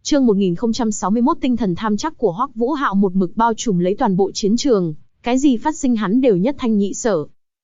Chương 1061 tinh thần tham chắc của Hoắc Vũ Hạo một mực bao trùm lấy toàn bộ chiến trường, cái gì phát sinh hắn đều nhất thanh nhị sở.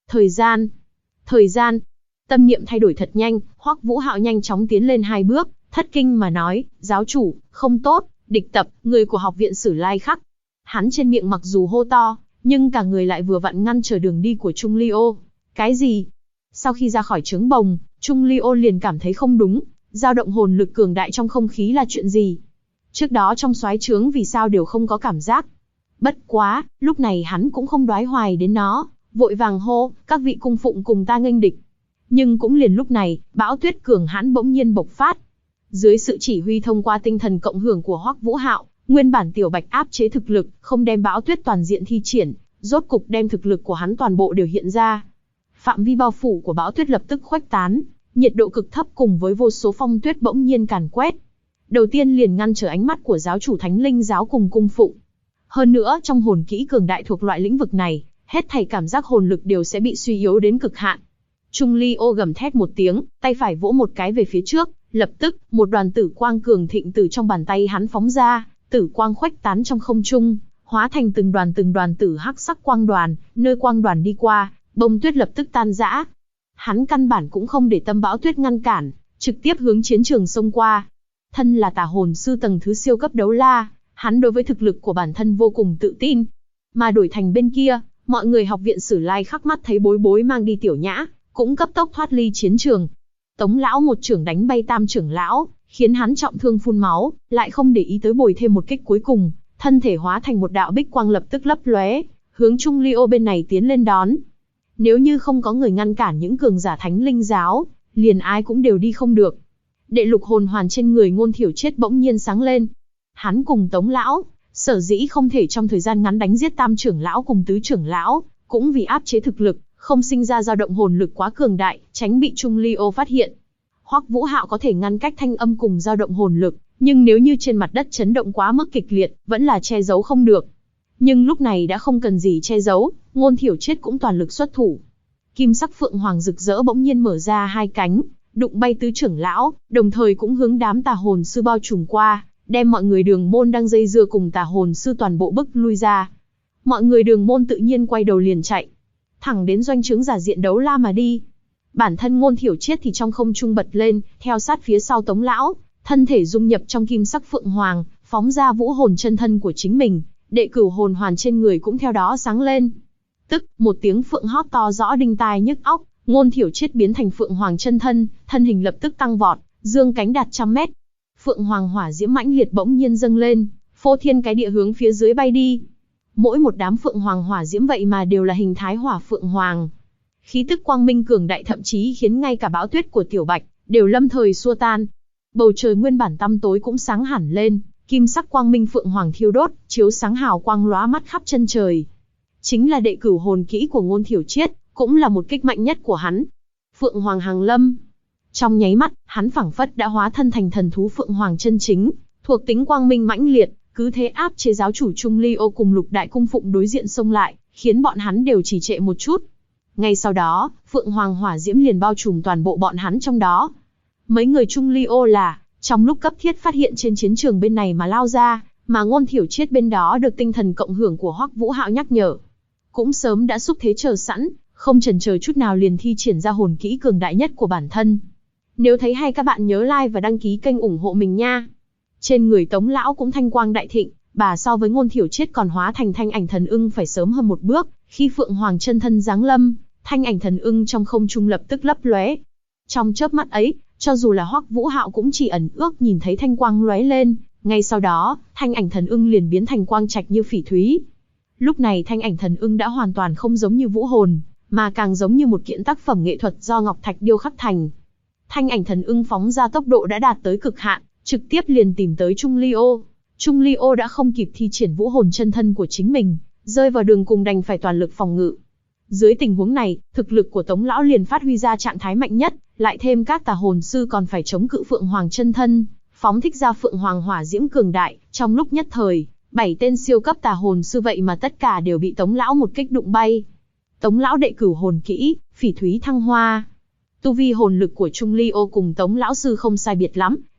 Thời gian. Tâm niệm thay đổi thật nhanh, Hoắc Vũ Hạo nhanh chóng tiến lên 2 bước, thất kinh mà nói, giáo chủ, không tốt, địch tập, người của học viện Sử Lai Khắc. Hắn trên miệng mặc dù hô to, nhưng cả người lại vừa vặn ngăn trở đường đi của Trung Ly Ô. Cái gì? Sau khi ra khỏi trướng bồng, Trung Ly Ô liền cảm thấy không đúng, dao động hồn lực cường đại trong không khí là chuyện gì? Trước đó trong soái trướng vì sao đều không có cảm giác? Bất quá, lúc này hắn cũng không đoái hoài đến nó, vội vàng hô, các vị cung phụng cùng ta nghênh địch. Nhưng cũng liền lúc này, bão tuyết cường hãn bỗng nhiên bộc phát. Dưới sự chỉ huy thông qua tinh thần cộng hưởng của Hoắc Vũ Hạo, nguyên bản Tiểu Bạch áp chế thực lực, không đem bão tuyết toàn diện thi triển, rốt cục đem thực lực của hắn toàn bộ đều hiện ra. Phạm vi bao phủ của bão tuyết lập tức khuếch tán, nhiệt độ cực thấp cùng với vô số phong tuyết bỗng nhiên càn quét. Đầu tiên liền ngăn trở ánh mắt của giáo chủ Thánh Linh giáo cùng cung phụng. Hơn nữa, trong hồn kỹ cường đại thuộc loại lĩnh vực này, hết thảy cảm giác hồn lực đều sẽ bị suy yếu đến cực hạn. Trung Ly Ô gầm thét một tiếng, tay phải vỗ một cái về phía trước, lập tức, một đoàn tử quang cường thịnh từ trong bàn tay hắn phóng ra, tử quang khuếch tán trong không trung, hóa thành từng đoàn tử hắc sắc quang đoàn, nơi quang đoàn đi qua, bông tuyết lập tức tan rã. Hắn căn bản cũng không để tâm bão tuyết ngăn cản, trực tiếp hướng chiến trường xông qua. Thân là tà hồn sư tầng thứ siêu cấp đấu la, hắn đối với thực lực của bản thân vô cùng tự tin. Mà đổi thành bên kia, mọi người học viện Sử Lai Khắc mắt thấy Bối Bối mang đi Tiểu Nhã, cũng cấp tốc thoát ly chiến trường. Tống lão một trưởng đánh bay Tam trưởng lão, khiến hắn trọng thương phun máu, lại không để ý tới bồi thêm một kích cuối cùng, thân thể hóa thành một đạo bích quang lập tức lấp lóe, hướng Trung Ly Ô bên này tiến lên đón. Nếu như không có người ngăn cản những cường giả Thánh Linh giáo, liền ai cũng đều đi không được. Đệ lục hồn hoàn trên người Ngôn Thiểu Triết bỗng nhiên sáng lên. Hắn cùng Tống lão, sở dĩ không thể trong thời gian ngắn đánh giết Tam trưởng lão cùng Tứ trưởng lão, cũng vì áp chế thực lực, không sinh ra dao động hồn lực quá cường đại, tránh bị Trung Ly Ô phát hiện. Hoắc Vũ Hạo có thể ngăn cách thanh âm cùng dao động hồn lực, nhưng nếu như trên mặt đất chấn động quá mức kịch liệt, vẫn là che giấu không được. Nhưng lúc này đã không cần gì che giấu, Ngôn Thiểu Triết cũng toàn lực xuất thủ. Kim sắc phượng hoàng rực rỡ bỗng nhiên mở ra 2 cánh, đụng bay Tứ trưởng lão, đồng thời cũng hướng đám tà hồn sư bao trùm qua, đem mọi người đường môn đang dây dưa cùng tà hồn sư toàn bộ bức lui ra. Mọi người đường môn tự nhiên quay đầu liền chạy, thẳng đến doanh trướng giả diện đấu la mà đi. Bản thân Ngôn Thiểu Triết thì trong không trung bật lên, theo sát phía sau Tống lão, thân thể dung nhập trong kim sắc phượng hoàng, phóng ra vũ hồn chân thân của chính mình, đệ cửu hồn hoàn trên người cũng theo đó sáng lên. Tức, một tiếng phượng hót to rõ đinh tai nhức óc, Ngôn Thiểu Triết biến thành phượng hoàng chân thân, thân hình lập tức tăng vọt, dương cánh đạt 100 mét. Phượng hoàng hỏa diễm mãnh liệt bỗng nhiên dâng lên, phô thiên cái địa hướng phía dưới bay đi. Mỗi một đám phượng hoàng hỏa diễm vậy mà đều là hình thái hỏa phượng hoàng. Khí tức quang minh cường đại thậm chí khiến ngay cả bão tuyết của Tiểu Bạch đều lâm thời xua tan. Bầu trời nguyên bản tăm tối cũng sáng hẳn lên, kim sắc quang minh phượng hoàng thiêu đốt, chiếu sáng hào quang lóa mắt khắp chân trời. Chính là đệ cửu hồn kỹ của Ngôn Thiểu Triết, cũng là một kích mạnh nhất của hắn. Phượng hoàng hàng lâm. Trong nháy mắt, hắn phảng phất đã hóa thân thành thần thú phượng hoàng chân chính, thuộc tính quang minh mãnh liệt, cứ thế áp chế giáo chủ Trung Ly Ô cùng Lục đại cung phụng đối diện xông lại, khiến bọn hắn đều trì trệ một chút. Ngay sau đó, phượng hoàng hỏa diễm liền bao trùm toàn bộ bọn hắn trong đó. Mấy người Trung Ly Ô là, trong lúc cấp thiết phát hiện trên chiến trường bên này mà lao ra, mà Ngôn Thiểu Triết bên đó được tinh thần cộng hưởng của Hoắc Vũ Hạo nhắc nhở. Cũng sớm đã xúc thế chờ sẵn, không chần chờ chút nào liền thi triển ra hồn kỹ cường đại nhất của bản thân. Nếu thấy hay các bạn nhớ like và đăng ký kênh ủng hộ mình nha. Trên người Tống lão cũng thanh quang đại thịnh, bà so với Ngôn Thiểu Triết còn hóa thành thanh ảnh thần ưng phải sớm hơn một bước, khi phượng hoàng chân thân giáng lâm, thanh ảnh thần ưng trong không trung lập tức lấp lóe. Trong chớp mắt ấy, cho dù là Hoắc Vũ Hạo cũng chỉ ẩn ước nhìn thấy thanh quang lóe lên, ngay sau đó, thanh ảnh thần ưng liền biến thành quang trạch như phỉ thúy. Lúc này thanh ảnh thần ưng đã hoàn toàn không giống như vũ hồn, mà càng giống như một kiện tác phẩm nghệ thuật do ngọc thạch điêu khắc thành. Thanh ảnh thần ưng phóng ra tốc độ đã đạt tới cực hạn, trực tiếp liền tìm tới Trung Ly Ô. Trung Ly Ô đã không kịp thi triển vũ hồn chân thân của chính mình, rơi vào đường cùng đành phải toàn lực phòng ngự. Dưới tình huống này, thực lực của Tống lão liền phát huy ra trạng thái mạnh nhất, lại thêm các tà hồn sư còn phải chống cự phượng hoàng chân thân, phóng thích ra phượng hoàng hỏa diễm cường đại, trong lúc nhất thời, 7 tên siêu cấp tà hồn sư vậy mà tất cả đều bị Tống lão một kích đụng bay. Tống lão đệ cửu hồn kỹ, phỉ thúy thăng hoa. Tu vi hồn lực của Trung Ly Ô cùng Tống lão sư không sai biệt lắm,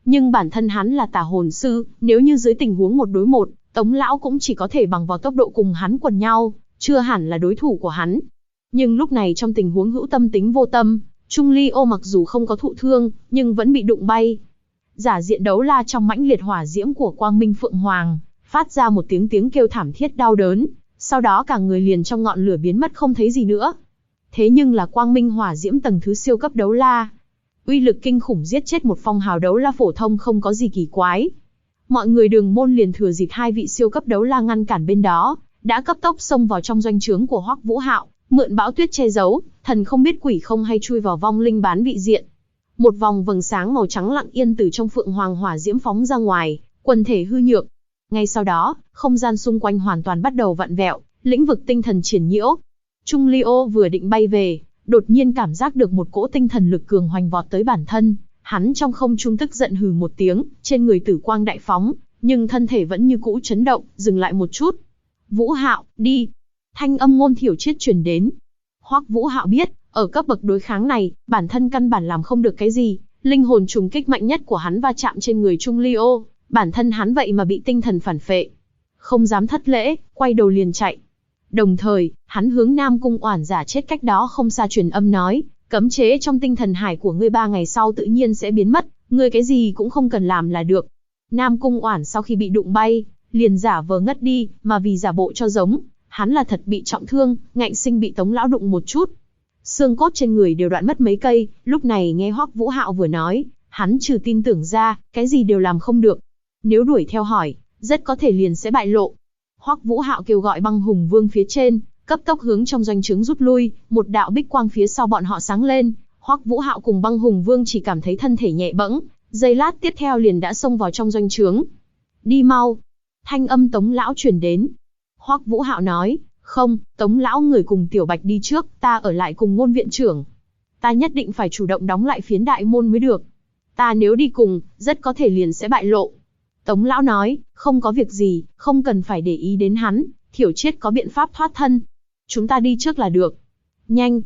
Nhưng bản thân hắn là tà hồn sư, nếu như dưới tình huống 1 đối 1, Tống lão cũng chỉ có thể bằng vào tốc độ cùng hắn quần nhau, chưa hẳn là đối thủ của hắn. Nhưng lúc này trong tình huống hữu tâm tính vô tâm, Trung Ly Ô mặc dù không có thụ thương, nhưng vẫn bị đụng bay. Giả diện đấu la trong mãnh liệt hỏa diễm của Quang Minh Phượng Hoàng, phát ra một tiếng kêu thảm thiết đau đớn, sau đó cả người liền trong ngọn lửa biến mất không thấy gì nữa. Thế nhưng là Quang Minh hỏa diễm tầng thứ siêu cấp đấu la, uy lực kinh khủng, giết chết một phong hào đấu la phổ thông không có gì kỳ quái. Mọi người Đường Môn liền thừa dịp 2 vị siêu cấp đấu la ngăn cản bên đó, đã cấp tốc xông vào trong doanh trướng của Hoắc Vũ Hạo, mượn bão tuyết che giấu, thần không biết quỷ không hay chui vào vong linh bán vị diện. Một vòng vầng sáng màu trắng lặng yên từ trong Phượng Hoàng hỏa diễm phóng ra ngoài, quần thể hư nhược. Ngay sau đó, không gian xung quanh hoàn toàn bắt đầu vặn vẹo, lĩnh vực tinh thần triển nhiễu. Trung Ly Ô vừa định bay về, đột nhiên cảm giác được một cỗ tinh thần lực cường hoành vọt tới bản thân, hắn trong không trung tức giận hừ một tiếng, trên người tử quang đại phóng, nhưng thân thể vẫn như cũ chấn động, dừng lại một chút. Vũ Hạo, đi! Thanh âm Ngôn Thiểu Triết truyền đến. Hoắc Vũ Hạo biết, ở cấp bậc đối kháng này, bản thân căn bản làm không được cái gì, linh hồn trùng kích mạnh nhất của hắn va chạm trên người Trung Ly Ô, bản thân hắn vậy mà bị tinh thần phản phệ. Không dám thất lễ, quay đầu liền chạy. Đồng thời, hắn hướng Nam Cung Oản giả chết cách đó không xa truyền âm nói, cấm chế trong tinh thần hải của ngươi 3 ngày sau tự nhiên sẽ biến mất, ngươi cái gì cũng không cần làm là được. Nam Cung Oản sau khi bị đụng bay, liền giả vờ ngất đi, mà vì giả bộ cho giống, hắn là thật bị trọng thương, ngạnh sinh bị Tống lão đụng một chút. Xương cốt trên người đều đoạn mất mấy cây, lúc này nghe Hoắc Vũ Hạo vừa nói, hắn trừ tin tưởng ra, cái gì đều làm không được. Nếu đuổi theo hỏi, rất có thể liền sẽ bại lộ. Hoắc Vũ Hạo kêu gọi Băng Hùng Vương phía trên, cấp tốc hướng trong doanh trướng rút lui, một đạo bích quang phía sau bọn họ sáng lên, Hoắc Vũ Hạo cùng Băng Hùng Vương chỉ cảm thấy thân thể nhẹ bẫng, giây lát tiếp theo liền đã xông vào trong doanh trướng. Đi mau! Thanh âm Tống lão truyền đến. Hoắc Vũ Hạo nói, không, Tống lão người cùng Tiểu Bạch đi trước, ta ở lại cùng Ngôn viện trưởng. Ta nhất định phải chủ động đóng lại phiến đại môn mới được. Ta nếu đi cùng, rất có thể liền sẽ bại lộ. Tống lão nói, không có việc gì, không cần phải để ý đến hắn, Thiểu Triết có biện pháp thoát thân. Chúng ta đi trước là được. Nhanh!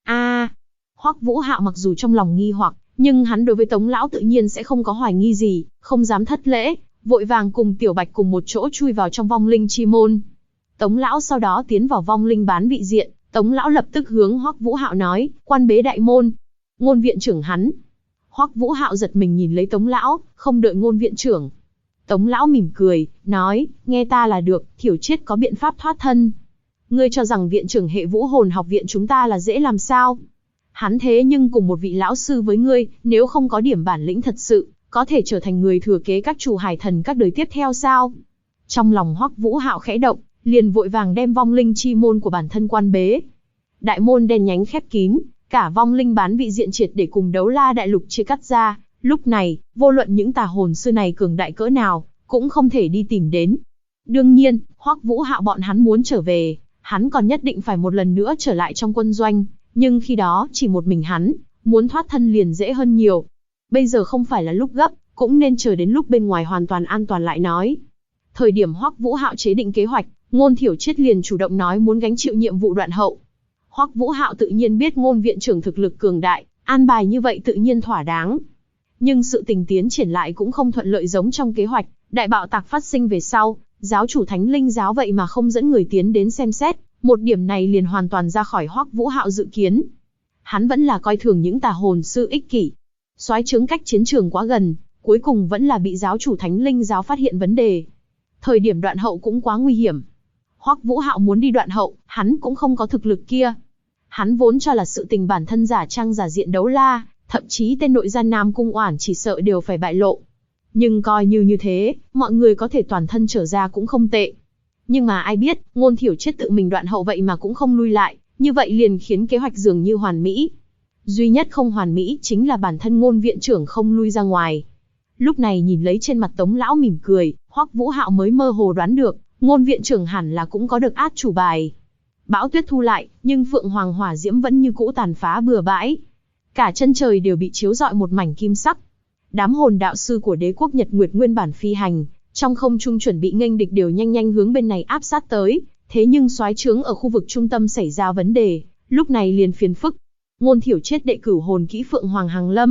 Hoắc Vũ Hạo mặc dù trong lòng nghi hoặc, nhưng hắn đối với Tống lão tự nhiên sẽ không có hoài nghi gì, không dám thất lễ, vội vàng cùng Tiểu Bạch cùng một chỗ chui vào trong vong linh chi môn. Tống lão sau đó tiến vào vong linh bán vị diện, Tống lão lập tức hướng Hoắc Vũ Hạo nói, quan bế đại môn. Ngôn viện trưởng hắn. Hoắc Vũ Hạo giật mình nhìn lấy Tống lão, không đợi Ngôn viện trưởng. Tống lão mỉm cười, nói, nghe ta là được, Thiểu Triết có biện pháp thoát thân. Ngươi cho rằng viện trưởng hệ Vũ Hồn học viện chúng ta là dễ làm sao? Hắn thế nhưng cùng một vị lão sư với ngươi, nếu không có điểm bản lĩnh thật sự, có thể trở thành người thừa kế các chủ hải thần các đời tiếp theo sao? Trong lòng Hoắc Vũ Hạo khẽ động, liền vội vàng đem vong linh chi môn của bản thân quan bế. Đại môn đen nhánh khép kín, cả vong linh bán vị diện triệt để cùng đấu la đại lục chia cắt ra. Lúc này, vô luận những tà hồn sư này cường đại cỡ nào, cũng không thể đi tìm đến. Đương nhiên, Hoắc Vũ Hạo bọn hắn muốn trở về, hắn còn nhất định phải một lần nữa trở lại trong quân doanh, nhưng khi đó chỉ một mình hắn, muốn thoát thân liền dễ hơn nhiều. Bây giờ không phải là lúc gấp, cũng nên chờ đến lúc bên ngoài hoàn toàn an toàn lại nói. Thời điểm Hoắc Vũ Hạo chế định kế hoạch, Ngôn Thiểu Triết liền chủ động nói muốn gánh chịu nhiệm vụ đoạn hậu. Hoắc Vũ Hạo tự nhiên biết Ngôn viện trưởng thực lực cường đại, an bài như vậy tự nhiên thỏa đáng. Nhưng sự tình tiến triển lại cũng không thuận lợi giống trong kế hoạch, đại bạo tạc phát sinh về sau, giáo chủ Thánh Linh giáo vậy mà không dẫn người tiến đến xem xét, một điểm này liền hoàn toàn ra khỏi Hoắc Vũ Hạo dự kiến. Hắn vẫn là coi thường những tà hồn sư ích kỷ. Soái trướng cách chiến trường quá gần, cuối cùng vẫn là bị giáo chủ Thánh Linh giáo phát hiện vấn đề. Thời điểm đoạn hậu cũng quá nguy hiểm. Hoắc Vũ Hạo muốn đi đoạn hậu, hắn cũng không có thực lực kia. Hắn vốn cho là sự tình bản thân giả trang giả diện đấu la, thậm chí tên nội gian Nam Cung Oản chỉ sợ đều phải bại lộ. Nhưng coi như thế, mọi người có thể toàn thân trở ra cũng không tệ. Nhưng mà ai biết, Ngôn Thiểu Triết tự mình đoạn hậu vậy mà cũng không lui lại, như vậy liền khiến kế hoạch dường như hoàn mỹ. Duy nhất không hoàn mỹ chính là bản thân Ngôn viện trưởng không lui ra ngoài. Lúc này nhìn lấy trên mặt Tống lão mỉm cười, Hoắc Vũ Hạo mới mơ hồ đoán được, Ngôn viện trưởng hẳn là cũng có được át chủ bài. Bão tuyết thu lại, nhưng Phượng Hoàng hỏa diễm vẫn như cũ tàn phá bừa bãi. Cả chân trời đều bị chiếu rọi một mảnh kim sắc. Đám hồn đạo sư của đế quốc Nhật Nguyệt nguyên bản phi hành, trong không trung chuẩn bị nghênh địch đều nhanh hướng bên này áp sát tới, thế nhưng soái trướng ở khu vực trung tâm xảy ra vấn đề, lúc này liền phiền phức. Ngôn Thiểu Triết đệ cửu hồn kỹ Phượng Hoàng Hàng Lâm,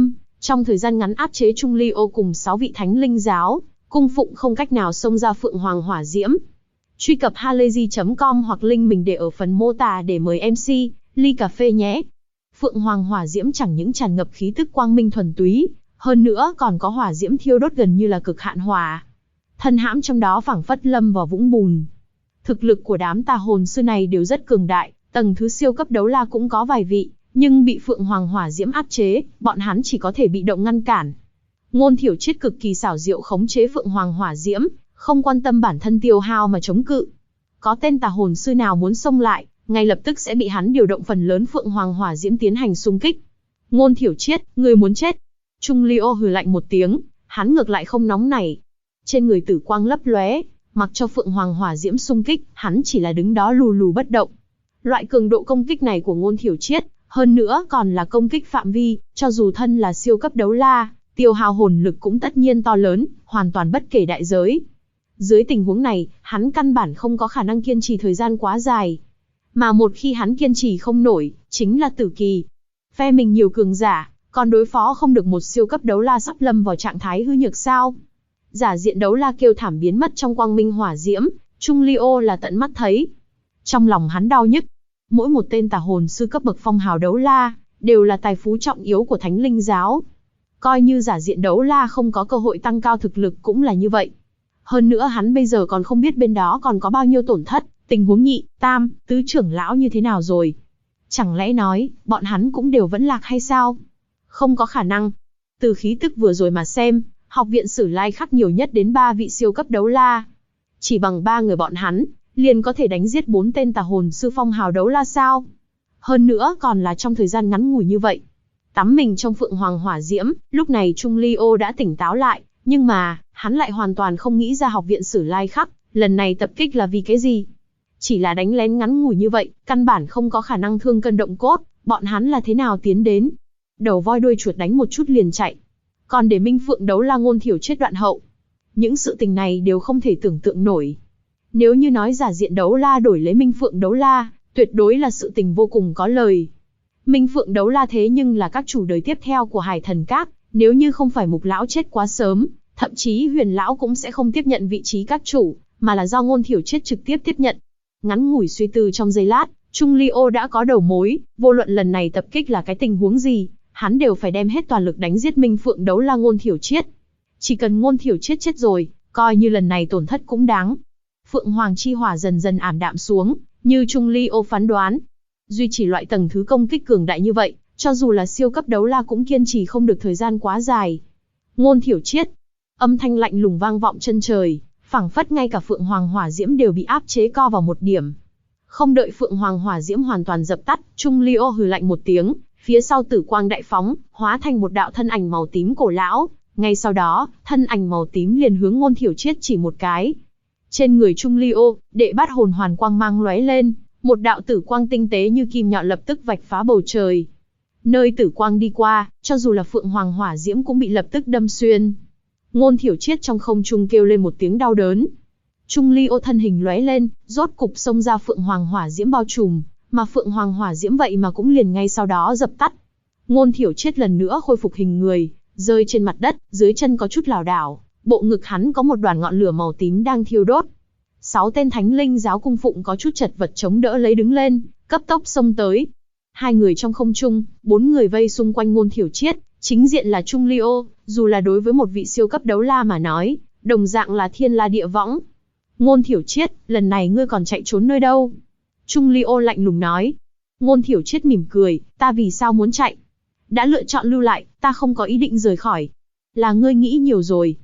Trong thời gian ngắn áp chế Trung Ly Ô cùng 6 vị thánh linh giáo, cung phụng không cách nào xông ra Phượng Hoàng Hỏa Diễm. Truy cập halayzi.com hoặc link mình để ở phần mô tả để mời MC, ly cà phê nhé. Phượng Hoàng Hỏa Diễm chẳng những tràn ngập khí tức quang minh thuần túy, hơn nữa còn có hỏa diễm thiêu đốt gần như là cực hạn hỏa. Thân hãm trong đó phảng phất lâm vào vũng bùn. Thực lực của đám tà hồn sư này đều rất cường đại, tầng thứ siêu cấp đấu la cũng có vài vị, nhưng bị Phượng Hoàng Hỏa Diễm áp chế, bọn hắn chỉ có thể bị động ngăn cản. Ngôn Thiểu Triết cực kỳ xảo diệu khống chế Phượng Hoàng Hỏa Diễm, không quan tâm bản thân tiêu hao mà chống cự. Có tên tà hồn sư nào muốn xông lại, ngay lập tức sẽ bị hắn điều động phần lớn Phượng Hoàng Hỏa Diễm tiến hành xung kích. Ngôn Thiểu Triết, ngươi muốn chết. Trung Ly Ô hừ lạnh một tiếng, hắn ngược lại không nóng nảy. Trên người tử quang lấp lóe, mặc cho Phượng Hoàng Hỏa Diễm xung kích, hắn chỉ là đứng đó lù lù bất động. Loại cường độ công kích này của Ngôn Thiểu Triết, hơn nữa còn là công kích phạm vi, cho dù thân là siêu cấp đấu la, tiêu hao hồn lực cũng tất nhiên to lớn, hoàn toàn bất kể đại giới. Dưới tình huống này, hắn căn bản không có khả năng kiên trì thời gian quá dài. Mà một khi hắn kiên trì không nổi, chính là tử kỳ. Phe mình nhiều cường giả, còn đối phó không được một siêu cấp đấu la sắp lâm vào trạng thái hư nhược sao? Giả diện đấu la kêu thảm biến mất trong quang minh hỏa diễm, Trung Ly Ô là tận mắt thấy. Trong lòng hắn đau nhức. Mỗi một tên tà hồn sư cấp bậc phong hào đấu la, đều là tài phú trọng yếu của thánh linh giáo. Coi như giả diện đấu la không có cơ hội tăng cao thực lực cũng là như vậy. Hơn nữa hắn bây giờ còn không biết bên đó còn có bao nhiêu tổn thất, tình huống nhị, tam, tứ trưởng lão như thế nào rồi. Chẳng lẽ nói, bọn hắn cũng đều vẫn lạc hay sao? Không có khả năng. Từ khí tức vừa rồi mà xem, học viện Sử Lai Khắc nhiều nhất đến 3 vị siêu cấp đấu la. Chỉ bằng 3 người bọn hắn, liền có thể đánh giết 4 tên tà hồn sư phong hào đấu la sao? Hơn nữa còn là trong thời gian ngắn ngủi như vậy. Tắm mình trong Phượng Hoàng Hỏa Diễm, lúc này Trung Ly Ô đã tỉnh táo lại, nhưng mà, hắn lại hoàn toàn không nghĩ ra học viện Sử Lai Khắc, lần này tập kích là vì cái gì? Chỉ là đánh lén ngắn ngủi như vậy, căn bản không có khả năng thương cân động cốt, bọn hắn là thế nào tiến đến? Đầu voi đuôi chuột đánh một chút liền chạy. Còn để Minh Phượng đấu la Ngôn Thiểu Triết đoạn hậu. Những sự tình này đều không thể tưởng tượng nổi. Nếu như nói giả diện đấu la đổi lấy Minh Phượng đấu la, tuyệt đối là sự tình vô cùng có lời. Minh Phượng đấu la thế nhưng là các chủ đời tiếp theo của Hải Thần Các, nếu như không phải Mục lão chết quá sớm, thậm chí Huyền lão cũng sẽ không tiếp nhận vị trí các chủ, mà là do Ngôn Thiểu Triết trực tiếp tiếp nhận. Ngắn ngủi suy tư trong giây lát, Trung Ly Ô đã có đầu mối, vô luận lần này tập kích là cái tình huống gì, hắn đều phải đem hết toàn lực đánh giết Minh Phượng đấu la Ngôn Thiểu Triết. Chỉ cần Ngôn Thiểu Triết chết rồi, coi như lần này tổn thất cũng đáng. Phượng Hoàng chi hỏa dần dần ảm đạm xuống, như Trung Ly Ô phán đoán. Duy trì loại tầng thứ công kích cường đại như vậy, cho dù là siêu cấp đấu la cũng kiên trì không được thời gian quá dài. Ngôn Thiểu Triết, âm thanh lạnh lùng vang vọng chân trời, phảng phất ngay cả Phượng Hoàng Hỏa Diễm đều bị áp chế co vào một điểm. Không đợi Phượng Hoàng Hỏa Diễm hoàn toàn dập tắt, Trung Ly Ô hừ lạnh một tiếng, phía sau tử quang đại phóng, hóa thành một đạo thân ảnh màu tím cổ lão. Ngay sau đó, thân ảnh màu tím liền hướng Ngôn Thiểu Triết chỉ một cái. Trên người Trung Ly Ô, đệ bát hồn hoàn quang mang lóe lên, một đạo tử quang tinh tế như kim nhọn lập tức vạch phá bầu trời. Nơi tử quang đi qua, cho dù là Phượng Hoàng Hỏa Diễm cũng bị lập tức đâm xuyên. Ngôn Thiểu Triết trong không trung kêu lên một tiếng đau đớn. Trung Ly Ô thân hình lóe lên, rốt cục xông ra Phượng Hoàng Hỏa Diễm bao trùm, mà Phượng Hoàng Hỏa Diễm vậy mà cũng liền ngay sau đó dập tắt. Ngôn Thiểu Triết lần nữa khôi phục hình người, rơi trên mặt đất, dưới chân có chút lảo đảo, bộ ngực hắn có một đoàn ngọn lửa màu tím đang thiêu đốt. 6 tên thánh linh giáo cung phụng có chút chật vật chống đỡ lấy đứng lên, cấp tốc xông tới. 2 người trong không trung, 4 người vây xung quanh Ngôn Thiểu Triết, chính diện là Trung Ly Ô, dù là đối với một vị siêu cấp đấu la mà nói, đồng dạng là thiên la địa võng. Ngôn Thiểu Triết, lần này ngươi còn chạy trốn nơi đâu? Trung Ly Ô lạnh lùng nói. Ngôn Thiểu Triết mỉm cười, ta vì sao muốn chạy? Đã lựa chọn lưu lại, ta không có ý định rời khỏi. Là ngươi nghĩ nhiều rồi.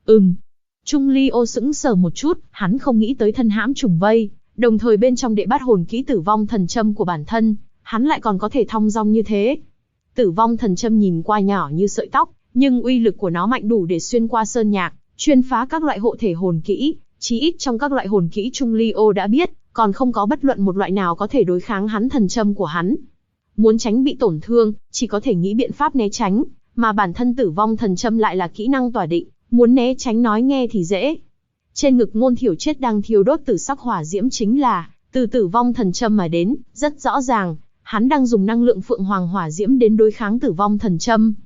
Trung Ly Ô sững sờ một chút, hắn không nghĩ tới thân hãm trùng vây, đồng thời bên trong đệ bát hồn kỹ tử vong thần châm của bản thân, hắn lại còn có thể thong dong như thế. Tử vong thần châm nhìn qua nhỏ như sợi tóc, nhưng uy lực của nó mạnh đủ để xuyên qua sơn nhạc, chuyên phá các loại hộ thể hồn kỹ, chí ít trong các loại hồn kỹ Trung Ly Ô đã biết, còn không có bất luận một loại nào có thể đối kháng hắn thần châm của hắn. Muốn tránh bị tổn thương, chỉ có thể nghĩ biện pháp né tránh, mà bản thân tử vong thần châm lại là kỹ năng tỏa định, muốn né tránh nói nghe thì dễ. Trên ngực Ngôn Thiểu Triết đang thiêu đốt tử sắc hỏa diễm chính là từ tử vong thần châm mà đến, rất rõ ràng, hắn đang dùng năng lượng Phượng Hoàng Hỏa Diễm đến đối kháng tử vong thần châm.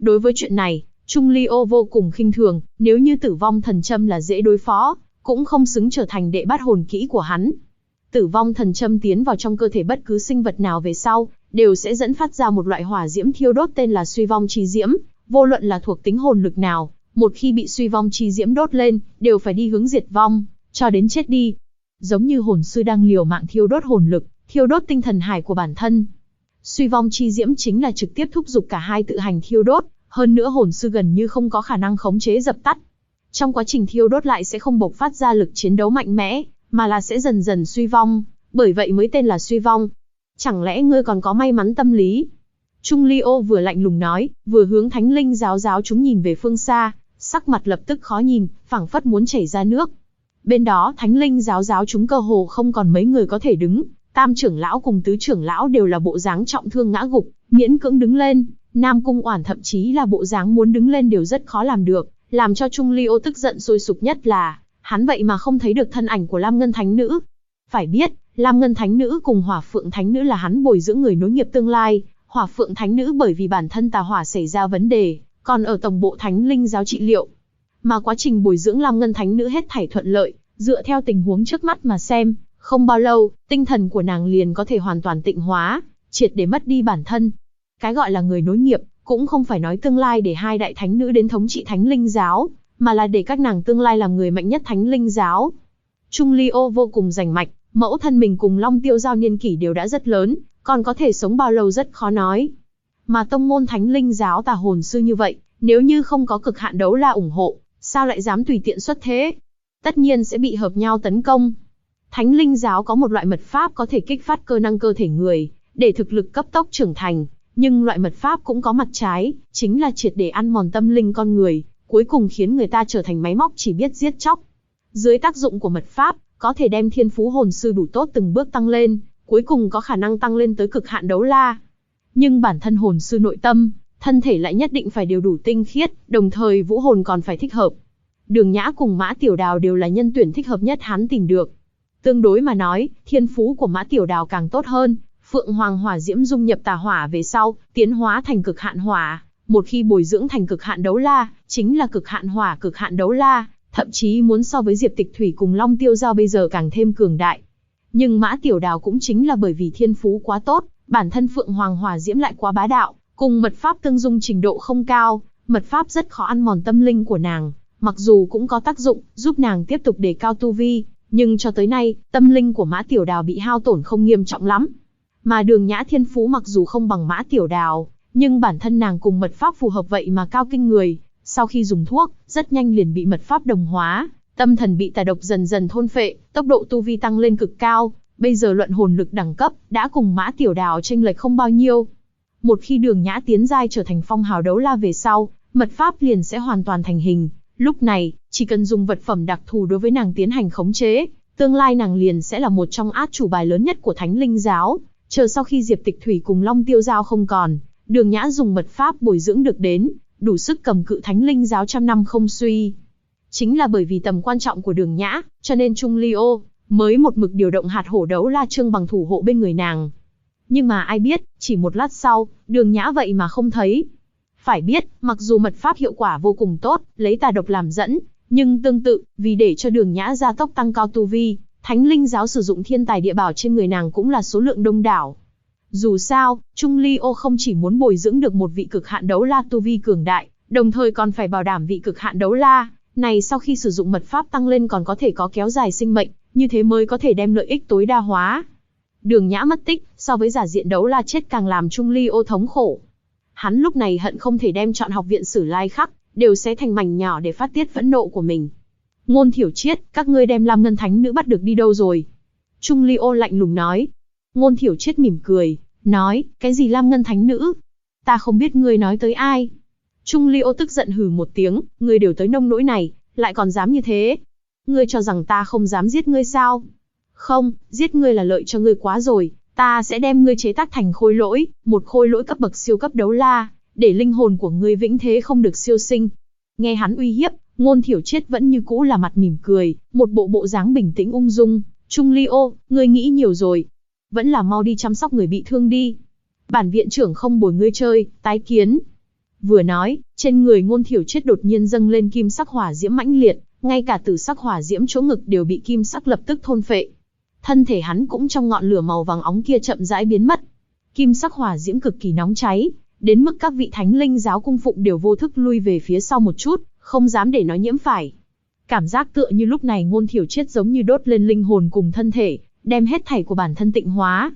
Đối với chuyện này, Trung Ly Ô vô cùng khinh thường, nếu như tử vong thần châm là dễ đối phó, cũng không xứng trở thành đệ bắt hồn kỹ của hắn. Tử vong thần châm tiến vào trong cơ thể bất cứ sinh vật nào về sau, đều sẽ dẫn phát ra một loại hỏa diễm thiêu đốt tên là suy vong chi diễm, vô luận là thuộc tính hồn lực nào, một khi bị suy vong chi diễm đốt lên, đều phải đi hướng diệt vong, cho đến chết đi. Giống như hồn sư đang liều mạng thiêu đốt hồn lực, thiêu đốt tinh thần hải của bản thân. Suy vong chi diễm chính là trực tiếp thúc giục cả hai tự hành thiêu đốt, hơn nữa hồn sư gần như không có khả năng khống chế dập tắt. Trong quá trình thiêu đốt lại sẽ không bộc phát ra lực chiến đấu mạnh mẽ, mà là sẽ dần dần suy vong, bởi vậy mới tên là suy vong. Chẳng lẽ ngươi còn có may mắn tâm lý? Trung Ly Ô vừa lạnh lùng nói, vừa hướng Thánh Linh giáo giáo chúng nhìn về phương xa, sắc mặt lập tức khó nhìn, phảng phất muốn chảy ra nước. Bên đó Thánh Linh giáo giáo chúng cơ hồ không còn mấy người có thể đứng, Tam trưởng lão cùng Tứ trưởng lão đều là bộ dáng trọng thương ngã gục, miễn cưỡng đứng lên, Nam Cung Oản thậm chí là bộ dáng muốn đứng lên đều rất khó làm được, làm cho Trung Ly Ô tức giận sôi sục nhất là, hắn vậy mà không thấy được thân ảnh của Lam Ngân Thánh Nữ. Phải biết, Lam Ngân Thánh Nữ cùng Hỏa Phượng Thánh Nữ là hắn bồi dưỡng người nối nghiệp tương lai, Hỏa Phượng Thánh Nữ bởi vì bản thân tà hỏa xảy ra vấn đề, còn ở tổng bộ Thánh Linh giáo trị liệu. Mà quá trình bồi dưỡng Lam Ngân Thánh Nữ hết thảy thuận lợi, dựa theo tình huống trước mắt mà xem, không bao lâu, tinh thần của nàng liền có thể hoàn toàn tịnh hóa, triệt để mất đi bản thân. Cái gọi là người nối nghiệp, cũng không phải nói tương lai để hai đại thánh nữ đến thống trị Thánh Linh giáo, mà là để các nàng tương lai làm người mạnh nhất Thánh Linh giáo. Trung Ly Ô vô cùng rành mạch, mẫu thân mình cùng Long Tiêu Giao niên kỷ đều đã rất lớn, còn có thể sống bao lâu rất khó nói. Mà tông môn Thánh Linh giáo tà hồn sư như vậy, nếu như không có cực hạn đấu la ủng hộ, sao lại dám tùy tiện xuất thế? Tất nhiên sẽ bị hợp nhau tấn công. Thánh Linh giáo có một loại mật pháp có thể kích phát cơ năng cơ thể người, để thực lực cấp tốc trưởng thành, nhưng loại mật pháp cũng có mặt trái, chính là triệt để ăn mòn tâm linh con người, cuối cùng khiến người ta trở thành máy móc chỉ biết giết chóc. Dưới tác dụng của mật pháp, có thể đem thiên phú hồn sư đủ tốt từng bước tăng lên, cuối cùng có khả năng tăng lên tới cực hạn đấu la. Nhưng bản thân hồn sư nội tâm, thân thể lại nhất định phải đều đủ tinh khiết, đồng thời vũ hồn còn phải thích hợp. Đường Nhã cùng Mã Tiểu Đào đều là nhân tuyển thích hợp nhất hắn tìm được. Tương đối mà nói, thiên phú của Mã Tiểu Đào càng tốt hơn, Phượng Hoàng hỏa diễm dung nhập tà hỏa về sau, tiến hóa thành cực hạn hỏa, một khi bồi dưỡng thành cực hạn đấu la, chính là cực hạn hỏa cực hạn đấu la, thậm chí muốn so với Diệp Tịch Thủy cùng Long Tiêu Giao bây giờ càng thêm cường đại. Nhưng Mã Tiểu Đào cũng chính là bởi vì thiên phú quá tốt, bản thân Phượng Hoàng hỏa diễm lại quá bá đạo, cùng mật pháp tương dung trình độ không cao, mật pháp rất khó ăn mòn tâm linh của nàng, mặc dù cũng có tác dụng, giúp nàng tiếp tục đề cao tu vi, nhưng cho tới nay, tâm linh của Mã Tiểu Đào bị hao tổn không nghiêm trọng lắm. Mà Đường Nhã thiên phú mặc dù không bằng Mã Tiểu Đào, nhưng bản thân nàng cùng mật pháp phù hợp vậy mà cao kinh người, sau khi dùng thuốc, rất nhanh liền bị mật pháp đồng hóa, tâm thần bị tà độc dần dần thôn phệ, tốc độ tu vi tăng lên cực cao, bây giờ luận hồn lực đẳng cấp, đã cùng Mã Tiểu Đào chênh lệch không bao nhiêu. Một khi Đường Nhã tiến giai trở thành phong hào đấu la về sau, mật pháp liền sẽ hoàn toàn thành hình, lúc này, chỉ cần dùng vật phẩm đặc thù đối với nàng tiến hành khống chế, tương lai nàng liền sẽ là một trong át chủ bài lớn nhất của Thánh Linh giáo. Chờ sau khi Diệp Tịch Thủy cùng Long Tiêu Giao không còn, Đường Nhã dùng mật pháp bồi dưỡng được đến, đủ sức cầm cự Thánh Linh giáo trăm năm không suy. Chính là bởi vì tầm quan trọng của Đường Nhã, cho nên Trung Ly Ô mới một mực điều động hạt hổ đấu la Trương Bằng thủ hộ bên người nàng. Nhưng mà ai biết, chỉ một lát sau, Đường Nhã vậy mà không thấy. Phải biết, mặc dù mật pháp hiệu quả vô cùng tốt, lấy tà độc làm dẫn, nhưng tương tự, vì để cho Đường Nhã gia tốc tăng cao tu vi, Thánh Linh giáo sử dụng thiên tài địa bảo trên người nàng cũng là số lượng đông đảo. Dù sao, Trung Ly Ô không chỉ muốn bồi dưỡng được một vị cực hạn đấu la tu vi cường đại, đồng thời còn phải bảo đảm vị cực hạn đấu la này sau khi sử dụng mật pháp tăng lên còn có thể có kéo dài sinh mệnh, như thế mới có thể đem lợi ích tối đa hóa. Đường Nhã mất tích, so với giả diện đấu la chết càng làm Trung Ly Ô thống khổ. Hắn lúc này hận không thể đem chọn học viện Sử Lai Khắc đều xé thành mảnh nhỏ để phát tiết phẫn nộ của mình. Ngôn Thiểu Triết, các ngươi đem Lam Ngân Thánh Nữ bắt được đi đâu rồi? Trung Ly Ô lạnh lùng nói. Ngôn Thiểu Triết mỉm cười, nói, cái gì Lam Ngân Thánh Nữ? Ta không biết ngươi nói tới ai. Trung Ly Ô tức giận hừ một tiếng, ngươi đều tới nông nỗi này, lại còn dám như thế. Ngươi cho rằng ta không dám giết ngươi sao? Không, giết ngươi là lợi cho ngươi quá rồi, ta sẽ đem ngươi chế tác thành khôi lỗi, một khôi lỗi cấp bậc siêu cấp đấu la, để linh hồn của ngươi vĩnh thế không được siêu sinh. Nghe hắn uy hiếp, Ngôn Thiểu Triết vẫn như cũ là mặt mỉm cười, một bộ dáng bình tĩnh ung dung. Trung Ly Ô, ngươi nghĩ nhiều rồi. Vẫn là mau đi chăm sóc người bị thương đi. Bản viện trưởng không bồi ngươi chơi, tái kiến. Vừa nói, trên người Ngôn Thiểu Triết đột nhiên dâng lên kim sắc hỏa diễm mãnh liệt, ngay cả tử sắc hỏa diễm chỗ ngực đều bị kim sắc lập tức thôn phệ. Thân thể hắn cũng trong ngọn lửa màu vàng óng kia chậm rãi biến mất. Kim sắc hỏa diễm cực kỳ nóng cháy, đến mức các vị thánh linh giáo cung phụng đều vô thức lui về phía sau một chút, không dám để nó nhiễm phải. Cảm giác tựa như lúc này Ngôn Thiểu Triết giống như đốt lên linh hồn cùng thân thể, đem hết thảy của bản thân tịnh hóa.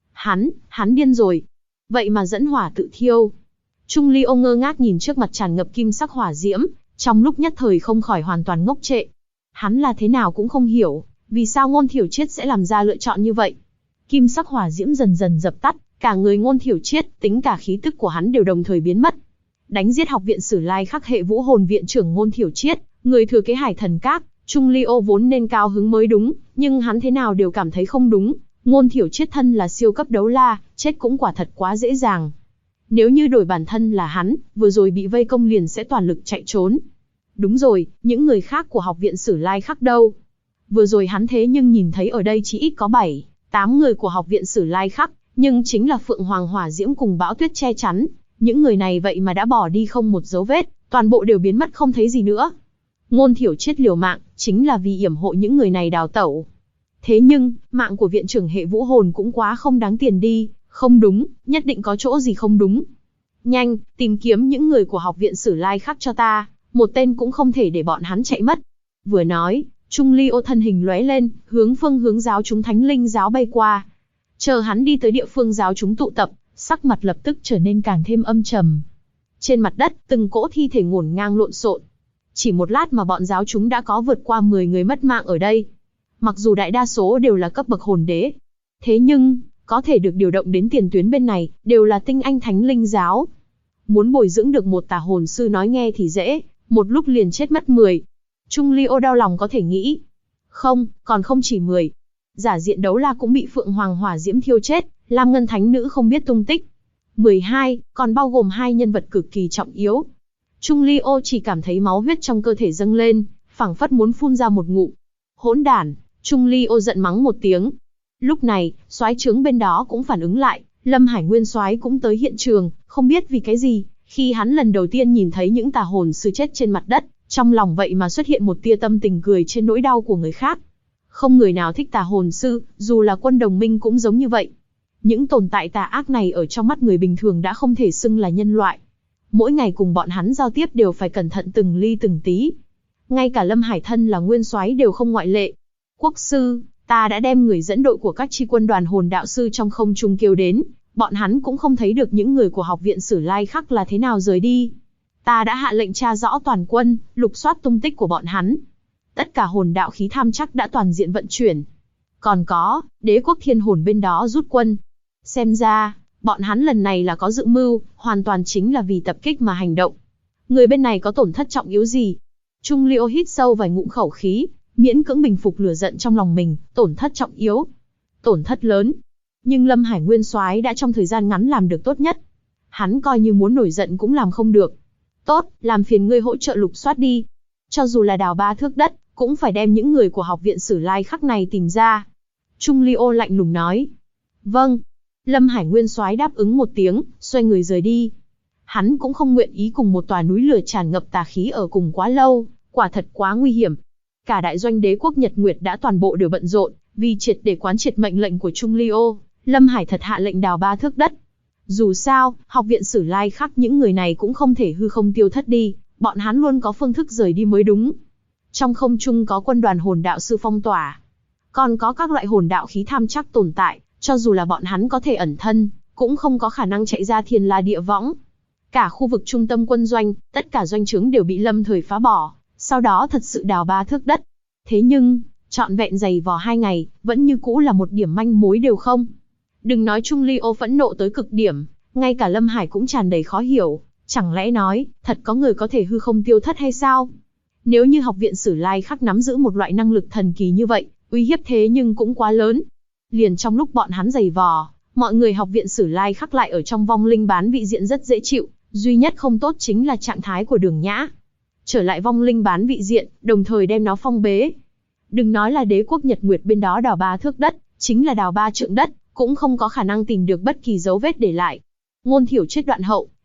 Hắn điên rồi. Vậy mà dẫn hỏa tự thiêu. Trung Ly Ô ngơ ngác nhìn trước mặt tràn ngập kim sắc hỏa diễm, trong lúc nhất thời không khỏi hoàn toàn ngốc trệ. Hắn là thế nào cũng không hiểu, vì sao Ngôn Thiểu Triết sẽ làm ra lựa chọn như vậy. Kim sắc hỏa diễm dần dần dập tắt, cả người Ngôn Thiểu Triết, tính cả khí tức của hắn đều đồng thời biến mất. Đánh giết học viện Sử Lai Khắc hệ Vũ Hồn viện trưởng Ngôn Thiểu Triết, người thừa kế Hải Thần Các, Trung Ly Ô vốn nên cao hứng mới đúng, nhưng hắn thế nào đều cảm thấy không đúng. Ngôn Thiểu Triết thân là siêu cấp đấu la, chết cũng quả thật quá dễ dàng. Nếu như đổi bản thân là hắn, vừa rồi bị vây công liền sẽ toàn lực chạy trốn. Đúng rồi, những người khác của học viện Sử Lai Khắc đâu? Vừa rồi hắn thế nhưng nhìn thấy ở đây chỉ ít có 7-8 người của học viện Sử Lai Khắc, nhưng chính là Phượng Hoàng Hỏa Diễm cùng Bão Tuyết che chắn. Những người này vậy mà đã bỏ đi không một dấu vết, toàn bộ đều biến mất không thấy gì nữa. Ngôn Thiểu Triết liều mạng, chính là vì yểm hộ những người này đào tẩu. Thế nhưng, mạng của viện trưởng hệ Vũ Hồn cũng quá không đáng tiền đi, không đúng, nhất định có chỗ gì không đúng. Nhanh, tìm kiếm những người của học viện Sử Lai Khắc cho ta, một tên cũng không thể để bọn hắn chạy mất. Vừa nói, Trung Ly Ô thân hình lóe lên, phương hướng giáo chúng Thánh Linh giáo bay qua. Chờ hắn đi tới địa phương giáo chúng tụ tập, sắc mặt lập tức trở nên càng thêm âm trầm. Trên mặt đất, từng cỗ thi thể ngổn ngang lộn xộn. Chỉ một lát mà bọn giáo chúng đã có vượt qua 10 người mất mạng ở đây. Mặc dù đại đa số đều là cấp bậc hồn đế, thế nhưng, có thể được điều động đến tiền tuyến bên này, đều là tinh anh Thánh Linh giáo. Muốn bồi dưỡng được một tà hồn sư nói nghe thì dễ, một lúc liền chết mất 10. Trung Ly Ô đau lòng có thể nghĩ. Không, còn không chỉ 10. Giả diện đấu la cũng bị Phượng Hoàng Hỏa Diễm thiêu chết, Lam Ngân Thánh Nữ không biết tung tích. 12, còn bao gồm 2 nhân vật cực kỳ trọng yếu. Trung Ly Ô chỉ cảm thấy máu huyết trong cơ thể dâng lên, phảng phất muốn phun ra một ngụm. Hỗn đản, Trung Ly Ô giận mắng một tiếng. Lúc này, soái trướng bên đó cũng phản ứng lại, Lâm Hải Nguyên soái cũng tới hiện trường, không biết vì cái gì, khi hắn lần đầu tiên nhìn thấy những tà hồn sư chết trên mặt đất, trong lòng vậy mà xuất hiện một tia tâm tình cười trên nỗi đau của người khác. Không người nào thích tà hồn sư, dù là quân đồng minh cũng giống như vậy. Những tồn tại tà ác này ở trong mắt người bình thường đã không thể xưng là nhân loại. Mỗi ngày cùng bọn hắn giao tiếp đều phải cẩn thận từng ly từng tí. Ngay cả Lâm Hải thân là nguyên soái đều không ngoại lệ. Quốc sư, ta đã đem người dẫn đội của các chi quân đoàn hồn đạo sư trong không trung kêu đến, bọn hắn cũng không thấy được những người của học viện Sử Lai Khắc là thế nào rời đi. Ta đã hạ lệnh tra rõ toàn quân, lục soát tung tích của bọn hắn. Tất cả hồn đạo khí tham chắc đã toàn diện vận chuyển. Còn có, đế quốc thiên hồn bên đó rút quân. Xem ra, bọn hắn lần này là có dự mưu, hoàn toàn chính là vì tập kích mà hành động. Người bên này có tổn thất trọng yếu gì? Trung Liêu hít sâu vài ngụm khẩu khí, miễn cưỡng bình phục lửa giận trong lòng mình, tổn thất trọng yếu. Tổn thất lớn. Nhưng Lâm Hải Nguyên soái đã trong thời gian ngắn làm được tốt nhất. Hắn coi như muốn nổi giận cũng làm không được. Tốt, làm phiền ngươi hỗ trợ lục soát đi. Cho dù là đào 3 thước đất, cũng phải đem những người của học viện Sử Lai Khắc này tìm ra. Trung Liêu lạnh lùng nói. Vâng. Lâm Hải Nguyên soái đáp ứng một tiếng, xoay người rời đi. Hắn cũng không nguyện ý cùng một tòa núi lửa tràn ngập tà khí ở cùng quá lâu, quả thật quá nguy hiểm. Cả đại doanh đế quốc Nhật Nguyệt đã toàn bộ đều bận rộn, vì triệt để quán triệt mệnh lệnh của Trung Liêu, Lâm Hải thật hạ lệnh đào 3 thước đất. Dù sao, học viện Sử Lai Khắc những người này cũng không thể hư không tiêu thất đi, bọn hắn luôn có phương thức rời đi mới đúng. Trong không trung có quân đoàn hồn đạo sư phong tỏa, còn có các loại hồn đạo khí tham chắc tồn tại, cho dù là bọn hắn có thể ẩn thân, cũng không có khả năng chạy ra thiên la địa võng. Cả khu vực trung tâm quân doanh, tất cả doanh trướng đều bị lâm thời phá bỏ, sau đó thật sự đào 3 thước đất. Thế nhưng, trọn vẹn giày vò 2 ngày, vẫn như cũ là một điểm manh mối đều không. Đừng nói Trung Liêu phẫn nộ tới cực điểm, ngay cả Lâm Hải cũng tràn đầy khó hiểu, chẳng lẽ nói, thật có người có thể hư không tiêu thất hay sao? Nếu như học viện Sử Lai Khắc nắm giữ một loại năng lực thần kỳ như vậy, uy hiếp thế nhưng cũng quá lớn. Liền trong lúc bọn hắn giày vò, mọi người học viện Sử Lai Khắc lại ở trong vong linh bán vị diện rất dễ chịu, duy nhất không tốt chính là trạng thái của Đường Nhã. Trở lại vong linh bán vị diện, đồng thời đem nó phong bế. Đừng nói là đế quốc Nhật Nguyệt bên đó đào 3 thước đất, chính là đào 3 trượng đất, cũng không có khả năng tìm được bất kỳ dấu vết để lại. Ngôn Thiểu Triết đoạn hậu,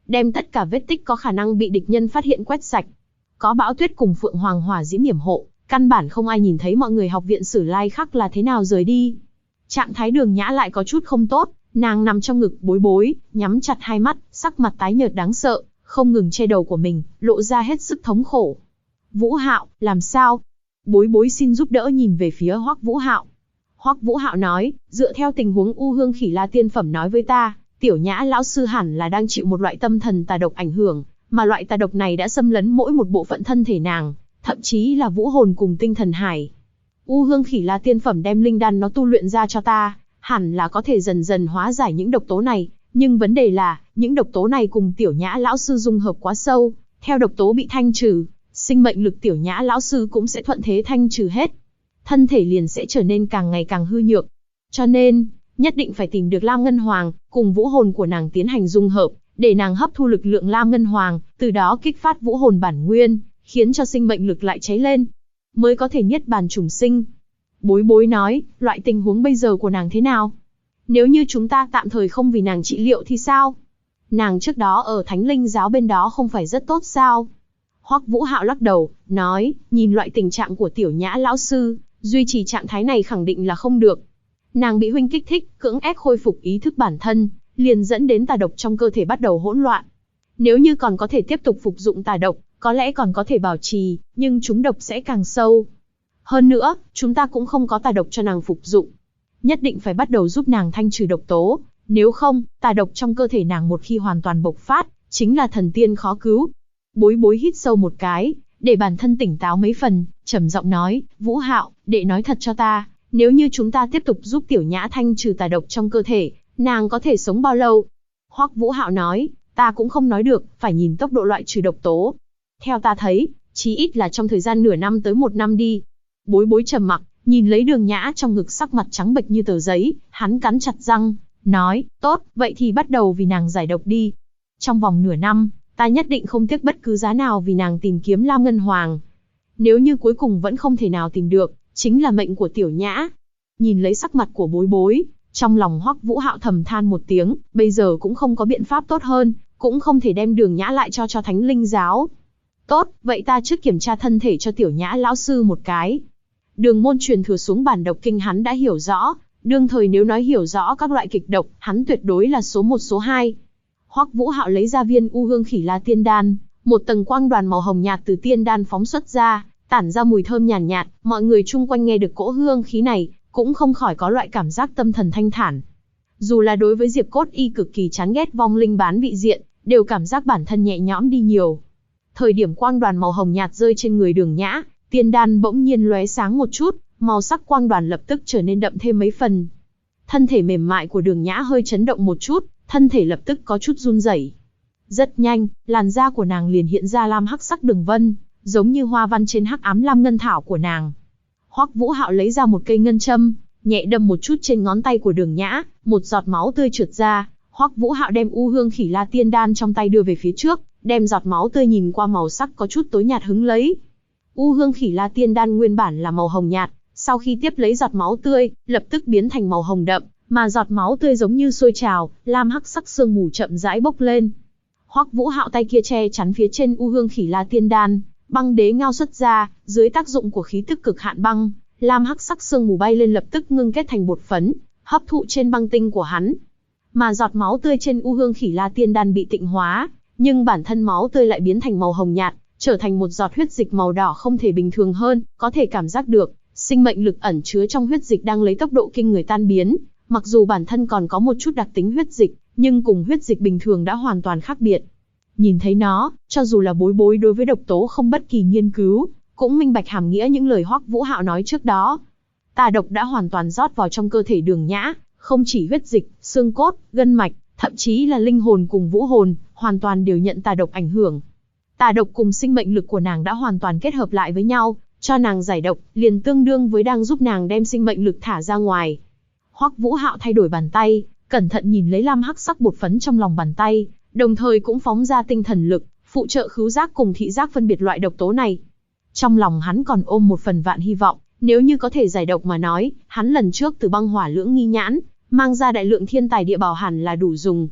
đem tất cả vết tích có khả năng bị địch nhân phát hiện quét sạch. Có Bão Tuyết cùng Phượng Hoàng hỏa diễm yểm hộ, căn bản không ai nhìn thấy mọi người học viện Sử Lai Khắc là thế nào rời đi. Trạng thái Đường Nhã lại có chút không tốt, nàng nằm trong ngực Bối Bối, nhắm chặt hai mắt, sắc mặt tái nhợt đáng sợ, không ngừng che đầu của mình, lộ ra hết sức thống khổ. Vũ Hạo, làm sao? Bối Bối xin giúp đỡ nhìn về phía Hoắc Vũ Hạo. Hoắc Vũ Hạo nói, dựa theo tình huống U Hương Khỉ La tiên phẩm nói với ta, Tiểu Nhã lão sư hẳn là đang chịu một loại tâm thần tà độc ảnh hưởng, mà loại tà độc này đã xâm lấn mỗi một bộ phận thân thể nàng, thậm chí là vũ hồn cùng tinh thần hải. U Hương Khỉ La tiên phẩm đem linh đan nó tu luyện ra cho ta, hẳn là có thể dần dần hóa giải những độc tố này, nhưng vấn đề là, những độc tố này cùng Tiểu Nhã lão sư dung hợp quá sâu, theo độc tố bị thanh trừ, sinh mệnh lực Tiểu Nhã lão sư cũng sẽ thuận thế thanh trừ hết. Thân thể liền sẽ trở nên càng ngày càng hư nhược. Cho nên, nhất định phải tìm được Lam Ngân Hoàng, cùng vũ hồn của nàng tiến hành dung hợp, để nàng hấp thu lực lượng Lam Ngân Hoàng, từ đó kích phát vũ hồn bản nguyên, khiến cho sinh mệnh lực lại cháy lên, mới có thể niết bàn trùng sinh. Bối Bối nói, loại tình huống bây giờ của nàng thế nào? Nếu như chúng ta tạm thời không vì nàng trị liệu thì sao? Nàng trước đó ở Thánh Linh giáo bên đó không phải rất tốt sao? Hoắc Vũ Hạo lắc đầu, nói, nhìn loại tình trạng của Tiểu Nhã lão sư, duy trì trạng thái này khẳng định là không được. Nàng bị huynh kích thích, cưỡng ép khôi phục ý thức bản thân, liền dẫn đến tà độc trong cơ thể bắt đầu hỗn loạn. Nếu như còn có thể tiếp tục phục dụng tà độc, có lẽ còn có thể bảo trì, nhưng chúng độc sẽ càng sâu. Hơn nữa, chúng ta cũng không có tà độc cho nàng phục dụng. Nhất định phải bắt đầu giúp nàng thanh trừ độc tố, nếu không, tà độc trong cơ thể nàng một khi hoàn toàn bộc phát, chính là thần tiên khó cứu. Bối Bối hít sâu một cái, để bản thân tỉnh táo mấy phần, trầm giọng nói, Vũ Hạo, đệ nói thật cho ta, nếu như chúng ta tiếp tục giúp Tiểu Nhã thanh trừ tà độc trong cơ thể, nàng có thể sống bao lâu? Hoắc Vũ Hạo nói, ta cũng không nói được, phải nhìn tốc độ loại trừ độc tố. Theo ta thấy, chí ít là trong thời gian nửa năm tới 1 năm đi. Bối Bối trầm mặc, nhìn lấy Đường Nhã trong ngực sắc mặt trắng bệch như tờ giấy, hắn cắn chặt răng, nói, tốt, vậy thì bắt đầu vì nàng giải độc đi. Trong vòng nửa năm, ta nhất định không tiếc bất cứ giá nào vì nàng tìm kiếm Lam Ngân Hoàng. Nếu như cuối cùng vẫn không thể nào tìm được, chính là mệnh của Tiểu Nhã. Nhìn lấy sắc mặt của Bối Bối, trong lòng Hoắc Vũ Hạo thầm than một tiếng, bây giờ cũng không có biện pháp tốt hơn, cũng không thể đem Đường Nhã lại cho Thánh Linh giáo. Tốt, vậy ta trước kiểm tra thân thể cho Tiểu Nhã lão sư một cái. Đường môn truyền thừa xuống bản độc kinh hắn đã hiểu rõ, đương thời nếu nói hiểu rõ các loại kịch độc, hắn tuyệt đối là số 1 số 2. Hoắc Vũ Hạo lấy ra viên U Hương Khỉ La tiên đan, một tầng quang đoàn màu hồng nhạt từ tiên đan phóng xuất ra, tản ra mùi thơm nhàn nhạt, mọi người chung quanh nghe được cỗ hương khí này, cũng không khỏi có loại cảm giác tâm thần thanh thản. Dù là đối với Diệp Cốt Y cực kỳ chán ghét vong linh bán vị diện, đều cảm giác bản thân nhẹ nhõm đi nhiều. Thời điểm quang đoàn màu hồng nhạt rơi trên người Đường Nhã, tiên đan bỗng nhiên lóe sáng một chút, màu sắc quang đoàn lập tức trở nên đậm thêm mấy phần. Thân thể mềm mại của Đường Nhã hơi chấn động một chút, thân thể lập tức có chút run rẩy. Rất nhanh, làn da của nàng liền hiện ra lam hắc sắc đường vân, giống như hoa văn trên hắc ám lam ngân thảo của nàng. Hoắc Vũ Hạo lấy ra một cây ngân châm, nhẹ đâm một chút trên ngón tay của Đường Nhã, một giọt máu tươi trượt ra. Hoắc Vũ Hạo đem U Hương Khỉ La tiên đan trong tay đưa về phía trước, đem giọt máu tươi nhìn qua màu sắc có chút tối nhạt hứng lấy. U Hương Khỉ La tiên đan nguyên bản là màu hồng nhạt, sau khi tiếp lấy giọt máu tươi, lập tức biến thành màu hồng đậm, mà giọt máu tươi giống như sôi trào, lam hắc sắc sương mù chậm rãi bốc lên. Hoắc Vũ Hạo tay kia che chắn phía trên U Hương Khỉ La tiên đan, băng đế ngao xuất ra, dưới tác dụng của khí tức cực hạn băng, lam hắc sắc sương mù bay lên lập tức ngưng kết thành bột phấn, hấp thụ trên băng tinh của hắn. Mà giọt máu tươi trên U Hương Khỉ La tiên đan bị tịnh hóa, nhưng bản thân máu tươi lại biến thành màu hồng nhạt, trở thành một giọt huyết dịch màu đỏ không thể bình thường hơn, có thể cảm giác được, sinh mệnh lực ẩn chứa trong huyết dịch đang lấy tốc độ kinh người tan biến, mặc dù bản thân còn có một chút đặc tính huyết dịch, nhưng cùng huyết dịch bình thường đã hoàn toàn khác biệt. Nhìn thấy nó, cho dù là Bối Bối đối với độc tố không bất kỳ nghiên cứu, cũng minh bạch hàm nghĩa những lời Hoắc Vũ Hạo nói trước đó. Tà độc đã hoàn toàn rót vào trong cơ thể Đường Nhã, không chỉ huyết dịch, xương cốt, gân mạch, thậm chí là linh hồn cùng vũ hồn, hoàn toàn đều nhận tà độc ảnh hưởng. Tà độc cùng sinh mệnh lực của nàng đã hoàn toàn kết hợp lại với nhau, cho nàng giải độc, liền tương đương với đang giúp nàng đem sinh mệnh lực thả ra ngoài. Hoắc Vũ Hạo thay đổi bàn tay, cẩn thận nhìn lấy lam hắc sắc bột phấn trong lòng bàn tay, đồng thời cũng phóng ra tinh thần lực, phụ trợ khứu giác cùng thị giác phân biệt loại độc tố này. Trong lòng hắn còn ôm một phần vạn hy vọng, nếu như có thể giải độc mà nói, hắn lần trước từ băng hỏa lưỡng nghi nhãn, mang ra đại lượng thiên tài địa bảo hẳn là đủ dùng.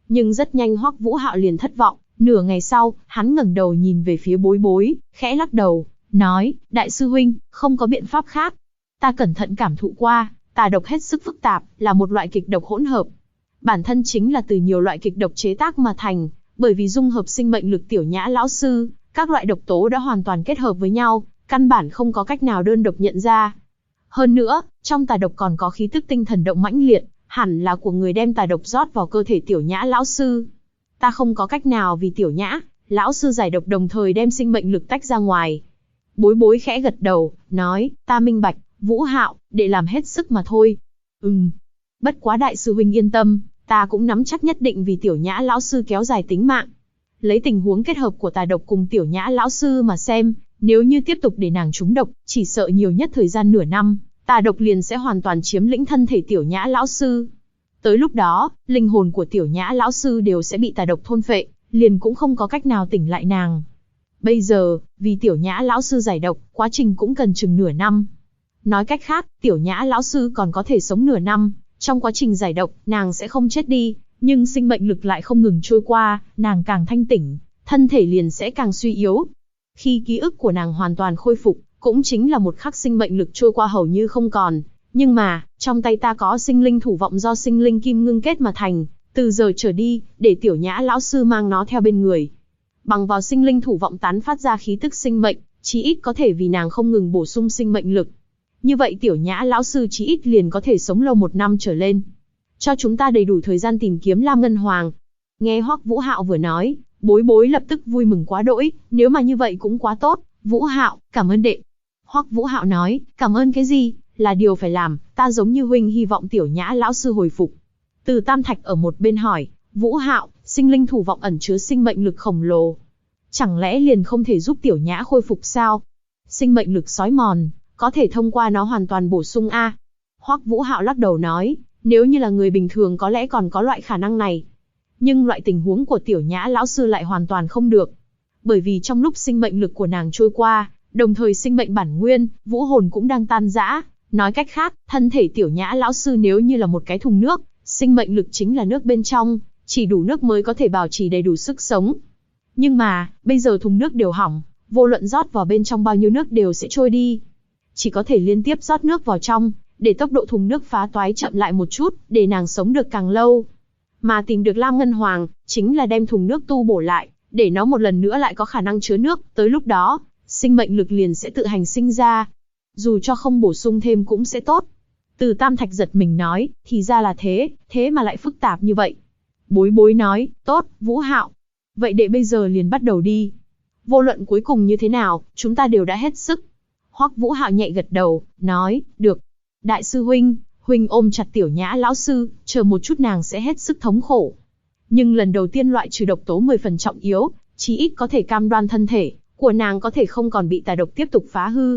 Nhưng rất nhanh Hoắc Vũ Hạo liền thất vọng, nửa ngày sau, hắn ngẩng đầu nhìn về phía Bối Bối, khẽ lắc đầu, nói, đại sư huynh, không có biện pháp khác. Ta cẩn thận cảm thụ qua, tà độc hết sức phức tạp, là một loại kịch độc hỗn hợp. Bản thân chính là từ nhiều loại kịch độc chế tác mà thành, bởi vì dung hợp sinh mệnh lực Tiểu Nhã lão sư, các loại độc tố đã hoàn toàn kết hợp với nhau, căn bản không có cách nào đơn độc nhận ra. Hơn nữa, trong tà độc còn có khí tức tinh thần động mãnh liệt, hẳn là của người đem tà độc rót vào cơ thể Tiểu Nhã lão sư. Ta không có cách nào vì Tiểu Nhã lão sư giải độc đồng thời đem sinh mệnh lực tách ra ngoài. Bối Bối khẽ gật đầu, nói, ta minh bạch, Vũ Hạo, để làm hết sức mà thôi. Bất quá đại sư huynh yên tâm, ta cũng nắm chắc nhất định vì Tiểu Nhã lão sư kéo dài tính mạng. Lấy tình huống kết hợp của tà độc cùng Tiểu Nhã lão sư mà xem, nếu như tiếp tục để nàng trúng độc, chỉ sợ nhiều nhất thời gian nửa năm, tà độc liền sẽ hoàn toàn chiếm lĩnh thân thể Tiểu Nhã lão sư. Tới lúc đó, linh hồn của Tiểu Nhã lão sư đều sẽ bị tà độc thôn phệ, liền cũng không có cách nào tỉnh lại nàng. Bây giờ, vì Tiểu Nhã lão sư giải độc, quá trình cũng cần chừng nửa năm. Nói cách khác, Tiểu Nhã lão sư còn có thể sống nửa năm, trong quá trình giải độc, nàng sẽ không chết đi, nhưng sinh mệnh lực lại không ngừng trôi qua, nàng càng thanh tỉnh, thân thể liền sẽ càng suy yếu. Khi ký ức của nàng hoàn toàn khôi phục, cũng chính là một khắc sinh mệnh lực trôi qua hầu như không còn. Nhưng mà, trong tay ta có sinh linh thủ vọng do sinh linh kim ngưng kết mà thành, từ giờ trở đi, để Tiểu Nhã lão sư mang nó theo bên người. Bằng vào sinh linh thủ vọng tán phát ra khí tức sinh mệnh, chí ít có thể vì nàng không ngừng bổ sung sinh mệnh lực. Như vậy Tiểu Nhã lão sư chí ít liền có thể sống lâu 1 năm trở lên. Cho chúng ta đầy đủ thời gian tìm kiếm Lam Ngân Hoàng. Nghe Hoắc Vũ Hạo vừa nói, Bối Bối lập tức vui mừng quá đỗi, nếu mà như vậy cũng quá tốt, Vũ Hạo, cảm ơn đệ. Hoắc Vũ Hạo nói, cảm ơn cái gì, là điều phải làm, ta giống như huynh hy vọng Tiểu Nhã lão sư hồi phục. Từ Tam Thạch ở một bên hỏi, Vũ Hạo, sinh linh thủ vọng ẩn chứa sinh mệnh lực khổng lồ, chẳng lẽ liền không thể giúp Tiểu Nhã khôi phục sao? Sinh mệnh lực sói mòn, có thể thông qua nó hoàn toàn bổ sung a. Hoắc Vũ Hạo lắc đầu nói, nếu như là người bình thường có lẽ còn có loại khả năng này. Nhưng loại tình huống của Tiểu Nhã lão sư lại hoàn toàn không được. Bởi vì trong lúc sinh mệnh lực của nàng trôi qua, đồng thời sinh mệnh bản nguyên, vũ hồn cũng đang tan rã. Nói cách khác, thân thể Tiểu Nhã lão sư nếu như là một cái thùng nước, sinh mệnh lực chính là nước bên trong, chỉ đủ nước mới có thể bảo trì đầy đủ sức sống. Nhưng mà, bây giờ thùng nước đều hỏng, vô luận rót vào bên trong bao nhiêu nước đều sẽ trôi đi. Chỉ có thể liên tiếp rót nước vào trong, để tốc độ thùng nước phá toái chậm lại một chút, để nàng sống được càng lâu. Mà tìm được Lam Ngân Hoàng, chính là đem thùng nước tu bổ lại, để nó một lần nữa lại có khả năng chứa nước, tới lúc đó, sinh mệnh lực liền sẽ tự hành sinh ra. Dù cho không bổ sung thêm cũng sẽ tốt. Từ Tam Thạch giật mình nói, thì ra là thế, thế mà lại phức tạp như vậy. Bối Bối nói, tốt, Vũ Hạo. Vậy đệ bây giờ liền bắt đầu đi. Vô luận cuối cùng như thế nào, chúng ta đều đã hết sức. Hoắc Vũ Hạo nhẹ gật đầu, nói, được. Đại sư huynh, huynh ôm chặt Tiểu Nhã lão sư, chờ một chút nàng sẽ hết sức thống khổ. Nhưng lần đầu tiên loại trừ độc tố 10 phần trọng yếu, chí ít có thể cam đoan thân thể của nàng có thể không còn bị tà độc tiếp tục phá hư.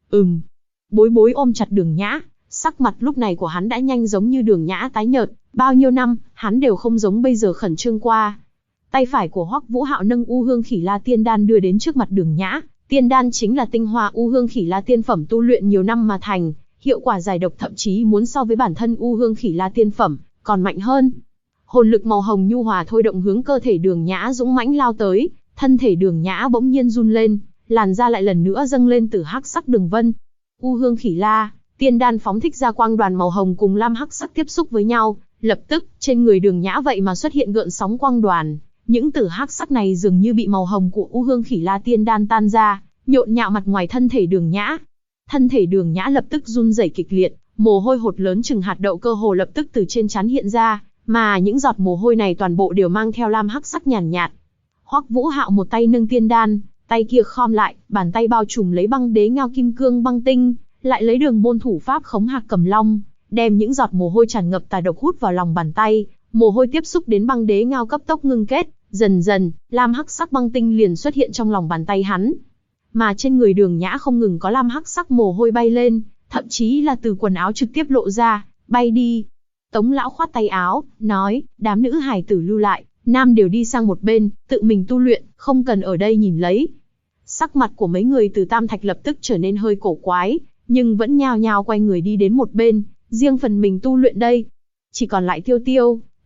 Bối Bối ôm chặt Đường Nhã, sắc mặt lúc này của hắn đã nhanh giống như Đường Nhã tái nhợt, bao nhiêu năm, hắn đều không giống bây giờ khẩn trương qua. Tay phải của Hoắc Vũ Hạo nâng U Hương Khỉ La Tiên Đan đưa đến trước mặt Đường Nhã, tiên đan chính là tinh hoa U Hương Khỉ La Tiên phẩm tu luyện nhiều năm mà thành, hiệu quả giải độc thậm chí muốn so với bản thân U Hương Khỉ La Tiên phẩm còn mạnh hơn. Hồn lực màu hồng nhu hòa thôi động hướng cơ thể Đường Nhã dũng mãnh lao tới, thân thể Đường Nhã bỗng nhiên run lên, làn da lại lần nữa dâng lên từ hắc sắc đường vân. U Hương Khỉ La Tiên đan phóng thích ra quang đoàn màu hồng cùng lam hắc sắc tiếp xúc với nhau, lập tức trên người Đường Nhã vậy mà xuất hiện gợn sóng quang đoàn. Những tử hắc sắc này dường như bị màu hồng của U Hương Khỉ La Tiên đan tan ra, nhộn nhạo mặt ngoài thân thể Đường Nhã. Thân thể Đường Nhã lập tức run rẩy kịch liệt, mồ hôi hột lớn chừng hạt đậu cơ hồ lập tức từ trên trán hiện ra, mà những giọt mồ hôi này toàn bộ đều mang theo lam hắc sắc nhàn nhạt. Hoắc Vũ Hạo một tay nâng tiên đan, tay kia khom lại, bàn tay bao trùm lấy băng đế ngao kim cương băng tinh, lại lấy đường môn thủ pháp khống hạc cầm long, đem những giọt mồ hôi tràn ngập tà độc hút vào lòng bàn tay, mồ hôi tiếp xúc đến băng đế ngao cấp tốc ngưng kết, dần dần, lam hắc sắc băng tinh liền xuất hiện trong lòng bàn tay hắn. Mà trên người Đường Nhã không ngừng có lam hắc sắc mồ hôi bay lên, thậm chí là từ quần áo trực tiếp lộ ra, bay đi. Tống lão khoát tay áo, nói, đám nữ hài tử lưu lại, nam đều đi sang một bên, tự mình tu luyện, không cần ở đây nhìn lấy. Sắc mặt của mấy người từ Tam Thạch lập tức trở nên hơi cổ quái, nhưng vẫn nhao nhao quay người đi đến một bên, riêng phần mình tu luyện đây. Chỉ còn lại Tiêu Tiêu,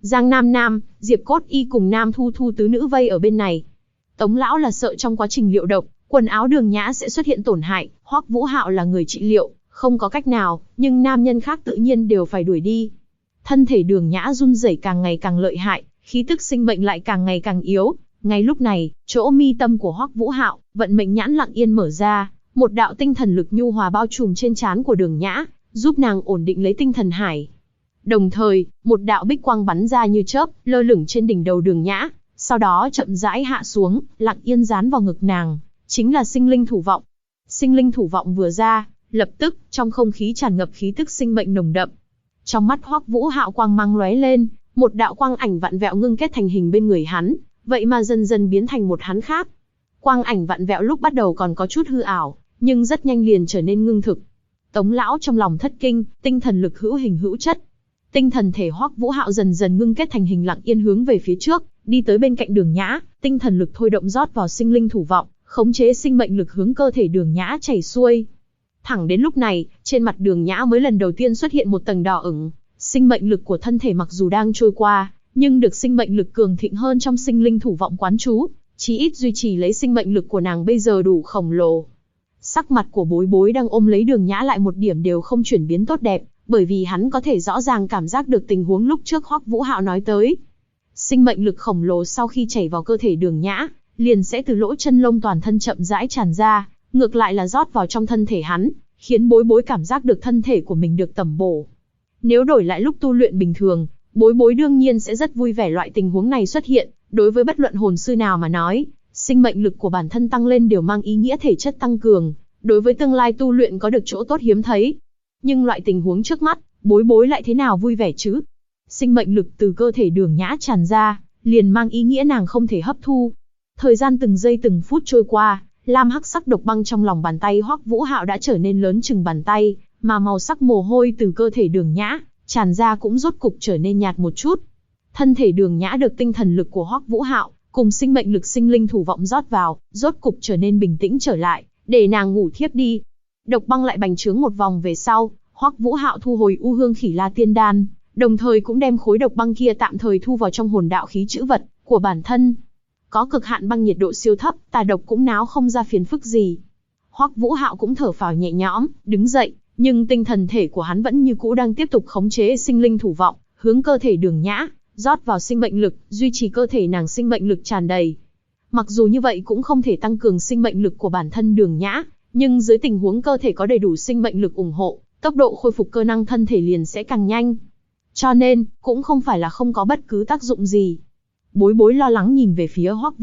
Giang Nam Nam, Diệp Cốt Y cùng Nam Thu Thu tứ nữ vây ở bên này. Tống lão là sợ trong quá trình liệu độc, quần áo Đường Nhã sẽ xuất hiện tổn hại, Hoắc Vũ Hạo là người trị liệu, không có cách nào, nhưng nam nhân khác tự nhiên đều phải đuổi đi. Thân thể Đường Nhã run rẩy càng ngày càng lợi hại, khí tức sinh mệnh lại càng ngày càng yếu. Ngay lúc này, chỗ mi tâm của Hoắc Vũ Hạo, vận mệnh nhãn lặng yên mở ra, một đạo tinh thần lực nhu hòa bao trùm trên trán của Đường Nhã, giúp nàng ổn định lấy tinh thần hải. Đồng thời, một đạo bích quang bắn ra như chớp, lơ lửng trên đỉnh đầu Đường Nhã, sau đó chậm rãi hạ xuống, lặng yên dán vào ngực nàng, chính là sinh linh thủ vọng. Sinh linh thủ vọng vừa ra, lập tức, trong không khí tràn ngập khí tức sinh mệnh nồng đậm. Trong mắt Hoắc Vũ Hạo quang mang lóe lên, một đạo quang ảnh vặn vẹo ngưng kết thành hình bên người hắn, vậy mà dần dần biến thành một hắn khác. Quang ảnh vặn vẹo lúc bắt đầu còn có chút hư ảo, nhưng rất nhanh liền trở nên ngưng thực. Tống lão trong lòng thất kinh, tinh thần lực hữu hình hữu chất. Tinh thần thể Hoắc Vũ Hạo dần dần ngưng kết thành hình lặng yên hướng về phía trước, đi tới bên cạnh Đường Nhã, tinh thần lực thôi động rót vào sinh linh thủ vọng, khống chế sinh mệnh lực hướng cơ thể Đường Nhã chảy xuôi. Thẳng đến lúc này, trên mặt Đường Nhã mới lần đầu tiên xuất hiện một tầng đỏ ửng, sinh mệnh lực của thân thể mặc dù đang trôi qua, nhưng được sinh mệnh lực cường thịnh hơn trong sinh linh thủ vọng quán chú, chí ít duy trì lấy sinh mệnh lực của nàng bây giờ đủ khổng lồ. Sắc mặt của Bối Bối đang ôm lấy Đường Nhã lại một điểm đều không chuyển biến tốt đẹp, bởi vì hắn có thể rõ ràng cảm giác được tình huống lúc trước Hoắc Vũ Hạo nói tới. Sinh mệnh lực khổng lồ sau khi chảy vào cơ thể Đường Nhã, liền sẽ từ lỗ chân lông toàn thân chậm rãi tràn ra, ngược lại là rót vào trong thân thể hắn, khiến Bối Bối cảm giác được thân thể của mình được tẩm bổ. Nếu đổi lại lúc tu luyện bình thường, Bối Bối đương nhiên sẽ rất vui vẻ loại tình huống này xuất hiện, đối với bất luận hồn sư nào mà nói, sinh mệnh lực của bản thân tăng lên đều mang ý nghĩa thể chất tăng cường, đối với tương lai tu luyện có được chỗ tốt hiếm thấy. Nhưng loại tình huống trước mắt, Bối Bối lại thế nào vui vẻ chứ? Sinh mệnh lực từ cơ thể Đường Nhã tràn ra, liền mang ý nghĩa nàng không thể hấp thu. Thời gian từng giây từng phút trôi qua, lam hắc sắc độc băng trong lòng bàn tay Hoắc Vũ Hạo đã trở nên lớn chừng bàn tay, mà màu sắc mồ hôi từ cơ thể Đường Nhã tràn ra cũng rốt cục trở nên nhạt một chút. Thân thể Đường Nhã được tinh thần lực của Hoắc Vũ Hạo cùng sinh mệnh lực sinh linh thủ vọng rót vào, rốt cục trở nên bình tĩnh trở lại, để nàng ngủ thiếp đi. Độc băng lại bành trướng một vòng về sau, Hoắc Vũ Hạo thu hồi U Hương Khỉ La Tiên Đan, đồng thời cũng đem khối độc băng kia tạm thời thu vào trong hồn đạo khí trữ vật của bản thân. Có cực hạn băng nhiệt độ siêu thấp, tà độc cũng náo không ra phiền phức gì. Hoắc Vũ Hạo cũng thở phào nhẹ nhõm, đứng dậy, nhưng tinh thần thể của hắn vẫn như cũ đang tiếp tục khống chế sinh linh thủ vọng, hướng cơ thể Đường Nhã, rót vào sinh mệnh lực, duy trì cơ thể nàng sinh mệnh lực tràn đầy. Mặc dù như vậy cũng không thể tăng cường sinh mệnh lực của bản thân Đường Nhã, nhưng dưới tình huống cơ thể có đầy đủ sinh mệnh lực ủng hộ, tốc độ khôi phục cơ năng thân thể liền sẽ càng nhanh. Cho nên, cũng không phải là không có bất cứ tác dụng gì. Bối Bối lo lắng nhìn về phía Hoắc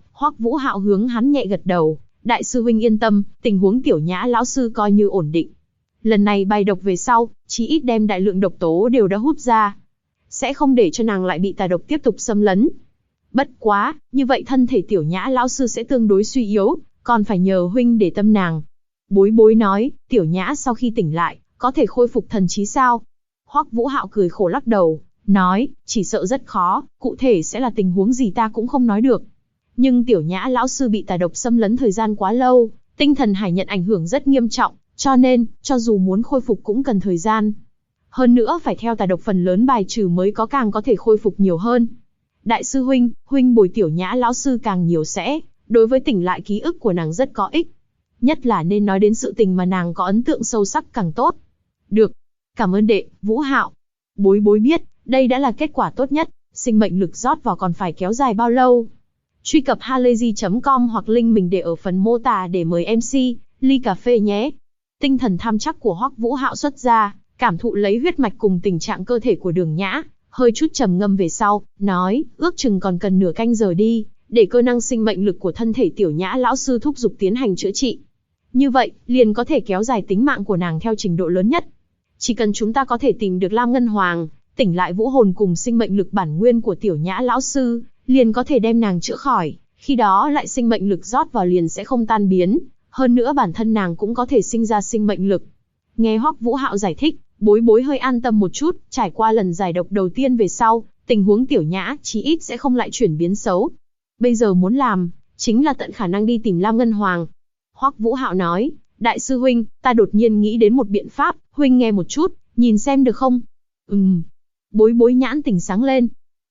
Vũ Hạo hướng hắn nhẹ gật đầu, đại sư huynh yên tâm, tình huống Tiểu Nhã lão sư coi như ổn định. Lần này bài độc về sau, chí ít đem đại lượng độc tố đều đã hút ra, sẽ không để cho nàng lại bị tà độc tiếp tục xâm lấn. Bất quá, như vậy thân thể Tiểu Nhã lão sư sẽ tương đối suy yếu, còn phải nhờ huynh để tâm nàng. Bối Bối nói, Tiểu Nhã sau khi tỉnh lại, có thể khôi phục thần trí sao? Hoắc Vũ Hạo cười khổ lắc đầu, nói, chỉ sợ rất khó, cụ thể sẽ là tình huống gì ta cũng không nói được. Nhưng Tiểu Nhã lão sư bị tà độc xâm lấn thời gian quá lâu, tinh thần hải nhận ảnh hưởng rất nghiêm trọng, cho nên, cho dù muốn khôi phục cũng cần thời gian. Hơn nữa phải theo tà độc phần lớn bài trừ mới có càng có thể khôi phục nhiều hơn. Đại sư huynh, huynh bồi Tiểu Nhã lão sư càng nhiều sẽ, đối với tỉnh lại ký ức của nàng rất có ích. Nhất là nên nói đến sự tình mà nàng có ấn tượng sâu sắc càng tốt. Được, cảm ơn đệ, Vũ Hạo. Bối Bối biết, đây đã là kết quả tốt nhất, sinh mệnh lực rót vào còn phải kéo dài bao lâu. Truy cập halayzi.com hoặc link mình để ở phần mô tả để mời MC, ly cà phê nhé. Tinh thần tham chắc của Hoắc Vũ Hạo xuất ra, cảm thụ lấy huyết mạch cùng tình trạng cơ thể của Đường Nhã, hơi chút trầm ngâm về sau, nói, ước chừng còn cần nửa canh giờ đi, để cơ năng sinh mệnh lực của thân thể Tiểu Nhã lão sư thúc giục tiến hành chữa trị. Như vậy, liền có thể kéo dài tính mạng của nàng theo trình độ lớn nhất. Chỉ cần chúng ta có thể tìm được Lam Ngân Hoàng, tỉnh lại vũ hồn cùng sinh mệnh lực bản nguyên của Tiểu Nhã lão sư, liền có thể đem nàng chữa khỏi, khi đó lại sinh mệnh lực rót vào liền sẽ không tan biến, hơn nữa bản thân nàng cũng có thể sinh ra sinh mệnh lực. Nghe Hoắc Vũ Hạo giải thích, Bối Bối hơi an tâm một chút, trải qua lần giải độc đầu tiên về sau, tình huống Tiểu Nhã chí ít sẽ không lại chuyển biến xấu. Bây giờ muốn làm, chính là tận khả năng đi tìm Lam Ngân Hoàng. Hoắc Vũ Hạo nói, đại sư huynh, ta đột nhiên nghĩ đến một biện pháp, huynh nghe một chút, nhìn xem được không? Bối Bối nhãn tỉnh sáng lên.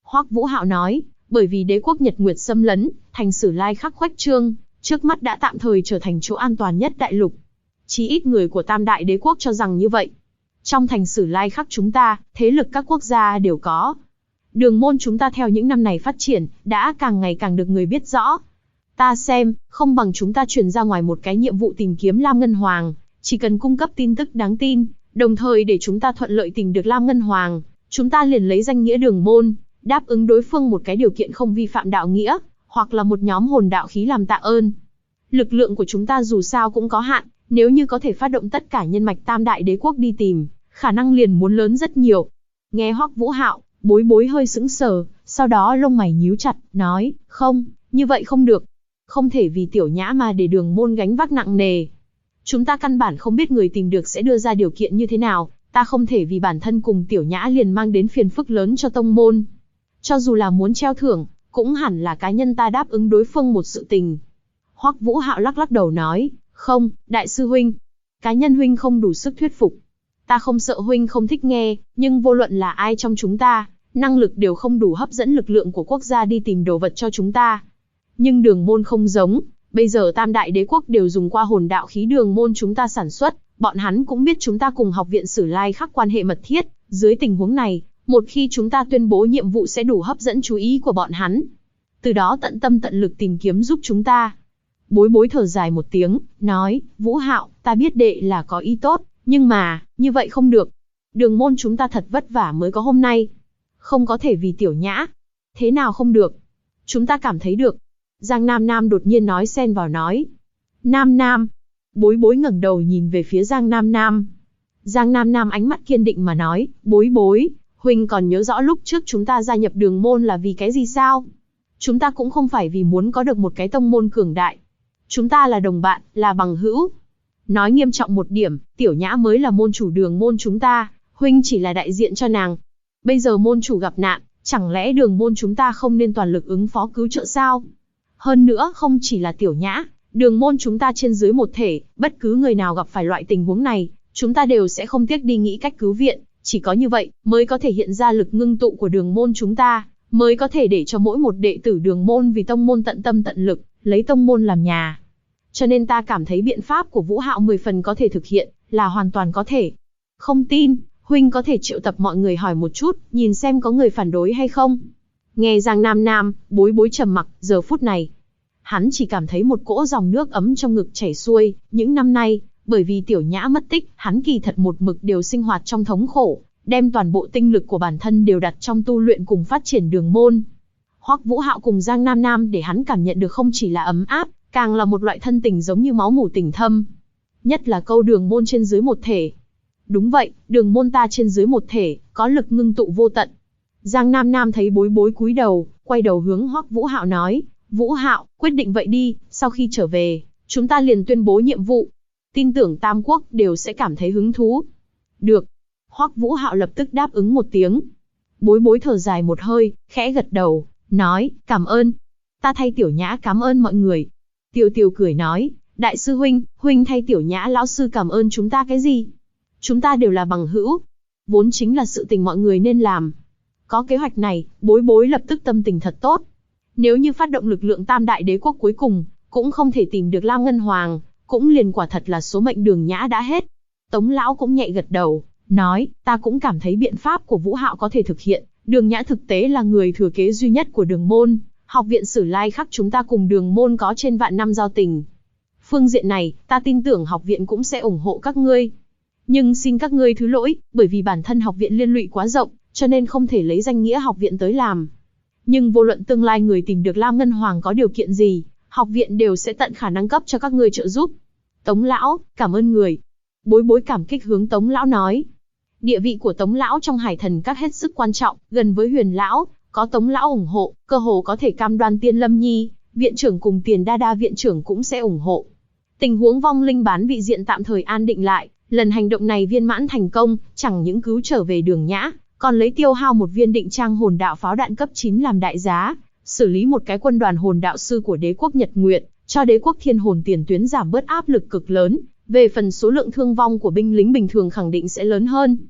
Hoắc Vũ Hạo nói, bởi vì đế quốc Nhật Nguyệt xâm lấn, thành Sử Lai Khắc khuếch trương, trước mắt đã tạm thời trở thành chỗ an toàn nhất đại lục. Chí ít người của Tam Đại Đế quốc cho rằng như vậy. Trong thành Sử Lai Khắc chúng ta, thế lực các quốc gia đều có. Đường môn chúng ta theo những năm này phát triển, đã càng ngày càng được người biết rõ. Ta xem, không bằng chúng ta truyền ra ngoài một cái nhiệm vụ tìm kiếm Lam Ngân Hoàng, chỉ cần cung cấp tin tức đáng tin, đồng thời để chúng ta thuận lợi tìm được Lam Ngân Hoàng, chúng ta liền lấy danh nghĩa đường môn, đáp ứng đối phương một cái điều kiện không vi phạm đạo nghĩa, hoặc là một nhóm hồn đạo khí làm tạ ơn. Lực lượng của chúng ta dù sao cũng có hạn, nếu như có thể phát động tất cả nhân mạch Tam Đại Đế quốc đi tìm, khả năng liền muốn lớn rất nhiều. Nghe Hoắc Vũ Hạo, Bối Bối hơi sững sờ, sau đó lông mày nhíu chặt, nói, không, như vậy không được. Không thể vì Tiểu Nhã mà để đường môn gánh vác nặng nề. Chúng ta căn bản không biết người tìm được sẽ đưa ra điều kiện như thế nào, ta không thể vì bản thân cùng Tiểu Nhã liền mang đến phiền phức lớn cho tông môn. Cho dù là muốn treo thưởng, cũng hẳn là cá nhân ta đáp ứng đối phương một sự tình. Hoắc Vũ Hạo lắc lắc đầu nói, không, đại sư huynh, cá nhân huynh không đủ sức thuyết phục. Ta không sợ huynh không thích nghe, nhưng vô luận là ai trong chúng ta, năng lực đều không đủ hấp dẫn lực lượng của quốc gia đi tìm đồ vật cho chúng ta. Nhưng đường môn không giống, bây giờ Tam Đại Đế quốc đều dùng qua hồn đạo khí đường môn chúng ta sản xuất, bọn hắn cũng biết chúng ta cùng học viện Sử Lai Khắc quan hệ mật thiết, dưới tình huống này, một khi chúng ta tuyên bố nhiệm vụ sẽ đủ hấp dẫn chú ý của bọn hắn. Từ đó tận tâm tận lực tìm kiếm giúp chúng ta. Bối Bối thở dài một tiếng, nói, Vũ Hạo, ta biết đệ là có ý tốt, nhưng mà, như vậy không được. Đường môn chúng ta thật vất vả mới có hôm nay. Không có thể vì Tiểu Nhã. Thế nào không được? Chúng ta cảm thấy được. Giang Nam Nam đột nhiên nói xen vào nói. Nam Nam. Bối Bối ngẩng đầu nhìn về phía Giang Nam Nam. Giang Nam Nam ánh mắt kiên định mà nói, Bối Bối, huynh còn nhớ rõ lúc trước chúng ta gia nhập đường môn là vì cái gì sao? Chúng ta cũng không phải vì muốn có được một cái tông môn cường đại. Chúng ta là đồng bạn, là bằng hữu. Nói nghiêm trọng một điểm, Tiểu Nhã mới là môn chủ đường môn chúng ta, huynh chỉ là đại diện cho nàng. Bây giờ môn chủ gặp nạn, chẳng lẽ đường môn chúng ta không nên toàn lực ứng phó cứu trợ sao? Hơn nữa không chỉ là Tiểu Nhã, đường môn chúng ta trên dưới một thể, bất cứ người nào gặp phải loại tình huống này, chúng ta đều sẽ không tiếc đi nghĩ cách cứu viện, chỉ có như vậy mới có thể hiện ra lực ngưng tụ của đường môn chúng ta, mới có thể để cho mỗi một đệ tử đường môn vì tông môn tận tâm tận lực, lấy tông môn làm nhà. Cho nên ta cảm thấy biện pháp của Vũ Hạo 10 phần có thể thực hiện, là hoàn toàn có thể. Không tin, huynh có thể triệu tập mọi người hỏi một chút, nhìn xem có người phản đối hay không. Nghe Giang Nam Nam, Bối Bối trầm mặc, giờ phút này, hắn chỉ cảm thấy một cỗ dòng nước ấm trong ngực chảy xuôi. Những năm nay, bởi vì Tiểu Nhã mất tích, hắn kỳ thật một mực đều sinh hoạt trong thống khổ, đem toàn bộ tinh lực của bản thân đều đặt trong tu luyện cùng phát triển đường môn. Hoắc Vũ Hạo cùng Giang Nam Nam để hắn cảm nhận được không chỉ là ấm áp, càng là một loại thân tình giống như máu mủ tình thâm. Nhất là câu đường môn trên dưới một thể. Đúng vậy, đường môn ta trên dưới một thể, có lực ngưng tụ vô tận. Giang Nam Nam thấy Bối Bối cúi đầu, quay đầu hướng Hoắc Vũ Hạo nói, Vũ Hạo, quyết định vậy đi, sau khi trở về, chúng ta liền tuyên bố nhiệm vụ. Tin tưởng Tam Quốc đều sẽ cảm thấy hứng thú. Được. Hoắc Vũ Hạo lập tức đáp ứng một tiếng. Bối Bối thở dài một hơi, khẽ gật đầu, nói, cảm ơn. Ta thay Tiểu Nhã cảm ơn mọi người. Tiêu Tiêu cười nói, đại sư huynh, huynh thay Tiểu Nhã lão sư cảm ơn chúng ta cái gì? Chúng ta đều là bằng hữu. Vốn chính là sự tình mọi người nên làm. Có kế hoạch này, Bối Bối lập tức tâm tình thật tốt. Nếu như phát động lực lượng Tam Đại Đế quốc cuối cùng, cũng không thể tìm được Lam Ngân Hoàng, cũng liền quả thật là số mệnh Đường Nhã đã hết. Tống lão cũng nhẹ gật đầu, nói, ta cũng cảm thấy biện pháp của Vũ Hạo có thể thực hiện. Đường Nhã thực tế là người thừa kế duy nhất của đường môn. Học viện Sử Lai Khắc chúng ta cùng đường môn có trên vạn năm giao tình. Phương diện này, ta tin tưởng học viện cũng sẽ ủng hộ các ngươi. Nhưng xin các ngươi thứ lỗi, bởi vì bản thân học viện liên lụy quá rộng, cho nên không thể lấy danh nghĩa học viện tới làm. Nhưng vô luận tương lai người tìm được Lam Ngân Hoàng có điều kiện gì, học viện đều sẽ tận khả năng cấp cho các ngươi trợ giúp. Tống lão, cảm ơn người. Bối Bối cảm kích hướng Tống lão nói. Địa vị của Tống lão trong Hải Thần Các hết sức quan trọng, gần với Huyền lão, có Tống lão ủng hộ, cơ hồ có thể cam đoan Tiên Lâm Nhi, viện trưởng cùng Tiền Đa Đa viện trưởng cũng sẽ ủng hộ. Tình huống vong linh bán vị diện tạm thời an định lại, lần hành động này viên mãn thành công, chẳng những cứu trở về Đường Nhã, còn lấy tiêu hao một viên định trang hồn đạo pháo đạn cấp 9 làm đại giá, xử lý một cái quân đoàn hồn đạo sư của đế quốc Nhật Nguyệt, cho đế quốc Thiên Hồn tiền tuyến giảm bớt áp lực cực lớn, về phần số lượng thương vong của binh lính bình thường khẳng định sẽ lớn hơn.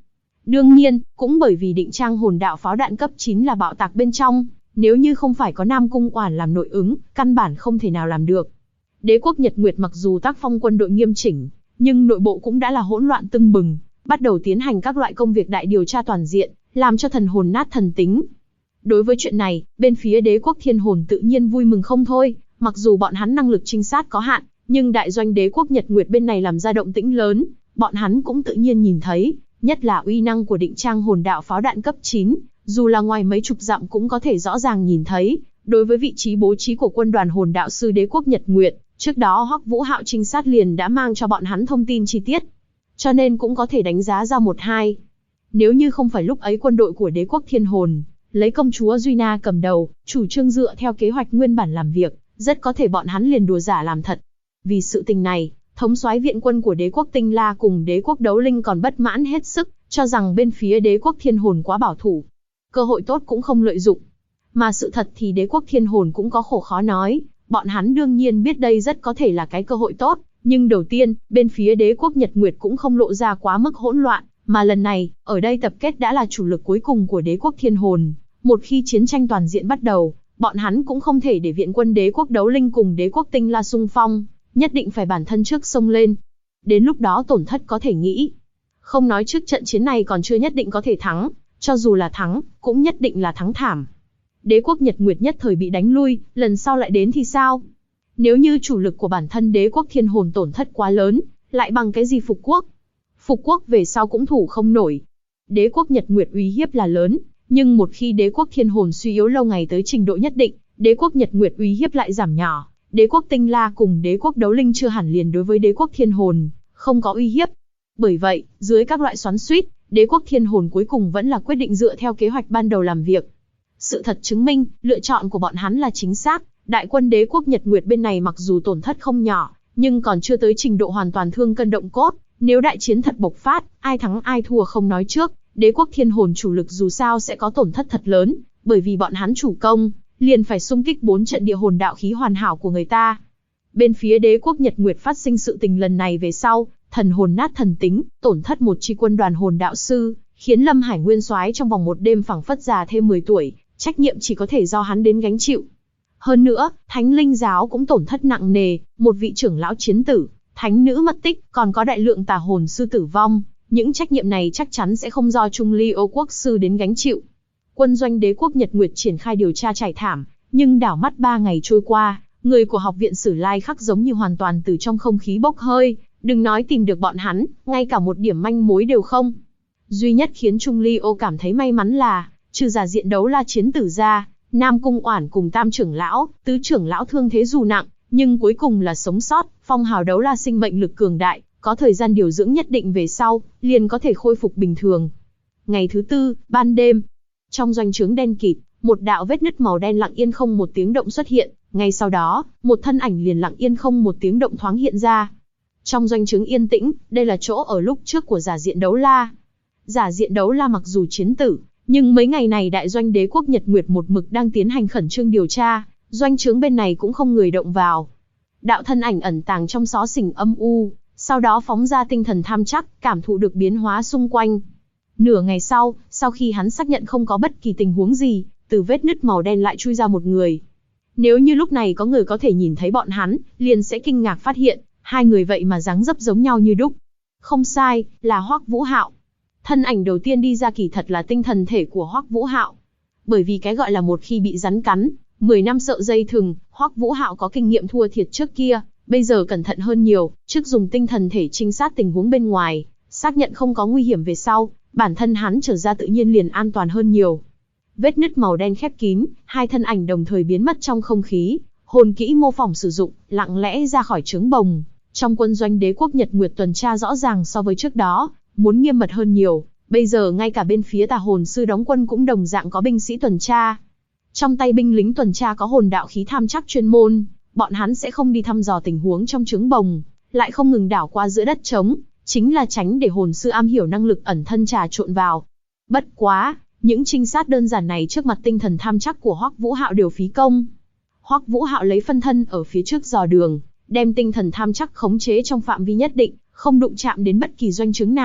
Đương nhiên, cũng bởi vì định trang hồn đạo pháo đạn cấp 9 là bạo tạc bên trong, nếu như không phải có Nam Cung Oản làm nội ứng, căn bản không thể nào làm được. Đế quốc Nhật Nguyệt mặc dù tác phong quân đội nghiêm chỉnh, nhưng nội bộ cũng đã là hỗn loạn tưng bừng, bắt đầu tiến hành các loại công việc đại điều tra toàn diện, làm cho thần hồn nát thần tính. Đối với chuyện này, bên phía đế quốc Thiên Hồn tự nhiên vui mừng không thôi, mặc dù bọn hắn năng lực trinh sát có hạn, nhưng đại doanh đế quốc Nhật Nguyệt bên này làm ra động tĩnh lớn, bọn hắn cũng tự nhiên nhìn thấy, nhất là uy năng của định trang hồn đạo pháo đạn cấp 9, dù là ngoài mấy chục dặm cũng có thể rõ ràng nhìn thấy. Đối với vị trí bố trí của quân đoàn hồn đạo sư đế quốc Nhật Nguyệt, trước đó Hoắc Vũ Hạo trinh sát liền đã mang cho bọn hắn thông tin chi tiết, cho nên cũng có thể đánh giá ra một hai. Nếu như không phải lúc ấy quân đội của đế quốc Thiên Hồn, lấy công chúa Duy Na cầm đầu, chủ trương dựa theo kế hoạch nguyên bản làm việc, rất có thể bọn hắn liền đùa giả làm thật. Vì sự tình này, thống soái viện quân của đế quốc Tinh La cùng đế quốc Đấu Linh còn bất mãn hết sức, cho rằng bên phía đế quốc Thiên Hồn quá bảo thủ. Cơ hội tốt cũng không lợi dụng. Mà sự thật thì đế quốc Thiên Hồn cũng có khổ khó nói, bọn hắn đương nhiên biết đây rất có thể là cái cơ hội tốt, nhưng đầu tiên, bên phía đế quốc Nhật Nguyệt cũng không lộ ra quá mức hỗn loạn, mà lần này, ở đây tập kết đã là chủ lực cuối cùng của đế quốc Thiên Hồn. Một khi chiến tranh toàn diện bắt đầu, bọn hắn cũng không thể để viện quân đế quốc Đấu Linh cùng đế quốc Tinh La xung phong, nhất định phải bản thân trước xông lên. Đến lúc đó tổn thất có thể nghĩ. Không nói trước trận chiến này còn chưa nhất định có thể thắng, cho dù là thắng, cũng nhất định là thắng thảm. Đế quốc Nhật Nguyệt nhất thời bị đánh lui, lần sau lại đến thì sao? Nếu như chủ lực của bản thân đế quốc Thiên Hồn tổn thất quá lớn, lại bằng cái gì phục quốc? Phục quốc về sau cũng thủ không nổi. Đế quốc Nhật Nguyệt uy hiếp là lớn, nhưng một khi đế quốc Thiên Hồn suy yếu lâu ngày tới trình độ nhất định, đế quốc Nhật Nguyệt uy hiếp lại giảm nhỏ. Đế quốc Tinh La cùng đế quốc Đấu Linh chưa hẳn liền đối với đế quốc Thiên Hồn không có uy hiếp. Bởi vậy, dưới các loại xoắn xuýt, đế quốc Thiên Hồn cuối cùng vẫn là quyết định dựa theo kế hoạch ban đầu làm việc. Sự thật chứng minh, lựa chọn của bọn hắn là chính xác. Đại quân đế quốc Nhật Nguyệt bên này mặc dù tổn thất không nhỏ, nhưng còn chưa tới trình độ hoàn toàn thương cân động cốt. Nếu đại chiến thật bộc phát, ai thắng ai thua không nói trước, đế quốc Thiên Hồn chủ lực dù sao sẽ có tổn thất thật lớn, bởi vì bọn hắn chủ công, liền phải xung kích 4 trận địa hồn đạo khí hoàn hảo của người ta. Bên phía đế quốc Nhật Nguyệt phát sinh sự tình lần này về sau, thần hồn nát thần tính, tổn thất một chi quân đoàn hồn đạo sư, khiến Lâm Hải Nguyên Soái trong vòng một đêm phảng phất già thêm 10 tuổi, trách nhiệm chỉ có thể do hắn đến gánh chịu. Hơn nữa, Thánh Linh giáo cũng tổn thất nặng nề, một vị trưởng lão chiến tử, thánh nữ mất tích, còn có đại lượng tà hồn sư tử vong. Những trách nhiệm này chắc chắn sẽ không do Trung Ly Ô quốc sư đến gánh chịu. Quân doanh đế quốc Nhật Nguyệt triển khai điều tra trải thảm, nhưng đảo mắt 3 ngày trôi qua, người của học viện Sử Lai Khắc giống như hoàn toàn từ trong không khí bốc hơi, đừng nói tìm được bọn hắn, ngay cả một điểm manh mối đều không. Duy nhất khiến Trung Ly Ô cảm thấy may mắn là, trừ giả diện Đấu La chiến tử ra, Nam Cung Oản cùng Tam trưởng lão, Tứ trưởng lão thương thế dù nặng, nhưng cuối cùng là sống sót. Phong hào Đấu La sinh mệnh lực cường đại, có thời gian điều dưỡng nhất định về sau, liền có thể khôi phục bình thường. Ngày thứ tư, ban đêm, trong doanh trướng đen kịt, một đạo vết nứt màu đen lặng yên không một tiếng động xuất hiện, ngay sau đó, một thân ảnh liền lặng yên không một tiếng động thoáng hiện ra. Trong doanh trướng yên tĩnh, đây là chỗ ở lúc trước của giả diện Đấu La. Giả diện Đấu La mặc dù chiến tử, nhưng mấy ngày này đại doanh đế quốc Nhật Nguyệt một mực đang tiến hành khẩn trương điều tra, doanh trướng bên này cũng không người động vào. Đạo thân ảnh ẩn tàng trong xó xỉnh âm u, sau đó phóng ra tinh thần tham chắc, cảm thụ được biến hóa xung quanh. Nửa ngày sau khi hắn xác nhận không có bất kỳ tình huống gì, từ vết nứt màu đen lại chui ra một người. Nếu như lúc này có người có thể nhìn thấy bọn hắn, liền sẽ kinh ngạc phát hiện, hai người vậy mà dáng dấp giống nhau như đúc. Không sai, là Hoắc Vũ Hạo. Thân ảnh đầu tiên đi ra kỳ thật là tinh thần thể của Hoắc Vũ Hạo. Bởi vì cái gọi là một khi bị rắn cắn, 10 năm sợ dây thừng, Hoắc Vũ Hạo có kinh nghiệm thua thiệt trước kia, bây giờ cẩn thận hơn nhiều, trước dùng tinh thần thể trinh sát tình huống bên ngoài, xác nhận không có nguy hiểm về sau, bản thân hắn trở ra tự nhiên liền an toàn hơn nhiều. Vết nứt màu đen khép kín, hai thân ảnh đồng thời biến mất trong không khí, hồn kỹ mô phỏng sử dụng, lặng lẽ ra khỏi trướng bồng. Trong quân doanh đế quốc Nhật Nguyệt tuần tra rõ ràng so với trước đó, muốn nghiêm mật hơn nhiều, bây giờ ngay cả bên phía tà hồn sư đóng quân cũng đồng dạng có binh sĩ tuần tra. Trong tay binh lính tuần tra có hồn đạo khí tham chắc chuyên môn, bọn hắn sẽ không đi thăm dò tình huống trong trướng bồng, lại không ngừng đảo qua giữa đất trống, chính là tránh để hồn sư am hiểu năng lực ẩn thân trà trộn vào. Bất quá, những trinh sát đơn giản này trước mặt tinh thần tham chắc của Hoắc Vũ Hạo đều phí công. Hoắc Vũ Hạo lấy phân thân ở phía trước dò đường, đem tinh thần tham chắc khống chế trong phạm vi nhất định, không đụng chạm đến bất kỳ doanh trướng nào,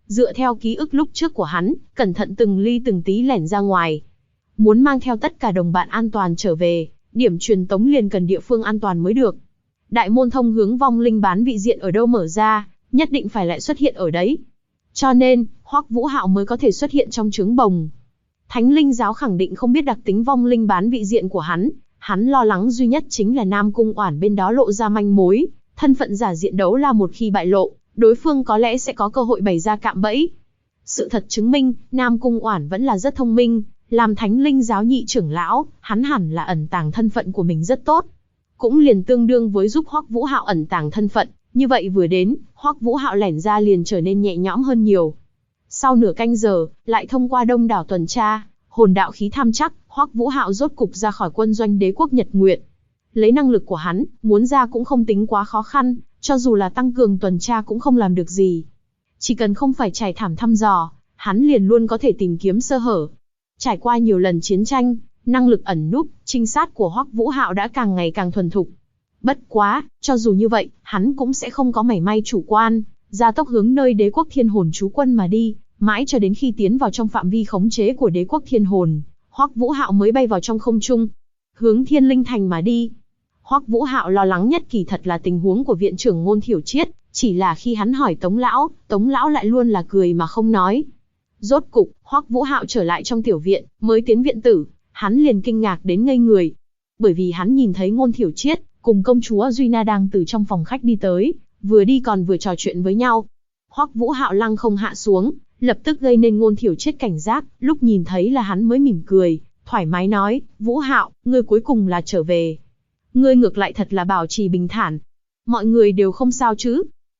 Dựa theo ký ức lúc trước của hắn, cẩn thận từng ly từng tí lẻn ra ngoài. Muốn mang theo tất cả đồng bạn an toàn trở về, điểm truyền tống liền cần địa phương an toàn mới được. Đại môn thông hướng vong linh bán vị diện ở đâu mở ra, nhất định phải lại xuất hiện ở đấy. Cho nên, Hoắc Vũ Hạo mới có thể xuất hiện trong trướng bồng. Thánh linh giáo khẳng định không biết đặc tính vong linh bán vị diện của hắn lo lắng duy nhất chính là Nam Cung Oản bên đó lộ ra manh mối, thân phận giả diện đấu la một khi bại lộ, đối phương có lẽ sẽ có cơ hội bày ra cạm bẫy. Sự thật chứng minh, Nam Cung Oản vẫn là rất thông minh, làm Thánh linh giáo nhị trưởng lão, hắn hẳn là ẩn tàng thân phận của mình rất tốt. Cũng liền tương đương với giúp Hoắc Vũ Hạo ẩn tàng thân phận, như vậy vừa đến, Hoắc Vũ Hạo lẻn ra liền trở nên nhẹ nhõm hơn nhiều. Sau nửa canh giờ, lại thông qua đông đảo tuần tra, hồn đạo khí tham chắc, Hoắc Vũ Hạo rốt cục ra khỏi quân doanh đế quốc Nhật Nguyệt. Lấy năng lực của hắn, muốn ra cũng không tính quá khó khăn, cho dù là tăng cường tuần tra cũng không làm được gì. Chỉ cần không phải trải thảm thăm dò, hắn liền luôn có thể tìm kiếm sơ hở. Trải qua nhiều lần chiến tranh, năng lực ẩn núp, trinh sát của Hoắc Vũ Hạo đã càng ngày càng thuần thục. Bất quá, cho dù như vậy, hắn cũng sẽ không có mảy may chủ quan, gia tốc hướng nơi đế quốc thiên hồn trú quân mà đi, mãi cho đến khi tiến vào trong phạm vi khống chế của đế quốc thiên hồn, Hoắc Vũ Hạo mới bay vào trong không trung, hướng Thiên Linh Thành mà đi. Hoắc Vũ Hạo lo lắng nhất kỳ thật là tình huống của viện trưởng Ngôn Thiểu Triết, chỉ là khi hắn hỏi Tống lão lại luôn là cười mà không nói. Rốt cục, Hoắc Vũ Hạo trở lại trong tiểu viện, mới tiến viện tử, hắn liền kinh ngạc đến ngây người. Bởi vì hắn nhìn thấy Ngôn Thiểu Triết cùng công chúa Duy Na đang từ trong phòng khách đi tới, vừa đi còn vừa trò chuyện với nhau. Hoắc Vũ Hạo lăng không hạ xuống, lập tức gây nên Ngôn Thiểu Triết cảnh giác, lúc nhìn thấy là hắn mới mỉm cười, thoải mái nói, Vũ Hạo, ngươi cuối cùng là trở về. Ngươi ngược lại thật là bảo trì bình thản. Mọi người đều không sao chứ?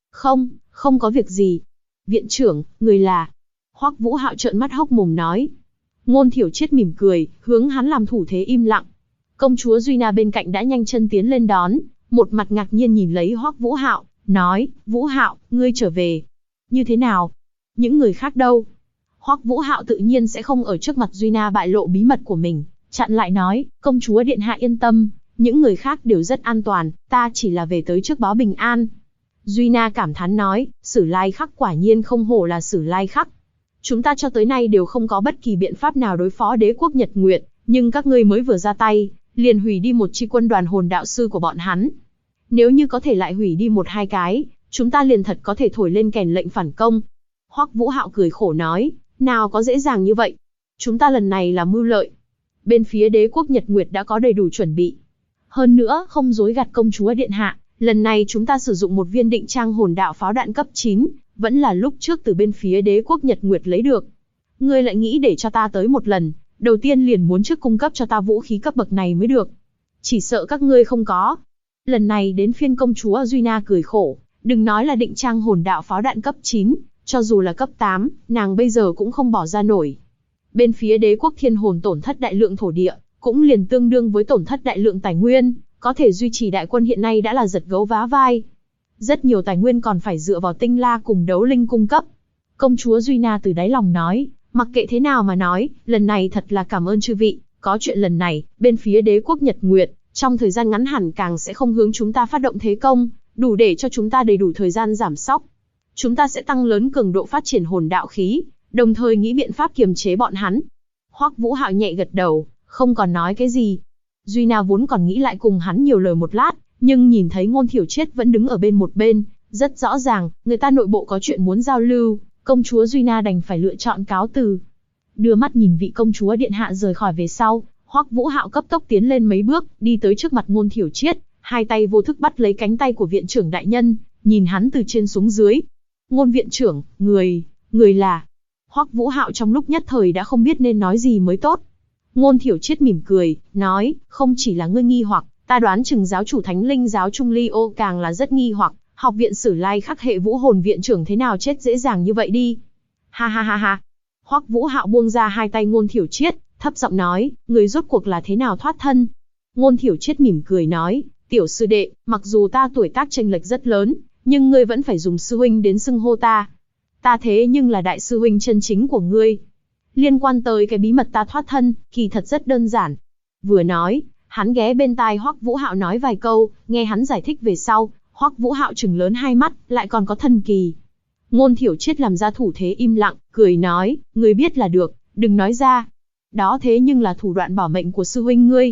Không có việc gì. Viện trưởng, người là... Hoắc Vũ Hạo trợn mắt hốc mồm nói. Ngôn Thiểu Triết mỉm cười, hướng hắn làm thủ thế im lặng. Công chúa Duy Na bên cạnh đã nhanh chân tiến lên đón, một mặt ngạc nhiên nhìn lấy Hoắc Vũ Hạo, nói, Vũ Hạo, ngươi trở về. Như thế nào? Những người khác đâu? Hoắc Vũ Hạo tự nhiên sẽ không ở trước mặt Duy Na bại lộ bí mật của mình, chặn lại nói, công chúa điện hạ yên tâm, những người khác đều rất an toàn, ta chỉ là về tới trước báo bình an. Duy Na cảm thán nói, Sử Lai Khắc quả nhiên không hổ là Sử Lai Khắc. Chúng ta cho tới nay đều không có bất kỳ biện pháp nào đối phó đế quốc Nhật Nguyệt, nhưng các ngươi mới vừa ra tay, liền hủy đi một chi quân đoàn hồn đạo sư của bọn hắn. Nếu như có thể lại hủy đi một hai cái, chúng ta liền thật có thể thổi lên kèn lệnh phản công. Hoắc Vũ Hạo cười khổ nói, nào có dễ dàng như vậy. Chúng ta lần này là mưu lợi. Bên phía đế quốc Nhật Nguyệt đã có đầy đủ chuẩn bị. Hơn nữa, không dối gạt công chúa điện hạ, lần này chúng ta sử dụng một viên định trang hồn đạo pháo đạn cấp 9, vẫn là lúc trước từ bên phía đế quốc Nhật Nguyệt lấy được. Ngươi lại nghĩ để cho ta tới một lần, đầu tiên liền muốn trước cung cấp cho ta vũ khí cấp bậc này mới được. Chỉ sợ các ngươi không có. Lần này đến phiên công chúa Duy Na cười khổ, đừng nói là định trang hồn đạo pháo đạn cấp 9, cho dù là cấp 8, nàng bây giờ cũng không bỏ ra nổi. Bên phía đế quốc thiên hồn tổn thất đại lượng thổ địa, cũng liền tương đương với tổn thất đại lượng tài nguyên, có thể duy trì đại quân hiện nay đã là giật gấu vá vai. Rất nhiều tài nguyên còn phải dựa vào tinh la cùng đấu linh cung cấp. Công chúa Duy Na từ đáy lòng nói, mặc kệ thế nào mà nói, lần này thật là cảm ơn chư vị, có chuyện lần này, bên phía đế quốc Nhật Nguyệt, trong thời gian ngắn hẳn càng sẽ không hướng chúng ta phát động thế công, đủ để cho chúng ta đầy đủ thời gian giảm sóc. Chúng ta sẽ tăng lớn cường độ phát triển hồn đạo khí, đồng thời nghĩ biện pháp kiềm chế bọn hắn. Hoắc Vũ Hạo nhẹ gật đầu, không còn nói cái gì. Duy Na vốn còn nghĩ lại cùng hắn nhiều lời một lát, nhưng nhìn thấy Ngôn Thiểu Triết vẫn đứng ở bên một bên, rất rõ ràng, người ta nội bộ có chuyện muốn giao lưu, công chúa Duy Na đành phải lựa chọn cáo từ. Đưa mắt nhìn vị công chúa điện hạ rời khỏi về sau, Hoắc Vũ Hạo cấp tốc tiến lên mấy bước, đi tới trước mặt Ngôn Thiểu Triết, hai tay vô thức bắt lấy cánh tay của viện trưởng đại nhân, nhìn hắn từ trên xuống dưới. Ngôn viện trưởng, người là... Hoắc Vũ Hạo trong lúc nhất thời đã không biết nên nói gì mới tốt. Ngôn Thiểu Triết mỉm cười, nói, không chỉ là ngươi nghi hoặc, ta đoán chừng giáo chủ Thánh linh giáo Trung Ly Ô càng là rất nghi hoặc, học viện Sử Lai Khắc hệ vũ hồn viện trưởng thế nào chết dễ dàng như vậy đi. Ha ha ha ha. Hoắc Vũ Hạo buông ra hai tay Ngôn Thiểu Triết, thấp giọng nói, người rốt cuộc là thế nào thoát thân. Ngôn Thiểu Triết mỉm cười nói, tiểu sư đệ, mặc dù ta tuổi tác chênh lệch rất lớn, nhưng ngươi vẫn phải dùng sư huynh đến xưng hô ta. Ta thế nhưng là đại sư huynh chân chính của ngươi. Liên quan tới cái bí mật ta thoát thân, kỳ thật rất đơn giản. Vừa nói, hắn ghé bên tai Hoắc Vũ Hạo nói vài câu, nghe hắn giải thích về sau, Hoắc Vũ Hạo trừng lớn hai mắt, lại còn có thần kỳ. Ngôn Thiểu Triết làm ra thủ thế im lặng, cười nói, ngươi biết là được, đừng nói ra. Đó thế nhưng là thủ đoạn bảo mệnh của sư huynh ngươi.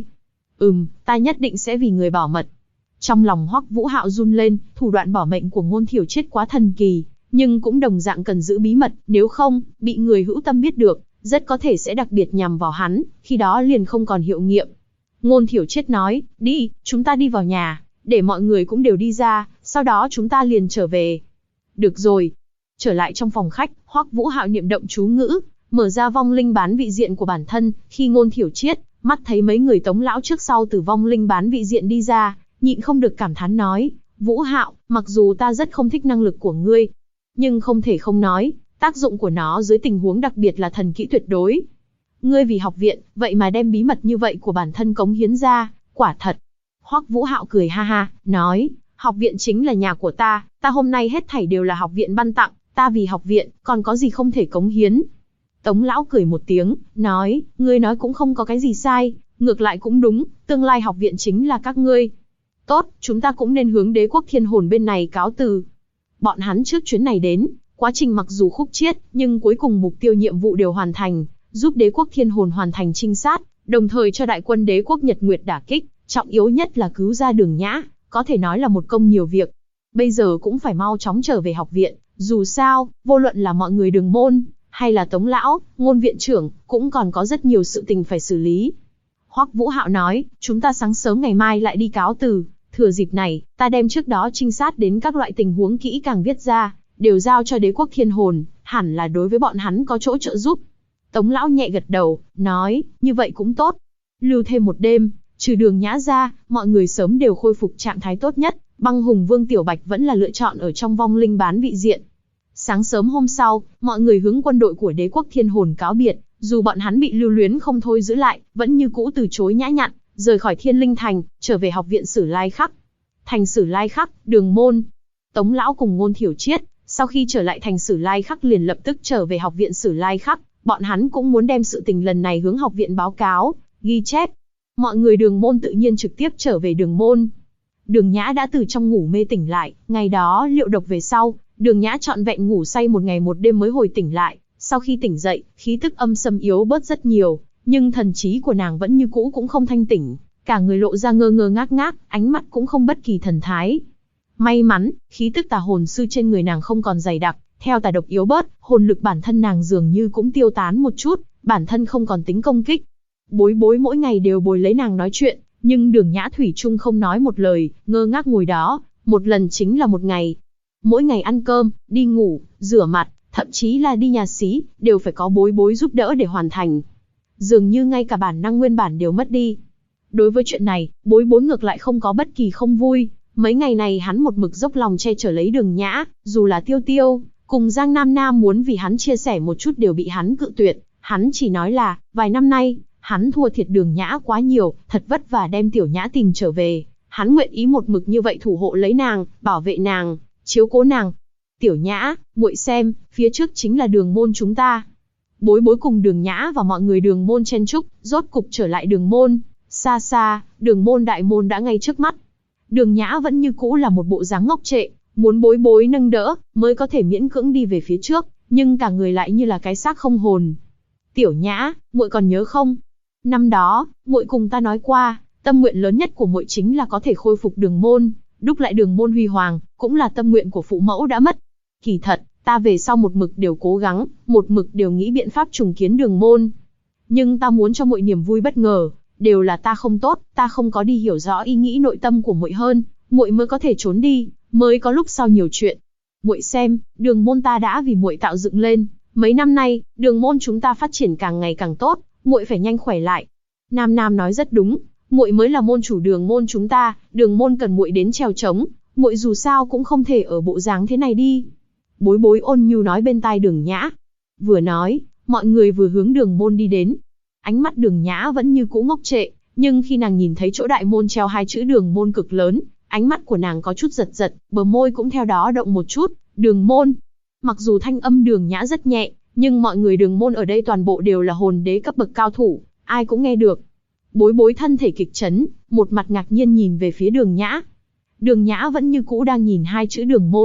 Ta nhất định sẽ vì người bảo mật. Trong lòng Hoắc Vũ Hạo run lên, thủ đoạn bảo mệnh của Ngôn Thiểu Triết quá thần kỳ, nhưng cũng đồng dạng cần giữ bí mật, nếu không, bị người hữu tâm biết được, rất có thể sẽ đặc biệt nhằm vào hắn, khi đó liền không còn hiệu nghiệm. Ngôn Thiểu Triết nói, đi, chúng ta đi vào nhà, để mọi người cũng đều đi ra, sau đó chúng ta liền trở về. Được rồi. Trở lại trong phòng khách, Hoắc Vũ Hạo niệm động chú ngữ, mở ra vong linh bán vị diện của bản thân, khi Ngôn Thiểu Triết mắt thấy mấy người Tống lão trước sau từ vong linh bán vị diện đi ra, nhịn không được cảm thán nói, Vũ Hạo, mặc dù ta rất không thích năng lực của ngươi, nhưng không thể không nói, tác dụng của nó dưới tình huống đặc biệt là thần kỹ tuyệt đối. Ngươi vì học viện, vậy mà đem bí mật như vậy của bản thân cống hiến ra, quả thật. Hoắc Vũ Hạo cười ha ha, nói, học viện chính là nhà của ta hôm nay hết thảy đều là học viện ban tặng, ta vì học viện, còn có gì không thể cống hiến. Tống lão cười một tiếng, nói, ngươi nói cũng không có cái gì sai, ngược lại cũng đúng, tương lai học viện chính là các ngươi. Tốt, chúng ta cũng nên hướng Đế quốc Thiên Hồn bên này cáo từ. Bọn hắn trước chuyến này đến, quá trình mặc dù khúc chiết, nhưng cuối cùng mục tiêu nhiệm vụ đều hoàn thành, giúp Đế quốc Thiên Hồn hoàn thành trinh sát, đồng thời cho đại quân Đế quốc Nhật Nguyệt đả kích, trọng yếu nhất là cứu ra Đường Nhã, có thể nói là một công nhiều việc. Bây giờ cũng phải mau chóng trở về học viện, dù sao, vô luận là mọi người Đường môn, hay là Tống lão, Ngôn viện trưởng, cũng còn có rất nhiều sự tình phải xử lý. Hoắc Vũ Hạo nói, chúng ta sáng sớm ngày mai lại đi cáo từ, thừa dịp này, ta đem trước đó trinh sát đến các loại tình huống kỹ càng viết ra, đều giao cho Đế quốc Thiên Hồn, hẳn là đối với bọn hắn có chỗ trợ giúp. Tống lão nhẹ gật đầu, nói, như vậy cũng tốt. Lưu thêm một đêm, trừ Đường Nhã ra, mọi người sớm đều khôi phục trạng thái tốt nhất, Băng Hùng Vương Tiểu Bạch vẫn là lựa chọn ở trong vong linh bán vị diện. Sáng sớm hôm sau, mọi người hướng quân đội của Đế quốc Thiên Hồn cáo biệt, dù bọn hắn bị lưu luyến không thôi giữ lại, vẫn như cũ từ chối nhã nhặn, rời khỏi Thiên Linh Thành, trở về học viện Sử Lai Khắc. Thành Sử Lai Khắc, Đường môn. Tống lão cùng Ngôn Thiểu Triết, sau khi trở lại thành Sử Lai Khắc liền lập tức trở về học viện Sử Lai Khắc, bọn hắn cũng muốn đem sự tình lần này hướng học viện báo cáo, ghi chép. Mọi người Đường môn tự nhiên trực tiếp trở về Đường môn. Đường Nhã đã từ trong ngủ mê tỉnh lại, ngày đó liệu độc về sau, Đường Nhã trọn vẹn ngủ say một ngày một đêm mới hồi tỉnh lại, sau khi tỉnh dậy, khí tức âm xâm yếu bớt rất nhiều, nhưng thần trí của nàng vẫn như cũ cũng không thanh tỉnh, cả người lộ ra ngơ ngơ ngác ngác, ánh mắt cũng không bất kỳ thần thái. May mắn, khí tức tà hồn sư trên người nàng không còn dày đặc, theo tà độc yếu bớt, hồn lực bản thân nàng dường như cũng tiêu tán một chút, bản thân không còn tính công kích. Bối bối mỗi ngày đều bồi lấy nàng nói chuyện, nhưng Đường Nhã thủy chung không nói một lời, ngơ ngác ngồi đó, một lần chính là một ngày. Mỗi ngày ăn cơm, đi ngủ, rửa mặt, thậm chí là đi nhà xí, đều phải có bối bối giúp đỡ để hoàn thành. Dường như ngay cả bản năng nguyên bản đều mất đi. Đối với chuyện này, bối bối ngược lại không có bất kỳ không vui. Mấy ngày này hắn một mực dốc lòng che chở lấy Đường Nhã, dù là Tiêu Tiêu, cùng Giang Nam Nam muốn vì hắn chia sẻ một chút đều bị hắn cự tuyệt. Hắn chỉ nói là, vài năm nay, hắn thua thiệt Đường Nhã quá nhiều, thật vất vả đem Tiểu Nhã tìm trở về. Hắn nguyện ý một mực như vậy thủ hộ lấy nàng, bảo vệ nàng, chiếu cố nàng. Tiểu Nhã, muội xem, phía trước chính là Đường môn chúng ta. Bối bối cùng Đường Nhã và mọi người Đường môn chen chúc, rốt cục trở lại Đường môn. Xa xa, Đường môn đại môn đã ngay trước mắt. Đường Nhã vẫn như cũ là một bộ dáng ngốc trệ, muốn bối bối nâng đỡ, mới có thể miễn cưỡng đi về phía trước, nhưng cả người lại như là cái xác không hồn. Tiểu Nhã, muội còn nhớ không? Năm đó, muội cùng ta nói qua, tâm nguyện lớn nhất của muội chính là có thể khôi phục Đường môn, đúc lại Đường môn huy hoàng, cũng là tâm nguyện của phụ mẫu đã mất. Kỳ thật, ta về sau một mực đều cố gắng, một mực đều nghĩ biện pháp trùng kiến Đường môn. Nhưng ta muốn cho muội niềm vui bất ngờ, đều là ta không tốt, ta không có đi hiểu rõ ý nghĩ nội tâm của muội hơn, muội mới có thể trốn đi, mới có lúc sau nhiều chuyện. Muội xem, Đường môn ta đã vì muội tạo dựng lên, mấy năm nay, Đường môn chúng ta phát triển càng ngày càng tốt, muội phải nhanh khỏe lại. Nam Nam nói rất đúng, muội mới là môn chủ Đường môn chúng ta, Đường môn cần muội đến trèo trống, muội dù sao cũng không thể ở bộ dáng thế này đi. Bối bối ôn nhu nói bên tai Đường Nhã. Vừa nói, mọi người vừa hướng Đường môn đi đến. Ánh mắt Đường Nhã vẫn như cũ ngốc trệ, nhưng khi nàng nhìn thấy chỗ đại môn treo hai chữ Đường môn cực lớn, ánh mắt của nàng có chút giật giật, bờ môi cũng theo đó động một chút. Đường môn. Mặc dù thanh âm Đường Nhã rất nhẹ, nhưng mọi người Đường môn ở đây toàn bộ đều là hồn đế cấp bậc cao thủ, ai cũng nghe được. Bối bối thân thể kịch chấn, một mặt ngạc nhiên nhìn về phía Đường Nhã. Đường Nhã vẫn như cũ đang nhìn hai chữ Đường môn,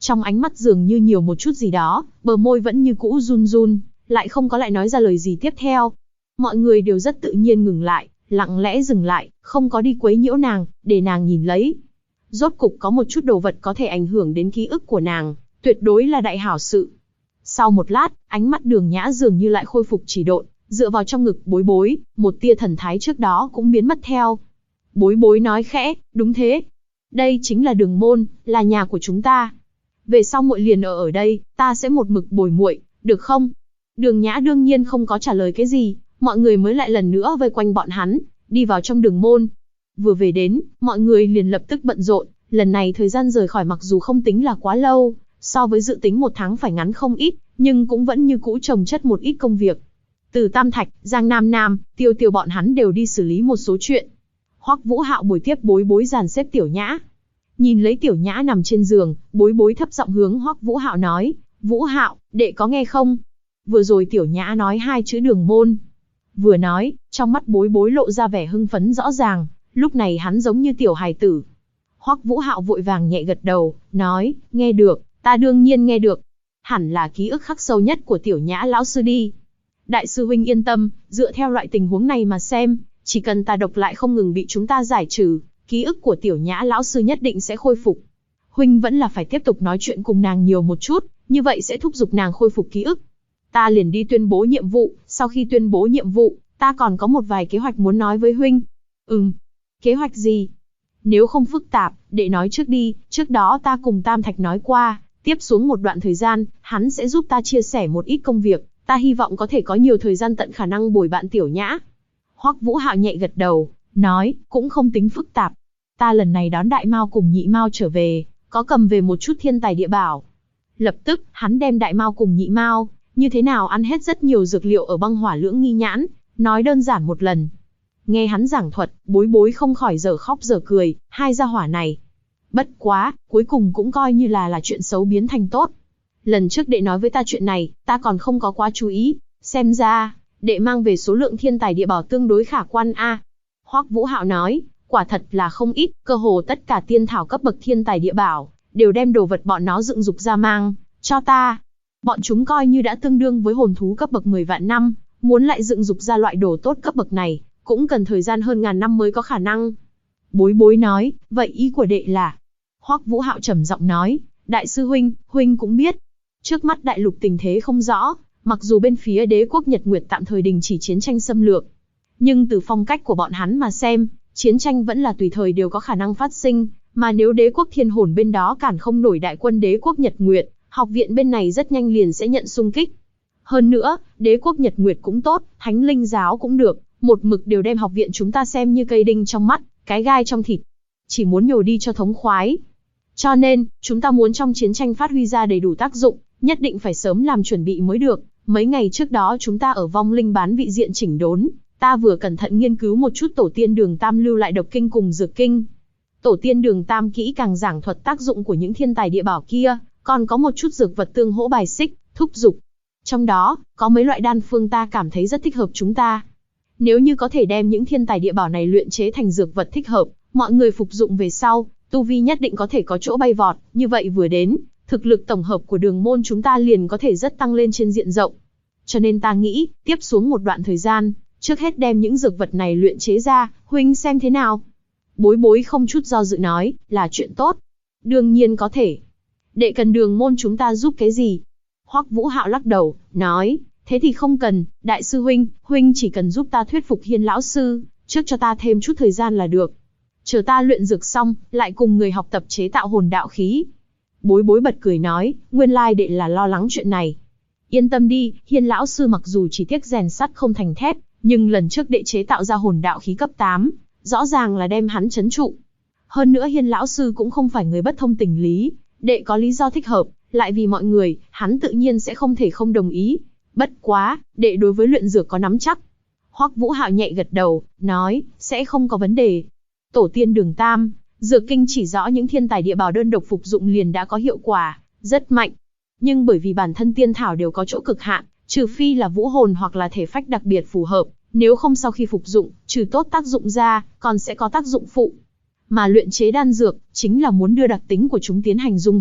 Trong ánh mắt dường như nhiều một chút gì đó, bờ môi vẫn như cũ run run, lại không có lại nói ra lời gì tiếp theo. Mọi người đều rất tự nhiên ngừng lại, lặng lẽ dừng lại, không có đi quấy nhiễu nàng, để nàng nhìn lấy. Rốt cục có một chút đồ vật có thể ảnh hưởng đến ký ức của nàng, tuyệt đối là đại hảo sự. Sau một lát, ánh mắt Đường Nhã dường như lại khôi phục chỉ độn, dựa vào trong ngực Bối Bối, một tia thần thái trước đó cũng biến mất theo. Bối Bối nói khẽ, đúng thế. Đây chính là Đường môn, là nhà của chúng ta. Về sau muội liền ở đây, ta sẽ một mực bồi muội, được không? Đường Nhã đương nhiên không có trả lời cái gì, mọi người mới lại lần nữa vây quanh bọn hắn, đi vào trong Đường môn. Vừa về đến, mọi người liền lập tức bận rộn, lần này thời gian rời khỏi mặc dù không tính là quá lâu, so với dự tính 1 tháng phải ngắn không ít, nhưng cũng vẫn như cũ chồng chất một ít công việc. Từ Tam Thạch, Giang Nam Nam, Tiêu Tiêu bọn hắn đều đi xử lý một số chuyện. Hoắc Vũ Hạo buổi tiếp Bối Bối dàn xếp Tiểu Nhã. Nhìn lấy Tiểu Nhã nằm trên giường, Bối Bối thấp giọng hướng Hoắc Vũ Hạo nói, Vũ Hạo, đệ có nghe không? Vừa rồi Tiểu Nhã nói 2 chữ Đường môn. Vừa nói, trong mắt Bối Bối lộ ra vẻ hưng phấn rõ ràng, lúc này hắn giống như tiểu hài tử. Hoắc Vũ Hạo vội vàng nhẹ gật đầu, nói, nghe được, ta đương nhiên nghe được. Hẳn là ký ức khắc sâu nhất của Tiểu Nhã lão sư đi. Đại sư huynh yên tâm, dựa theo loại tình huống này mà xem, chỉ cần tà độc lại không ngừng bị chúng ta giải trừ, ký ức của Tiểu Nhã lão sư nhất định sẽ khôi phục. Huynh vẫn là phải tiếp tục nói chuyện cùng nàng nhiều một chút, như vậy sẽ thúc giục nàng khôi phục ký ức. Ta liền đi tuyên bố nhiệm vụ, sau khi tuyên bố nhiệm vụ, ta còn có một vài kế hoạch muốn nói với huynh. Kế hoạch gì? Nếu không phức tạp, đệ nói trước đi, trước đó ta cùng Tam Thạch nói qua, tiếp xuống một đoạn thời gian, hắn sẽ giúp ta chia sẻ một ít công việc, ta hy vọng có thể có nhiều thời gian tận khả năng bồi bạn Tiểu Nhã. Hoắc Vũ Hạo nhẹ gật đầu, nói, cũng không tính phức tạp. Ta lần này đón Đại Mao cùng Nhị Mao trở về, có cầm về một chút thiên tài địa bảo. Lập tức, hắn đem Đại Mao cùng Nhị Mao, như thế nào ăn hết rất nhiều dược liệu ở băng hỏa lưỡng nghi nhãn, nói đơn giản một lần. Nghe hắn giảng thuật, Bối Bối không khỏi dở khóc dở cười, hai gia hỏa này. Bất quá, cuối cùng cũng coi như là chuyện xấu biến thành tốt. Lần trước đệ nói với ta chuyện này, ta còn không có quá chú ý, xem ra, đệ mang về số lượng thiên tài địa bảo tương đối khả quan a. Hoắc Vũ Hạo nói, quả thật là không ít, cơ hồ tất cả tiên thảo cấp bậc thiên tài địa bảo, đều đem đồ vật bọn nó dựng dục ra mang, cho ta. Bọn chúng coi như đã tương đương với hồn thú cấp bậc 10 vạn năm, muốn lại dựng dục ra loại đồ tốt cấp bậc này, cũng cần thời gian hơn ngàn năm mới có khả năng. Bối Bối nói, vậy ý của đệ là? Hoắc Vũ Hạo trầm giọng nói, đại sư huynh, huynh cũng biết. Trước mắt đại lục tình thế không rõ, mặc dù bên phía đế quốc Nhật Nguyệt tạm thời đình chỉ chiến tranh xâm lược, nhưng từ phong cách của bọn hắn mà xem, chiến tranh vẫn là tùy thời đều có khả năng phát sinh, mà nếu đế quốc Thiên Hồn bên đó cản không nổi đại quân đế quốc Nhật Nguyệt, học viện bên này rất nhanh liền sẽ nhận xung kích. Hơn nữa, đế quốc Nhật Nguyệt cũng tốt, Thánh Linh giáo cũng được, một mực đều đem học viện chúng ta xem như cây đinh trong mắt, cái gai trong thịt. Chỉ muốn nhổ đi cho thống khoái. Cho nên, chúng ta muốn trong chiến tranh phát huy ra đầy đủ tác dụng, nhất định phải sớm làm chuẩn bị mới được. Mấy ngày trước đó chúng ta ở vong linh bán vị diện chỉnh đốn, ta vừa cẩn thận nghiên cứu một chút tổ tiên Đường Tam lưu lại độc kinh cùng dược kinh. Tổ tiên Đường Tam kỹ càng giảng thuật tác dụng của những thiên tài địa bảo kia, còn có một chút dược vật tương hỗ bài xích, thúc dục. Trong đó, có mấy loại đan phương ta cảm thấy rất thích hợp chúng ta. Nếu như có thể đem những thiên tài địa bảo này luyện chế thành dược vật thích hợp, mọi người phục dụng về sau, tu vi nhất định có thể có chỗ bay vọt, như vậy vừa đến, thực lực tổng hợp của Đường môn chúng ta liền có thể rất tăng lên trên diện rộng. Cho nên ta nghĩ, tiếp xuống một đoạn thời gian, trước hết đem những dược vật này luyện chế ra, huynh xem thế nào? Bối Bối không chút do dự nói, là chuyện tốt. Đương nhiên có thể. Đệ cần Đường môn chúng ta giúp cái gì? Hoắc Vũ Hạo lắc đầu, nói, thế thì không cần, đại sư huynh, huynh chỉ cần giúp ta thuyết phục Hiên lão sư, trước cho ta thêm chút thời gian là được. Chờ ta luyện dược xong, lại cùng người học tập chế tạo hồn đạo khí. Bối Bối bật cười nói, nguyên lai đệ là lo lắng chuyện này. Yên tâm đi, Hiên lão sư mặc dù chỉ tiếc rèn sắt không thành thép, nhưng lần trước đệ chế tạo ra hồn đạo khí cấp 8, rõ ràng là đem hắn trấn trụ. Hơn nữa Hiên lão sư cũng không phải người bất thông tình lý, đệ có lý do thích hợp, lại vì mọi người, hắn tự nhiên sẽ không thể không đồng ý. Bất quá, đệ đối với luyện dược có nắm chắc. Hoắc Vũ Hạo nhẹ gật đầu, nói, sẽ không có vấn đề. Tổ tiên Đường Tam, dược kinh chỉ rõ những thiên tài địa bảo đơn độc phục dụng liền đã có hiệu quả, rất mạnh. Nhưng bởi vì bản thân tiên thảo đều có chỗ cực hạn, trừ phi là vũ hồn hoặc là thể phách đặc biệt phù hợp, nếu không sau khi phục dụng, trừ tốt tác dụng ra, còn sẽ có tác dụng phụ. Mà luyện chế đan dược, chính là muốn đưa đặc tính của chúng tiến hành dung hợp,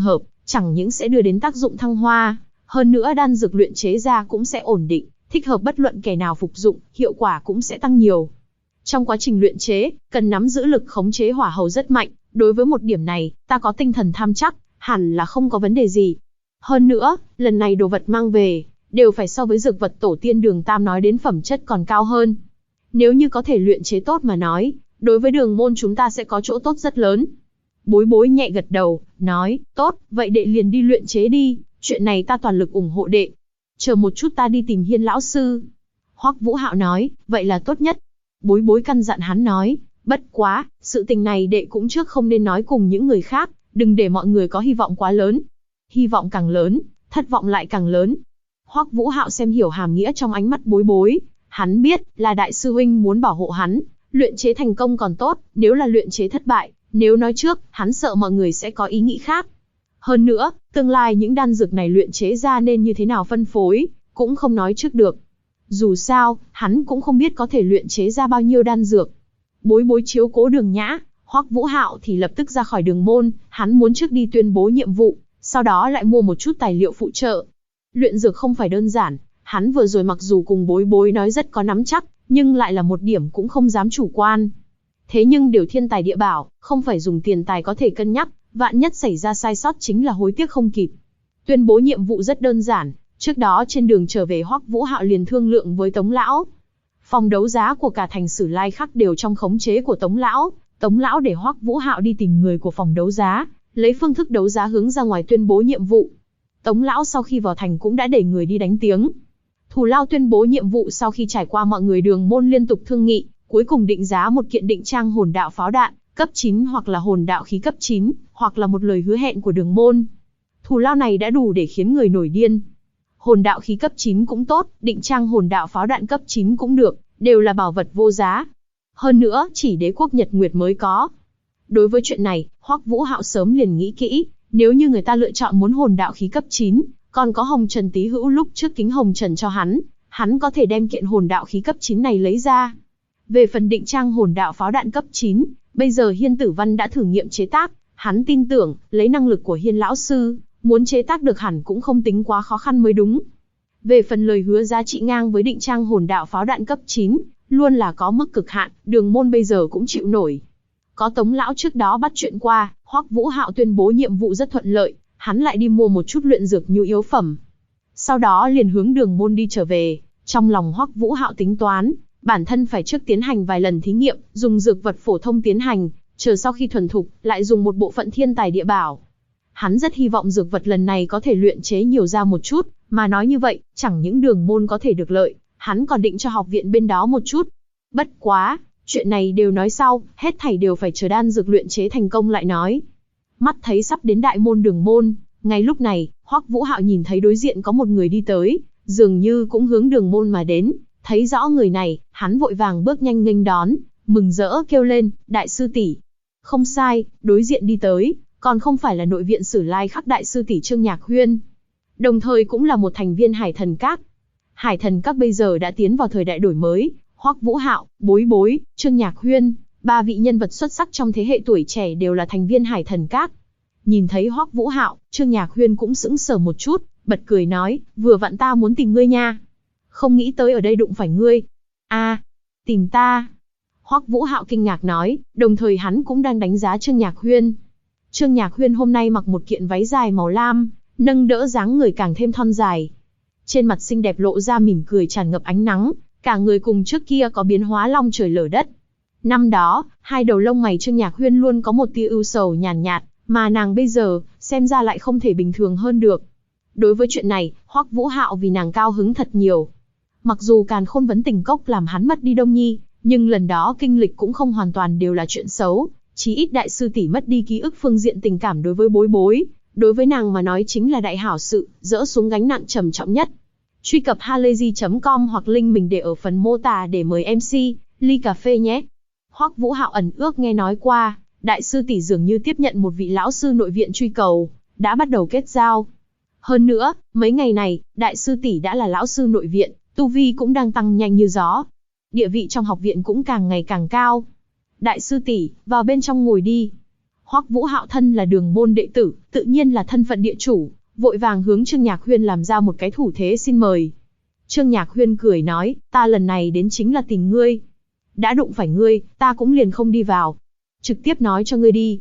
chẳng những sẽ đưa đến tác dụng thăng hoa, hơn nữa đan dược luyện chế ra cũng sẽ ổn định, thích hợp bất luận kẻ nào phục dụng, hiệu quả cũng sẽ tăng nhiều. Trong quá trình luyện chế, cần nắm giữ lực khống chế hỏa hầu rất mạnh, đối với một điểm này, ta có tinh thần tham chắc, hẳn là không có vấn đề gì. Hơn nữa, lần này đồ vật mang về, đều phải so với dược vật tổ tiên Đường Tam nói đến phẩm chất còn cao hơn. Nếu như có thể luyện chế tốt mà nói, đối với Đường môn chúng ta sẽ có chỗ tốt rất lớn. Bối Bối nhẹ gật đầu, nói, tốt, vậy đệ liền đi luyện chế đi, chuyện này ta toàn lực ủng hộ đệ. Chờ một chút ta đi tìm Hiên lão sư. Hoắc Vũ Hạo nói, vậy là tốt nhất. Bối Bối căn dặn hắn nói, bất quá, sự tình này đệ cũng trước không nên nói cùng những người khác, đừng để mọi người có hy vọng quá lớn. Hy vọng càng lớn, thất vọng lại càng lớn. Hoắc Vũ Hạo xem hiểu hàm nghĩa trong ánh mắt Bối Bối, hắn biết là đại sư huynh muốn bảo hộ hắn, luyện chế thành công còn tốt, nếu là luyện chế thất bại, nếu nói trước, hắn sợ mọi người sẽ có ý nghĩ khác. Hơn nữa, tương lai những đan dược này luyện chế ra nên như thế nào phân phối, cũng không nói trước được. Dù sao, hắn cũng không biết có thể luyện chế ra bao nhiêu đan dược. Bối Bối chiếu cố Đường Nhã, Hoắc Vũ Hạo thì lập tức ra khỏi Đường môn, hắn muốn trước đi tuyên bố nhiệm vụ, sau đó lại mua một chút tài liệu phụ trợ. Luyện dược không phải đơn giản, hắn vừa rồi mặc dù cùng Bối Bối nói rất có nắm chắc, nhưng lại là một điểm cũng không dám chủ quan. Thế nhưng điều thiên tài địa bảo, không phải dùng tiền tài có thể cân nhắc, vạn nhất xảy ra sai sót chính là hối tiếc không kịp. Tuyên bố nhiệm vụ rất đơn giản, trước đó trên đường trở về Hoắc Vũ Hạo liền thương lượng với Tống lão. Phòng đấu giá của cả thành Sử Lai Khắc đều trong khống chế của Tống lão để Hoắc Vũ Hạo đi tìm người của phòng đấu giá, lấy phương thức đấu giá hướng ra ngoài tuyên bố nhiệm vụ. Tống lão sau khi vào thành cũng đã để người đi đánh tiếng. Thù lao tuyên bố nhiệm vụ sau khi trải qua mọi người Đường môn liên tục thương nghị, cuối cùng định giá một kiện định trang hồn đạo pháo đạn, cấp 9 hoặc là hồn đạo khí cấp 9, hoặc là một lời hứa hẹn của Đường môn. Thù lao này đã đủ để khiến người nổi điên. Hồn đạo khí cấp 9 cũng tốt, định trang hồn đạo pháo đạn cấp 9 cũng được, đều là bảo vật vô giá. Hơn nữa, chỉ đế quốc Nhật Nguyệt mới có. Đối với chuyện này, Hoắc Vũ Hạo sớm liền nghĩ kỹ, nếu như người ta lựa chọn muốn hồn đạo khí cấp 9, còn có Hồng Trần Tý Hữu lúc trước kính Hồng Trần cho hắn có thể đem kiện hồn đạo khí cấp 9 này lấy ra. Về phần định trang hồn đạo pháo đạn cấp 9, bây giờ Hiên Tử Văn đã thử nghiệm chế tác, hắn tin tưởng, lấy năng lực của Hiên lão sư, muốn chế tác được hẳn cũng không tính quá khó khăn mới đúng. Về phần lời hứa giá trị ngang với định trang hồn đạo pháo đạn cấp 9, luôn là có mức cực hạn, Đường môn bây giờ cũng chịu nổi. Có Tống lão trước đó bắt chuyện qua, Hoắc Vũ Hạo tuyên bố nhiệm vụ rất thuận lợi, hắn lại đi mua một chút luyện dược nhu yếu phẩm. Sau đó liền hướng Đường môn đi trở về, trong lòng Hoắc Vũ Hạo tính toán, bản thân phải trước tiến hành vài lần thí nghiệm, dùng dược vật phổ thông tiến hành, chờ sau khi thuần thục, lại dùng một bộ phận thiên tài địa bảo. Hắn rất hy vọng dược vật lần này có thể luyện chế nhiều ra một chút, mà nói như vậy, chẳng những Đường môn có thể được lợi, hắn còn định cho học viện bên đó một chút. Bất quá, chuyện này đều nói sau, hết thảy đều phải chờ đan dược luyện chế thành công lại nói. Mắt thấy sắp đến đại môn Đường môn, ngay lúc này, Hoắc Vũ Hạo nhìn thấy đối diện có một người đi tới, dường như cũng hướng Đường môn mà đến. Thấy rõ người này, hắn vội vàng bước nhanh nghênh đón, mừng rỡ kêu lên, đại sư tỷ. Không sai, đối diện đi tới, còn không phải là nội viện Sử Lai Khắc đại sư tỷ Trương Nhạc Huyên. Đồng thời cũng là một thành viên Hải Thần Các. Hải Thần Các bây giờ đã tiến vào thời đại đổi mới, Hoắc Vũ Hạo, Bối Bối, Trương Nhạc Huyên, ba vị nhân vật xuất sắc trong thế hệ tuổi trẻ đều là thành viên Hải Thần Các. Nhìn thấy Hoắc Vũ Hạo, Trương Nhạc Huyên cũng sững sờ một chút, bật cười nói, vừa vặn ta muốn tìm ngươi nha. Không nghĩ tới ở đây đụng phải ngươi. Tìm ta. Hoắc Vũ Hạo kinh ngạc nói, đồng thời hắn cũng đang đánh giá Trương Nhạc Huyên. Trương Nhạc Huyên hôm nay mặc một kiện váy dài màu lam, nâng đỡ dáng người càng thêm thon dài. Trên mặt xinh đẹp lộ ra mỉm cười tràn ngập ánh nắng, cả người cùng trước kia có biến hóa long trời lở đất. Năm đó, hai đầu lông mày Trương Nhạc Huyên luôn có một tia ưu sầu nhàn nhạt, mà nàng bây giờ, xem ra lại không thể bình thường hơn được. Đối với chuyện này, Hoắc Vũ Hạo vì nàng cao hứng thật nhiều. Mặc dù Càn Khôn Vấn Tình Cốc làm hắn mất đi Đông Nhi, nhưng lần đó kinh lịch cũng không hoàn toàn đều là chuyện xấu, chí ít đại sư tỷ mất đi ký ức phương diện tình cảm đối với Bối Bối, đối với nàng mà nói chính là đại hảo sự, dỡ xuống gánh nặng trầm trọng nhất. Truy cập halayzi.com hoặc link mình để ở phần mô tả để mời MC ly cà phê nhé. Hoắc Vũ Hạo ẩn ước nghe nói qua, đại sư tỷ dường như tiếp nhận một vị lão sư nội viện truy cầu, đã bắt đầu kết giao. Hơn nữa, mấy ngày này, đại sư tỷ đã là lão sư nội viện, tu vi cũng đang tăng nhanh như gió. Địa vị trong học viện cũng càng ngày càng cao. Đại sư tỷ, vào bên trong ngồi đi. Hoắc Vũ Hạo thân là đường môn đệ tử, tự nhiên là thân phận địa chủ, vội vàng hướng Trương Nhạc Huyên làm ra một cái thủ thế xin mời. Trương Nhạc Huyên cười nói, ta lần này đến chính là tìm ngươi. Đã đụng phải ngươi, ta cũng liền không đi vào. Trực tiếp nói cho ngươi đi.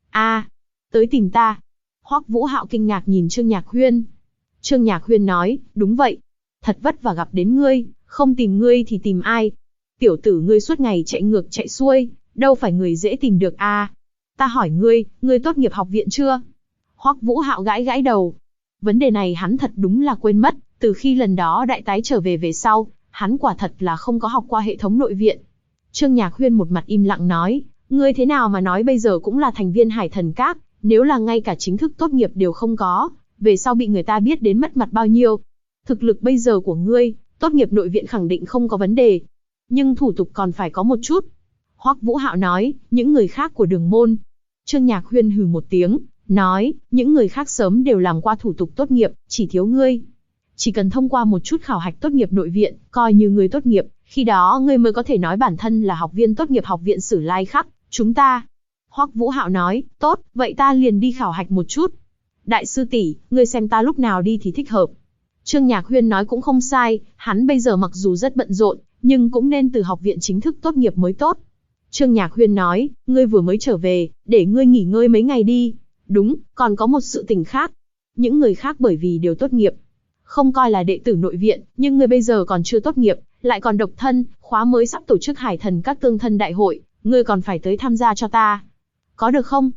Tới tìm ta. Hoắc Vũ Hạo kinh ngạc nhìn Trương Nhạc Huyên. Trương Nhạc Huyên nói, đúng vậy. Thật vất vả gặp đến ngươi, không tìm ngươi thì tìm ai. Tiểu tử ngươi suốt ngày chạy ngược chạy xuôi, đâu phải người dễ tìm được à. Ta hỏi ngươi tốt nghiệp học viện chưa? Hoắc Vũ Hạo gãi gãi đầu. Vấn đề này hắn thật đúng là quên mất, từ khi lần đó đại tái trở về sau, hắn quả thật là không có học qua hệ thống nội viện. Trương Nhạc Huyên một mặt im lặng nói, ngươi thế nào mà nói bây giờ cũng là thành viên Hải Thần Các, nếu là ngay cả chính thức tốt nghiệp đều không có, về sau bị người ta biết đến mất mặt bao nhiêu. Thực lực bây giờ của ngươi, tốt nghiệp nội viện khẳng định không có vấn đề, nhưng thủ tục còn phải có một chút. Hoắc Vũ Hạo nói, những người khác của đường môn. Trương Nhạc Huyên hừ một tiếng, nói, những người khác sớm đều làm qua thủ tục tốt nghiệp, chỉ thiếu ngươi. Chỉ cần thông qua một chút khảo hạch tốt nghiệp nội viện, coi như ngươi tốt nghiệp, khi đó ngươi mới có thể nói bản thân là học viên tốt nghiệp học viện Sử Lai Khắc, chúng ta. Hoắc Vũ Hạo nói, tốt, vậy ta liền đi khảo hạch một chút. Đại sư tỷ, ngươi xem ta lúc nào đi thì thích hợp. Trương Nhạc Huyên nói cũng không sai, hắn bây giờ mặc dù rất bận rộn, nhưng cũng nên từ học viện chính thức tốt nghiệp mới tốt. Trương Nhạc Huyên nói, ngươi vừa mới trở về, để ngươi nghỉ ngơi mấy ngày đi. Đúng, còn có một sự tình khác. Những người khác bởi vì đều tốt nghiệp, không coi là đệ tử nội viện, nhưng ngươi bây giờ còn chưa tốt nghiệp, lại còn độc thân, khóa mới sắp tổ chức Hải Thần Các tương thân đại hội, ngươi còn phải tới tham gia cho ta. Có được không?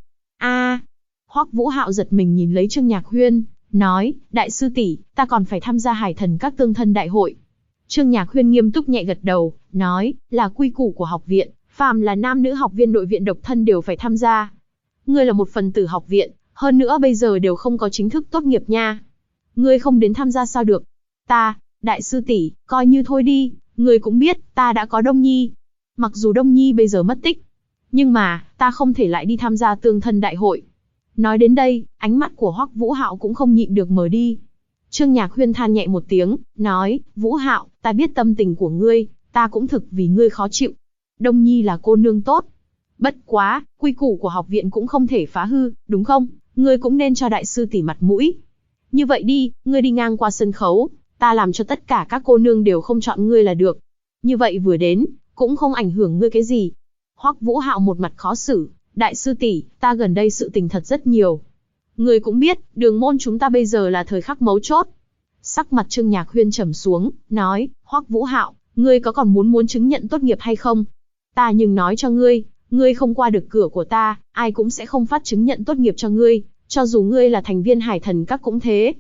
Hoắc Vũ Hạo giật mình nhìn lấy Trương Nhạc Huyên, nói, đại sư tỷ, ta còn phải tham gia Hải Thần Các tương thân đại hội. Trương Nhạc Huyên nghiêm túc nhẹ gật đầu, nói, là quy củ của học viện, phàm là nam nữ học viên nội viện độc thân đều phải tham gia. Ngươi là một phần tử học viện, hơn nữa bây giờ đều không có chính thức tốt nghiệp nha. Ngươi không đến tham gia sao được? Đại sư tỷ, coi như thôi đi, ngươi cũng biết, ta đã có Đông Nhi. Mặc dù Đông Nhi bây giờ mất tích, nhưng mà, ta không thể lại đi tham gia tương thân đại hội. Nói đến đây, ánh mắt của Hoắc Vũ Hạo cũng không nhịn được mở đi. Trương Nhạc Huyên than nhẹ một tiếng, nói, Vũ Hạo, ta biết tâm tình của ngươi, ta cũng thực vì ngươi khó chịu. Đông Nhi là cô nương tốt. Bất quá, quy củ của học viện cũng không thể phá hư, đúng không? Ngươi cũng nên cho đại sư tỷ mặt mũi. Như vậy đi, ngươi đi ngang qua sân khấu, ta làm cho tất cả các cô nương đều không chọn ngươi là được. Như vậy vừa đến, cũng không ảnh hưởng ngươi cái gì. Hoắc Vũ Hạo một mặt khó xử, đại sư tỷ, ta gần đây sự tình thật rất nhiều. Ngươi cũng biết, đường môn chúng ta bây giờ là thời khắc mấu chốt. Sắc mặt Trương Nhạc Huyên trầm xuống, nói, Hoắc Vũ Hạo, ngươi có còn muốn chứng nhận tốt nghiệp hay không? Ta nhưng nói cho ngươi, ngươi không qua được cửa của ta, ai cũng sẽ không phát chứng nhận tốt nghiệp cho ngươi, cho dù ngươi là thành viên Hải Thần Các cũng thế.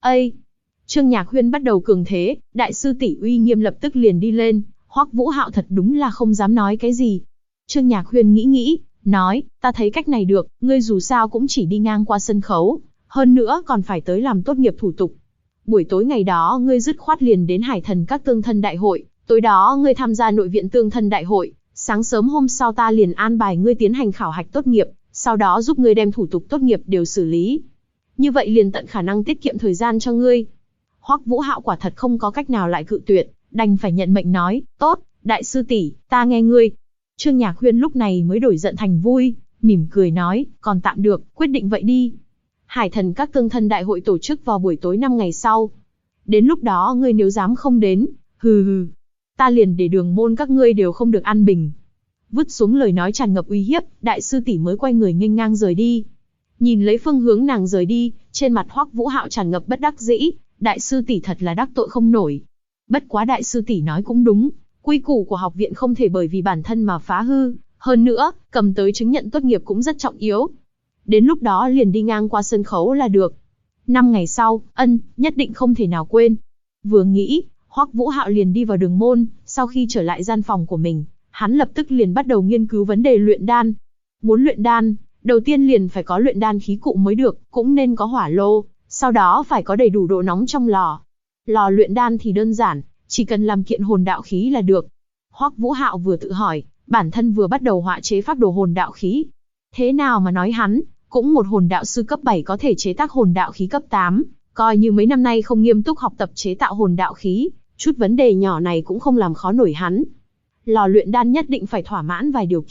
Trương Nhạc Huyên bắt đầu cường thế, đại sư tỷ uy nghiêm lập tức liền đi lên, Hoắc Vũ Hạo thật đúng là không dám nói cái gì. Trương Nhạc Huyên nghĩ, nói, ta thấy cách này được, ngươi dù sao cũng chỉ đi ngang qua sân khấu, hơn nữa còn phải tới làm tốt nghiệp thủ tục. Buổi tối ngày đó ngươi dứt khoát liền đến Hải Thần Các tương thân đại hội, tối đó ngươi tham gia nội viện tương thân đại hội, sáng sớm hôm sau ta liền an bài ngươi tiến hành khảo hạch tốt nghiệp, sau đó giúp ngươi đem thủ tục tốt nghiệp đều xử lý. Như vậy liền tận khả năng tiết kiệm thời gian cho ngươi. Hoắc Vũ Hạo quả thật không có cách nào lại cự tuyệt, đành phải nhận mệnh nói, tốt, đại sư tỷ, ta nghe ngươi. Trương Nhạc Huyên lúc này mới đổi giận thành vui, mỉm cười nói, còn tạm được, quyết định vậy đi. Hải Thần Các tương thân đại hội tổ chức vào buổi tối 5 ngày sau. Đến lúc đó ngươi nếu dám không đến, hừ, ta liền để đường môn các ngươi đều không được an bình. Vứt xuống lời nói tràn ngập uy hiếp, đại sư tỷ mới quay người nghênh ngang rời đi. Nhìn lấy phương hướng nàng rời đi, trên mặt Hoắc Vũ Hạo tràn ngập bất đắc dĩ, đại sư tỷ thật là đắc tội không nổi. Bất quá đại sư tỷ nói cũng đúng, quy củ của học viện không thể bởi vì bản thân mà phá hư, hơn nữa, cầm tới chứng nhận tốt nghiệp cũng rất trọng yếu. Đến lúc đó liền đi ngang qua sân khấu là được. 5 ngày sau, nhất định không thể nào quên. Vừa nghĩ, Hoắc Vũ Hạo liền đi vào đường môn, sau khi trở lại gian phòng của mình, hắn lập tức liền bắt đầu nghiên cứu vấn đề luyện đan. Muốn luyện đan, đầu tiên liền phải có luyện đan khí cụ mới được, cũng nên có hỏa lô, sau đó phải có đầy đủ độ nóng trong lò. Lò luyện đan thì đơn giản, chỉ cần làm kiện hồn đạo khí là được. Hoắc Vũ Hạo vừa tự hỏi, bản thân vừa bắt đầu họa chế phác đồ hồn đạo khí. Thế nào mà nói hắn, cũng một hồn đạo sư cấp 7 có thể chế tác hồn đạo khí cấp 8, coi như mấy năm nay không nghiêm túc học tập chế tạo hồn đạo khí, chút vấn đề nhỏ này cũng không làm khó nổi hắn. Lò luyện đan nhất định phải thỏa mãn vài điều kiện,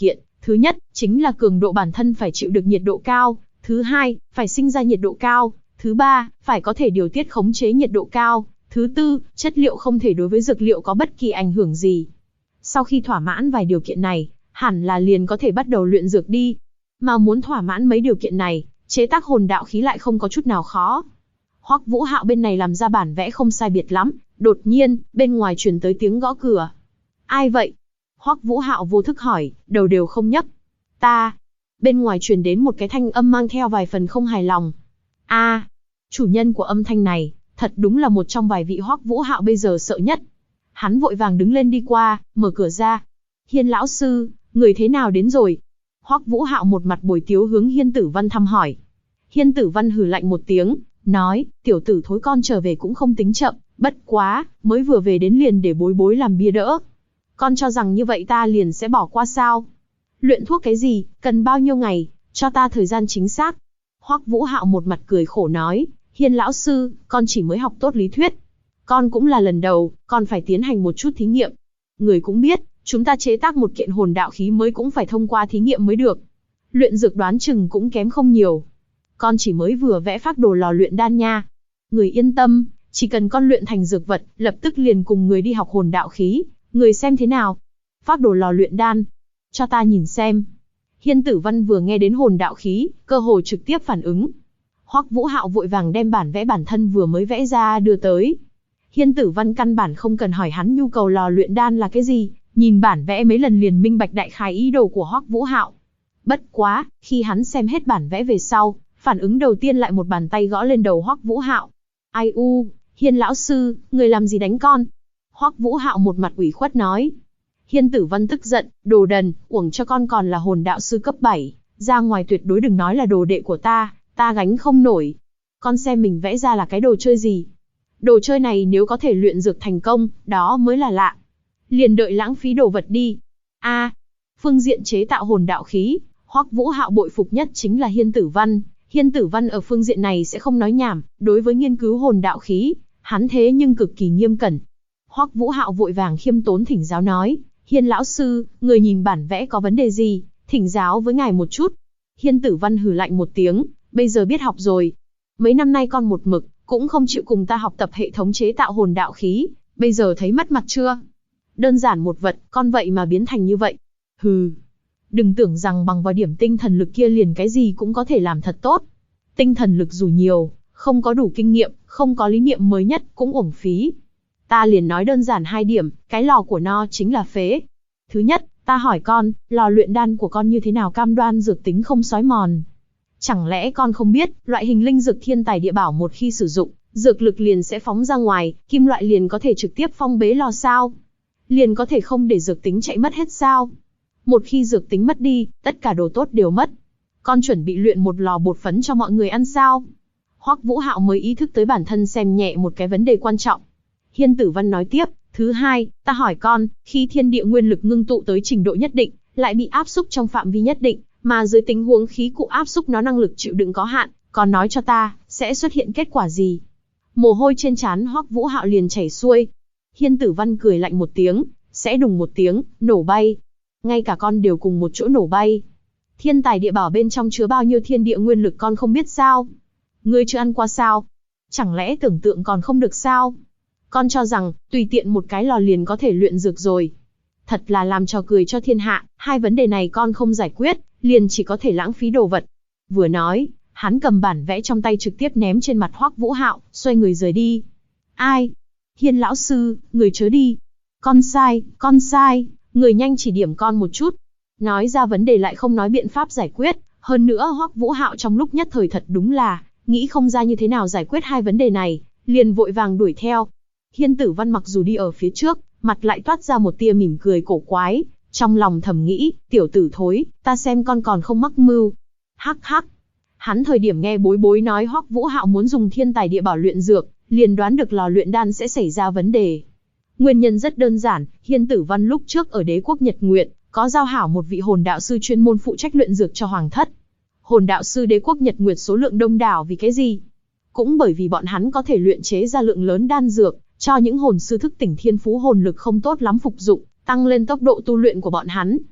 Thứ nhất, chính là cường độ bản thân phải chịu được nhiệt độ cao. Thứ hai, phải sinh ra nhiệt độ cao. Thứ ba, phải có thể điều tiết khống chế nhiệt độ cao. Thứ tư, chất liệu không thể đối với dược liệu có bất kỳ ảnh hưởng gì. Sau khi thỏa mãn vài điều kiện này, hẳn là liền có thể bắt đầu luyện dược đi. Mà muốn thỏa mãn mấy điều kiện này, chế tác hồn đạo khí lại không có chút nào khó. Hoắc Vũ Hạo bên này làm ra bản vẽ không sai biệt lắm, đột nhiên, bên ngoài truyền tới tiếng gõ cửa. Ai vậy? Hoắc Vũ Hạo vô thức hỏi, đầu đều không nhấc. Ta. Bên ngoài truyền đến một cái thanh âm mang theo vài phần không hài lòng. A, chủ nhân của âm thanh này, thật đúng là một trong vài vị Hoắc Vũ Hạo bây giờ sợ nhất. Hắn vội vàng đứng lên đi qua, mở cửa ra. Hiên lão sư, người thế nào đến rồi? Hoắc Vũ Hạo một mặt bồi tiếu hướng Hiên Tử Văn thăm hỏi. Hiên Tử Văn hừ lạnh một tiếng, nói, tiểu tử thối con trở về cũng không tính chậm, bất quá, mới vừa về đến liền để bối bối làm bia đỡ. Con cho rằng như vậy ta liền sẽ bỏ qua sao? Luyện thuốc cái gì, cần bao nhiêu ngày, cho ta thời gian chính xác. Hoắc Vũ Hạo một mặt cười khổ nói, Hiên lão sư, con chỉ mới học tốt lý thuyết. Con cũng là lần đầu, con phải tiến hành một chút thí nghiệm. Người cũng biết, chúng ta chế tác một kiện hồn đạo khí mới cũng phải thông qua thí nghiệm mới được. Luyện dược đoán chừng cũng kém không nhiều. Con chỉ mới vừa vẽ phác đồ lò luyện đan nha. Người yên tâm, chỉ cần con luyện thành dược vật, lập tức liền cùng người đi học hồn đạo khí. Người xem thế nào? Phác đồ lò luyện đan. Cho ta nhìn xem. Hiên Tử Văn vừa nghe đến hồn đạo khí, cơ hồ trực tiếp phản ứng. Hoắc Vũ Hạo vội vàng đem bản vẽ bản thân vừa mới vẽ ra đưa tới. Hiên Tử Văn căn bản không cần hỏi hắn nhu cầu lò luyện đan là cái gì, nhìn bản vẽ mấy lần liền minh bạch đại khái ý đồ của Hoắc Vũ Hạo. Bất quá, khi hắn xem hết bản vẽ về sau, phản ứng đầu tiên lại một bàn tay gõ lên đầu Hoắc Vũ Hạo. Ai u, Hiên lão sư, người làm gì đánh con? Hoắc Vũ Hạo một mặt ủy khuất nói. Hiên Tử Văn tức giận, đồ đần, uổng cho con còn là hồn đạo sư cấp 7, ra ngoài tuyệt đối đừng nói là đồ đệ của ta gánh không nổi. Con xem mình vẽ ra là cái đồ chơi gì? Đồ chơi này nếu có thể luyện dược thành công, đó mới là lạ. Liền đợi lãng phí đồ vật đi. A, phương diện chế tạo hồn đạo khí, Hoắc Vũ Hạo bội phục nhất chính là Hiên Tử Văn. Hiên Tử Văn ở phương diện này sẽ không nói nhảm, đối với nghiên cứu hồn đạo khí, hắn thế nhưng cực kỳ nghiêm cẩn. Hoắc Vũ Hạo vội vàng khiêm tốn thỉnh giáo nói, Hiên lão sư, người nhìn bản vẽ có vấn đề gì, thỉnh giáo với ngài một chút. Hiên Tử Văn hừ lạnh một tiếng, bây giờ biết học rồi. Mấy năm nay con một mực, cũng không chịu cùng ta học tập hệ thống chế tạo hồn đạo khí, bây giờ thấy mất mặt chưa? Đơn giản một vật, con vậy mà biến thành như vậy. Hừ, đừng tưởng rằng bằng vào điểm tinh thần lực kia liền cái gì cũng có thể làm thật tốt. Tinh thần lực dù nhiều, không có đủ kinh nghiệm, không có lý niệm mới nhất cũng uổng phí. Ta liền nói đơn giản 2 điểm, cái lò của nó chính là phế. Thứ nhất, ta hỏi con, lò luyện đan của con như thế nào cam đoan dược tính không xói mòn? Chẳng lẽ con không biết, loại hình linh dược thiên tài địa bảo một khi sử dụng, dược lực liền sẽ phóng ra ngoài, kim loại liền có thể trực tiếp phong bế lò sao? Liền có thể không để dược tính chạy mất hết sao? Một khi dược tính mất đi, tất cả đồ tốt đều mất. Con chuẩn bị luyện một lò bột phấn cho mọi người ăn sao? Hoắc Vũ Hạo mới ý thức tới bản thân xem nhẹ một cái vấn đề quan trọng. Hiên Tử Văn nói tiếp, thứ hai, ta hỏi con, khi thiên địa nguyên lực ngưng tụ tới trình độ nhất định, lại bị áp xúc trong phạm vi nhất định, mà dưới tình huống khí cụ áp xúc nó năng lực chịu đựng có hạn, con nói cho ta, sẽ xuất hiện kết quả gì? Mồ hôi trên trán Hoắc Vũ Hạo liền chảy xuôi. Hiên Tử Văn cười lạnh một tiếng, sẽ đùng một tiếng, nổ bay. Ngay cả con đều cùng một chỗ nổ bay. Thiên tài địa bảo bên trong chứa bao nhiêu thiên địa nguyên lực con không biết sao? Ngươi chưa ăn qua sao? Chẳng lẽ tưởng tượng còn không được sao? Con cho rằng, tùy tiện một cái lò liền có thể luyện dược rồi. Thật là làm trò cười cho thiên hạ, 2 vấn đề này con không giải quyết, liền chỉ có thể lãng phí đồ vật. Vừa nói, hắn cầm bản vẽ trong tay trực tiếp ném trên mặt Hoắc Vũ Hạo, xoay người rời đi. Ai? Hiên lão sư, người chớ đi. Con sai, người nhanh chỉ điểm con một chút. Nói ra vấn đề lại không nói biện pháp giải quyết, hơn nữa Hoắc Vũ Hạo trong lúc nhất thời thật đúng là, nghĩ không ra như thế nào giải quyết 2 vấn đề này, liền vội vàng đuổi theo. Hiên Tử Văn mặc dù đi ở phía trước, mặt lại toát ra một tia mỉm cười cổ quái, trong lòng thầm nghĩ, tiểu tử thối, ta xem con còn không mắc mưu. Hắc hắc. Hắn thời điểm nghe bối bối nói Hoắc Vũ Hạo muốn dùng thiên tài địa bảo luyện dược, liền đoán được lò luyện đan sẽ xảy ra vấn đề. Nguyên nhân rất đơn giản, Hiên Tử Văn lúc trước ở đế quốc Nhật Nguyệt, có giao hảo một vị hồn đạo sư chuyên môn phụ trách luyện dược cho hoàng thất. Hồn đạo sư đế quốc Nhật Nguyệt số lượng đông đảo vì cái gì? Cũng bởi vì bọn hắn có thể luyện chế ra lượng lớn đan dược, cho những hồn sư thức tỉnh thiên phú hồn lực không tốt lắm phục dụng, tăng lên tốc độ tu luyện của bọn hắn.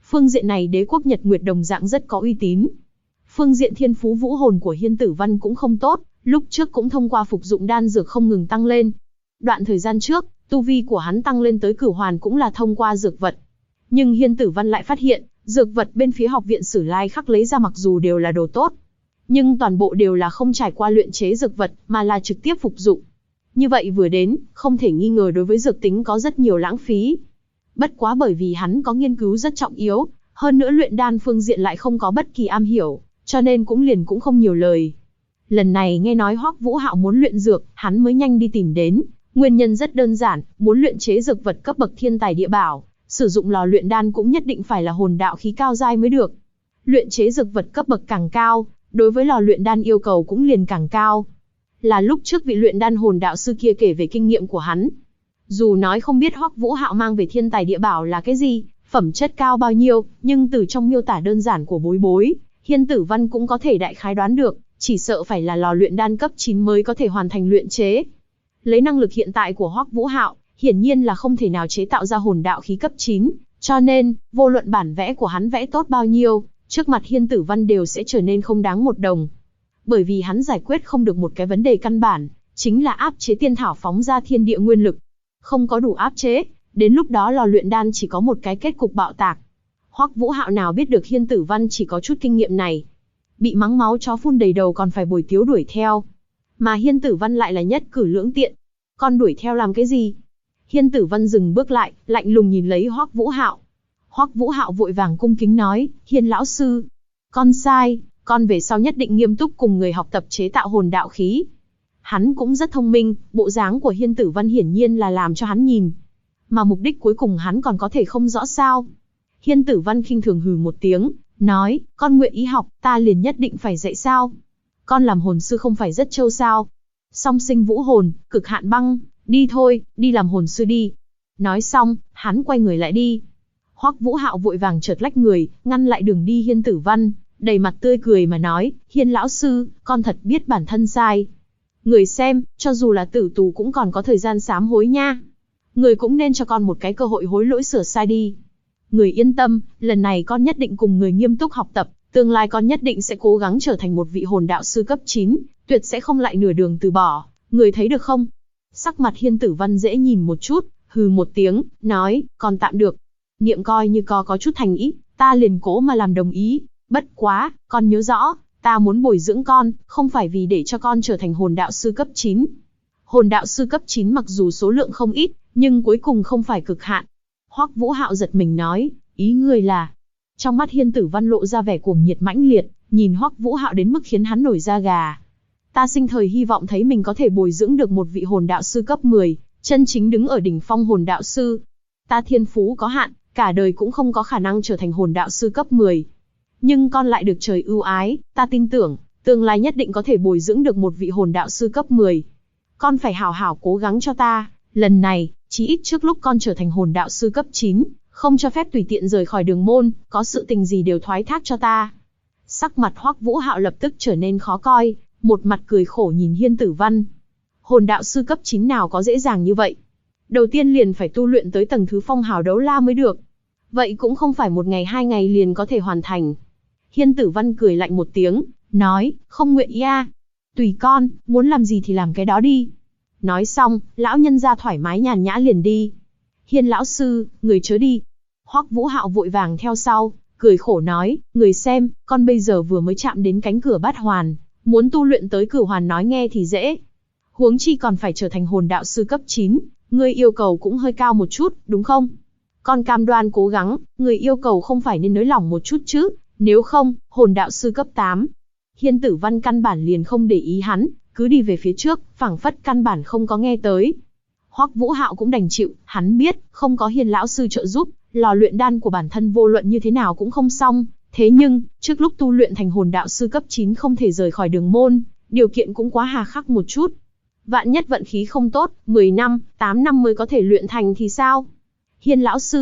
Phương diện này đế quốc Nhật Nguyệt đồng dạng rất có uy tín. Phương diện thiên phú vũ hồn của Hiên Tử Văn cũng không tốt, lúc trước cũng thông qua phục dụng đan dược không ngừng tăng lên. Đoạn thời gian trước, tu vi của hắn tăng lên tới cửu hoàn cũng là thông qua dược vật. Nhưng Hiên Tử Văn lại phát hiện, dược vật bên phía học viện Sử Lai Khắc lấy ra mặc dù đều là đồ tốt, nhưng toàn bộ đều là không trải qua luyện chế dược vật, mà là trực tiếp phục dụng. Như vậy vừa đến, không thể nghi ngờ đối với dược tính có rất nhiều lãng phí. Bất quá bởi vì hắn có nghiên cứu rất trọng yếu, hơn nữa luyện đan phương diện lại không có bất kỳ am hiểu, cho nên cũng không nhiều lời. Lần này nghe nói Hoắc Vũ Hạo muốn luyện dược, hắn mới nhanh đi tìm đến. Nguyên nhân rất đơn giản, muốn luyện chế dược vật cấp bậc thiên tài địa bảo, sử dụng lò luyện đan cũng nhất định phải là hồn đạo khí cao giai mới được. Luyện chế dược vật cấp bậc càng cao, đối với lò luyện đan yêu cầu cũng liền càng cao. Là lúc trước vị luyện đan hồn đạo sư kia kể về kinh nghiệm của hắn. Dù nói không biết Hoắc Vũ Hạo mang về thiên tài địa bảo là cái gì, phẩm chất cao bao nhiêu, nhưng từ trong miêu tả đơn giản của bối bối, Hiên Tử Văn cũng có thể đại khái đoán được, chỉ sợ phải là lò luyện đan cấp 9 mới có thể hoàn thành luyện chế. Lấy năng lực hiện tại của Hoắc Vũ Hạo, hiển nhiên là không thể nào chế tạo ra hồn đạo khí cấp 9, cho nên, vô luận bản vẽ của hắn vẽ tốt bao nhiêu, trước mặt Hiên Tử Văn đều sẽ trở nên không đáng một đồng. Bởi vì hắn giải quyết không được một cái vấn đề căn bản, chính là áp chế tiên thảo phóng ra thiên địa nguyên lực. Không có đủ áp chế, đến lúc đó lò luyện đan chỉ có một cái kết cục bạo tạc. Hoắc Vũ Hạo nào biết được Hiên Tử Văn chỉ có chút kinh nghiệm này. Bị mắng máu chó phun đầy đầu còn phải bồi tiếu đuổi theo. Mà Hiên Tử Văn lại là nhất cử lưỡng tiện. Con đuổi theo làm cái gì? Hiên Tử Văn dừng bước lại, lạnh lùng nhìn lấy Hoắc Vũ Hạo. Hoắc Vũ Hạo vội vàng cung kính nói, Hiên lão sư, con sai, con về sau nhất định nghiêm túc cùng người học tập chế tạo hồn đạo khí. Hắn cũng rất thông minh, bộ dáng của Hiên Tử Văn hiển nhiên là làm cho hắn nhìn. Mà mục đích cuối cùng hắn còn có thể không rõ sao. Hiên Tử Văn khinh thường hừ một tiếng, nói, con nguyện ý học, ta liền nhất định phải dạy sao? Con làm hồn sư không phải rất trâu sao? Song sinh vũ hồn, cực hạn băng, đi thôi, đi làm hồn sư đi. Nói xong, hắn quay người lại đi. Hoắc Vũ Hạo vội vàng chợt lách người, ngăn lại đường đi Hiên Tử Văn, đầy mặt tươi cười mà nói, Hiên lão sư, con thật biết bản thân sai. Người xem, cho dù là tử tù cũng còn có thời gian sám hối nha. Người cũng nên cho con một cái cơ hội hối lỗi sửa sai đi. Người yên tâm, lần này con nhất định cùng người nghiêm túc học tập, tương lai con nhất định sẽ cố gắng trở thành một vị hồn đạo sư cấp 9, tuyệt sẽ không lại nửa đường từ bỏ, người thấy được không? Sắc mặt Hiên Tử Văn dễ nhìn một chút, hừ một tiếng, nói, còn tạm được. Niệm coi như có chút thành ý, ta liền cố mà làm đồng ý. Bất quá, con nhớ rõ, ta muốn bồi dưỡng con, không phải vì để cho con trở thành hồn đạo sư cấp 9. Hồn đạo sư cấp 9 mặc dù số lượng không ít, nhưng cuối cùng không phải cực hạn. Hoắc Vũ Hạo giật mình nói, ý ngươi là... Trong mắt Hiên Tử Văn lộ ra vẻ cuồng nhiệt mãnh liệt, nhìn Hoắc Vũ Hạo đến mức khiến hắn nổi da gà. Ta sinh thời hy vọng thấy mình có thể bồi dưỡng được một vị hồn đạo sư cấp 10, chân chính đứng ở đỉnh phong hồn đạo sư. Ta thiên phú có hạn, cả đời cũng không có khả năng trở thành hồn đạo sư cấp 10. Nhưng con lại được trời ưu ái, ta tin tưởng, tương lai nhất định có thể bồi dưỡng được một vị hồn đạo sư cấp 10. Con phải hảo hảo cố gắng cho ta, lần này, chí ít trước lúc con trở thành hồn đạo sư cấp 9, không cho phép tùy tiện rời khỏi đường môn, có sự tình gì đều thoái thác cho ta. Sắc mặt Hoắc Vũ Hạo lập tức trở nên khó coi, một mặt cười khổ nhìn Hiên Tử Văn. Hồn đạo sư cấp 9 nào có dễ dàng như vậy? Đầu tiên liền phải tu luyện tới tầng thứ phong hào đấu la mới được. Vậy cũng không phải một ngày 2 ngày liền có thể hoàn thành. Hiên Tử Văn cười lạnh một tiếng, nói, không nguyện ý à. Tùy con, muốn làm gì thì làm cái đó đi. Nói xong, lão nhân ra thoải mái nhàn nhã liền đi. Hiên lão sư, người chớ đi. Hoắc Vũ Hạo vội vàng theo sau, cười khổ nói, người xem, con bây giờ vừa mới chạm đến cánh cửa bát hoàn, muốn tu luyện tới cửu hoàn nói nghe thì dễ. Huống chi còn phải trở thành hồn đạo sư cấp 9, ngươi yêu cầu cũng hơi cao một chút, đúng không? Con cam đoan cố gắng, người yêu cầu không phải nên nới lỏng một chút chứ, nếu không, hồn đạo sư cấp 8. Hiên Tử Văn căn bản liền không để ý hắn, cứ đi về phía trước, phảng phất căn bản không có nghe tới. Hoắc Vũ Hạo cũng đành chịu, hắn biết, không có Hiên lão sư trợ giúp, lò luyện đan của bản thân vô luận như thế nào cũng không xong. Thế nhưng, trước lúc tu luyện thành hồn đạo sư cấp 9 không thể rời khỏi đường môn, điều kiện cũng quá hà khắc một chút. Vạn nhất vận khí không tốt, 10 năm, 8 năm mới có thể luyện thành thì sao? Hiên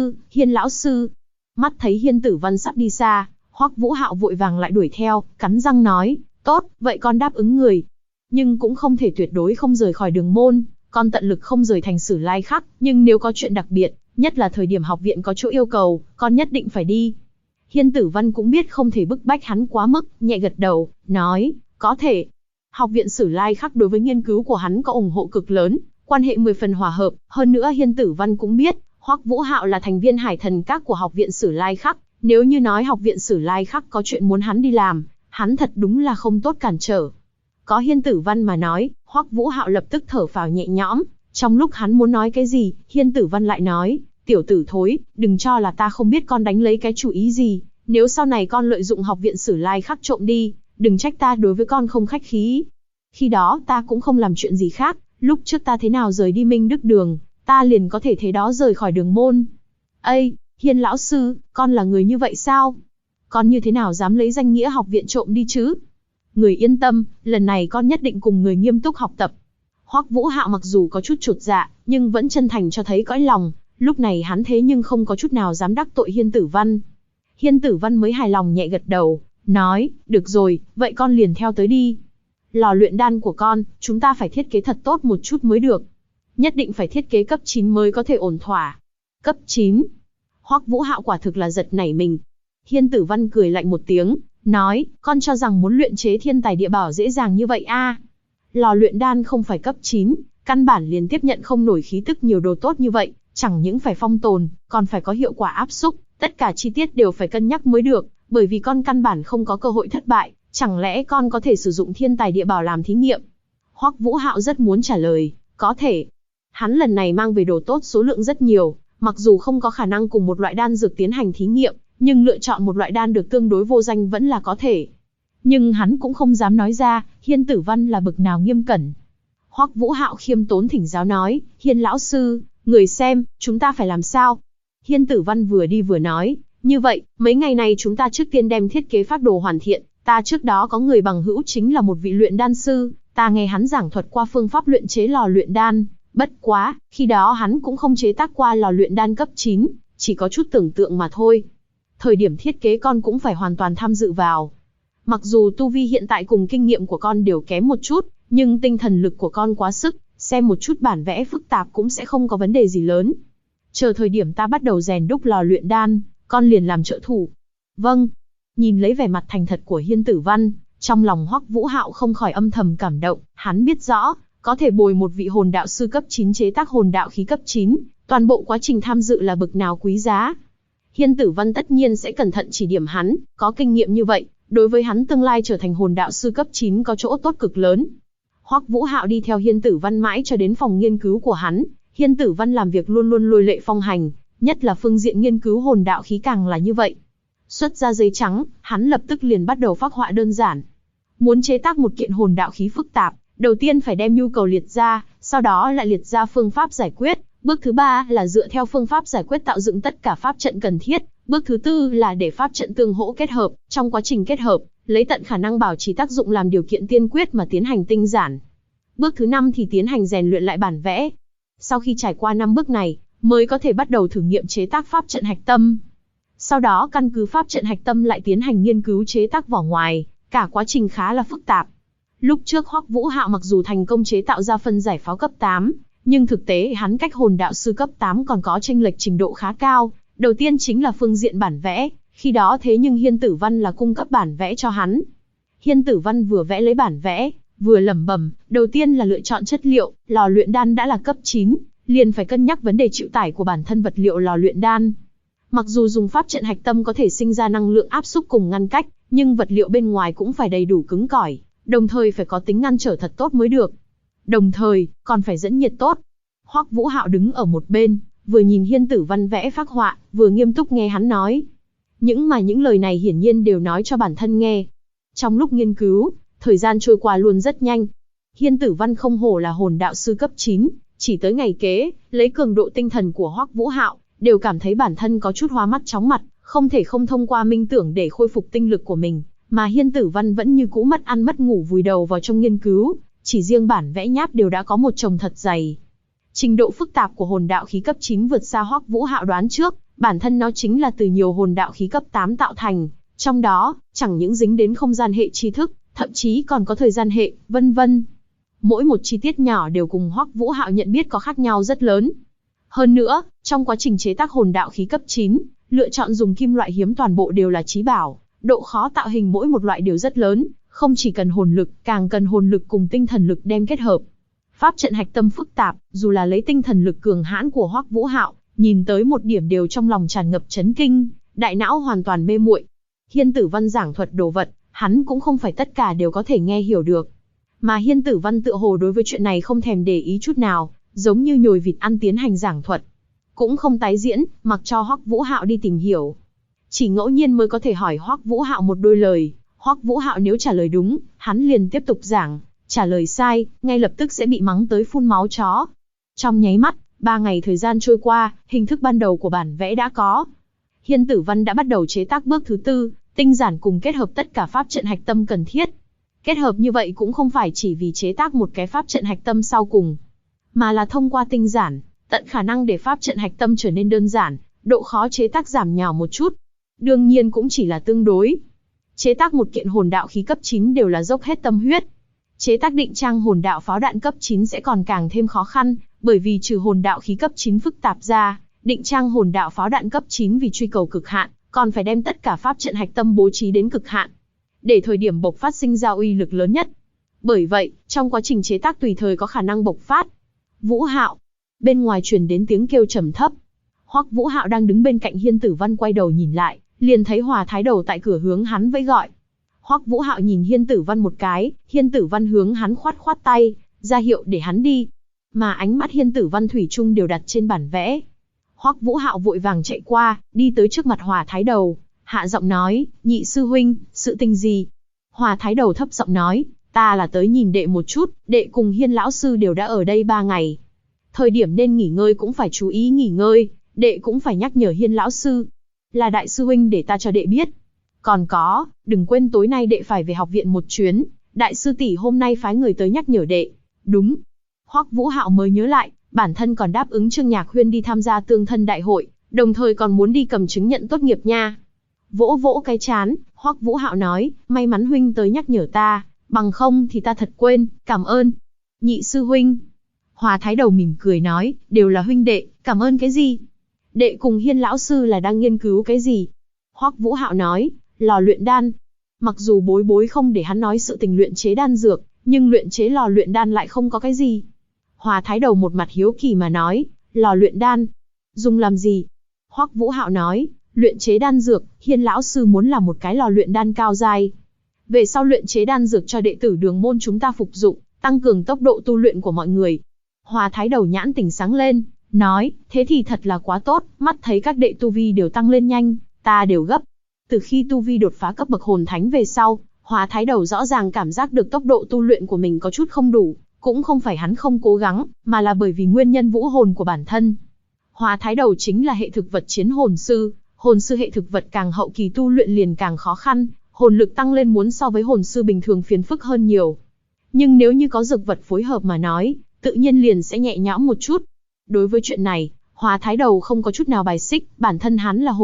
lão sư. Mắt thấy Hiên Tử Văn sắp đi xa, Hoắc Vũ Hạo vội vàng lại đuổi theo, cắn răng nói, tốt, vậy con đáp ứng người. Nhưng cũng không thể tuyệt đối không rời khỏi đường môn, con tận lực không rời thành Sử Lai Khắc, nhưng nếu có chuyện đặc biệt, nhất là thời điểm học viện có chỗ yêu cầu, con nhất định phải đi. Hiên Tử Văn cũng biết không thể bức bách hắn quá mức, nhẹ gật đầu, nói, có thể. Học viện Sử Lai Khắc đối với nghiên cứu của hắn có ủng hộ cực lớn, quan hệ 10 phần hòa hợp, hơn nữa Hiên Tử Văn cũng biết, Hoắc Vũ Hạo là thành viên Hải Thần Các của học viện Sử Lai Khắc, nếu như nói học viện Sử Lai Khắc có chuyện muốn hắn đi làm, hắn thật đúng là không tốt cản trở. Có Hiên Tử Văn mà nói, Hoắc Vũ Hạo lập tức thở phào nhẹ nhõm, trong lúc hắn muốn nói cái gì, Hiên Tử Văn lại nói, tiểu tử thối, đừng cho là ta không biết con đánh lấy cái chủ ý gì, nếu sau này con lợi dụng học viện Sử Lai Khắc trộm đi, đừng trách ta đối với con không khách khí. Khi đó ta cũng không làm chuyện gì khác, lúc trước ta thế nào rời đi Minh Đức Đường, ta liền có thể thế đó rời khỏi đường môn. Ây, Hiên lão sư, con là người như vậy sao? Con như thế nào dám lấy danh nghĩa học viện trộm đi chứ? Người yên tâm, lần này con nhất định cùng người nghiêm túc học tập. Hoắc Vũ Hạo mặc dù có chút chột dạ, nhưng vẫn chân thành cho thấy cõi lòng, lúc này hắn thế nhưng không có chút nào dám đắc tội Hiên Tử Văn. Hiên Tử Văn mới hài lòng nhẹ gật đầu, nói, được rồi, vậy con liền theo tới đi. Lò luyện đan của con, chúng ta phải thiết kế thật tốt một chút mới được. Nhất định phải thiết kế cấp 9 mới có thể ổn thỏa. Cấp 9. Hoắc Vũ Hạo quả thực là giật nảy mình. Hiên Tử Văn cười lạnh một tiếng, nói, con cho rằng muốn luyện chế thiên tài địa bảo dễ dàng như vậy a? Lò luyện đan không phải cấp 9, căn bản liền tiếp nhận không nổi khí tức nhiều đồ tốt như vậy, chẳng những phải phong tồn, còn phải có hiệu quả áp xúc, tất cả chi tiết đều phải cân nhắc mới được, bởi vì con căn bản không có cơ hội thất bại, chẳng lẽ con có thể sử dụng thiên tài địa bảo làm thí nghiệm? Hoắc Vũ Hạo rất muốn trả lời, có thể. Hắn lần này mang về đồ tốt số lượng rất nhiều, mặc dù không có khả năng cùng một loại đan dược tiến hành thí nghiệm, nhưng lựa chọn một loại đan được tương đối vô danh vẫn là có thể. Nhưng hắn cũng không dám nói ra, Hiên Tử Văn là bực nào nghiêm cẩn. Hoắc Vũ Hạo khiêm tốn thỉnh giáo nói, Hiên lão sư, người xem, chúng ta phải làm sao? Hiên Tử Văn vừa đi vừa nói, như vậy, mấy ngày này chúng ta trước tiên đem thiết kế phác đồ hoàn thiện, ta trước đó có người bằng hữu chính là một vị luyện đan sư, ta nghe hắn giảng thuật qua phương pháp luyện chế lò luyện đan, bất quá, khi đó hắn cũng không chế tác qua lò luyện đan cấp 9, chỉ có chút tưởng tượng mà thôi. Thời điểm thiết kế con cũng phải hoàn toàn tham dự vào. Mặc dù tu vi hiện tại cùng kinh nghiệm của con đều kém một chút, nhưng tinh thần lực của con quá sức, xem một chút bản vẽ phức tạp cũng sẽ không có vấn đề gì lớn. Chờ thời điểm ta bắt đầu rèn đúc lò luyện đan, con liền làm trợ thủ. Vâng. Nhìn lấy vẻ mặt thành thật của Hiên Tử Văn, trong lòng Hoắc Vũ Hạo không khỏi âm thầm cảm động, hắn biết rõ, có thể bồi một vị hồn đạo sư cấp 9 chế tác hồn đạo khí cấp 9, toàn bộ quá trình tham dự là bực nào quý giá. Hiên Tử Văn tất nhiên sẽ cẩn thận chỉ điểm hắn, có kinh nghiệm như vậy, đối với hắn tương lai trở thành hồn đạo sư cấp 9 có chỗ tốt cực lớn. Hoắc Vũ Hạo đi theo Hiên Tử Văn mãi cho đến phòng nghiên cứu của hắn, Hiên Tử Văn làm việc luôn luôn lôi lệ phong hành, nhất là phương diện nghiên cứu hồn đạo khí càng là như vậy. Xuất ra giấy trắng, hắn lập tức liền bắt đầu phác họa đơn giản. Muốn chế tác một kiện hồn đạo khí phức tạp, đầu tiên phải đem nhu cầu liệt ra, sau đó lại liệt ra phương pháp giải quyết. Bước thứ 3 là dựa theo phương pháp giải quyết tạo dựng tất cả pháp trận cần thiết. Bước thứ 4 là để pháp trận tương hỗ kết hợp, trong quá trình kết hợp, lấy tận khả năng bảo trì tác dụng làm điều kiện tiên quyết mà tiến hành tinh giản. Bước thứ 5 thì tiến hành rèn luyện lại bản vẽ. Sau khi trải qua 5 bước này, mới có thể bắt đầu thử nghiệm chế tác pháp trận hạch tâm. Sau đó căn cứ pháp trận hạch tâm lại tiến hành nghiên cứu chế tác vỏ ngoài, cả quá trình khá là phức tạp. Lúc trước Hoắc Vũ Hạo mặc dù thành công chế tạo ra phân giải pháo cấp 8, nhưng thực tế hắn cách hồn đạo sư cấp 8 còn có chênh lệch trình độ khá cao. Đầu tiên chính là phương diện bản vẽ, khi đó thế nhưng Hiên Tử Văn là cung cấp bản vẽ cho hắn. Hiên Tử Văn vừa vẽ lấy bản vẽ, vừa lẩm bẩm, đầu tiên là lựa chọn chất liệu, lò luyện đan đã là cấp 9, liền phải cân nhắc vấn đề chịu tải của bản thân vật liệu lò luyện đan. Mặc dù dùng pháp trận hạch tâm có thể sinh ra năng lượng áp xúc cùng ngăn cách, nhưng vật liệu bên ngoài cũng phải đầy đủ cứng cỏi, đồng thời phải có tính ngăn trở thật tốt mới được. Đồng thời, còn phải dẫn nhiệt tốt. Hoắc Vũ Hạo đứng ở một bên, vừa nhìn Hiên Tử Văn vẽ phác họa, vừa nghiêm túc nghe hắn nói. Những lời này hiển nhiên đều nói cho bản thân nghe. Trong lúc nghiên cứu, thời gian trôi qua luôn rất nhanh. Hiên Tử Văn không hổ là hồn đạo sư cấp 9, chỉ tới ngày kế, lấy cường độ tinh thần của Hoắc Vũ Hạo, đều cảm thấy bản thân có chút hoa mắt chóng mặt, không thể không thông qua minh tưởng để khôi phục tinh lực của mình, mà Hiên Tử Văn vẫn như cũ mất ăn mất ngủ vùi đầu vào trong nghiên cứu, chỉ riêng bản vẽ nháp đều đã có một chồng thật dày. Trình độ phức tạp của hồn đạo khí cấp 9 vượt xa Hoắc Vũ Hạo đoán trước, bản thân nó chính là từ nhiều hồn đạo khí cấp 8 tạo thành, trong đó, chẳng những dính đến không gian hệ tri thức, thậm chí còn có thời gian hệ, vân vân. Mỗi một chi tiết nhỏ đều cùng Hoắc Vũ Hạo nhận biết có khác nhau rất lớn. Hơn nữa, trong quá trình chế tác hồn đạo khí cấp 9, lựa chọn dùng kim loại hiếm toàn bộ đều là chí bảo, độ khó tạo hình mỗi một loại đều rất lớn, không chỉ cần hồn lực, càng cần hồn lực cùng tinh thần lực đem kết hợp. Pháp trận hạch tâm phức tạp, dù là lấy tinh thần lực cường hãn của Hoắc Vũ Hạo, nhìn tới một điểm đều trong lòng tràn ngập chấn kinh, đại não hoàn toàn mê muội. Hiên Tử Văn giảng thuật đồ vật, hắn cũng không phải tất cả đều có thể nghe hiểu được. Mà Hiên Tử Văn tựa hồ đối với chuyện này không thèm để ý chút nào, giống như nhồi vịt ăn tiến hành giảng thuật. Cũng không tái diễn, mặc cho Hoắc Vũ Hạo đi tìm hiểu. Chỉ ngẫu nhiên mới có thể hỏi Hoắc Vũ Hạo một đôi lời, Hoắc Vũ Hạo nếu trả lời đúng, hắn liền tiếp tục giảng, trả lời sai, ngay lập tức sẽ bị mắng tới phun máu chó. Trong nháy mắt, 3 ngày thời gian trôi qua, hình thức ban đầu của bản vẽ đã có. Hiên Tử Văn đã bắt đầu chế tác bước thứ 4, tinh giản cùng kết hợp tất cả pháp trận hạch tâm cần thiết. Kết hợp như vậy cũng không phải chỉ vì chế tác một cái pháp trận hạch tâm sau cùng, mà là thông qua tinh giản, tận khả năng để pháp trận hạch tâm trở nên đơn giản, độ khó chế tác giảm nhỏ một chút. Đương nhiên cũng chỉ là tương đối. Chế tác một kiện hồn đạo khí cấp 9 đều là dốc hết tâm huyết. Chế tác định trang hồn đạo pháo đạn cấp 9 sẽ còn càng thêm khó khăn, bởi vì trừ hồn đạo khí cấp 9 phức tạp ra, định trang hồn đạo pháo đạn cấp 9 vì truy cầu cực hạn, còn phải đem tất cả pháp trận hạch tâm bố trí đến cực hạn, để thời điểm bộc phát sinh ra uy lực lớn nhất. Bởi vậy, trong quá trình chế tác tùy thời có khả năng bộc phát. Vũ Hạo, bên ngoài truyền đến tiếng kêu trầm thấp. Hoắc Vũ Hạo đang đứng bên cạnh Hiên Tử Văn quay đầu nhìn lại, liền thấy Hòa Thái Đầu tại cửa hướng hắn vẫy gọi. Hoắc Vũ Hạo nhìn Hiên Tử Văn một cái, Hiên Tử Văn hướng hắn khoát khoát tay, ra hiệu để hắn đi. Mà ánh mắt Hiên Tử Văn thủy chung đều đặt trên bản vẽ. Hoắc Vũ Hạo vội vàng chạy qua, đi tới trước mặt Hòa Thái Đầu, hạ giọng nói, nhị sư huynh, sự tình gì? Hòa Thái Đầu thấp giọng nói, ta là tới nhìn đệ một chút, đệ cùng Hiên lão sư đều đã ở đây 3 ngày. Thời điểm nên nghỉ ngơi cũng phải chú ý nghỉ ngơi, đệ cũng phải nhắc nhở Hiên lão sư. Là đại sư huynh để ta cho đệ biết. Còn có, đừng quên tối nay đệ phải về học viện một chuyến, đại sư tỷ hôm nay phái người tới nhắc nhở đệ. Đúng. Hoắc Vũ Hạo mới nhớ lại, bản thân còn đáp ứng Trương Nhạc Huyên đi tham gia tương thân đại hội, đồng thời còn muốn đi cầm chứng nhận tốt nghiệp nha. Vỗ vỗ cái chán, Hoắc Vũ Hạo nói, may mắn huynh tới nhắc nhở ta, bằng không thì ta thật quên, cảm ơn. Nhị sư huynh. Hòa Thái Đầu mỉm cười nói, đều là huynh đệ, cảm ơn cái gì? Đệ cùng Hiên lão sư là đang nghiên cứu cái gì? Hoắc Vũ Hạo nói, lò luyện đan. Mặc dù bối bối không để hắn nói sự tình luyện chế đan dược, nhưng luyện chế lò luyện đan lại không có cái gì. Hòa Thái Đầu một mặt hiếu kỳ mà nói, lò luyện đan, dùng làm gì? Hoắc Vũ Hạo nói, luyện chế đan dược, Hiên lão sư muốn làm một cái lò luyện đan cao giai. Về sau luyện chế đan dược cho đệ tử đường môn chúng ta phục dụng, tăng cường tốc độ tu luyện của mọi người. Hòa Thái Đầu nhãn tỉnh sáng lên, nói, thế thì thật là quá tốt, mắt thấy các đệ tu vi đều tăng lên nhanh, ta đều gấp. Từ khi tu vi đột phá cấp bậc hồn thánh về sau, Hòa Thái Đầu rõ ràng cảm giác được tốc độ tu luyện của mình có chút không đủ, cũng không phải hắn không cố gắng, mà là bởi vì nguyên nhân vũ hồn của bản thân. Hòa Thái Đầu chính là hệ thực vật chiến hồn sư hệ thực vật càng hậu kỳ tu luyện liền càng khó khăn, hồn lực tăng lên muốn so với hồn sư bình thường phiền phức hơn nhiều. Nhưng nếu như có dược vật phối hợp mà nói, tự nhiên liền sẽ nhẹ nhõm một chút. Đối với chuyện này, Hòa Thái Đầu không có chút nào bài xích, bản thân hắn là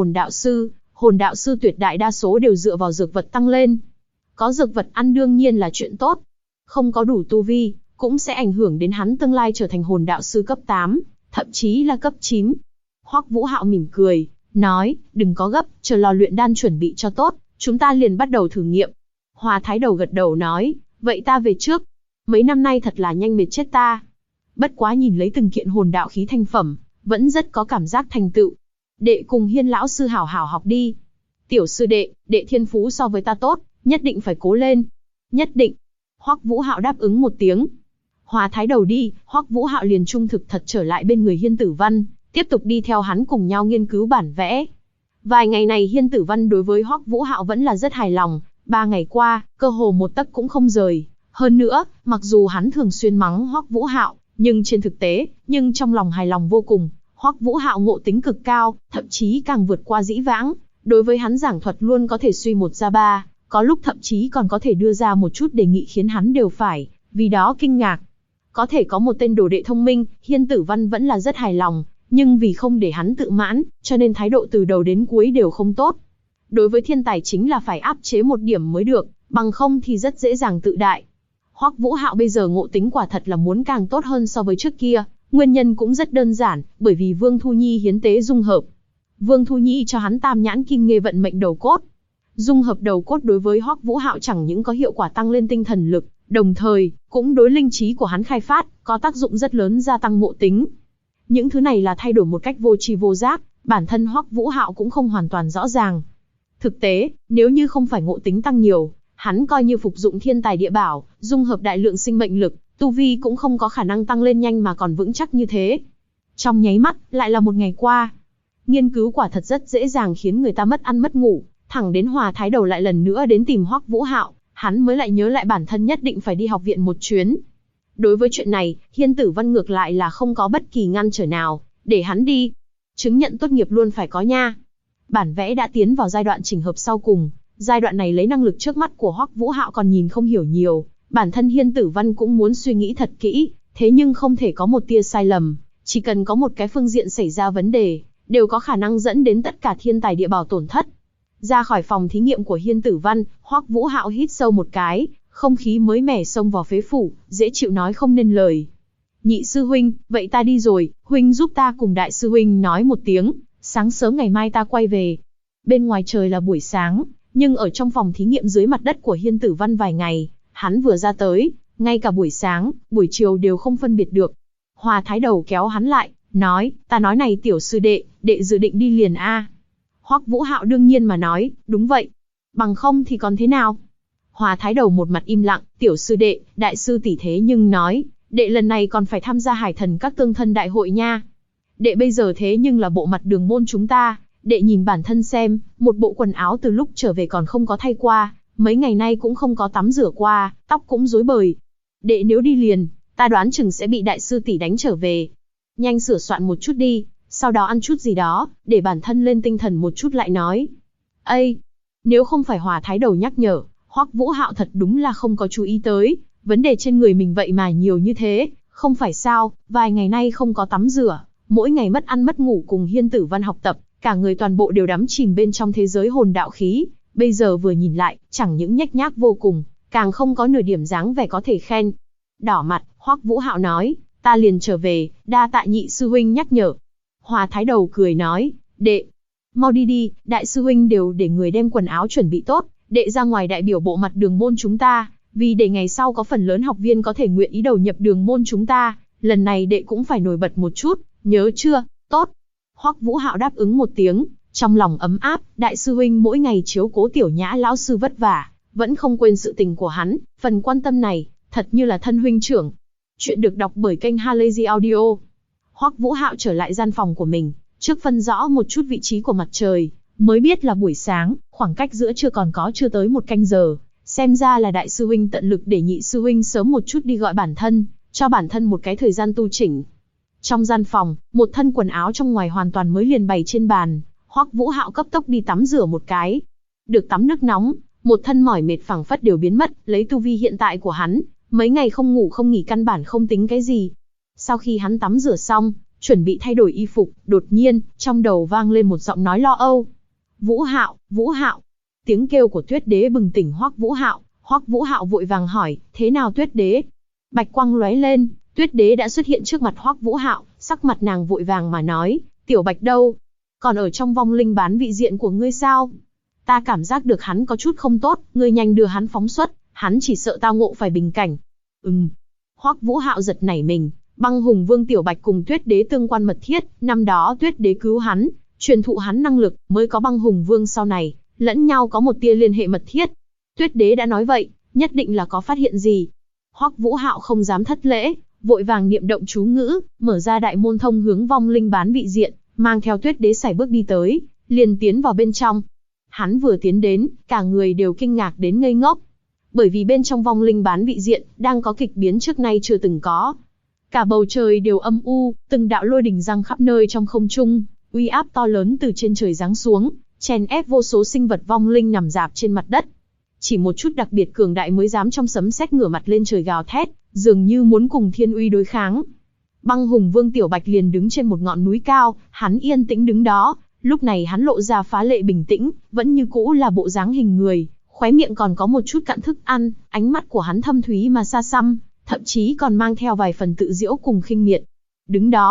hồn đạo sư tuyệt đại đa số đều dựa vào dược vật tăng lên. Có dược vật ăn đương nhiên là chuyện tốt. Không có đủ tu vi, cũng sẽ ảnh hưởng đến hắn tương lai trở thành hồn đạo sư cấp 8, thậm chí là cấp 9. Hoắc Vũ Hạo mỉm cười, nói, đừng có gấp, chờ lò luyện đan chuẩn bị cho tốt, chúng ta liền bắt đầu thử nghiệm. Hòa Thái Đầu gật đầu nói, vậy ta về trước. Mấy năm nay thật là nhanh mệt chết ta. Bất quá nhìn lấy từng kiện hồn đạo khí thành phẩm, vẫn rất có cảm giác thành tựu. Đệ cùng Hiên lão sư hảo hảo học đi. Tiểu sư đệ thiên phú so với ta tốt, nhất định phải cố lên. Nhất định. Hoắc Vũ Hạo đáp ứng một tiếng. Hòa Thái Đầu đi, Hoắc Vũ Hạo liền trung thực thật trở lại bên người Hiên Tử Văn, tiếp tục đi theo hắn cùng nhau nghiên cứu bản vẽ. Vài ngày này Hiên Tử Văn đối với Hoắc Vũ Hạo vẫn là rất hài lòng, 3 ngày qua, cơ hồ một tấc cũng không rời. Hơn nữa, mặc dù hắn thường xuyên mắng Hoắc Vũ Hạo, nhưng trên thực tế, trong lòng hài lòng vô cùng. Hoắc Vũ Hạo ngộ tính cực cao, thậm chí càng vượt qua dĩ vãng. Đối với hắn giảng thuật luôn có thể suy một ra ba, có lúc thậm chí còn có thể đưa ra một chút đề nghị khiến hắn đều phải, vì đó kinh ngạc. Có thể có một tên đồ đệ thông minh, Hiên Tử Văn vẫn là rất hài lòng, nhưng vì không để hắn tự mãn, cho nên thái độ từ đầu đến cuối đều không tốt. Đối với thiên tài chính là phải áp chế một điểm mới được, bằng không thì rất dễ dàng tự đại. Hoắc Vũ Hạo bây giờ ngộ tính quả thật là muốn càng tốt hơn so với trước kia, nguyên nhân cũng rất đơn giản, bởi vì Vương Thu Nhi hiến tế dung hợp. Vương Thu Nhĩ cho hắn tam nhãn kim nghê vận mệnh đầu cốt. Dung hợp đầu cốt đối với Hoắc Vũ Hạo chẳng những có hiệu quả tăng lên tinh thần lực, đồng thời cũng đối linh trí của hắn khai phát có tác dụng rất lớn, gia tăng ngộ tính. Những thứ này là thay đổi một cách vô tri vô giác, bản thân Hoắc Vũ Hạo cũng không hoàn toàn rõ ràng. Thực tế, nếu như không phải ngộ tính tăng nhiều, hắn coi như phục dụng thiên tài địa bảo, dung hợp đại lượng sinh mệnh lực, tu vi cũng không có khả năng tăng lên nhanh mà còn vững chắc như thế. Trong nháy mắt, lại là một ngày qua. Nghiên cứu quả thật rất dễ dàng khiến người ta mất ăn mất ngủ, thẳng đến Hòa Thái Đầu lại lần nữa đến tìm Hoắc Vũ Hạo, hắn mới lại nhớ lại bản thân nhất định phải đi học viện một chuyến. Đối với chuyện này, Hiên Tử Văn ngược lại là không có bất kỳ ngăn trở nào, để hắn đi. Chứng nhận tốt nghiệp luôn phải có nha. Bản vẽ đã tiến vào giai đoạn chỉnh hợp sau cùng, giai đoạn này lấy năng lực trước mắt của Hoắc Vũ Hạo còn nhìn không hiểu nhiều, bản thân Hiên Tử Văn cũng muốn suy nghĩ thật kỹ, thế nhưng không thể có một tia sai lầm, chỉ cần có một cái phương diện xảy ra vấn đề, đều có khả năng dẫn đến tất cả thiên tài địa bảo tổn thất. Ra khỏi phòng thí nghiệm của Hiên Tử Văn, Hoắc Vũ Hạo hít sâu một cái, không khí mới mẻ xông vào phế phủ, dễ chịu nói không nên lời. Nhị sư huynh, vậy ta đi rồi, huynh giúp ta cùng đại sư huynh nói một tiếng, sáng sớm ngày mai ta quay về. Bên ngoài trời là buổi sáng, nhưng ở trong phòng thí nghiệm dưới mặt đất của Hiên Tử Văn vài ngày, hắn vừa ra tới, ngay cả buổi sáng, buổi chiều đều không phân biệt được. Hòa Thái Đầu kéo hắn lại, nói, ta nói này tiểu sư đệ, đệ dự định đi liền a? Hoắc Vũ Hạo đương nhiên mà nói, đúng vậy. Bằng không thì còn thế nào? Hòa Thái Đầu một mặt im lặng, tiểu sư đệ, đại sư tỷ thế nhưng nói, đệ lần này còn phải tham gia Hải Thần các tương thân đại hội nha. Đệ bây giờ thế nhưng là bộ mặt đường môn chúng ta, đệ nhìn bản thân xem, một bộ quần áo từ lúc trở về còn không có thay qua, mấy ngày nay cũng không có tắm rửa qua, tóc cũng rối bời. Đệ nếu đi liền, ta đoán chừng sẽ bị đại sư tỷ đánh trở về. Nhanh sửa soạn một chút đi, sau đó ăn chút gì đó, để bản thân lên tinh thần một chút lại nói. Ây, nếu không phải Hòa Thái Đầu nhắc nhở, Hoắc Vũ Hạo thật đúng là không có chú ý tới, vấn đề trên người mình vậy mà nhiều như thế, không phải sao, vài ngày nay không có tắm rửa, mỗi ngày mất ăn mất ngủ cùng Hiên Tử Văn học tập, cả người toàn bộ đều đắm chìm bên trong thế giới hồn đạo khí, bây giờ vừa nhìn lại, chẳng những nhếch nhác vô cùng, càng không có nửa điểm dáng vẻ có thể khen. Đỏ mặt, Hoắc Vũ Hạo nói, ta liền trở về, đa tạ nhị sư huynh nhắc nhở. Hòa Thái Đầu cười nói, đệ, mau đi đi, đại sư huynh đều để người đem quần áo chuẩn bị tốt, đệ ra ngoài đại biểu bộ mặt đường môn chúng ta, vì để ngày sau có phần lớn học viên có thể nguyện ý đầu nhập đường môn chúng ta, lần này đệ cũng phải nổi bật một chút, nhớ chưa? Tốt. Hoắc Vũ Hạo đáp ứng một tiếng, trong lòng ấm áp, đại sư huynh mỗi ngày chiếu cố tiểu nhã lão sư vất vả, vẫn không quên sự tình của hắn, phần quan tâm này, thật như là thân huynh trưởng. Chuyện được đọc bởi kênh Halazy Audio. Hoắc Vũ Hạo trở lại gian phòng của mình, trước phân rõ một chút vị trí của mặt trời, mới biết là buổi sáng, khoảng cách giữa trưa còn có chưa tới một canh giờ, xem ra là đại sư huynh tận lực để nhị sư huynh sớm một chút đi gọi bản thân, cho bản thân một cái thời gian tu chỉnh. Trong gian phòng, một thân quần áo trong ngoài hoàn toàn mới liền bày trên bàn, Hoắc Vũ Hạo cấp tốc đi tắm rửa một cái. Được tắm nước nóng, một thân mỏi mệt phảng phất đều biến mất, lấy tu vi hiện tại của hắn, mấy ngày không ngủ không nghỉ căn bản không tính cái gì. Sau khi hắn tắm rửa xong, chuẩn bị thay đổi y phục, đột nhiên, trong đầu vang lên một giọng nói lo âu. Vũ Hạo, Vũ Hạo. Tiếng kêu của Tuyết Đế bừng tỉnh Hoắc Vũ Hạo. Hoắc Vũ Hạo vội vàng hỏi, thế nào Tuyết Đế? Bạch quang lóe lên, Tuyết Đế đã xuất hiện trước mặt Hoắc Vũ Hạo, sắc mặt nàng vội vàng mà nói, Tiểu Bạch đâu? Còn ở trong vong linh bán vị diện của ngươi sao? Ta cảm giác được hắn có chút không tốt, ngươi nhanh đưa hắn phóng xuất, hắn chỉ sợ tao ngộ phải bình cảnh. Hoắc Vũ Hạo giật nảy mình, Băng Hùng Vương Tiểu Bạch cùng Tuyết Đế tương quan mật thiết, năm đó Tuyết Đế cứu hắn, truyền thụ hắn năng lực, mới có Băng Hùng Vương sau này, lẫn nhau có một tia liên hệ mật thiết. Tuyết Đế đã nói vậy, nhất định là có phát hiện gì. Hoắc Vũ Hạo không dám thất lễ, vội vàng niệm động chú ngữ, mở ra đại môn thông hướng vong linh bán vị diện, mang theo Tuyết Đế sải bước đi tới, liền tiến vào bên trong. Hắn vừa tiến đến, cả người đều kinh ngạc đến ngây ngốc. Bởi vì bên trong vong linh bán vị diện, đang có kịch biến trước nay chưa từng có. Cả bầu trời đều âm u, từng đạo lôi đình giăng khắp nơi trong không trung, uy áp to lớn từ trên trời giáng xuống, chèn ép vô số sinh vật vong linh nằm rạp trên mặt đất. Chỉ một chút đặc biệt cường đại mới dám trong sấm sét ngửa mặt lên trời gào thét, dường như muốn cùng thiên uy đối kháng. Băng Hùng Vương Tiểu Bạch liền đứng trên một ngọn núi cao, hắn yên tĩnh đứng đó, lúc này hắn lộ ra phá lệ bình tĩnh, vẫn như cũ là bộ dáng hình người, khóe miệng còn có một chút cặn thức ăn, ánh mắt của hắn thâm thúy mà xa xăm, thậm chí còn mang theo vài phần tự giễu cùng khinh miệt. Đứng đó,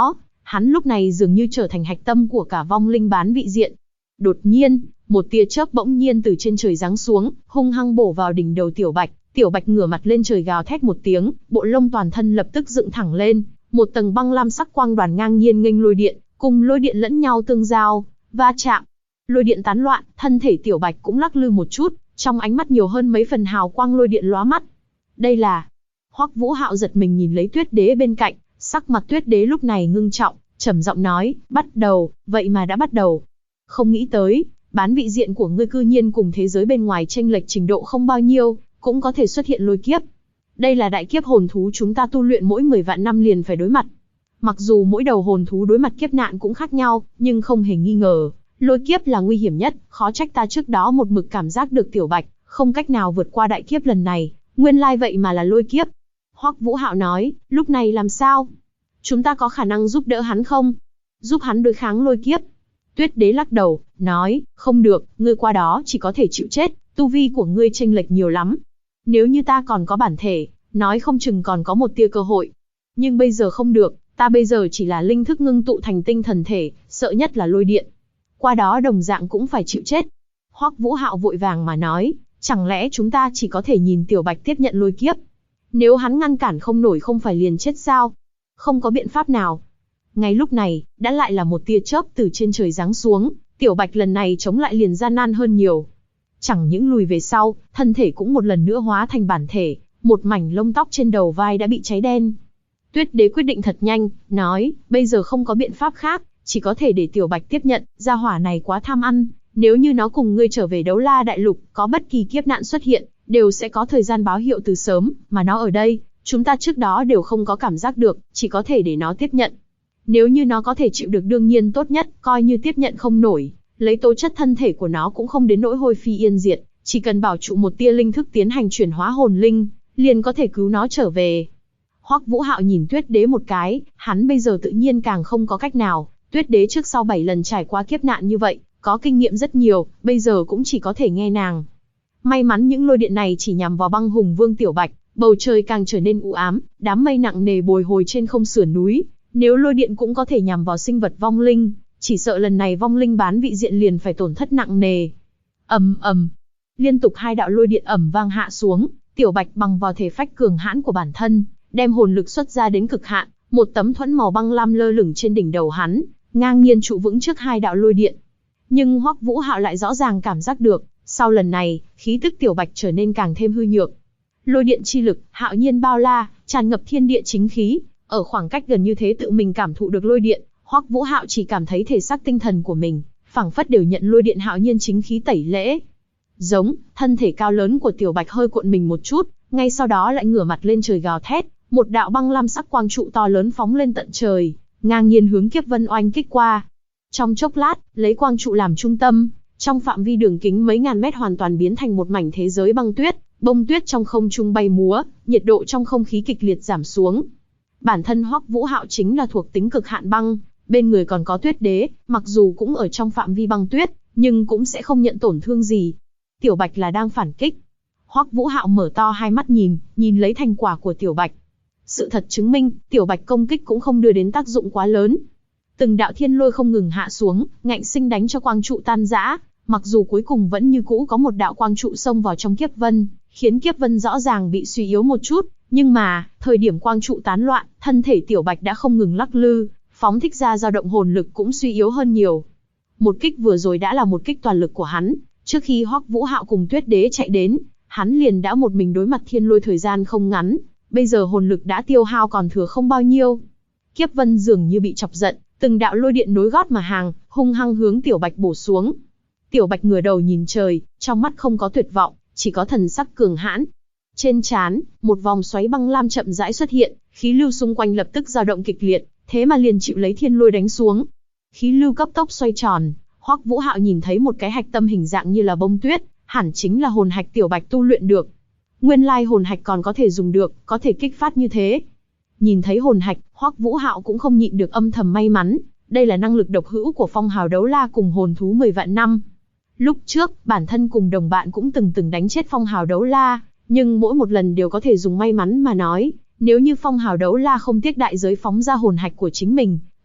hắn lúc này dường như trở thành hạch tâm của cả vong linh bán vị diện. Đột nhiên, một tia chớp bỗng nhiên từ trên trời giáng xuống, hung hăng bổ vào đỉnh đầu Tiểu Bạch. Tiểu Bạch ngửa mặt lên trời gào thét một tiếng, bộ lông toàn thân lập tức dựng thẳng lên, một tầng băng lam sắc quang đoàn ngang nhiên nghênh lôi điện, cùng lôi điện lẫn nhau tương giao, va chạm. Lôi điện tán loạn, thân thể Tiểu Bạch cũng lắc lư một chút, trong ánh mắt nhiều hơn mấy phần hào quang lôi điện lóa mắt. Đây là... Hoắc Vũ Hạo giật mình nhìn lấy Tuyết Đế bên cạnh, sắc mặt Tuyết Đế lúc này ngưng trọng, trầm giọng nói, bắt đầu, vậy mà đã bắt đầu. Không nghĩ tới, bán vị diện của ngươi cư nhiên cùng thế giới bên ngoài chênh lệch trình độ không bao nhiêu, cũng có thể xuất hiện lôi kiếp. Đây là đại kiếp hồn thú chúng ta tu luyện mỗi 10 vạn năm liền phải đối mặt. Mặc dù mỗi đầu hồn thú đối mặt kiếp nạn cũng khác nhau, nhưng không hề nghi ngờ, lôi kiếp là nguy hiểm nhất, khó trách ta trước đó một mực cảm giác được Tiểu Bạch không cách nào vượt qua đại kiếp lần này, nguyên lai vậy mà là lôi kiếp. Hoắc Vũ Hạo nói, lúc này làm sao? Chúng ta có khả năng giúp đỡ hắn không? Giúp hắn đối kháng lôi kiếp? Tuyết Đế lắc đầu, nói, không được, ngươi qua đó chỉ có thể chịu chết, tu vi của ngươi chênh lệch nhiều lắm. Nếu như ta còn có bản thể, nói không chừng còn có một tia cơ hội. Nhưng bây giờ không được, ta bây giờ chỉ là linh thức ngưng tụ thành tinh thần thể, sợ nhất là lôi điện. Qua đó đồng dạng cũng phải chịu chết. Hoắc Vũ Hạo vội vàng mà nói, chẳng lẽ chúng ta chỉ có thể nhìn Tiểu Bạch tiếp nhận lôi kiếp? Nếu hắn ngăn cản không nổi không phải liền chết sao? Không có biện pháp nào. Ngay lúc này, đã lại là một tia chớp từ trên trời giáng xuống, Tiểu Bạch lần này chống lại liền gian nan hơn nhiều. Chẳng những lùi về sau, thân thể cũng một lần nữa hóa thành bản thể, một mảnh lông tóc trên đầu vai đã bị cháy đen. Tuyết Đế quyết định thật nhanh, nói, bây giờ không có biện pháp khác, chỉ có thể để Tiểu Bạch tiếp nhận, gia hỏa này quá tham ăn, nếu như nó cùng ngươi trở về Đấu La Đại Lục, có bất kỳ kiếp nạn xuất hiện, đều sẽ có thời gian báo hiệu từ sớm, mà nó ở đây, chúng ta trước đó đều không có cảm giác được, chỉ có thể để nó tiếp nhận. Nếu như nó có thể chịu được đương nhiên tốt nhất, coi như tiếp nhận không nổi, lấy tố chất thân thể của nó cũng không đến nỗi hôi phi yên diệt, chỉ cần bảo trụ một tia linh thức tiến hành chuyển hóa hồn linh, liền có thể cứu nó trở về. Hoắc Vũ Hạo nhìn Tuyết Đế một cái, hắn bây giờ tự nhiên càng không có cách nào, Tuyết Đế trước sau 7 lần trải qua kiếp nạn như vậy, có kinh nghiệm rất nhiều, bây giờ cũng chỉ có thể nghe nàng. May mắn những lôi điện này chỉ nhằm vào băng hùng vương Tiểu Bạch, bầu trời càng trở nên u ám, đám mây nặng nề bồi hồi trên không sườn núi, nếu lôi điện cũng có thể nhằm vào sinh vật vong linh, chỉ sợ lần này vong linh bán vị diện liền phải tổn thất nặng nề. Ầm ầm, liên tục 2 đạo lôi điện ầm vang hạ xuống, Tiểu Bạch bằng vào thể phách cường hãn của bản thân, đem hồn lực xuất ra đến cực hạn, một tấm thuẫn màu băng lam lơ lửng trên đỉnh đầu hắn, ngang nhiên trụ vững trước 2 đạo lôi điện. Nhưng Hoắc Vũ Hạo lại rõ ràng cảm giác được, sau lần này, khí tức Tiểu Bạch trở nên càng thêm hư nhược. Lôi điện chi lực, hạo nhiên bao la, tràn ngập thiên địa chính khí, ở khoảng cách gần như thế tự mình cảm thụ được lôi điện, Hoắc Vũ Hạo chỉ cảm thấy thể xác tinh thần của mình, phảng phất đều nhận lôi điện hạo nhiên chính khí tẩy lễ. Giống, thân thể cao lớn của Tiểu Bạch hơi cuộn mình một chút, ngay sau đó lại ngửa mặt lên trời gào thét, một đạo băng lam sắc quang trụ to lớn phóng lên tận trời, ngang nhiên hướng Kiếp Vân oanh kích qua. Trong chốc lát, lấy quang trụ làm trung tâm, trong phạm vi đường kính mấy ngàn mét hoàn toàn biến thành một mảnh thế giới băng tuyết, bông tuyết trong không trung bay múa, nhiệt độ trong không khí kịch liệt giảm xuống. Bản thân Hoắc Vũ Hạo chính là thuộc tính cực hạn băng, bên người còn có Tuyết Đế, mặc dù cũng ở trong phạm vi băng tuyết, nhưng cũng sẽ không nhận tổn thương gì. Tiểu Bạch là đang phản kích. Hoắc Vũ Hạo mở to hai mắt nhìn lấy thành quả của Tiểu Bạch. Sự thật chứng minh, Tiểu Bạch công kích cũng không đưa đến tác dụng quá lớn. Từng đạo thiên lôi không ngừng hạ xuống, ngạnh sinh đánh cho quang trụ tan rã, mặc dù cuối cùng vẫn như cũ có một đạo quang trụ xông vào trong Kiếp Vân, khiến Kiếp Vân rõ ràng bị suy yếu một chút, nhưng mà, thời điểm quang trụ tán loạn, thân thể Tiểu Bạch đã không ngừng lắc lư, phóng thích ra dao động hồn lực cũng suy yếu hơn nhiều. Một kích vừa rồi đã là một kích toàn lực của hắn, trước khi Hoắc Vũ Hạo cùng Tuyết Đế chạy đến, hắn liền đã một mình đối mặt thiên lôi thời gian không ngắn, bây giờ hồn lực đã tiêu hao còn thừa không bao nhiêu. Kiếp Vân dường như bị chọc giận, từng đạo lôi điện nối gót mà hàng, hung hăng hướng Tiểu Bạch bổ xuống. Tiểu Bạch ngửa đầu nhìn trời, trong mắt không có tuyệt vọng, chỉ có thần sắc cường hãn. Trên trán, một vòng xoáy băng lam chậm rãi xuất hiện, khí lưu xung quanh lập tức dao động kịch liệt, thế mà liền chịu lấy thiên lôi đánh xuống. Khí lưu cấp tốc xoay tròn, Hoắc Vũ Hạo nhìn thấy một cái hạch tâm hình dạng như là bông tuyết, hẳn chính là hồn hạch Tiểu Bạch tu luyện được. Nguyên lai hồn hạch còn có thể dùng được, có thể kích phát như thế. Nhìn thấy hồn hạch, Hoắc Vũ Hạo cũng không nhịn được âm thầm may mắn, đây là năng lực độc hữu của phong hào đấu la cùng hồn thú 10 vạn năm. Lúc trước, bản thân cùng đồng bạn cũng từng đánh chết phong hào đấu la, nhưng mỗi một lần đều có thể dùng may mắn mà nói, nếu như phong hào đấu la không tiếc đại giới phóng ra hồn hạch của chính mình,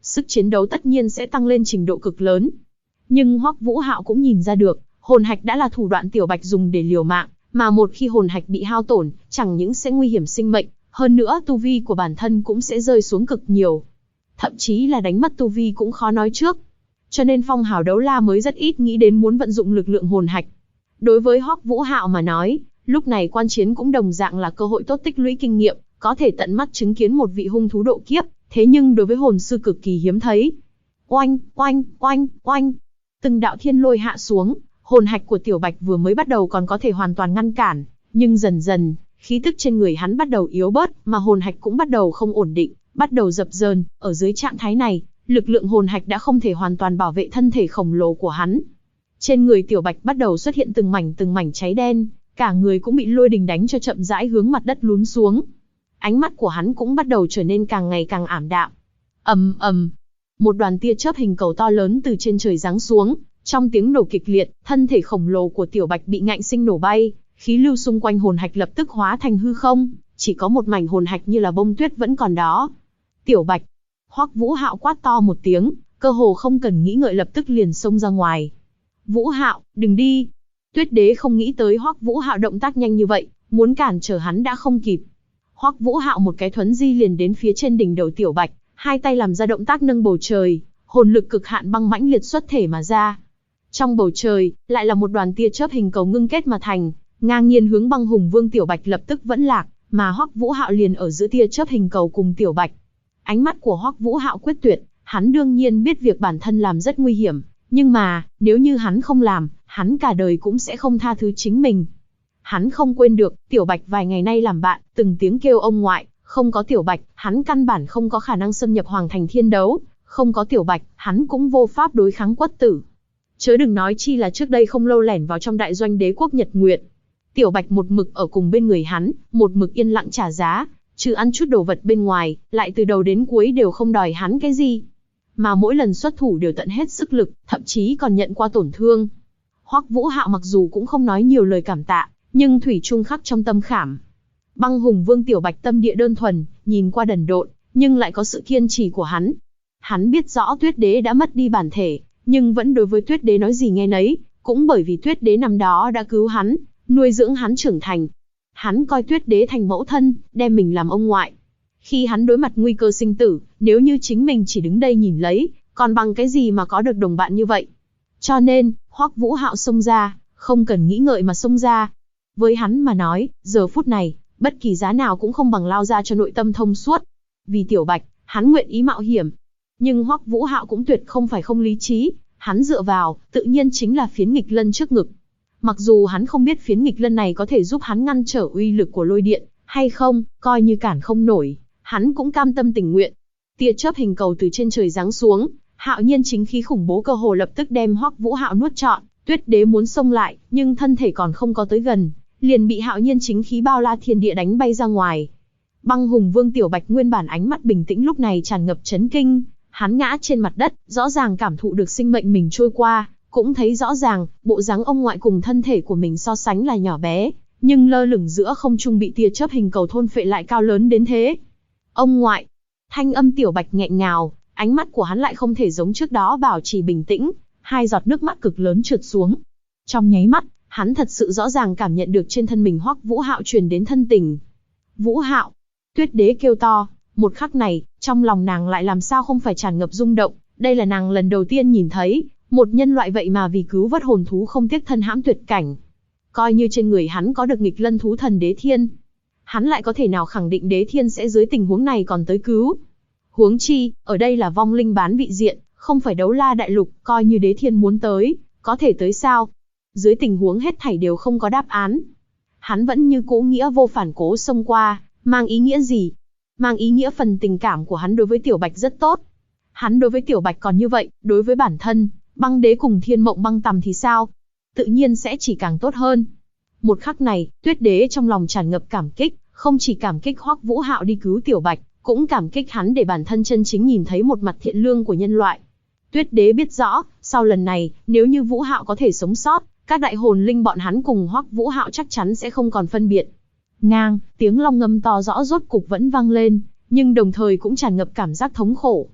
sức chiến đấu tất nhiên sẽ tăng lên trình độ cực lớn. Nhưng Hoắc Vũ Hạo cũng nhìn ra được, hồn hạch đã là thủ đoạn Tiểu Bạch dùng để liều mạng, mà một khi hồn hạch bị hao tổn, chẳng những sẽ nguy hiểm sinh mệnh, hơn nữa tu vi của bản thân cũng sẽ rơi xuống cực nhiều. Thậm chí là đánh mất tu vi cũng khó nói trước. Cho nên Phong Hào Đấu La mới rất ít nghĩ đến muốn vận dụng lực lượng hồn hạch. Đối với Hoắc Vũ Hạo mà nói, lúc này quan chiến cũng đồng dạng là cơ hội tốt tích lũy kinh nghiệm, có thể tận mắt chứng kiến một vị hung thú độ kiếp, thế nhưng đối với hồn sư cực kỳ hiếm thấy. Oanh, oanh, oanh, oanh. Từng đạo thiên lôi hạ xuống, hồn hạch của Tiểu Bạch vừa mới bắt đầu còn có thể hoàn toàn ngăn cản, nhưng dần dần, khí tức trên người hắn bắt đầu yếu bớt, mà hồn hạch cũng bắt đầu không ổn định, bắt đầu dập dờn. Ở dưới trạng thái này, lực lượng hồn hạch đã không thể hoàn toàn bảo vệ thân thể khổng lồ của hắn. Trên người Tiểu Bạch bắt đầu xuất hiện từng mảnh cháy đen, cả người cũng bị lôi đình đánh cho chậm rãi hướng mặt đất lún xuống. Ánh mắt của hắn cũng bắt đầu trở nên càng ngày càng ảm đạm. Ầm ầm, một đoàn tia chớp hình cầu to lớn từ trên trời giáng xuống, trong tiếng nổ kịch liệt, thân thể khổng lồ của Tiểu Bạch bị ngạnh sinh nổ bay, khí lưu xung quanh hồn hạch lập tức hóa thành hư không, chỉ có một mảnh hồn hạch như là bông tuyết vẫn còn đó. Tiểu Bạch, Hoắc Vũ Hạo quát to một tiếng, cơ hồ không cần nghĩ ngợi lập tức liền xông ra ngoài. Vũ Hạo, đừng đi! Tuyết Đế không nghĩ tới Hoắc Vũ Hạo động tác nhanh như vậy, muốn cản trở hắn đã không kịp. Hoắc Vũ Hạo một cái thuấn di liền đến phía trên đỉnh đầu Tiểu Bạch, hai tay làm ra động tác nâng bầu trời, hồn lực cực hạn băng mãnh liệt xuất thể mà ra. Trong bầu trời, lại là một đoàn tia chớp hình cầu ngưng kết mà thành, ngang nhiên hướng Băng Hùng Vương Tiểu Bạch lập tức vẫn lạc, mà Hoắc Vũ Hạo liền ở giữa tia chớp hình cầu cùng Tiểu Bạch. Ánh mắt của Hoắc Vũ Hạo quyết tuyệt, hắn đương nhiên biết việc bản thân làm rất nguy hiểm, nhưng mà, nếu như hắn không làm, hắn cả đời cũng sẽ không tha thứ chính mình. Hắn không quên được, Tiểu Bạch vài ngày nay làm bạn, từng tiếng kêu ông ngoại, không có Tiểu Bạch, hắn căn bản không có khả năng xâm nhập Hoàng Thành Thiên Đấu, không có Tiểu Bạch, hắn cũng vô pháp đối kháng Quất Tử. Chớ đừng nói chi là trước đây không lâu lẻn vào trong đại doanh đế quốc Nhật Nguyệt. Tiểu Bạch một mực ở cùng bên người hắn, một mực yên lặng trả giá, trừ ăn chút đồ vật bên ngoài, lại từ đầu đến cuối đều không đòi hắn cái gì. Mà mỗi lần xuất thủ đều tận hết sức lực, thậm chí còn nhận qua tổn thương. Hoắc Vũ Hạo mặc dù cũng không nói nhiều lời cảm tạ, nhưng thủy chung khắc trong tâm khảm. Băng Hùng Vương Tiểu Bạch tâm địa đơn thuần, nhìn qua đần độn, nhưng lại có sự kiên trì của hắn. Hắn biết rõ Tuyết Đế đã mất đi bản thể, nhưng vẫn đối với Tuyết Đế nói gì nghe nấy, cũng bởi vì Tuyết Đế năm đó đã cứu hắn, nuôi dưỡng hắn trưởng thành. Hắn coi Tuyết Đế thành mẫu thân, đem mình làm ông ngoại. Khi hắn đối mặt nguy cơ sinh tử, nếu như chính mình chỉ đứng đây nhìn lấy, còn bằng cái gì mà có được đồng bạn như vậy? Cho nên, Hoắc Vũ Hạo xông ra, không cần nghĩ ngợi mà xông ra. Với hắn mà nói, giờ phút này, bất kỳ giá nào cũng không bằng lao ra cho nội tâm thông suốt. Vì Tiểu Bạch, hắn nguyện ý mạo hiểm. Nhưng Hoắc Vũ Hạo cũng tuyệt không phải không lý trí, hắn dựa vào, tự nhiên chính là phiến nghịch lân trước ngực. Mặc dù hắn không biết phiến nghịch lân này có thể giúp hắn ngăn trở uy lực của lôi điện, hay không, coi như cản không nổi, hắn cũng cam tâm tình nguyện. Tia chớp hình cầu từ trên trời giáng xuống, hạo nhiên chính khí khủng bố cơ hồ lập tức đem Hoắc Vũ Hạo nuốt trọn. Tuyết Đế muốn xông lại, nhưng thân thể còn không có tới gần, liền bị hạo nhiên chính khí bao la thiên địa đánh bay ra ngoài. Băng Hùng Vương Tiểu Bạch nguyên bản ánh mắt bình tĩnh lúc này tràn ngập chấn kinh, hắn ngã trên mặt đất, rõ ràng cảm thụ được sinh mệnh mình trôi qua, cũng thấy rõ ràng, bộ dáng ông ngoại cùng thân thể của mình so sánh là nhỏ bé, nhưng lơ lửng giữa không trung bị tia chớp hình cầu thôn phệ lại cao lớn đến thế. Ông ngoại, thanh âm Tiểu Bạch nghẹn ngào, ánh mắt của hắn lại không thể giống trước đó bảo trì bình tĩnh, hai giọt nước mắt cực lớn trượt xuống. Trong nháy mắt, hắn thật sự rõ ràng cảm nhận được trên thân mình Hoắc Vũ Hạo truyền đến thân tình. Vũ Hạo, Tuyết Đế kêu to, một khắc này, trong lòng nàng lại làm sao không phải tràn ngập rung động, đây là nàng lần đầu tiên nhìn thấy, một nhân loại vậy mà vì cứu vớt hồn thú không tiếc thân hãm tuyệt cảnh. Coi như trên người hắn có được nghịch lân thú thần Đế Thiên, hắn lại có thể nào khẳng định Đế Thiên sẽ dưới tình huống này còn tới cứu. Huống chi, ở đây là vong linh bán vị diện, không phải Đấu La đại lục, coi như Đế Thiên muốn tới, có thể tới sao? Dưới tình huống hết thảy đều không có đáp án, hắn vẫn như cũ nghĩa vô phản cố xông qua, mang ý nghĩa gì? Mang ý nghĩa phần tình cảm của hắn đối với Tiểu Bạch rất tốt. Hắn đối với Tiểu Bạch còn như vậy, đối với bản thân, Băng Đế cùng Thiên Mộng Băng Tầm thì sao? Tự nhiên sẽ chỉ càng tốt hơn. Một khắc này, Tuyết Đế trong lòng tràn ngập cảm kích, không chỉ cảm kích Hoắc Vũ Hạo đi cứu Tiểu Bạch, cũng cảm kích hắn để bản thân chân chính nhìn thấy một mặt thiện lương của nhân loại. Tuyết Đế biết rõ, sau lần này, nếu như Vũ Hạo có thể sống sót, các đại hồn linh bọn hắn cùng Hoắc Vũ Hạo chắc chắn sẽ không còn phân biệt. Ngang, tiếng long ngâm to rõ rốt cục vẫn vang lên, nhưng đồng thời cũng tràn ngập cảm giác thống khổ.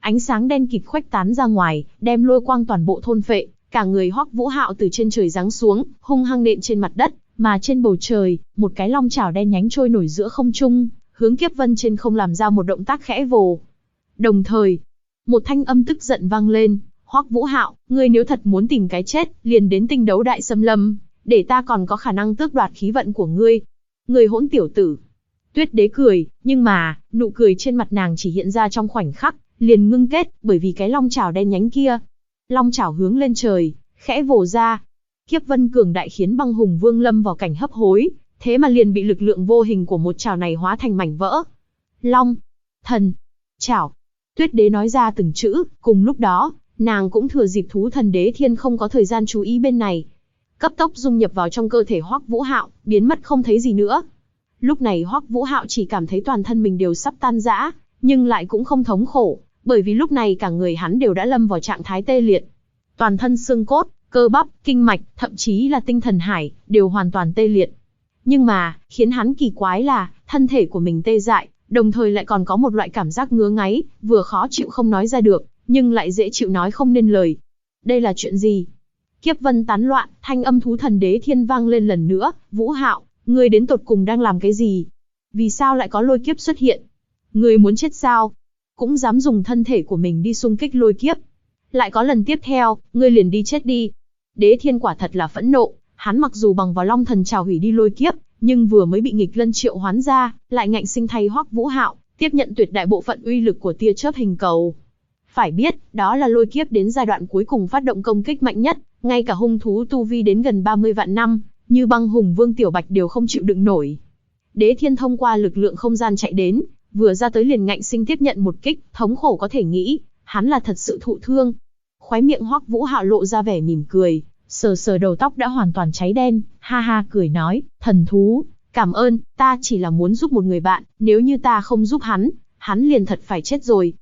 Ánh sáng đen kịt khuếch tán ra ngoài, đem lôi quang toàn bộ thôn phệ, cả người Hoắc Vũ Hạo từ trên trời giáng xuống, hung hăng nện trên mặt đất, mà trên bầu trời, một cái long chảo đen nhánh trôi nổi giữa không trung, hướng Kiếp Vân trên không làm ra một động tác khẽ vồ. Đồng thời, một thanh âm tức giận vang lên, Hoắc Vũ Hạo, ngươi nếu thật muốn tìm cái chết, liền đến Tinh Đấu Đại Xâm Lâm, để ta còn có khả năng tước đoạt khí vận của ngươi. Ngươi hỗn tiểu tử. Tuyết Đế cười, nhưng mà, nụ cười trên mặt nàng chỉ hiện ra trong khoảnh khắc, liền ngưng kết, bởi vì cái long chảo đen nhánh kia. Long chảo hướng lên trời, khẽ vồ ra. Kiếp Vân cường đại khiến Băng Hùng Vương lâm vào cảnh hấp hối, thế mà liền bị lực lượng vô hình của một chảo này hóa thành mảnh vỡ. Long, thần, chảo. Tuyết Đế nói ra từng chữ, cùng lúc đó, nàng cũng thừa dịp Thú Thần Đế Thiên không có thời gian chú ý bên này, cấp tốc dung nhập vào trong cơ thể Hoắc Vũ Hạo, biến mất không thấy gì nữa. Lúc này Hoắc Vũ Hạo chỉ cảm thấy toàn thân mình đều sắp tan rã, nhưng lại cũng không thống khổ, bởi vì lúc này cả người hắn đều đã lâm vào trạng thái tê liệt. Toàn thân xương cốt, cơ bắp, kinh mạch, thậm chí là tinh thần hải, đều hoàn toàn tê liệt. Nhưng mà, khiến hắn kỳ quái là, thân thể của mình tê dại, đồng thời lại còn có một loại cảm giác ngứa ngáy, vừa khó chịu không nói ra được, nhưng lại dễ chịu nói không nên lời. Đây là chuyện gì? Kiếp Vân tán loạn, thanh âm Thú Thần Đế Thiên vang lên lần nữa, Vũ Hạo, ngươi đến tột cùng đang làm cái gì? Vì sao lại có lôi kiếp xuất hiện? Ngươi muốn chết sao? Cũng dám dùng thân thể của mình đi xung kích lôi kiếp. Lại có lần tiếp theo, ngươi liền đi chết đi. Đế Thiên quả thật là phẫn nộ, hắn mặc dù bằng vào Long Thần Trảo hủy đi lôi kiếp, nhưng vừa mới bị nghịch lân triệu hoán ra, lại ngạnh sinh thay Hoắc Vũ Hạo, tiếp nhận tuyệt đại bộ phận uy lực của tia chớp hình cầu. Phải biết, đó là lôi kiếp đến giai đoạn cuối cùng phát động công kích mạnh nhất, ngay cả hung thú tu vi đến gần 30 vạn năm, như Băng Hùng Vương Tiểu Bạch đều không chịu đựng nổi. Đế Thiên thông qua lực lượng không gian chạy đến, vừa ra tới liền ngạnh sinh tiếp nhận một kích, thống khổ có thể nghĩ, hắn là thật sự thụ thương. Khóe miệng Hoắc Vũ Hạo lộ ra vẻ mỉm cười, sờ sờ đầu tóc đã hoàn toàn cháy đen, ha ha cười nói, thần thú, cảm ơn, ta chỉ là muốn giúp một người bạn, nếu như ta không giúp hắn liền thật phải chết rồi.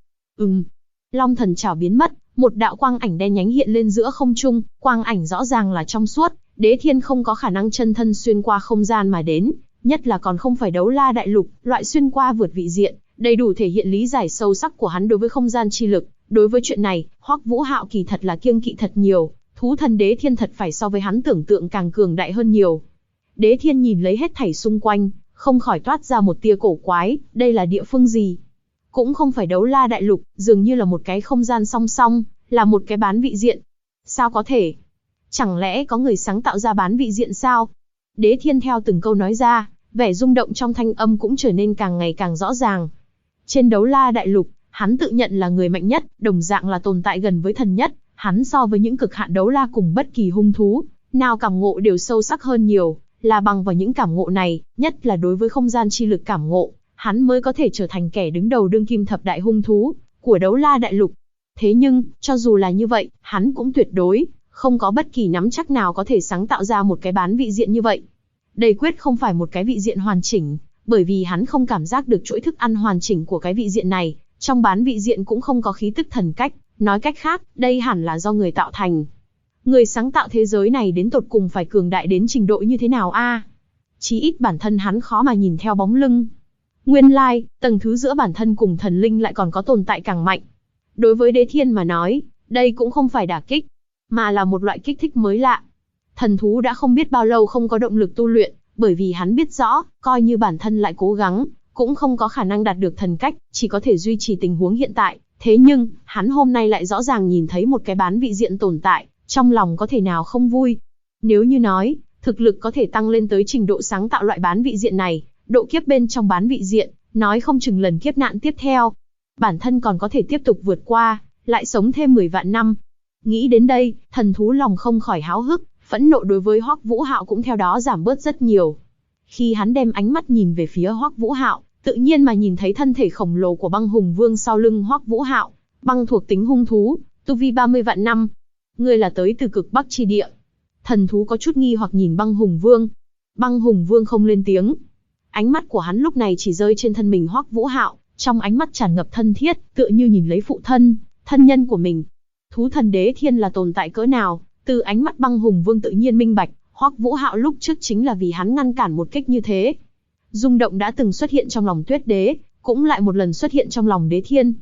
Long Thần Trảo biến mất, một đạo quang ảnh đen nhánh hiện lên giữa không trung, quang ảnh rõ ràng là trong suốt, Đế Thiên không có khả năng chân thân xuyên qua không gian mà đến, nhất là còn không phải Đấu La Đại Lục, loại xuyên qua vượt vị diện, đầy đủ thể hiện lý giải sâu sắc của hắn đối với không gian chi lực. Đối với chuyện này, Hoắc Vũ Hạo kỳ thật là kiêng kỵ thật nhiều, Thú Thần Đế Thiên thật phải so với hắn tưởng tượng càng cường đại hơn nhiều. Đế Thiên nhìn lấy hết thảy xung quanh, không khỏi toát ra một tia cổ quái, đây là địa phương gì? Cũng không phải Đấu La Đại Lục, dường như là một cái không gian song song, là một cái bán vị diện. Sao có thể? Chẳng lẽ có người sáng tạo ra bán vị diện sao? Đế Thiên theo từng câu nói ra, vẻ rung động trong thanh âm cũng trở nên càng ngày càng rõ ràng. Trên Đấu La Đại Lục, hắn tự nhận là người mạnh nhất, đồng dạng là tồn tại gần với thần nhất, hắn so với những cực hạn đấu la cùng bất kỳ hung thú, nào cảm ngộ đều sâu sắc hơn nhiều, là bằng vào những cảm ngộ này, nhất là đối với không gian chi lực cảm ngộ, hắn mới có thể trở thành kẻ đứng đầu đương kim thập đại hung thú của Đấu La Đại Lục. Thế nhưng, cho dù là như vậy, hắn cũng tuyệt đối không có bất kỳ nắm chắc nào có thể sáng tạo ra một cái bán vị diện như vậy. Đây quyết không phải một cái vị diện hoàn chỉnh, bởi vì hắn không cảm giác được chuỗi thức ăn hoàn chỉnh của cái vị diện này, trong bán vị diện cũng không có khí tức thần cách, nói cách khác, đây hẳn là do người tạo thành. Người sáng tạo thế giới này đến tột cùng phải cường đại đến trình độ như thế nào a? Chí ít bản thân hắn khó mà nhìn theo bóng lưng. Nguyên lai, tầng thứ giữa bản thân cùng thần linh lại còn có tồn tại càng mạnh. Đối với Đế Thiên mà nói, đây cũng không phải đả kích, mà là một loại kích thích mới lạ. Thần thú đã không biết bao lâu không có động lực tu luyện, bởi vì hắn biết rõ, coi như bản thân lại cố gắng, cũng không có khả năng đạt được thần cách, chỉ có thể duy trì tình huống hiện tại. Thế nhưng, hắn hôm nay lại rõ ràng nhìn thấy một cái bán vị diện tồn tại, trong lòng có thể nào không vui. Nếu như nói, thực lực có thể tăng lên tới trình độ sáng tạo loại bán vị diện này, độ kiếp bên trong bán vị diện, nói không chừng lần kiếp nạn tiếp theo, bản thân còn có thể tiếp tục vượt qua, lại sống thêm 10 vạn năm. Nghĩ đến đây, thần thú lòng không khỏi háo hức, phẫn nộ đối với Hoắc Vũ Hạo cũng theo đó giảm bớt rất nhiều. Khi hắn đem ánh mắt nhìn về phía Hoắc Vũ Hạo, tự nhiên mà nhìn thấy thân thể khổng lồ của Băng Hùng Vương sau lưng Hoắc Vũ Hạo, băng thuộc tính hung thú, tu vi 30 vạn năm. Ngươi là tới từ cực Bắc chi địa. Thần thú có chút nghi hoặc nhìn Băng Hùng Vương. Băng Hùng Vương không lên tiếng. Ánh mắt của hắn lúc này chỉ rơi trên thân mình Hoắc Vũ Hạo, trong ánh mắt tràn ngập thân thiết, tựa như nhìn lấy phụ thân, thân nhân của mình. Thú Thần Đế Thiên là tồn tại cỡ nào, từ ánh mắt Băng Hùng Vương tự nhiên minh bạch, Hoắc Vũ Hạo lúc trước chính là vì hắn ngăn cản một kích như thế. Rung động đã từng xuất hiện trong lòng Tuyết Đế, cũng lại một lần xuất hiện trong lòng Đế Thiên.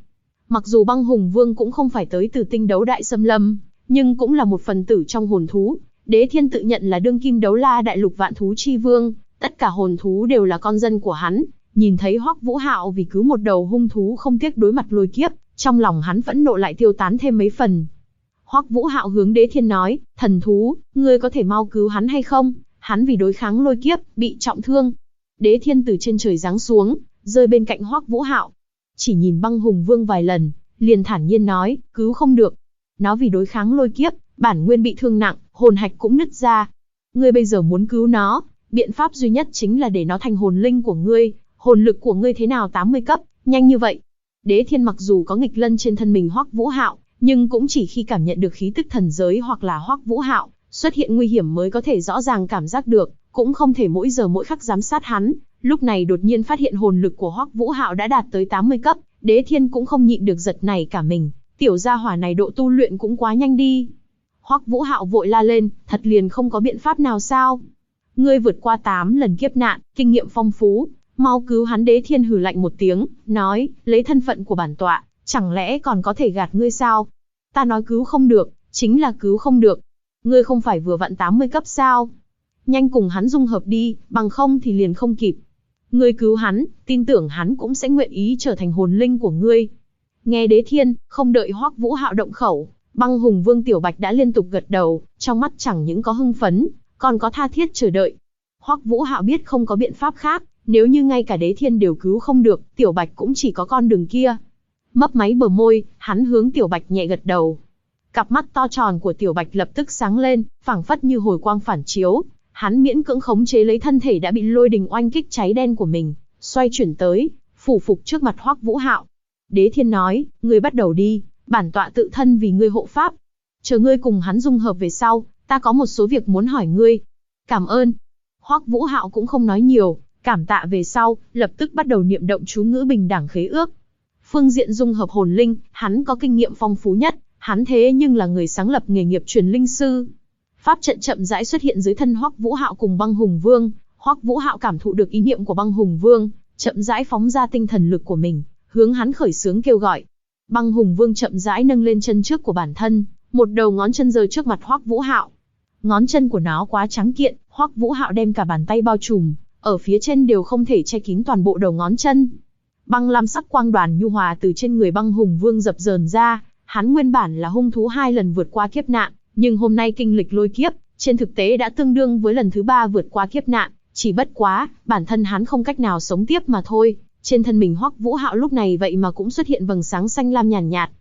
Mặc dù Băng Hùng Vương cũng không phải tới từ tinh đấu đại xâm lâm, nhưng cũng là một phần tử trong hồn thú. Đế Thiên tự nhận là đương kim đấu la đại lục vạn thú chi vương, tất cả hồn thú đều là con dân của hắn. Nhìn thấy Hoắc Vũ Hạo vì cứu một đầu hung thú không tiếc đối mặt lôi kiếp, trong lòng hắn phẫn nộ lại tiêu tán thêm mấy phần. Hoắc Vũ Hạo hướng Đế Thiên nói, thần thú, ngươi có thể mau cứu hắn hay không? Hắn vì đối kháng lôi kiếp, bị trọng thương. Đế Thiên từ trên trời giáng xuống, rơi bên cạnh Hoắc Vũ Hạo. Chỉ nhìn Băng Hùng Vương vài lần, liền thản nhiên nói, cứu không được. Nó vì đối kháng lôi kiếp, bản nguyên bị thương nặng, hồn hạch cũng nứt ra. Ngươi bây giờ muốn cứu nó, biện pháp duy nhất chính là để nó thành hồn linh của ngươi. Hồn lực của ngươi thế nào 80 cấp, nhanh như vậy? Đế Thiên mặc dù có nghịch lân trên thân mình Hoắc Vũ Hạo, nhưng cũng chỉ khi cảm nhận được khí tức thần giới hoặc là Hoắc Vũ Hạo xuất hiện nguy hiểm mới có thể rõ ràng cảm giác được, cũng không thể mỗi giờ mỗi khắc giám sát hắn. Lúc này đột nhiên phát hiện hồn lực của Hoắc Vũ Hạo đã đạt tới 80 cấp, Đế Thiên cũng không nhịn được giật nảy cả mình, tiểu gia hỏa này độ tu luyện cũng quá nhanh đi. Hoắc Vũ Hạo vội la lên, thật liền không có biện pháp nào sao? Ngươi vượt qua 8 lần kiếp nạn, kinh nghiệm phong phú, mau cứu hắn. Đế Thiên hừ lạnh một tiếng, nói, lấy thân phận của bản tọa, chẳng lẽ còn có thể gạt ngươi sao? Ta nói cứu không được, chính là cứu không được. Ngươi không phải vừa vặn 80 cấp sao? Nhanh cùng hắn dung hợp đi, bằng không thì liền không kịp. Ngươi cứu hắn, tin tưởng hắn cũng sẽ nguyện ý trở thành hồn linh của ngươi. Nghe Đế Thiên, không đợi Hoắc Vũ Hạo động khẩu, Băng Hùng Vương Tiểu Bạch đã liên tục gật đầu, trong mắt chẳng những có hưng phấn, còn có tha thiết chờ đợi. Hoắc Vũ Hạo biết không có biện pháp khác, nếu như ngay cả Đế Thiên đều cứu không được, Tiểu Bạch cũng chỉ có con đường kia. Mấp máy bờ môi, hắn hướng Tiểu Bạch nhẹ gật đầu. Cặp mắt to tròn của Tiểu Bạch lập tức sáng lên, phảng phất như hồi quang phản chiếu. Hắn miễn cưỡng khống chế lấy thân thể đã bị lôi đình oanh kích cháy đen của mình, xoay chuyển tới, phủ phục trước mặt Hoắc Vũ Hạo. Đế Thiên nói, ngươi bắt đầu đi, bản tọa tự thân vì ngươi hộ pháp. Chờ ngươi cùng hắn dung hợp về sau, ta có một số việc muốn hỏi ngươi. Cảm ơn. Hoắc Vũ Hạo cũng không nói nhiều, cảm tạ về sau, lập tức bắt đầu niệm động chú ngữ bình đẳng khế ước. Phương diện dung hợp hồn linh, hắn có kinh nghiệm phong phú nhất, hắn thế nhưng là người sáng lập nghề nghiệp truyền linh sư. Pháp trận chậm rãi xuất hiện dưới thân Hoắc Vũ Hạo cùng Băng Hùng Vương. Hoắc Vũ Hạo cảm thụ được ý niệm của Băng Hùng Vương, chậm rãi phóng ra tinh thần lực của mình, hướng hắn khởi xướng kêu gọi. Băng Hùng Vương chậm rãi nâng lên chân trước của bản thân, một đầu ngón chân giơ trước mặt Hoắc Vũ Hạo. Ngón chân của nó quá trắng kiện, Hoắc Vũ Hạo đem cả bàn tay bao trùm, ở phía trên đều không thể che kín toàn bộ đầu ngón chân. Băng lam sắc quang đoàn nhu hòa từ trên người Băng Hùng Vương dập dờn ra, hắn nguyên bản là hung thú 2 lần vượt qua kiếp nạn, nhưng hôm nay kinh lịch lôi kiếp, trên thực tế đã tương đương với lần thứ 3 vượt qua kiếp nạn, chỉ bất quá, bản thân hắn không cách nào sống tiếp mà thôi. Trên thân mình Hoắc Vũ Hạo lúc này vậy mà cũng xuất hiện vầng sáng xanh lam nhàn nhạt.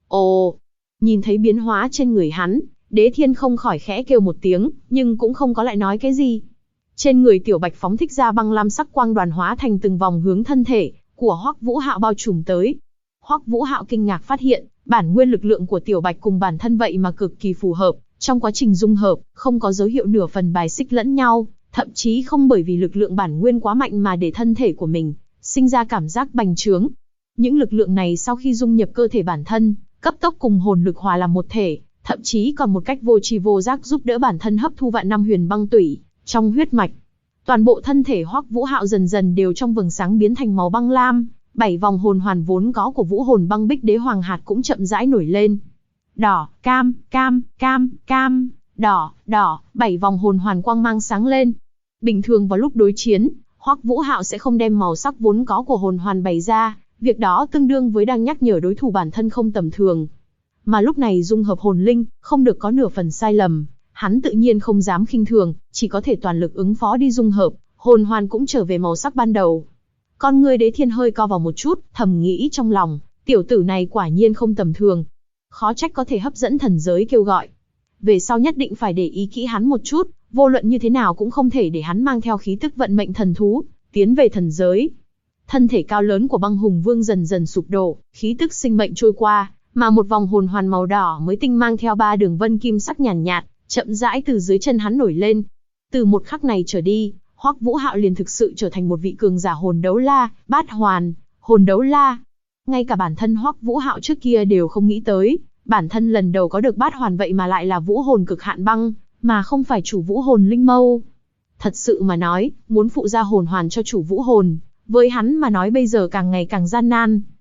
Ồ, nhìn thấy biến hóa trên người hắn, Đế Thiên không khỏi khẽ kêu một tiếng, nhưng cũng không có lại nói cái gì. Trên người Tiểu Bạch phóng thích ra băng lam sắc quang đoàn hóa thành từng vòng hướng thân thể của Hoắc Vũ Hạo bao trùm tới. Hoắc Vũ Hạo kinh ngạc phát hiện, bản nguyên lực lượng của Tiểu Bạch cùng bản thân vậy mà cực kỳ phù hợp, trong quá trình dung hợp, không có dấu hiệu nửa phần bài xích lẫn nhau, thậm chí không bởi vì lực lượng bản nguyên quá mạnh mà để thân thể của mình sinh ra cảm giác bành trướng. Những lực lượng này sau khi dung nhập cơ thể bản thân, cấp tốc cùng hồn lực hòa làm một thể, thậm chí còn một cách vô tri vô giác giúp đỡ bản thân hấp thu vạn năm huyền băng tủy trong huyết mạch. Toàn bộ thân thể Hoắc Vũ Hạo dần dần đều trong vầng sáng biến thành màu băng lam, 7 vòng hồn hoàn vốn có của Vũ Hồn Băng Bích Đế Hoàng hạt cũng chậm rãi nổi lên. Đỏ, cam, cam, cam, cam, đỏ, đỏ, 7 vòng hồn hoàn quang mang sáng lên. Bình thường vào lúc đối chiến, Hoắc Vũ Hạo sẽ không đem màu sắc vốn có của hồn hoàn bày ra, việc đó tương đương với đang nhắc nhở đối thủ bản thân không tầm thường. Mà lúc này dung hợp hồn linh, không được có nửa phần sai lầm, hắn tự nhiên không dám khinh thường, chỉ có thể toàn lực ứng phó đi dung hợp, hồn hoàn cũng trở về màu sắc ban đầu. Con ngươi Đế Thiên hơi co vào một chút, thầm nghĩ trong lòng, tiểu tử này quả nhiên không tầm thường. Khó trách có thể hấp dẫn thần giới kêu gọi. Về sau nhất định phải để ý kỹ hắn một chút, vô luận như thế nào cũng không thể để hắn mang theo khí tức vận mệnh thần thú, tiến về thần giới. Thân thể cao lớn của Băng Hùng Vương dần dần sụp đổ, khí tức sinh mệnh trôi qua, mà một vòng hồn hoàn màu đỏ mới tinh mang theo 3 đường vân kim sắc nhàn nhạt, chậm rãi từ dưới chân hắn nổi lên. Từ một khắc này trở đi, Hoắc Vũ Hạo liền thực sự trở thành một vị cường giả hồn đấu la, bát hoàn, hồn đấu la. Ngay cả bản thân Hoắc Vũ Hạo trước kia đều không nghĩ tới, bản thân lần đầu có được bát hoàn vậy mà lại là vũ hồn cực hạn băng, mà không phải chủ vũ hồn linh mâu. Thật sự mà nói, muốn phụ ra hồn hoàn cho chủ vũ hồn, với hắn mà nói bây giờ càng ngày càng gian nan.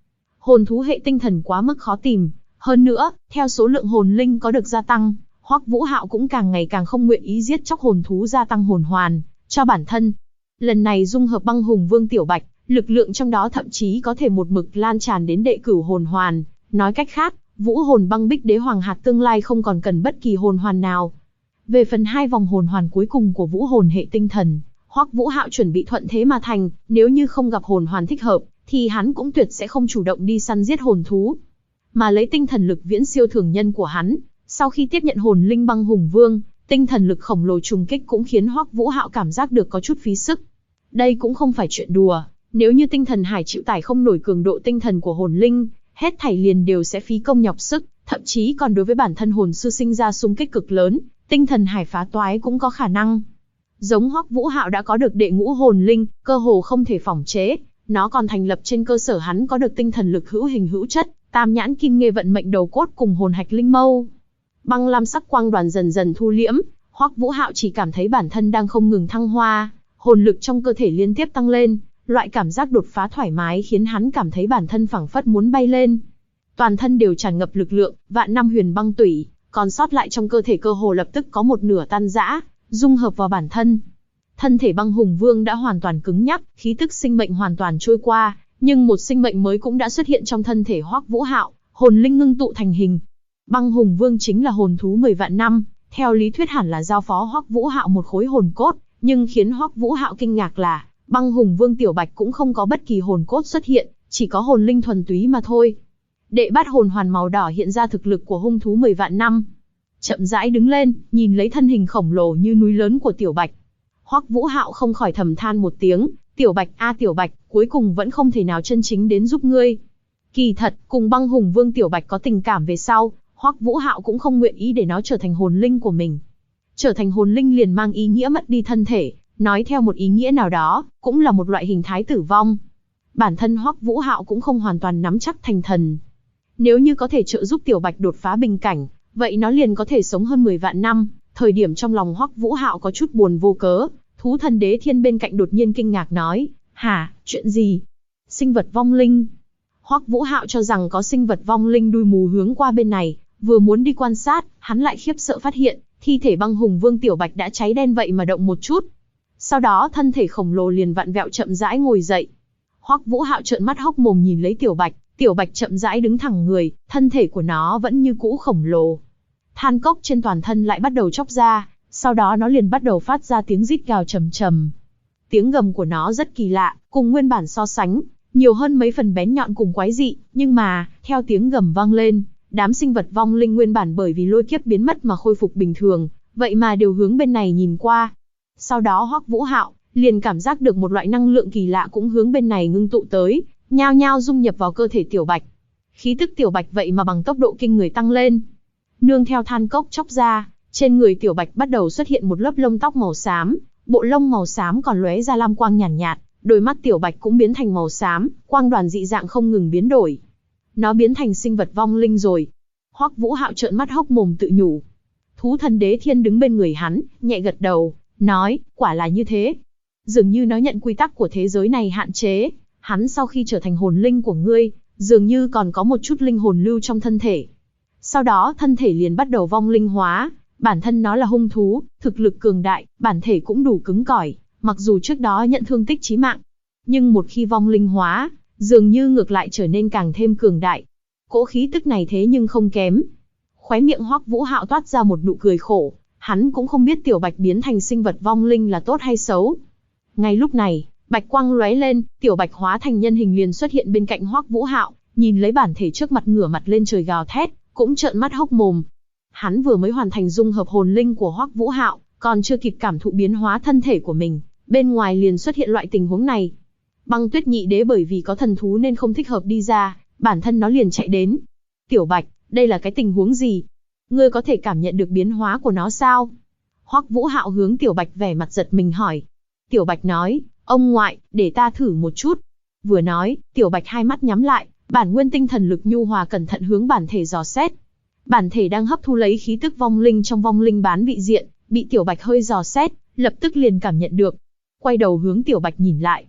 Hồn thú hệ tinh thần quá mức khó tìm, hơn nữa, theo số lượng hồn linh có được gia tăng, Hoắc Vũ Hạo cũng càng ngày càng không nguyện ý giết chóc hồn thú gia tăng hồn hoàn cho bản thân. Lần này dung hợp Băng Hùng Vương Tiểu Bạch, lực lượng trong đó thậm chí có thể một mực lan tràn đến đệ cửu hồn hoàn, nói cách khác, Vũ Hồn Băng Bích Đế Hoàng hạt tương lai không còn cần bất kỳ hồn hoàn nào. Về phần 2 vòng hồn hoàn cuối cùng của Vũ Hồn hệ tinh thần, Hoắc Vũ Hạo chuẩn bị thuận thế mà thành, nếu như không gặp hồn hoàn thích hợp, thì hắn cũng tuyệt sẽ không chủ động đi săn giết hồn thú. Mà lấy tinh thần lực viễn siêu thường nhân của hắn, sau khi tiếp nhận hồn linh Băng Hùng Vương, tinh thần lực khổng lồ trùng kích cũng khiến Hoắc Vũ Hạo cảm giác được có chút phí sức. Đây cũng không phải chuyện đùa, nếu như tinh thần hải chịu tải không nổi cường độ tinh thần của hồn linh, hết thảy liền đều sẽ phí công nhọc sức, thậm chí còn đối với bản thân hồn sư sinh ra xung kích cực lớn, tinh thần hải phá toái cũng có khả năng. Giống Hoắc Vũ Hạo đã có được đệ ngũ hồn linh, cơ hồ không thể phỏng chế, nó còn thành lập trên cơ sở hắn có được tinh thần lực hữu hình hữu chất, tam nhãn kim nghê vận mệnh đầu cốt cùng hồn hạch linh mâu. Băng lam sắc quang đoàn dần dần thu liễm, Hoắc Vũ Hạo chỉ cảm thấy bản thân đang không ngừng thăng hoa, hồn lực trong cơ thể liên tiếp tăng lên, loại cảm giác đột phá thoải mái khiến hắn cảm thấy bản thân phảng phất muốn bay lên. Toàn thân đều tràn ngập lực lượng, vạn năm huyền băng tủy, còn sót lại trong cơ thể cơ hồ lập tức có một nửa tan rã, dung hợp vào bản thân. Thân thể Băng Hùng Vương đã hoàn toàn cứng nhắc, khí tức sinh mệnh hoàn toàn trôi qua, nhưng một sinh mệnh mới cũng đã xuất hiện trong thân thể Hoắc Vũ Hạo, hồn linh ngưng tụ thành hình. Băng Hùng Vương chính là hồn thú 10 vạn năm, theo lý thuyết hẳn là giao phó Hoắc Vũ Hạo một khối hồn cốt, nhưng khiến Hoắc Vũ Hạo kinh ngạc là, Băng Hùng Vương Tiểu Bạch cũng không có bất kỳ hồn cốt xuất hiện, chỉ có hồn linh thuần túy mà thôi. Đệ bát hồn hoàn màu đỏ hiện ra thực lực của hung thú 10 vạn năm. Chậm rãi đứng lên, nhìn lấy thân hình khổng lồ như núi lớn của Tiểu Bạch. Hoắc Vũ Hạo không khỏi thầm than một tiếng, Tiểu Bạch a Tiểu Bạch, cuối cùng vẫn không thể nào chân chính đến giúp ngươi. Kỳ thật, cùng Băng Hùng Vương Tiểu Bạch có tình cảm về sau, Hoắc Vũ Hạo cũng không nguyện ý để nó trở thành hồn linh của mình. Trở thành hồn linh liền mang ý nghĩa mất đi thân thể, nói theo một ý nghĩa nào đó, cũng là một loại hình thái tử vong. Bản thân Hoắc Vũ Hạo cũng không hoàn toàn nắm chắc thành thần. Nếu như có thể trợ giúp Tiểu Bạch đột phá bình cảnh, vậy nó liền có thể sống hơn 10 vạn năm. Thời điểm trong lòng Hoắc Vũ Hạo có chút buồn vô cớ, Thú Thần Đế Thiên bên cạnh đột nhiên kinh ngạc nói, hả, chuyện gì? Sinh vật vong linh. Hoắc Vũ Hạo cho rằng có sinh vật vong linh đuôi mù hướng qua bên này, vừa muốn đi quan sát, hắn lại khiếp sợ phát hiện, thi thể Băng Hùng Vương Tiểu Bạch đã cháy đen vậy mà động một chút. Sau đó thân thể khổng lồ liền vặn vẹo chậm rãi ngồi dậy. Hoắc Vũ Hạo trợn mắt hốc mồm nhìn lấy Tiểu Bạch, Tiểu Bạch chậm rãi đứng thẳng người, thân thể của nó vẫn như cũ khổng lồ. Than cốc trên toàn thân lại bắt đầu chóc ra, sau đó nó liền bắt đầu phát ra tiếng rít gào trầm trầm. Tiếng gầm của nó rất kỳ lạ, cùng nguyên bản so sánh, nhiều hơn mấy phần bén nhọn cùng quái dị, nhưng mà, theo tiếng gầm vang lên, đám sinh vật vong linh nguyên bản bởi vì lôi kiếp biến mất mà khôi phục bình thường, vậy mà đều hướng bên này nhìn qua. Sau đó Hoắc Vũ Hạo liền cảm giác được một loại năng lượng kỳ lạ cũng hướng bên này ngưng tụ tới, nhao nhao dung nhập vào cơ thể Tiểu Bạch. Khí tức Tiểu Bạch vậy mà bằng tốc độ kinh người tăng lên. Nương theo than cốc chóc ra, trên người Tiểu Bạch bắt đầu xuất hiện một lớp lông tóc màu xám, bộ lông màu xám còn lóe ra lam quang nhàn nhạt, đôi mắt Tiểu Bạch cũng biến thành màu xám, quang đoàn dị dạng không ngừng biến đổi. Nó biến thành sinh vật vong linh rồi. Hoắc Vũ Hạo trợn mắt hốc mồm tự nhủ. Thú Thần Đế Thiên đứng bên người hắn, nhẹ gật đầu, nói, quả là như thế. Dường như nó nhận quy tắc của thế giới này hạn chế, hắn sau khi trở thành hồn linh của ngươi, dường như còn có một chút linh hồn lưu trong thân thể. Sau đó thân thể liền bắt đầu vong linh hóa, bản thân nó là hung thú, thực lực cường đại, bản thể cũng đủ cứng cỏi, mặc dù trước đó nhận thương tích chí mạng. Nhưng một khi vong linh hóa, dường như ngược lại trở nên càng thêm cường đại. Cỗ khí tức này thế nhưng không kém. Khóe miệng Hoắc Vũ Hạo toát ra một nụ cười khổ, hắn cũng không biết Tiểu Bạch biến thành sinh vật vong linh là tốt hay xấu. Ngay lúc này, bạch quang lóe lên, Tiểu Bạch hóa thành nhân hình liền xuất hiện bên cạnh Hoắc Vũ Hạo, nhìn lấy bản thể trước mặt ngửa mặt lên trời gào thét, cũng trợn mắt hốc mồm. Hắn vừa mới hoàn thành dung hợp hồn linh của Hoắc Vũ Hạo, còn chưa kịp cảm thụ biến hóa thân thể của mình, bên ngoài liền xuất hiện loại tình huống này. Băng Tuyết Nhị Đế bởi vì có thần thú nên không thích hợp đi ra, bản thân nó liền chạy đến. Tiểu Bạch, đây là cái tình huống gì? Ngươi có thể cảm nhận được biến hóa của nó sao? Hoắc Vũ Hạo hướng Tiểu Bạch vẻ mặt giật mình hỏi. Tiểu Bạch nói, ông ngoại, để ta thử một chút. Vừa nói, Tiểu Bạch hai mắt nhắm lại, bản nguyên tinh thần lực nhu hòa cẩn thận hướng bản thể dò xét. Bản thể đang hấp thu lấy khí tức vong linh trong vong linh bán vị diện, bị Tiểu Bạch hơi dò xét, lập tức liền cảm nhận được. Quay đầu hướng Tiểu Bạch nhìn lại.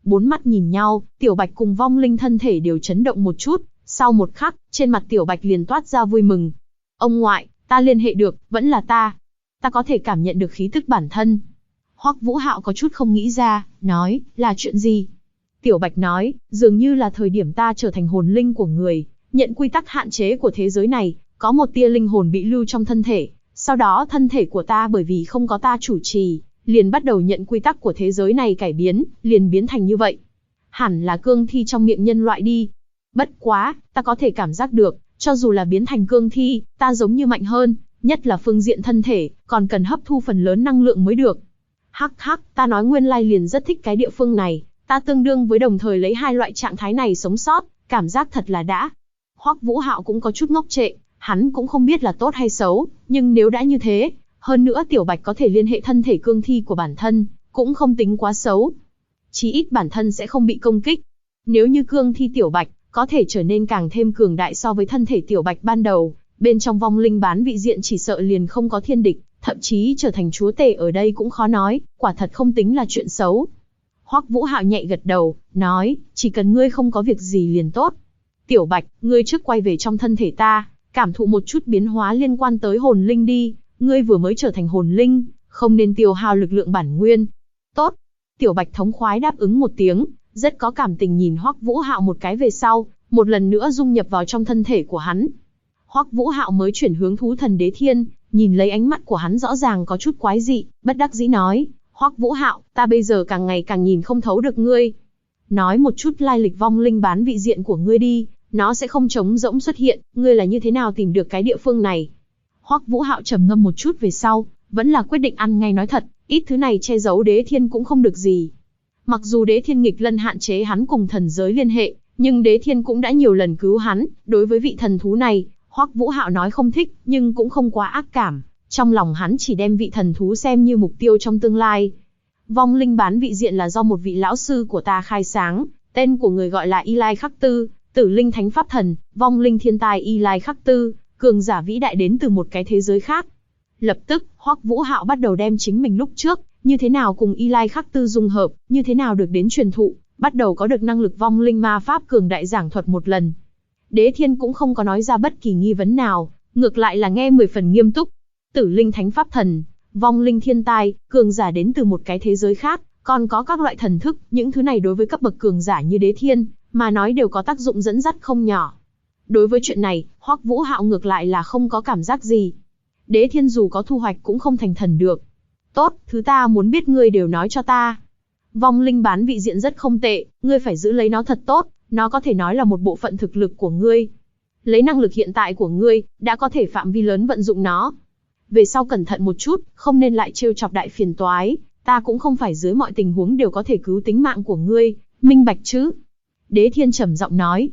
Bốn mắt nhìn nhau, Tiểu Bạch cùng vong linh thân thể đều chấn động một chút, sau một khắc, trên mặt Tiểu Bạch liền toát ra vui mừng. Ông ngoại, ta liên hệ được, vẫn là ta. Ta có thể cảm nhận được khí tức bản thân. Hoắc Vũ Hạo có chút không nghĩ ra, nói, là chuyện gì? Tiểu Bạch nói, dường như là thời điểm ta trở thành hồn linh của người, nhận quy tắc hạn chế của thế giới này, có một tia linh hồn bị lưu trong thân thể, sau đó thân thể của ta bởi vì không có ta chủ trì, liền bắt đầu nhận quy tắc của thế giới này cải biến, liền biến thành như vậy. Hẳn là cương thi trong miệng nhân loại đi. Bất quá, ta có thể cảm giác được, cho dù là biến thành cương thi, ta giống như mạnh hơn, nhất là phương diện thân thể, còn cần hấp thu phần lớn năng lượng mới được. Hắc hắc, ta nói nguyên lai liền rất thích cái địa phương này, ta tương đương với đồng thời lấy hai loại trạng thái này sống sót, cảm giác thật là đã. Hoắc Vũ Hạo cũng có chút ngốc trệ, hắn cũng không biết là tốt hay xấu, nhưng nếu đã như thế, hơn nữa Tiểu Bạch có thể liên hệ thân thể cương thi của bản thân, cũng không tính quá xấu. Chí ít bản thân sẽ không bị công kích. Nếu như cương thi Tiểu Bạch có thể trở nên càng thêm cường đại so với thân thể Tiểu Bạch ban đầu, bên trong vong linh bán vị diện chỉ sợ liền không có thiên địch, thậm chí trở thành chúa tể ở đây cũng khó nói, quả thật không tính là chuyện xấu. Hoắc Vũ Hạo nhẹ gật đầu, nói, chỉ cần ngươi không có việc gì liền tốt. Tiểu Bạch, ngươi trước quay về trong thân thể ta, cảm thụ một chút biến hóa liên quan tới hồn linh đi, ngươi vừa mới trở thành hồn linh, không nên tiêu hao lực lượng bản nguyên. Tốt. Tiểu Bạch thống khoái đáp ứng một tiếng, rất có cảm tình nhìn Hoắc Vũ Hạo một cái về sau, một lần nữa dung nhập vào trong thân thể của hắn. Hoắc Vũ Hạo mới chuyển hướng thú thần Đế Thiên, nhìn lấy ánh mắt của hắn rõ ràng có chút quái dị, bất đắc dĩ nói, Hoắc Vũ Hạo, ta bây giờ càng ngày càng nhìn không thấu được ngươi. Nói một chút lai lịch vong linh bán vị diện của ngươi đi, nó sẽ không trống rỗng xuất hiện, ngươi là như thế nào tìm được cái địa phương này? Hoắc Vũ Hạo trầm ngâm một chút về sau, vẫn là quyết định ăn ngay nói thật, ít thứ này che giấu Đế Thiên cũng không được gì. Mặc dù Đế Thiên nghịch lân hạn chế hắn cùng thần giới liên hệ, nhưng Đế Thiên cũng đã nhiều lần cứu hắn, đối với vị thần thú này, Hoắc Vũ Hạo nói không thích, nhưng cũng không quá ác cảm, trong lòng hắn chỉ đem vị thần thú xem như mục tiêu trong tương lai. Vong linh bán vị diện là do một vị lão sư của ta khai sáng, tên của người gọi là Y Lai Khắc Tư, Tử Linh Thánh Pháp Thần, vong linh thiên tài Y Lai Khắc Tư, cường giả vĩ đại đến từ một cái thế giới khác. Lập tức, Hoắc Vũ Hạo bắt đầu đem chính mình lúc trước, như thế nào cùng Y Lai Khắc Tư dung hợp, như thế nào được đến truyền thụ, bắt đầu có được năng lực vong linh ma pháp cường đại giảng thuật một lần. Đế Thiên cũng không có nói ra bất kỳ nghi vấn nào, ngược lại là nghe 10 phần nghiêm túc. Tử Linh Thánh Pháp Thần, vong linh thiên tài, cường giả đến từ một cái thế giới khác, còn có các loại thần thức, những thứ này đối với cấp bậc cường giả như Đế Thiên, mà nói đều có tác dụng dẫn dắt không nhỏ. Đối với chuyện này, Hoắc Vũ Hạo ngược lại là không có cảm giác gì. Đế Thiên dù có thu hoạch cũng không thành thần được. Tốt, thứ ta muốn biết ngươi đều nói cho ta. Vong linh bán vị diện rất không tệ, ngươi phải giữ lấy nó thật tốt, nó có thể nói là một bộ phận thực lực của ngươi. Lấy năng lực hiện tại của ngươi, đã có thể phạm vi lớn vận dụng nó. Về sau cẩn thận một chút, không nên lại trêu chọc đại phiền toái, ta cũng không phải dưới mọi tình huống đều có thể cứu tính mạng của ngươi, minh bạch chứ? Đế Thiên trầm giọng nói.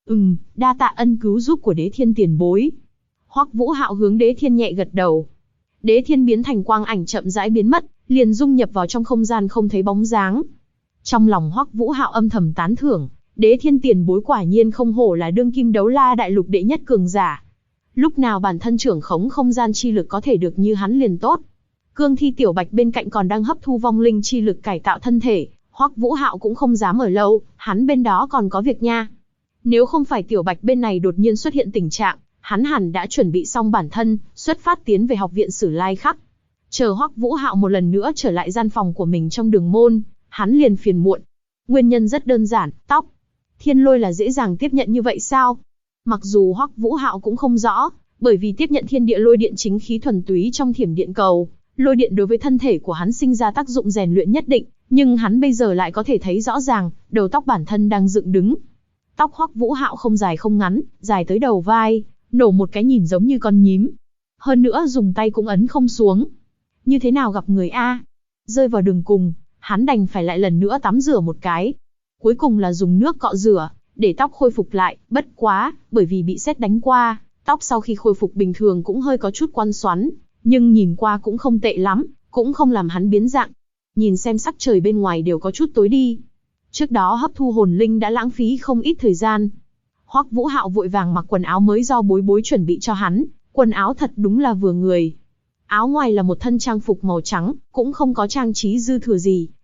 Đa tạ ân cứu giúp của Đế Thiên tiền bối. Hoắc Vũ Hạo hướng Đế Thiên nhẹ gật đầu. Đế Thiên biến thành quang ảnh chậm rãi biến mất, liền dung nhập vào trong không gian không thấy bóng dáng. Trong lòng Hoắc Vũ Hạo âm thầm tán thưởng, Đế Thiên tiền bối quả nhiên không hổ là đương kim đấu la đại lục đệ nhất cường giả. Lúc nào bản thân trưởng khống không gian chi lực có thể được như hắn liền tốt. Cương thi Tiểu Bạch bên cạnh còn đang hấp thu vong linh chi lực cải tạo thân thể, Hoắc Vũ Hạo cũng không dám ở lâu, hắn bên đó còn có việc nha. Nếu không phải Tiểu Bạch bên này đột nhiên xuất hiện tình trạng, hắn hẳn đã chuẩn bị xong bản thân, xuất phát tiến về học viện Sử Lai Khắc. Chờ Hoắc Vũ Hạo một lần nữa trở lại gian phòng của mình trong đường môn, hắn liền phiền muộn. Nguyên nhân rất đơn giản, tóc. Thiên lôi là dễ dàng tiếp nhận như vậy sao? Mặc dù Hoắc Vũ Hạo cũng không rõ, bởi vì tiếp nhận thiên địa lôi điện chính khí thuần túy trong thiểm điện cầu, lôi điện đối với thân thể của hắn sinh ra tác dụng rèn luyện nhất định, nhưng hắn bây giờ lại có thể thấy rõ ràng, đầu tóc bản thân đang dựng đứng. Tóc Hoắc Vũ Hạo không dài không ngắn, dài tới đầu vai, nổ một cái nhìn giống như con nhím. Hơn nữa dùng tay cũng ấn không xuống. Như thế nào gặp người a? Rơi vào đường cùng, hắn đành phải lại lần nữa tắm rửa một cái. Cuối cùng là dùng nước cọ rửa, để tóc khôi phục lại, bất quá, bởi vì bị sét đánh qua, tóc sau khi khôi phục bình thường cũng hơi có chút quăn xoắn, nhưng nhìn qua cũng không tệ lắm, cũng không làm hắn biến dạng. Nhìn xem sắc trời bên ngoài đều có chút tối đi. Trước đó hấp thu hồn linh đã lãng phí không ít thời gian. Hoắc Vũ Hạo vội vàng mặc quần áo mới do bối bối chuẩn bị cho hắn, quần áo thật đúng là vừa người. Áo ngoài là một thân trang phục màu trắng, cũng không có trang trí dư thừa gì,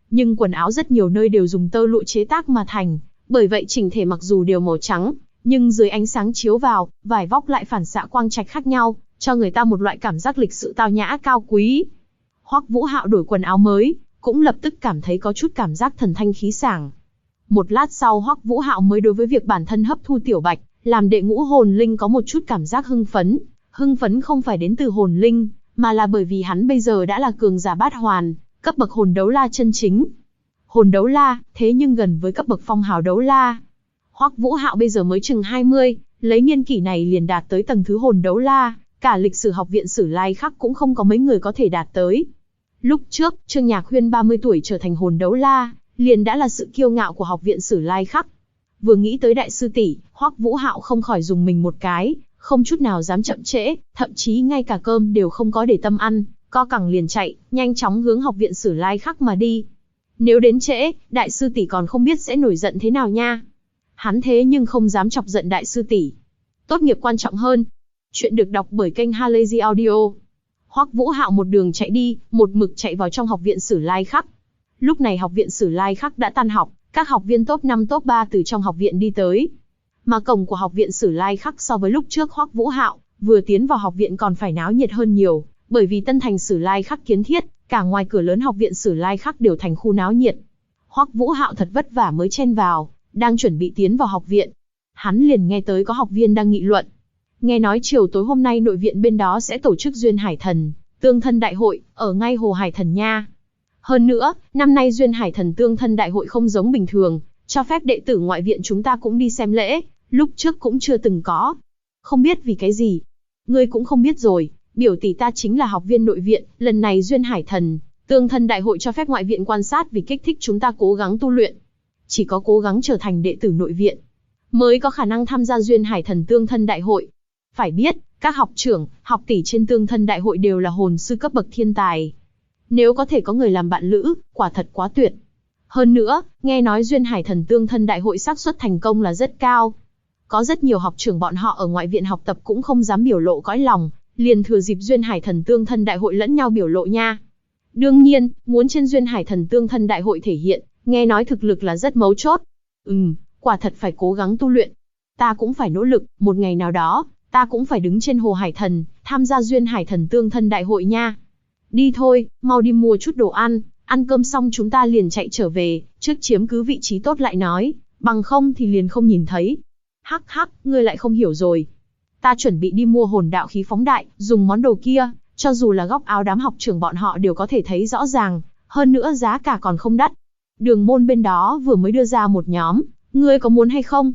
nhưng quần áo rất nhiều nơi đều dùng tơ lụa chế tác mà thành, bởi vậy chỉnh thể mặc dù đều màu trắng, nhưng dưới ánh sáng chiếu vào, vải vóc lại phản xạ quang trạch khác nhau, cho người ta một loại cảm giác lịch sự tao nhã cao quý. Hoắc Vũ Hạo đổi quần áo mới, cũng lập tức cảm thấy có chút cảm giác thần thanh khí sảng. Một lát sau Hoắc Vũ Hạo mới đối với việc bản thân hấp thu Tiểu Bạch, làm đệ ngũ hồn linh có một chút cảm giác hưng phấn. Hưng phấn không phải đến từ hồn linh, mà là bởi vì hắn bây giờ đã là cường giả bát hoàn, cấp bậc hồn đấu la chân chính. Hồn đấu la, thế nhưng gần với cấp bậc phong hào đấu la. Hoắc Vũ Hạo bây giờ mới chừng 20, lấy niên kỷ này liền đạt tới tầng thứ hồn đấu la, cả lịch sử học viện Sử Lai Khắc cũng không có mấy người có thể đạt tới. Lúc trước, Trương Nhạc Huyên 30 tuổi trở thành hồn đấu la, liền đã là sự kiêu ngạo của học viện Sử Lai Khắc. Vừa nghĩ tới đại sư tỷ, Hoắc Vũ Hạo không khỏi dùng mình một cái, không chút nào dám chậm trễ, thậm chí ngay cả cơm đều không có để tâm ăn, co cẳng liền chạy, nhanh chóng hướng học viện Sử Lai Khắc mà đi. Nếu đến trễ, đại sư tỷ còn không biết sẽ nổi giận thế nào nha. Hắn thế nhưng không dám chọc giận đại sư tỷ. Tốt nghiệp quan trọng hơn. Chuyện được đọc bởi kênh Halazy Audio. Hoắc Vũ Hạo một đường chạy đi, một mực chạy vào trong học viện Sử Lai Khắc. Lúc này học viện Sử Lai Khắc đã tan học, các học viên top 5 top 3 từ trong học viện đi tới. Mà cổng của học viện Sử Lai Khắc so với lúc trước Hoắc Vũ Hạo vừa tiến vào học viện còn phải náo nhiệt hơn nhiều, bởi vì tân thành Sử Lai Khắc kiến thiết, cả ngoài cửa lớn học viện Sử Lai Khắc đều thành khu náo nhiệt. Hoắc Vũ Hạo thật vất vả mới chen vào, đang chuẩn bị tiến vào học viện. Hắn liền nghe tới có học viên đang nghị luận. Nghe nói chiều tối hôm nay nội viện bên đó sẽ tổ chức Duyên Hải Thần Tương Thân Đại hội, ở ngay Hồ Hải Thần nha. Hơn nữa, năm nay Duyên Hải Thần Tương Thân Đại hội không giống bình thường, cho phép đệ tử ngoại viện chúng ta cũng đi xem lễ, lúc trước cũng chưa từng có. Không biết vì cái gì. Ngươi cũng không biết rồi, biểu tỷ ta chính là học viên nội viện, lần này Duyên Hải Thần Tương Thân Đại hội cho phép ngoại viện quan sát vì kích thích chúng ta cố gắng tu luyện. Chỉ có cố gắng trở thành đệ tử nội viện, mới có khả năng tham gia Duyên Hải Thần Tương Thân Đại hội. Phải biết, các học trưởng, học tỷ trên Tương Thân Đại hội đều là hồn sư cấp bậc thiên tài. Nếu có thể có người làm bạn lữ, quả thật quá tuyệt. Hơn nữa, nghe nói Duyên Hải Thần Tương Thân Đại hội xác suất thành công là rất cao. Có rất nhiều học trưởng bọn họ ở ngoại viện học tập cũng không dám biểu lộ cõi lòng, liền thừa dịp Duyên Hải Thần Tương Thân Đại hội lẫn nhau biểu lộ nha. Đương nhiên, muốn trên Duyên Hải Thần Tương Thân Đại hội thể hiện, nghe nói thực lực là rất mấu chốt. Quả thật phải cố gắng tu luyện. Ta cũng phải nỗ lực, một ngày nào đó, ta cũng phải đứng trên Hồ Hải Thần, tham gia Duyên Hải Thần Tương Thân Đại hội nha. Đi thôi, mau đi mua chút đồ ăn, ăn cơm xong chúng ta liền chạy trở về, trước chiếm cứ vị trí tốt lại nói, bằng không thì liền không nhìn thấy. Hắc hắc, ngươi lại không hiểu rồi. Ta chuẩn bị đi mua hồn đạo khí phóng đại, dùng món đồ kia, cho dù là góc áo đám học trưởng bọn họ đều có thể thấy rõ ràng, hơn nữa giá cả còn không đắt. Đường môn bên đó vừa mới đưa ra một nhóm, ngươi có muốn hay không?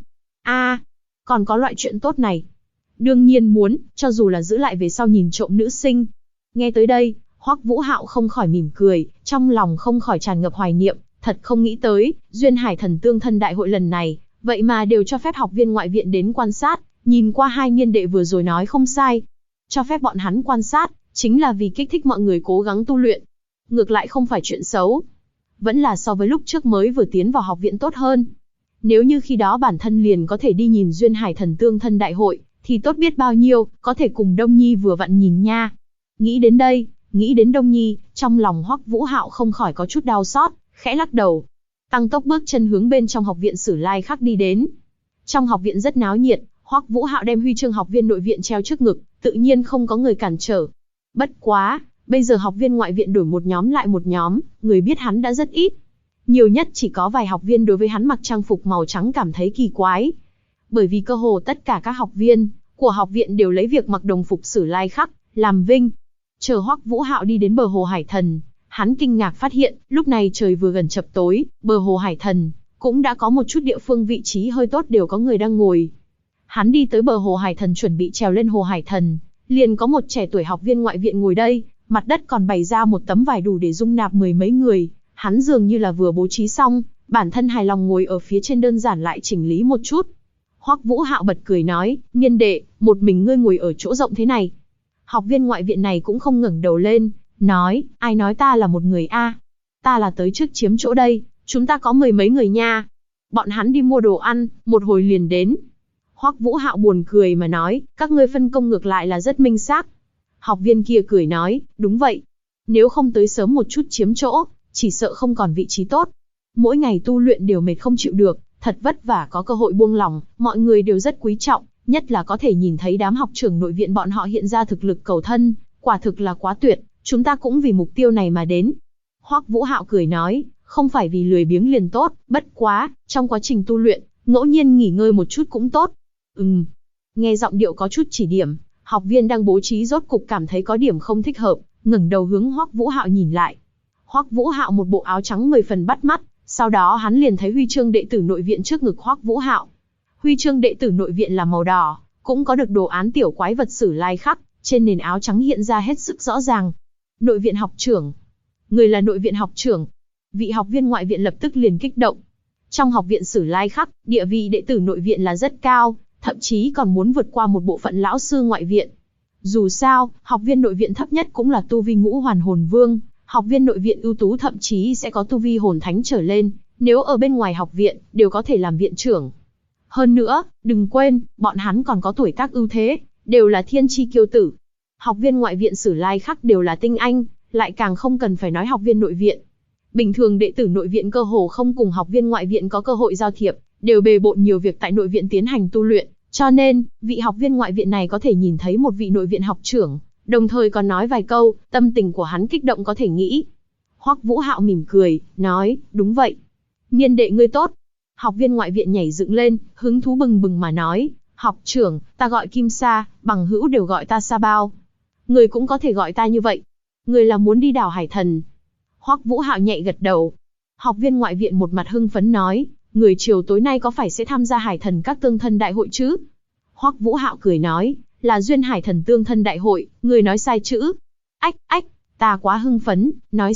Còn có loại chuyện tốt này. Đương nhiên muốn, cho dù là giữ lại về sau nhìn trộm nữ sinh. Nghe tới đây, Hoắc Vũ Hạo không khỏi mỉm cười, trong lòng không khỏi tràn ngập hoài niệm, thật không nghĩ tới, Duyên Hải Thần Tương Thân Đại hội lần này, vậy mà đều cho phép học viên ngoại viện đến quan sát, nhìn qua hai niên đệ vừa rồi nói không sai. Cho phép bọn hắn quan sát, chính là vì kích thích mọi người cố gắng tu luyện. Ngược lại không phải chuyện xấu. Vẫn là so với lúc trước mới vừa tiến vào học viện tốt hơn. Nếu như khi đó bản thân liền có thể đi nhìn Duyên Hải Thần Tương Thân Đại hội, thì tốt biết bao nhiêu, có thể cùng Đông Nhi vừa vặn nhìn nha. Nghĩ đến đây, nghĩ đến Đông Nhi, trong lòng Hoắc Vũ Hạo không khỏi có chút đau xót, khẽ lắc đầu. Tăng tốc bước chân hướng bên trong học viện Sử Lai Khắc đi đến. Trong học viện rất náo nhiệt, Hoắc Vũ Hạo đem huy chương học viên nội viện treo trước ngực, tự nhiên không có người cản trở. Bất quá, bây giờ học viên ngoại viện đổi một nhóm lại một nhóm, người biết hắn đã rất ít. Nhiều nhất chỉ có vài học viên đối với hắn mặc trang phục màu trắng cảm thấy kỳ quái. Bởi vì cơ hồ tất cả các học viên của học viện đều lấy việc mặc đồng phục Sử Lai Khắc làm vinh. Chờ Hoắc Vũ Hạo đi đến bờ Hồ Hải Thần, hắn kinh ngạc phát hiện, lúc này trời vừa gần chập tối, bờ Hồ Hải Thần cũng đã có một chút địa phương vị trí hơi tốt đều có người đang ngồi. Hắn đi tới bờ Hồ Hải Thần chuẩn bị trèo lên Hồ Hải Thần, liền có một trẻ tuổi học viên ngoại viện ngồi đây, mặt đất còn bày ra một tấm vải đủ để dung nạp mười mấy người, hắn dường như là vừa bố trí xong, bản thân hài lòng ngồi ở phía trên đơn giản lại chỉnh lý một chút. Hoắc Vũ Hạo bật cười nói, niên đệ, một mình ngươi ngồi ở chỗ rộng thế này. Học viên ngoại viện này cũng không ngẩng đầu lên, nói, ai nói ta là một người a? Ta là tới trước chiếm chỗ đây, chúng ta có mười mấy người nha. Bọn hắn đi mua đồ ăn, một hồi liền đến. Hoắc Vũ Hạo buồn cười mà nói, các ngươi phân công ngược lại là rất minh xác. Học viên kia cười nói, đúng vậy. Nếu không tới sớm một chút chiếm chỗ, chỉ sợ không còn vị trí tốt. Mỗi ngày tu luyện đều mệt không chịu được, thật vất vả có cơ hội buông lỏng, mọi người đều rất quý trọng, nhất là có thể nhìn thấy đám học trưởng nội viện bọn họ hiện ra thực lực cầu thân, quả thực là quá tuyệt, chúng ta cũng vì mục tiêu này mà đến. Hoắc Vũ Hạo cười nói, không phải vì lười biếng liền tốt, bất quá, trong quá trình tu luyện, ngẫu nhiên nghỉ ngơi một chút cũng tốt. Nghe giọng điệu có chút chỉ điểm, học viên đang bố trí rốt cục cảm thấy có điểm không thích hợp, ngẩng đầu hướng Hoắc Vũ Hạo nhìn lại. Hoắc Vũ Hạo một bộ áo trắng 10 phần bắt mắt, sau đó hắn liền thấy huy chương đệ tử nội viện trước ngực Hoắc Vũ Hạo. Huy chương đệ tử nội viện là màu đỏ, cũng có được đồ án tiểu quái vật Sử Lai khắc, trên nền áo trắng hiện ra hết sức rõ ràng. Nội viện học trưởng. Người là nội viện học trưởng. Vị học viên ngoại viện lập tức liền kích động. Trong học viện Sử Lai khắc, địa vị đệ tử nội viện là rất cao, thậm chí còn muốn vượt qua một bộ phận lão sư ngoại viện. Dù sao, học viên nội viện thấp nhất cũng là tu vi ngũ hoàn hồn vương, học viên nội viện ưu tú thậm chí sẽ có tu vi hồn thánh trở lên, nếu ở bên ngoài học viện, đều có thể làm viện trưởng. Hơn nữa, đừng quên, bọn hắn còn có tuổi tác ưu thế, đều là thiên chi kiêu tử. Học viên ngoại viện Sử Lai khắc đều là tinh anh, lại càng không cần phải nói học viên nội viện. Bình thường đệ tử nội viện cơ hồ không cùng học viên ngoại viện có cơ hội giao thiệp, đều bề bộn nhiều việc tại nội viện tiến hành tu luyện, cho nên, vị học viên ngoại viện này có thể nhìn thấy một vị nội viện học trưởng, đồng thời còn nói vài câu, tâm tình của hắn kích động có thể nghĩ. Hoắc Vũ Hạo mỉm cười, nói, đúng vậy. Niên đệ ngươi tốt. Học viên ngoại viện nhảy dựng lên, hứng thú bừng bừng mà nói, học trưởng, ta gọi Kim Sa, bằng hữu đều gọi ta Sa Bao. Người cũng có thể gọi ta như vậy. Người là muốn đi đảo Hải Thần. Hoắc Vũ Hạo nhẹ gật đầu. Học viên ngoại viện một mặt hưng phấn nói, người chiều tối nay có phải sẽ tham gia Hải Thần các tương thân đại hội chứ? Hoắc Vũ Hạo cười nói, là duyên Hải Thần tương thân đại hội, người nói sai chữ. Ách, ta quá hưng phấn, nói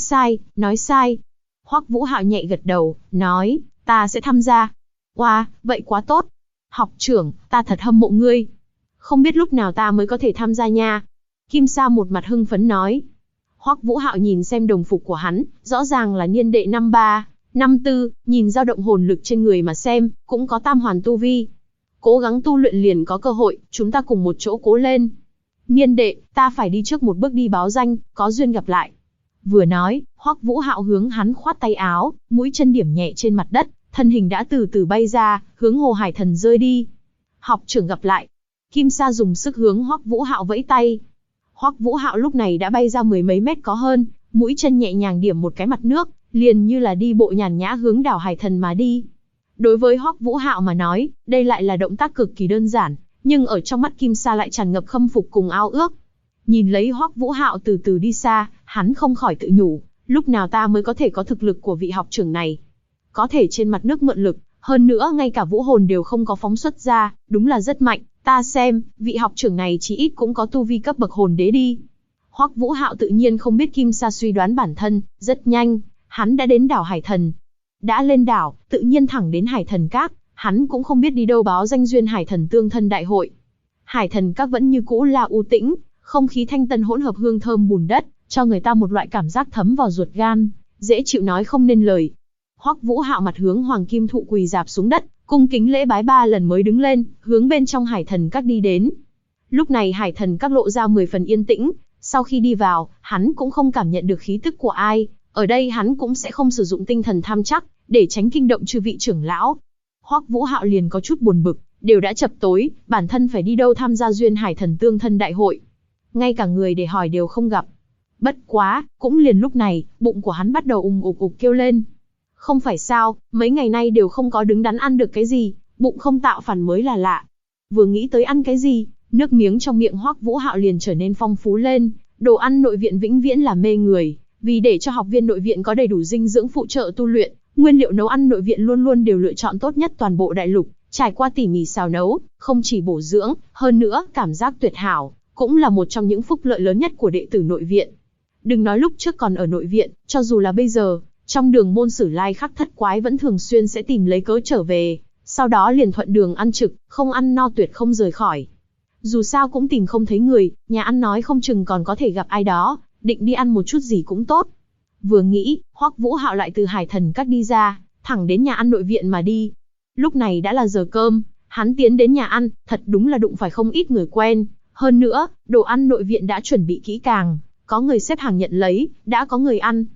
sai. Hoắc Vũ Hạo nhẹ gật đầu, nói, ta sẽ tham gia. Wow, vậy quá tốt. Học trưởng, ta thật hâm mộ ngươi. Không biết lúc nào ta mới có thể tham gia nha. Kim Sa một mặt hưng phấn nói. Hoắc Vũ Hạo nhìn xem đồng phục của hắn, rõ ràng là niên đệ năm 3, năm 4, nhìn dao động hồn lực trên người mà xem, cũng có tam hoàn tu vi. Cố gắng tu luyện liền có cơ hội, chúng ta cùng một chỗ cố lên. Niên đệ, ta phải đi trước một bước đi báo danh, có duyên gặp lại. Vừa nói, Hoắc Vũ Hạo hướng hắn khoát tay áo, mũi chân điểm nhẹ trên mặt đất, thân hình đã từ từ bay ra, hướng Hồ Hải Thần rơi đi. Học trưởng gặp lại. Kim Sa dùng sức hướng Hoắc Vũ Hạo vẫy tay. Hoắc Vũ Hạo lúc này đã bay ra 10 mấy mét có hơn, mũi chân nhẹ nhàng điểm một cái mặt nước, liền như là đi bộ nhàn nhã hướng đảo Hải Thần mà đi. Đối với Hoắc Vũ Hạo mà nói, đây lại là động tác cực kỳ đơn giản, nhưng ở trong mắt Kim Sa lại tràn ngập khâm phục cùng ao ước. Nhìn lấy Hoắc Vũ Hạo từ từ đi xa, hắn không khỏi tự nhủ, lúc nào ta mới có thể có thực lực của vị học trưởng này. Có thể trên mặt nước mượn lực, hơn nữa ngay cả vũ hồn đều không có phóng xuất ra, đúng là rất mạnh, ta xem, vị học trưởng này chí ít cũng có tu vi cấp bậc hồn đế đi. Hoắc Vũ Hạo tự nhiên không biết Kim Sa suy đoán bản thân, rất nhanh, hắn đã đến đảo Hải Thần. Đã lên đảo, tự nhiên thẳng đến Hải Thần Các, hắn cũng không biết đi đâu báo danh duyên Hải Thần tương thân đại hội. Hải Thần Các vẫn như cũ là u tĩnh, không khí thanh tân hỗn hợp hương thơm bùn đất, cho người ta một loại cảm giác thấm vào ruột gan, dễ chịu nói không nên lời. Hoắc Vũ Hạo mặt hướng Hoàng Kim Thụ quỳ rạp xuống đất, cung kính lễ bái 3 lần mới đứng lên, hướng bên trong Hải Thần Các đi đến. Lúc này Hải Thần Các lộ ra 10 phần yên tĩnh, sau khi đi vào, hắn cũng không cảm nhận được khí tức của ai, ở đây hắn cũng sẽ không sử dụng tinh thần tham chắc, để tránh kinh động chư vị trưởng lão. Hoắc Vũ Hạo liền có chút buồn bực, đều đã chập tối, bản thân phải đi đâu tham gia duyên Hải Thần tương thân đại hội. Ngay cả người để hỏi đều không gặp. Bất quá, cũng liền lúc này, bụng của hắn bắt đầu ục ục kêu lên. Không phải sao, mấy ngày nay đều không có đứng đắn ăn được cái gì, bụng không tạo phản mới là lạ. Vừa nghĩ tới ăn cái gì, nước miếng trong miệng Hoắc Vũ Hạo liền trở nên phong phú lên, đồ ăn nội viện vĩnh viễn là mê người, vì để cho học viên nội viện có đầy đủ dinh dưỡng phụ trợ tu luyện, nguyên liệu nấu ăn nội viện luôn luôn đều lựa chọn tốt nhất toàn bộ đại lục, trải qua tỉ mỉ xào nấu, không chỉ bổ dưỡng, hơn nữa cảm giác tuyệt hảo, cũng là một trong những phúc lợi lớn nhất của đệ tử nội viện. Đừng nói lúc trước còn ở nội viện, cho dù là bây giờ, trong đường môn Sử Lai khắc thất quái vẫn thường xuyên sẽ tìm lấy cớ trở về, sau đó liền thuận đường ăn trực, không ăn no tuyệt không rời khỏi. Dù sao cũng tìm không thấy người, nhà ăn nói không chừng còn có thể gặp ai đó, định đi ăn một chút gì cũng tốt. Vừa nghĩ, Hoắc Vũ Hạo lại từ Hải Thần Các đi ra, thẳng đến nhà ăn nội viện mà đi. Lúc này đã là giờ cơm, hắn tiến đến nhà ăn, thật đúng là đụng phải không ít người quen. Hơn nữa, đồ ăn nội viện đã chuẩn bị kỹ càng, có người xếp hàng nhận lấy, đã có người ăn.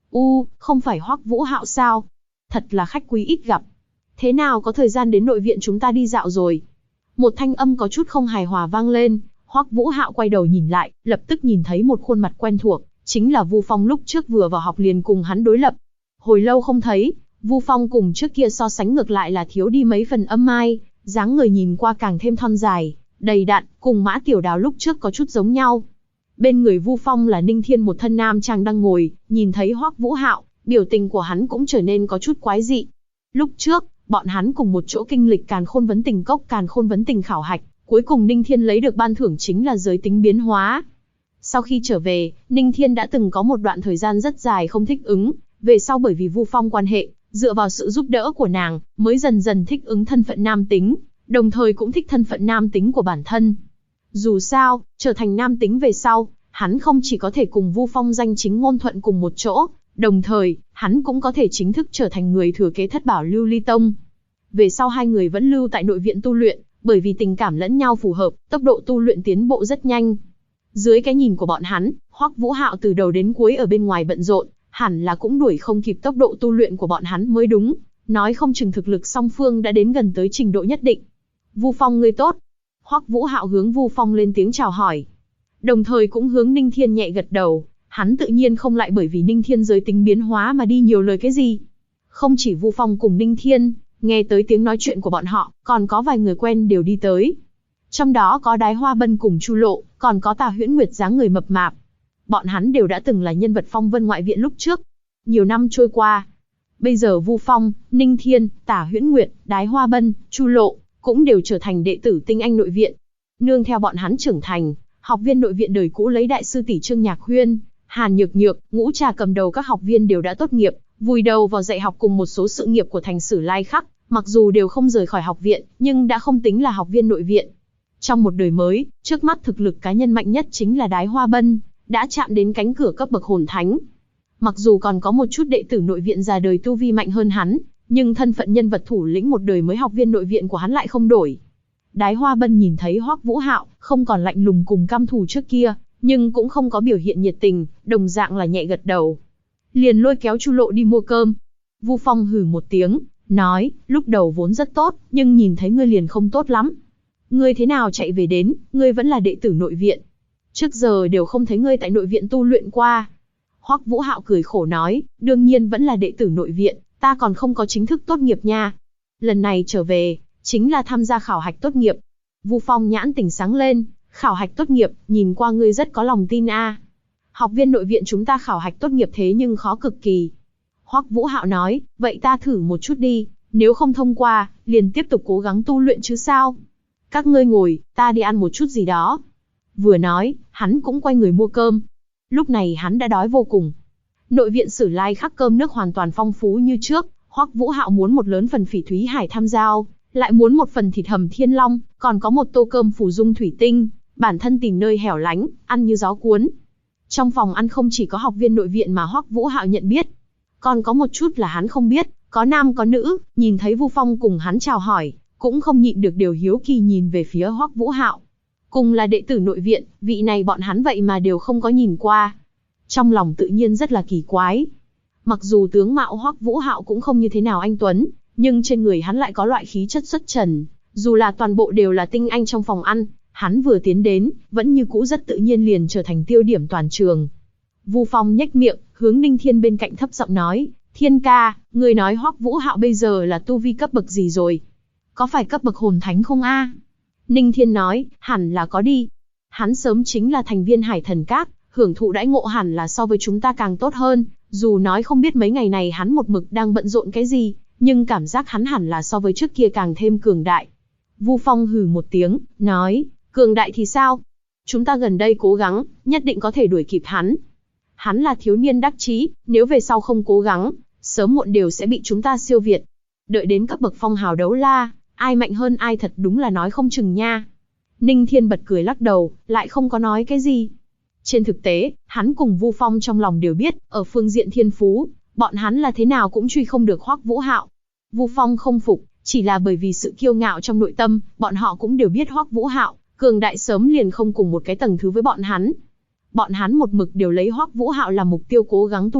Không phải Hoắc Vũ Hạo sao? Thật là khách quý ít gặp. Thế nào có thời gian đến nội viện chúng ta đi dạo rồi? Một thanh âm có chút không hài hòa vang lên, Hoắc Vũ Hạo quay đầu nhìn lại, lập tức nhìn thấy một khuôn mặt quen thuộc, chính là Vu Phong lúc trước vừa vào học liền cùng hắn đối lập. Hồi lâu không thấy, Vu Phong cùng trước kia so sánh ngược lại là thiếu đi mấy phần âm ai, dáng người nhìn qua càng thêm thon dài, đầy đặn, cùng Mã Tiểu Đào lúc trước có chút giống nhau. Bên người Vu Phong là Ninh Thiên một thân nam trang đang ngồi, nhìn thấy Hoắc Vũ Hạo, biểu tình của hắn cũng trở nên có chút quái dị. Lúc trước, bọn hắn cùng một chỗ kinh lịch Càn Khôn Vấn Tình Cốc, Càn Khôn Vấn Tình khảo hạch, cuối cùng Ninh Thiên lấy được ban thưởng chính là giới tính biến hóa. Sau khi trở về, Ninh Thiên đã từng có một đoạn thời gian rất dài không thích ứng, về sau bởi vì Vu Phong quan hệ, dựa vào sự giúp đỡ của nàng, mới dần dần thích ứng thân phận nam tính, đồng thời cũng thích thân phận nam tính của bản thân. Dù sao, trở thành nam tính về sau, hắn không chỉ có thể cùng Vu Phong danh chính ngôn thuận cùng một chỗ, đồng thời, hắn cũng có thể chính thức trở thành người thừa kế Thất Bảo Lưu Ly Tông. Về sau hai người vẫn lưu tại nội viện tu luyện, bởi vì tình cảm lẫn nhau phù hợp, tốc độ tu luyện tiến bộ rất nhanh. Dưới cái nhìn của bọn hắn, Hoắc Vũ Hạo từ đầu đến cuối ở bên ngoài bận rộn, hẳn là cũng đuổi không kịp tốc độ tu luyện của bọn hắn mới đúng, nói không chừng thực lực song phương đã đến gần tới trình độ nhất định. Vu Phong ngươi tốt. Hoắc Vũ Hạo hướng Vu Phong lên tiếng chào hỏi, đồng thời cũng hướng Ninh Thiên nhẹ gật đầu, hắn tự nhiên không lại bởi vì Ninh Thiên giới tính biến hóa mà đi nhiều lời cái gì. Không chỉ Vu Phong cùng Ninh Thiên, nghe tới tiếng nói chuyện của bọn họ, còn có vài người quen đều đi tới. Trong đó có Đái Hoa Bân cùng Chu Lộ, còn có Tà Huyễn Nguyệt dáng người mập mạp. Bọn hắn đều đã từng là nhân vật phong vân ngoại viện lúc trước. Nhiều năm trôi qua, bây giờ Vu Phong, Ninh Thiên, Tà Huyễn Nguyệt, Đái Hoa Bân, Chu Lộ cũng đều trở thành đệ tử tinh anh nội viện. Nương theo bọn hắn trưởng thành, học viên nội viện đời cũ lấy đại sư tỷ Trương Nhạc Huyên, Hàn Nhược Nhược, Ngũ Trà cầm đầu các học viên đều đã tốt nghiệp, vùi đầu vào dạy học cùng một số sự nghiệp của Thành Sử Lai Khắc, mặc dù đều không rời khỏi học viện, nhưng đã không tính là học viên nội viện. Trong một đời mới, trước mắt thực lực cá nhân mạnh nhất chính là Đái Hoa Bân, đã chạm đến cánh cửa cấp bậc hồn thánh. Mặc dù còn có một chút đệ tử nội viện già đời tu vi mạnh hơn hắn, nhưng thân phận nhân vật thủ lĩnh một đời mới học viên nội viện của hắn lại không đổi. Đái Hoa Bân nhìn thấy Hoắc Vũ Hạo, không còn lạnh lùng cùng căm thù trước kia, nhưng cũng không có biểu hiện nhiệt tình, đồng dạng là nhẹ gật đầu. Liền lôi kéo Chu Lộ đi mua cơm. Vu Phong hừ một tiếng, nói, lúc đầu vốn rất tốt, nhưng nhìn thấy ngươi liền không tốt lắm. Ngươi thế nào chạy về đến, ngươi vẫn là đệ tử nội viện. Trước giờ đều không thấy ngươi tại nội viện tu luyện qua. Hoắc Vũ Hạo cười khổ nói, đương nhiên vẫn là đệ tử nội viện, ta còn không có chính thức tốt nghiệp nha. Lần này trở về, chính là tham gia khảo hạch tốt nghiệp. Vu Phong nhãn tỉnh sáng lên, khảo hạch tốt nghiệp, nhìn qua ngươi rất có lòng tin a. Học viên nội viện chúng ta khảo hạch tốt nghiệp thế nhưng khó cực kỳ. Hoắc Vũ Hạo nói, vậy ta thử một chút đi, nếu không thông qua, liền tiếp tục cố gắng tu luyện chứ sao. Các ngươi ngồi, ta đi ăn một chút gì đó. Vừa nói, hắn cũng quay người mua cơm. Lúc này hắn đã đói vô cùng. Nội viện Sử Lai Khắc cơm nước hoàn toàn phong phú như trước, Hoắc Vũ Hạo muốn một lớn phần phỉ thúy hải tham giao, lại muốn một phần thịt hầm thiên long, còn có một tô cơm phủ dung thủy tinh, bản thân tìm nơi hẻo lánh, ăn như gió cuốn. Trong phòng ăn không chỉ có học viên nội viện mà Hoắc Vũ Hạo nhận biết, còn có một chút là hắn không biết, có nam có nữ, nhìn thấy Vu Phong cùng hắn chào hỏi, cũng không nhịn được đều hiếu kỳ nhìn về phía Hoắc Vũ Hạo. Cùng là đệ tử nội viện, vị này bọn hắn vậy mà đều không có nhìn qua. Trong lòng tự nhiên rất là kỳ quái. Mặc dù tướng mạo Hoắc Vũ Hạo cũng không như thế nào anh tuấn, nhưng trên người hắn lại có loại khí chất xuất trần, dù là toàn bộ đều là tinh anh trong phòng ăn, hắn vừa tiến đến, vẫn như cũ rất tự nhiên liền trở thành tiêu điểm toàn trường. Vu Phong nhếch miệng, hướng Ninh Thiên bên cạnh thấp giọng nói, Thiên ca, người nói Hoắc Vũ Hạo bây giờ là tu vi cấp bậc gì rồi? Có phải cấp bậc hồn thánh không a? Ninh Thiên nói, hẳn là có đi. Hắn sớm chính là thành viên Hải Thần Các, hưởng thụ đãi ngộ hẳn là so với chúng ta càng tốt hơn, dù nói không biết mấy ngày này hắn một mực đang bận rộn cái gì, nhưng cảm giác hắn hẳn là so với trước kia càng thêm cường đại. Vu Phong hừ một tiếng, nói, cường đại thì sao? Chúng ta gần đây cố gắng, nhất định có thể đuổi kịp hắn. Hắn là thiếu niên đắc chí, nếu về sau không cố gắng, sớm muộn đều sẽ bị chúng ta siêu việt. Đợi đến cấp bậc phong hào đấu la, ai mạnh hơn ai thật đúng là nói không chừng nha. Ninh Thiên bật cười lắc đầu, lại không có nói cái gì. Trên thực tế, hắn cùng Vu Phong trong lòng đều biết, ở phương diện thiên phú, bọn hắn là thế nào cũng truy không được Hoắc Vũ Hạo. Vu Phong không phục, chỉ là bởi vì sự kiêu ngạo trong nội tâm, bọn họ cũng đều biết Hoắc Vũ Hạo, cường đại sớm liền không cùng một cái tầng thứ với bọn hắn. Bọn hắn một mực đều lấy Hoắc Vũ Hạo làm mục tiêu cố gắng tu luyện,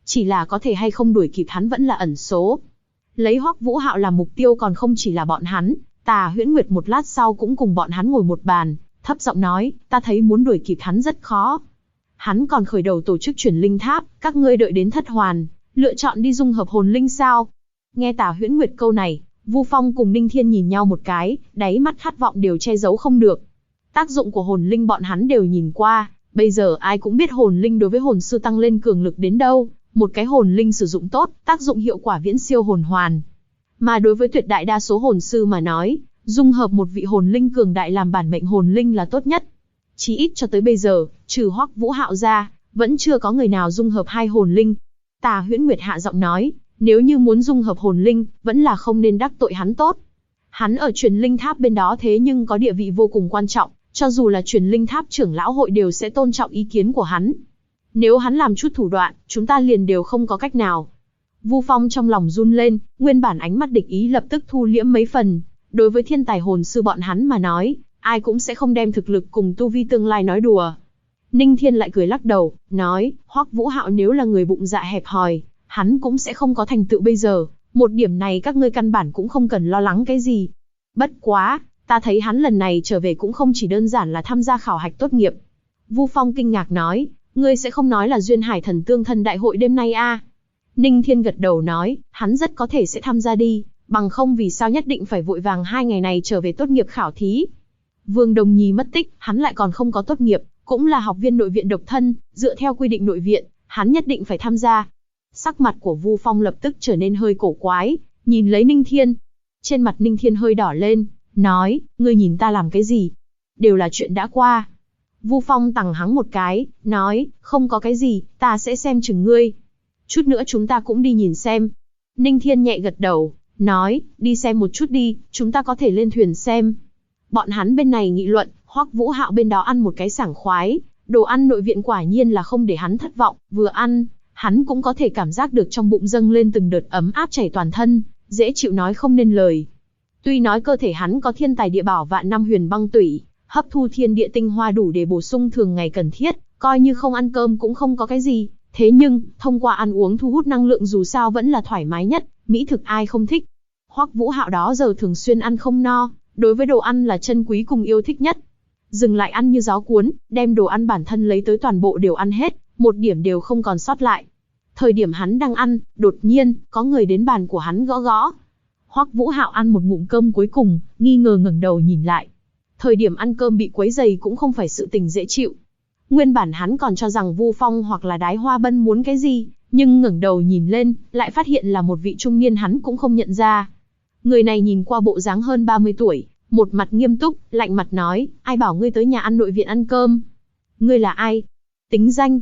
Chỉ là có thể hay không đuổi kịp hắn vẫn là ẩn số. Lấy Hoắc Vũ Hạo làm mục tiêu còn không chỉ là bọn hắn, Tà Huyễn Nguyệt một lát sau cũng cùng bọn hắn ngồi một bàn, thấp giọng nói, ta thấy muốn đuổi kịp hắn rất khó. Hắn còn khởi đầu tổ chức chuyển linh tháp, các ngươi đợi đến thất hoàn, lựa chọn đi dung hợp hồn linh sao? Nghe Tà Huyễn Nguyệt câu này, Vu Phong cùng Ninh Thiên nhìn nhau một cái, đáy mắt khát vọng đều che giấu không được. Tác dụng của hồn linh bọn hắn đều nhìn qua, bây giờ ai cũng biết hồn linh đối với hồn sư tăng lên cường lực đến đâu, một cái hồn linh sử dụng tốt, tác dụng hiệu quả viễn siêu hồn hoàn. Mà đối với tuyệt đại đa số hồn sư mà nói, dung hợp một vị hồn linh cường đại làm bản mệnh hồn linh là tốt nhất. Chí ít cho tới bây giờ, trừ Hoắc Vũ Hạo ra, vẫn chưa có người nào dung hợp hai hồn linh. Tà Huyễn Nguyệt hạ giọng nói, nếu như muốn dung hợp hồn linh, vẫn là không nên đắc tội hắn tốt. Hắn ở truyền linh tháp bên đó thế nhưng có địa vị vô cùng quan trọng, cho dù là truyền linh tháp trưởng lão hội đều sẽ tôn trọng ý kiến của hắn. Nếu hắn làm chút thủ đoạn, chúng ta liền đều không có cách nào. Vu Phong trong lòng run lên, nguyên bản ánh mắt địch ý lập tức thu liễm mấy phần. Đối với thiên tài hồn sư bọn hắn mà nói, ai cũng sẽ không đem thực lực cùng tu vi tương lai nói đùa. Ninh Thiên lại cười lắc đầu, nói, Hoắc Vũ Hạo nếu là người bụng dạ hẹp hòi, hắn cũng sẽ không có thành tựu bây giờ, một điểm này các ngươi căn bản cũng không cần lo lắng cái gì. Bất quá, ta thấy hắn lần này trở về cũng không chỉ đơn giản là tham gia khảo hạch tốt nghiệp. Vu Phong kinh ngạc nói, ngươi sẽ không nói là Duyên Hải Thần Tương Thân Đại hội đêm nay a? Ninh Thiên gật đầu nói, hắn rất có thể sẽ tham gia đi, bằng không vì sao nhất định phải vội vàng 2 ngày này trở về tốt nghiệp khảo thí. Vương Đồng Nhi mất tích, hắn lại còn không có tốt nghiệp, cũng là học viên nội viện độc thân, dựa theo quy định nội viện, hắn nhất định phải tham gia. Sắc mặt của Vu Phong lập tức trở nên hơi cổ quái, nhìn lấy Ninh Thiên. Trên mặt Ninh Thiên hơi đỏ lên, nói, ngươi nhìn ta làm cái gì? Đều là chuyện đã qua. Vu Phong tằng hắng một cái, nói, không có cái gì, ta sẽ xem chừng ngươi. Chút nữa chúng ta cũng đi nhìn xem. Ninh Thiên nhẹ gật đầu, nói, đi xem một chút đi, chúng ta có thể lên thuyền xem. Bọn hắn bên này nghị luận, Hoắc Vũ Hạo bên đó ăn một cái sảng khoái, đồ ăn nội viện quả nhiên là không để hắn thất vọng, vừa ăn, hắn cũng có thể cảm giác được trong bụng dâng lên từng đợt ấm áp chảy toàn thân, dễ chịu nói không nên lời. Tuy nói cơ thể hắn có thiên tài địa bảo vạn năm huyền băng tủy, hấp thu thiên địa tinh hoa đủ để bổ sung thường ngày cần thiết, coi như không ăn cơm cũng không có cái gì. Thế nhưng, thông qua ăn uống thu hút năng lượng dù sao vẫn là thoải mái nhất, mỹ thực ai không thích. Hoắc Vũ Hạo đó giờ thường xuyên ăn không no, đối với đồ ăn là chân quý cùng yêu thích nhất. Dừng lại ăn như gió cuốn, đem đồ ăn bản thân lấy tới toàn bộ đều ăn hết, một điểm đều không còn sót lại. Thời điểm hắn đang ăn, đột nhiên, có người đến bàn của hắn gõ gõ. Hoắc Vũ Hạo ăn một ngụm cơm cuối cùng, nghi ngờ ngẩng đầu nhìn lại. Thời điểm ăn cơm bị quấy rầy cũng không phải sự tình dễ chịu. Nguyên bản hắn còn cho rằng Vu Phong hoặc là Đái Hoa Bân muốn cái gì, nhưng ngẩng đầu nhìn lên, lại phát hiện là một vị trung niên hắn cũng không nhận ra. Người này nhìn qua bộ dáng hơn 30 tuổi, một mặt nghiêm túc, lạnh mặt nói, ai bảo ngươi tới nhà ăn nội viện ăn cơm? Ngươi là ai? Tính danh?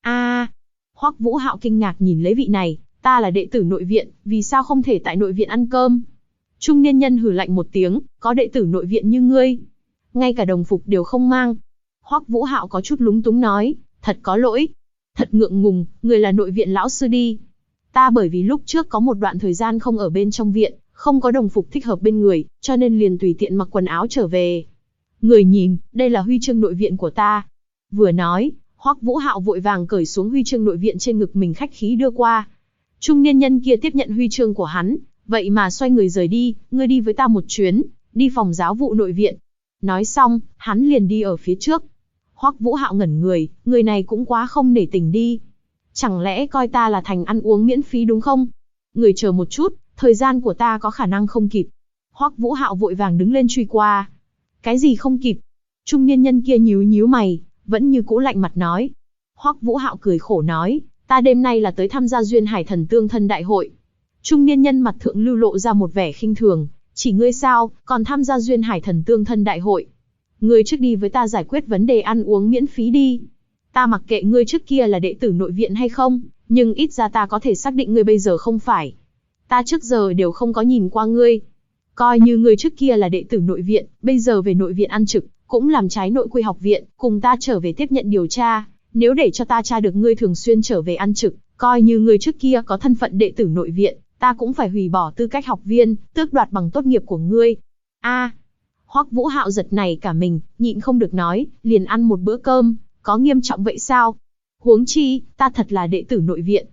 Hoắc Vũ Hạo kinh ngạc nhìn lấy vị này, ta là đệ tử nội viện, vì sao không thể tại nội viện ăn cơm? Trung niên nhân hừ lạnh một tiếng, có đệ tử nội viện như ngươi, ngay cả đồng phục đều không mang. Hoắc Vũ Hạo có chút lúng túng nói, thật có lỗi, thật ngượng ngùng, người là nội viện lão sư đi. Ta bởi vì lúc trước có một đoạn thời gian không ở bên trong viện, không có đồng phục thích hợp bên người, cho nên liền tùy tiện mặc quần áo trở về. Người nhìn, đây là huy chương nội viện của ta. Vừa nói, Hoắc Vũ Hạo vội vàng cởi xuống huy chương nội viện trên ngực mình khách khí đưa qua. Trung niên nhân kia tiếp nhận huy chương của hắn, vậy mà xoay người rời đi, ngươi đi với ta một chuyến, đi phòng giáo vụ nội viện. Nói xong, hắn liền đi ở phía trước. Hoắc Vũ Hạo ngẩn người này cũng quá không nể tình đi. Chẳng lẽ coi ta là thành ăn uống miễn phí đúng không? Người chờ một chút, thời gian của ta có khả năng không kịp. Hoắc Vũ Hạo vội vàng đứng lên truy qua. Cái gì không kịp? Trung niên nhân kia nhíu nhíu mày, vẫn như cũ lạnh mặt nói. Hoắc Vũ Hạo cười khổ nói, ta đêm nay là tới tham gia Duyên Hải Thần Tương Thân Đại hội. Trung niên nhân mặt thượng lưu lộ ra một vẻ khinh thường, chỉ ngươi sao, còn tham gia Duyên Hải Thần Tương Thân Đại hội. Ngươi trước đi với ta giải quyết vấn đề ăn uống miễn phí đi. Ta mặc kệ ngươi trước kia là đệ tử nội viện hay không, nhưng ít ra ta có thể xác định ngươi bây giờ không phải. Ta trước giờ đều không có nhìn qua ngươi. Coi như ngươi trước kia là đệ tử nội viện, bây giờ về nội viện ăn trực, cũng làm trái nội quy học viện, cùng ta trở về tiếp nhận điều tra. Nếu để cho ta tra được ngươi thường xuyên trở về ăn trực, coi như ngươi trước kia có thân phận đệ tử nội viện, ta cũng phải hủy bỏ tư cách học viên, tước đoạt bằng tốt nghiệp của ngươi. Hoắc Vũ Hạo giật này cả mình, nhịn không được nói, liền ăn một bữa cơm, có nghiêm trọng vậy sao? Huống chi, ta thật là đệ tử nội viện.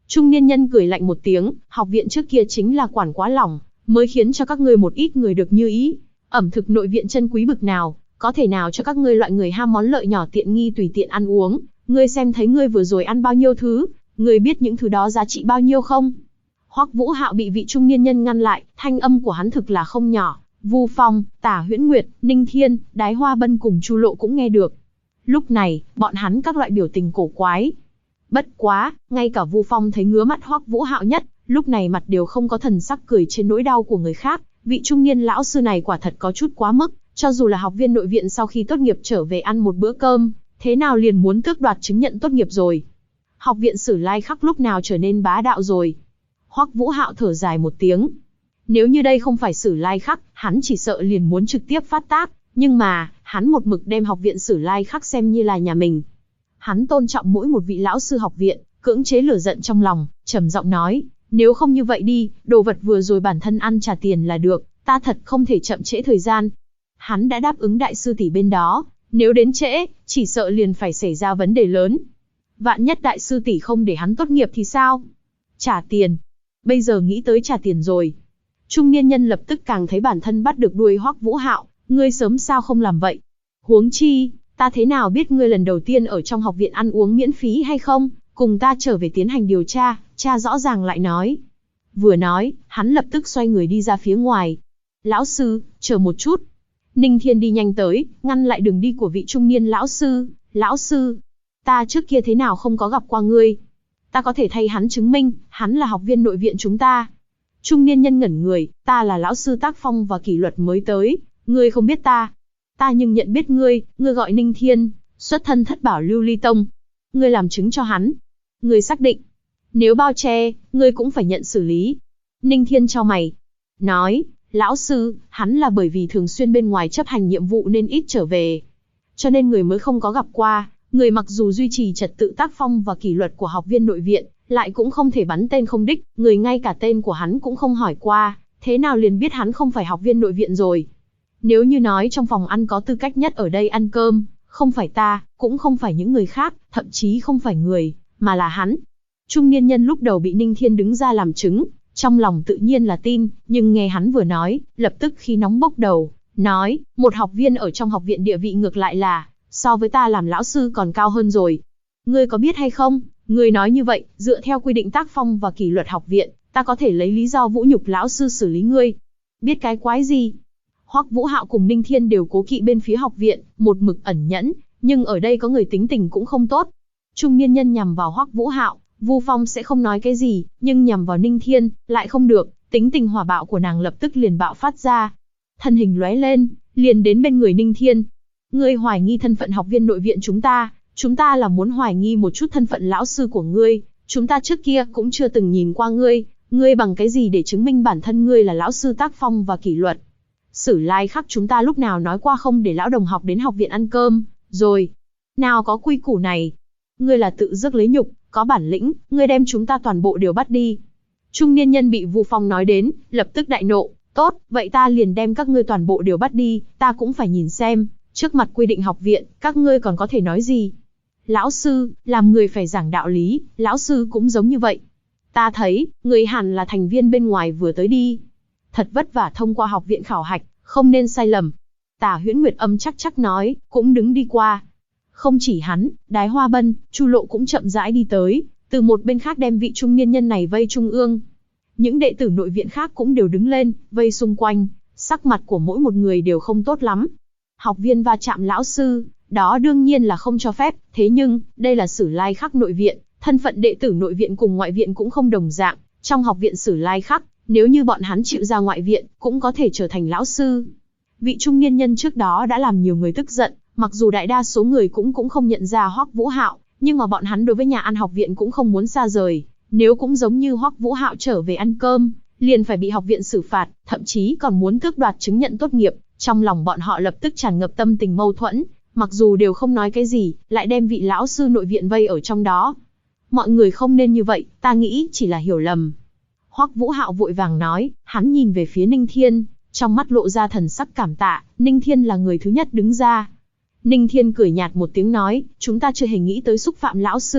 Trung niên nhân cười lạnh một tiếng, học viện trước kia chính là quản quá lỏng, mới khiến cho các ngươi một ít người được như ý. Ẩm thực nội viện chân quý bực nào, có thể nào cho các ngươi loại người ham món lợi nhỏ tiện nghi tùy tiện ăn uống. Ngươi xem thấy ngươi vừa rồi ăn bao nhiêu thứ, ngươi biết những thứ đó giá trị bao nhiêu không? Hoắc Vũ Hạo bị vị trung niên nhân ngăn lại, thanh âm của hắn thực là không nhỏ. Vu Phong, Tả Huyễn Nguyệt, Ninh Thiên, Đái Hoa Bân cùng Chu Lộ cũng nghe được. Lúc này, bọn hắn các loại biểu tình cổ quái. Bất quá, ngay cả Vu Phong thấy ngứa mắt Hoắc Vũ Hạo nhất, lúc này mặt đều không có thần sắc cười trên nỗi đau của người khác. Vị trung niên lão sư này quả thật có chút quá mức, cho dù là học viên nội viện sau khi tốt nghiệp trở về ăn một bữa cơm, thế nào liền muốn tước đoạt chứng nhận tốt nghiệp rồi. Học viện Sử Lai Khắc lúc nào trở nên bá đạo rồi. Hoắc Vũ Hạo thở dài một tiếng. Nếu như đây không phải Sử Lai Khắc, hắn chỉ sợ liền muốn trực tiếp phát tác, nhưng mà, hắn một mực đem học viện Sử Lai Khắc xem như là nhà mình. Hắn tôn trọng mỗi một vị lão sư học viện, cưỡng chế lửa giận trong lòng, trầm giọng nói, nếu không như vậy đi, đồ vật vừa rồi bản thân ăn trả tiền là được, ta thật không thể chậm trễ thời gian. Hắn đã đáp ứng đại sư tỷ bên đó, nếu đến trễ, chỉ sợ liền phải xảy ra vấn đề lớn. Vạn nhất đại sư tỷ không để hắn tốt nghiệp thì sao? Trả tiền. Bây giờ nghĩ tới trả tiền rồi. Trung niên nhân lập tức càng thấy bản thân bắt được đuôi Hoắc Vũ Hạo, ngươi sớm sao không làm vậy? Huống chi, ta thế nào biết ngươi lần đầu tiên ở trong học viện ăn uống miễn phí hay không? Cùng ta trở về tiến hành điều tra, cha rõ ràng lại nói. Vừa nói, hắn lập tức xoay người đi ra phía ngoài. Lão sư, chờ một chút. Ninh Thiên đi nhanh tới, ngăn lại đường đi của vị trung niên lão sư. Lão sư, ta trước kia thế nào không có gặp qua ngươi? Ta có thể thay hắn chứng minh, hắn là học viên nội viện chúng ta. Trung niên nhân ngẩn người, ta là lão sư tác phong và kỷ luật mới tới, ngươi không biết ta. Ta nhưng nhận biết ngươi, ngươi gọi Ninh Thiên, xuất thân Thất Bảo Lưu Ly Tông. Ngươi làm chứng cho hắn. Ngươi xác định. Nếu bao che, ngươi cũng phải nhận xử lý. Ninh Thiên chau mày. Nói, lão sư, hắn là bởi vì thường xuyên bên ngoài chấp hành nhiệm vụ nên ít trở về. Cho nên người mới không có gặp qua, người mặc dù duy trì trật tự tác phong và kỷ luật của học viên nội viện, lại cũng không thể bắn tên không đích, người ngay cả tên của hắn cũng không hỏi qua, thế nào liền biết hắn không phải học viên nội viện rồi. Nếu như nói trong phòng ăn có tư cách nhất ở đây ăn cơm, không phải ta, cũng không phải những người khác, thậm chí không phải người, mà là hắn. Trung niên nhân lúc đầu bị Ninh Thiên đứng ra làm chứng, trong lòng tự nhiên là tin, nhưng nghe hắn vừa nói, lập tức khí nóng bốc đầu, nói, một học viên ở trong học viện địa vị ngược lại là, so với ta làm lão sư còn cao hơn rồi. Ngươi có biết hay không, ngươi nói như vậy, dựa theo quy định tác phong và kỷ luật học viện, ta có thể lấy lý do vũ nhục lão sư xử lý ngươi. Biết cái quái gì? Hoắc Vũ Hạo cùng Ninh Thiên đều cố kỵ bên phía học viện, một mực ẩn nhẫn, nhưng ở đây có người tính tình cũng không tốt. Trung niên nhân nhằm vào Hoắc Vũ Hạo, Vu Phong sẽ không nói cái gì, nhưng nhằm vào Ninh Thiên, lại không được, tính tình hỏa bạo của nàng lập tức liền bạo phát ra. Thân hình lóe lên, liền đến bên người Ninh Thiên. Ngươi hoài nghi thân phận học viên nội viện chúng ta là muốn hoài nghi một chút thân phận lão sư của ngươi, chúng ta trước kia cũng chưa từng nhìn qua ngươi bằng cái gì để chứng minh bản thân ngươi là lão sư tác phong và kỷ luật. Sử Lai Khắc chúng ta lúc nào nói qua không để lão đồng học đến học viện ăn cơm, rồi. Nào có quy củ này. Ngươi là tự rước lấy nhục, có bản lĩnh, ngươi đem chúng ta toàn bộ đều bắt đi. Trung niên nhân bị Vu Phong nói đến, lập tức đại nộ, tốt, vậy ta liền đem các ngươi toàn bộ đều bắt đi, ta cũng phải nhìn xem, trước mặt quy định học viện, các ngươi còn có thể nói gì. Lão sư, làm người phải giảng đạo lý, lão sư cũng giống như vậy. Ta thấy, người hẳn là thành viên bên ngoài vừa tới đi. Thật vất vả thông qua học viện khảo hạch, không nên sai lầm. Tả Huyễn Nguyệt âm chắc nói, cũng đứng đi qua. Không chỉ hắn, Đái Hoa Bân, Chu Lộ cũng chậm rãi đi tới, từ một bên khác đem vị trung niên nhân này vây trung ương. Những đệ tử nội viện khác cũng đều đứng lên, vây xung quanh, sắc mặt của mỗi một người đều không tốt lắm. Học viên va chạm lão sư, đó đương nhiên là không cho phép, thế nhưng, đây là Sử Lai Khắc nội viện, thân phận đệ tử nội viện cùng ngoại viện cũng không đồng dạng, trong học viện Sử Lai Khắc, nếu như bọn hắn chịu ra ngoại viện, cũng có thể trở thành lão sư. Vị trung niên nhân trước đó đã làm nhiều người tức giận, mặc dù đại đa số người cũng không nhận ra Hoắc Vũ Hạo, nhưng mà bọn hắn đối với nhà ăn học viện cũng không muốn xa rời, nếu cũng giống như Hoắc Vũ Hạo trở về ăn cơm, liền phải bị học viện xử phạt, thậm chí còn muốn tước đoạt chứng nhận tốt nghiệp, trong lòng bọn họ lập tức tràn ngập tâm tình mâu thuẫn, mặc dù đều không nói cái gì, lại đem vị lão sư nội viện vây ở trong đó. Mọi người không nên như vậy, ta nghĩ chỉ là hiểu lầm. Hoắc Vũ Hạo vội vàng nói, hắn nhìn về phía Ninh Thiên, trong mắt lộ ra thần sắc cảm tạ, Ninh Thiên là người thứ nhất đứng ra. Ninh Thiên cười nhạt một tiếng nói, chúng ta chưa hề nghĩ tới xúc phạm lão sư,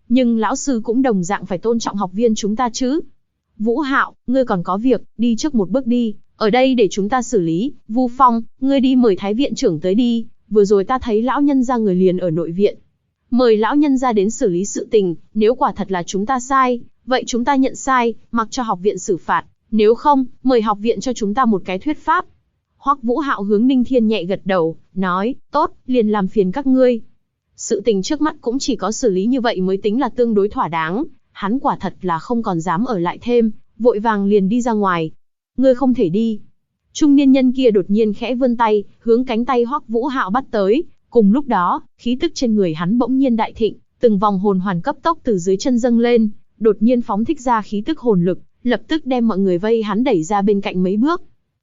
Nhưng lão sư cũng đồng dạng phải tôn trọng học viên chúng ta chứ. Vũ Hạo, ngươi còn có việc, đi trước một bước đi, ở đây để chúng ta xử lý. Vu Phong, ngươi đi mời Thái viện trưởng tới đi, vừa rồi ta thấy lão nhân gia người liền ở nội viện. Mời lão nhân gia đến xử lý sự tình, nếu quả thật là chúng ta sai, vậy chúng ta nhận sai, mặc cho học viện xử phạt, nếu không, mời học viện cho chúng ta một cái thuyết pháp. Hoắc Vũ Hạo hướng Ninh Thiên nhẹ gật đầu, nói, tốt, liền làm phiền các ngươi. Sự tình trước mắt cũng chỉ có xử lý như vậy mới tính là tương đối thỏa đáng, hắn quả thật là không còn dám ở lại thêm, vội vàng liền đi ra ngoài. Ngươi không thể đi. Trung niên nhân kia đột nhiên khẽ vươn tay, hướng cánh tay Hoắc Vũ Hạo bắt tới, cùng lúc đó, khí tức trên người hắn bỗng nhiên đại thịnh, từng vòng hồn hoàn cấp tốc từ dưới chân dâng lên, đột nhiên phóng thích ra khí tức hồn lực, lập tức đem mọi người vây hắn đẩy ra bên cạnh mấy bước.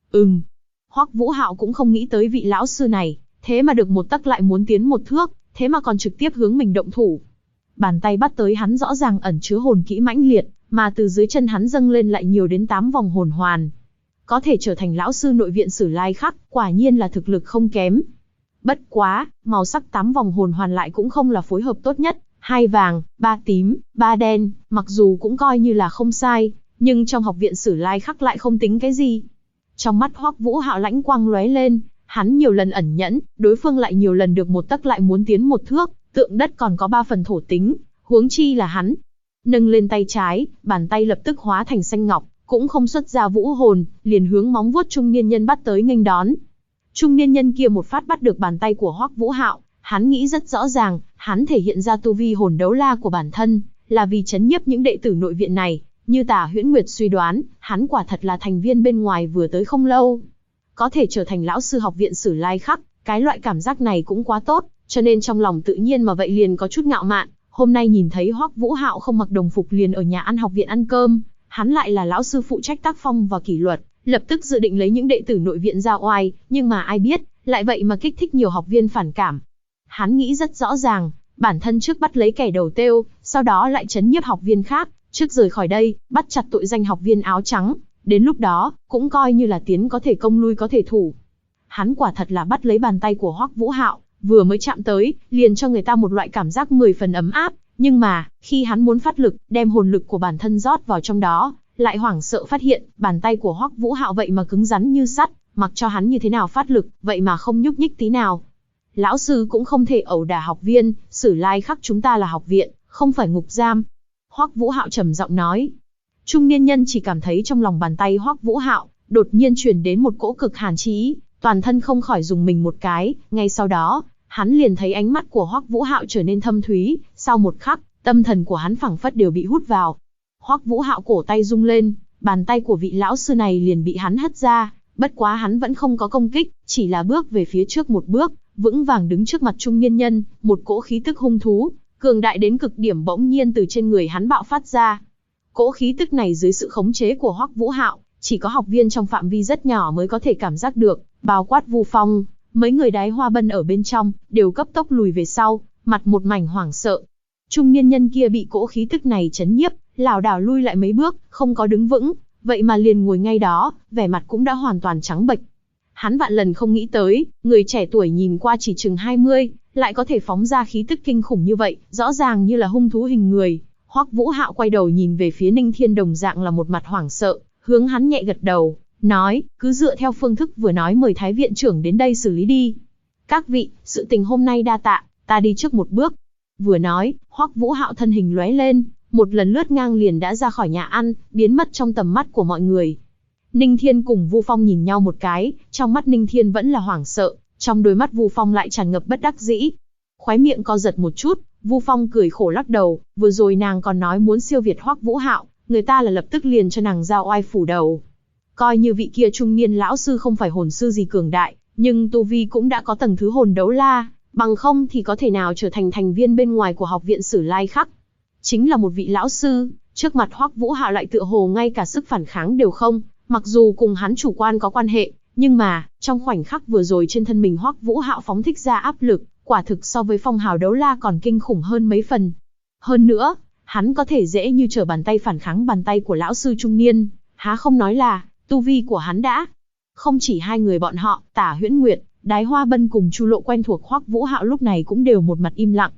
Hoắc Vũ Hạo cũng không nghĩ tới vị lão sư này, thế mà được một tấc lại muốn tiến một thước, thế mà còn trực tiếp hướng mình động thủ. Bàn tay bắt tới hắn rõ ràng ẩn chứa hồn kỹ mãnh liệt, mà từ dưới chân hắn dâng lên lại nhiều đến 8 vòng hồn hoàn. Có thể trở thành lão sư nội viện Sử Lai Khắc, quả nhiên là thực lực không kém. Bất quá, màu sắc 8 vòng hồn hoàn lại cũng không là phối hợp tốt nhất, 2 vàng, 3 tím, 3 đen, mặc dù cũng coi như là không sai, nhưng trong học viện Sử Lai Khắc lại không tính cái gì. Trong mắt Hoắc Vũ Hạo lãnh quang lóe lên, hắn nhiều lần ẩn nhẫn, đối phương lại nhiều lần được một tấc lại muốn tiến một thước, tượng đất còn có 3 phần thổ tính, huống chi là hắn. Nâng lên tay trái, bàn tay lập tức hóa thành xanh ngọc, cũng không xuất ra vũ hồn, liền hướng móng vuốt trung niên nhân bắt tới nghênh đón. Trung niên nhân kia một phát bắt được bàn tay của Hoắc Vũ Hạo, hắn nghĩ rất rõ ràng, hắn thể hiện ra tu vi hồn đấu la của bản thân, là vì trấn nhiếp những đệ tử nội viện này. Như Tả Huyễn Nguyệt suy đoán, hắn quả thật là thành viên bên ngoài vừa tới không lâu. Có thể trở thành lão sư học viện Sử Lai Khắc, cái loại cảm giác này cũng quá tốt, cho nên trong lòng tự nhiên mà vậy liền có chút ngạo mạn. Hôm nay nhìn thấy Hoắc Vũ Hạo không mặc đồng phục liền ở nhà ăn học viện ăn cơm, hắn lại là lão sư phụ trách tác phong và kỷ luật, lập tức dự định lấy những đệ tử nội viện ra oai, nhưng mà ai biết, lại vậy mà kích thích nhiều học viên phản cảm. Hắn nghĩ rất rõ ràng, bản thân trước bắt lấy kẻ đầu têu, sau đó lại trấn nhiếp học viên khác, trước rời khỏi đây, bắt chặt tội danh học viên áo trắng, đến lúc đó, cũng coi như là tiến có thể công lui có thể thủ. Hắn quả thật là bắt lấy bàn tay của Hoắc Vũ Hạo, vừa mới chạm tới, liền cho người ta một loại cảm giác 10 phần ấm áp, nhưng mà, khi hắn muốn phát lực, đem hồn lực của bản thân rót vào trong đó, lại hoảng sợ phát hiện, bàn tay của Hoắc Vũ Hạo vậy mà cứng rắn như sắt, mặc cho hắn như thế nào phát lực, vậy mà không nhúc nhích tí nào. Lão sư cũng không thể ẩu đả học viên, Sử Lai Khắc chúng ta là học viện, không phải ngục giam. Hoắc Vũ Hạo trầm giọng nói. Trung niên nhân chỉ cảm thấy trong lòng bàn tay Hoắc Vũ Hạo đột nhiên truyền đến một cỗ cực hàn chi ý, toàn thân không khỏi dùng mình một cái, ngay sau đó, hắn liền thấy ánh mắt của Hoắc Vũ Hạo trở nên thâm thúy, sau một khắc, tâm thần của hắn phảng phất đều bị hút vào. Hoắc Vũ Hạo cổ tay rung lên, bàn tay của vị lão sư này liền bị hắn hất ra, bất quá hắn vẫn không có công kích, chỉ là bước về phía trước một bước, vững vàng đứng trước mặt trung niên nhân, một cỗ khí tức hung thú, cường đại đến cực điểm bỗng nhiên từ trên người hắn bạo phát ra. Cỗ khí tức này dưới sự khống chế của Hoắc Vũ Hạo, chỉ có học viên trong phạm vi rất nhỏ mới có thể cảm giác được, bao quát Vu Phong, mấy người Đái Hoa Bân ở bên trong, đều cấp tốc lùi về sau, mặt một mảnh hoảng sợ. Trung niên nhân kia bị cỗ khí tức này chấn nhiếp, lảo đảo lui lại mấy bước, không có đứng vững, vậy mà liền ngồi ngay đó, vẻ mặt cũng đã hoàn toàn trắng bệch. Hắn vạn lần không nghĩ tới, người trẻ tuổi nhìn qua chỉ chừng 20, lại có thể phóng ra khí tức kinh khủng như vậy, rõ ràng như là hung thú hình người. Hoắc Vũ Hạo quay đầu nhìn về phía Ninh Thiên đồng dạng là một mặt hoảng sợ, hướng hắn nhẹ gật đầu, nói, cứ dựa theo phương thức vừa nói mời Thái viện trưởng đến đây xử lý đi. Các vị, sự tình hôm nay đa tạ, ta đi trước một bước. Vừa nói, Hoắc Vũ Hạo thân hình lóe lên, một lần lướt ngang liền đã ra khỏi nhà ăn, biến mất trong tầm mắt của mọi người. Ninh Thiên cùng Vu Phong nhìn nhau một cái, trong mắt Ninh Thiên vẫn là hoảng sợ, trong đôi mắt Vu Phong lại tràn ngập bất đắc dĩ. Khóe miệng co giật một chút, Vu Phong cười khổ lắc đầu, vừa rồi nàng còn nói muốn siêu việt Hoắc Vũ Hạo, người ta là lập tức liền cho nàng giao oai phủ đầu. Coi như vị kia trung niên lão sư không phải hồn sư gì cường đại, nhưng tu vi cũng đã có tầng thứ hồn đấu la, bằng không thì có thể nào trở thành thành viên bên ngoài của học viện Sử Lai Khắc. Chính là một vị lão sư, trước mặt Hoắc Vũ Hạo lại tựa hồ ngay cả sức phản kháng đều không, mặc dù cùng hắn chủ quan có quan hệ, nhưng mà, trong khoảnh khắc vừa rồi trên thân mình Hoắc Vũ Hạo phóng thích ra áp lực, quả thực so với phong hào đấu la còn kinh khủng hơn mấy phần. Hơn nữa, hắn có thể dễ như trở bàn tay phản kháng bàn tay của lão sư trung niên, há không nói là, tu vi của hắn đã. Không chỉ hai người bọn họ, Tả Huyễn Nguyệt, Đái Hoa Bân cùng Chu Lộ quen thuộc Hoắc Vũ Hạo lúc này cũng đều một mặt im lặng.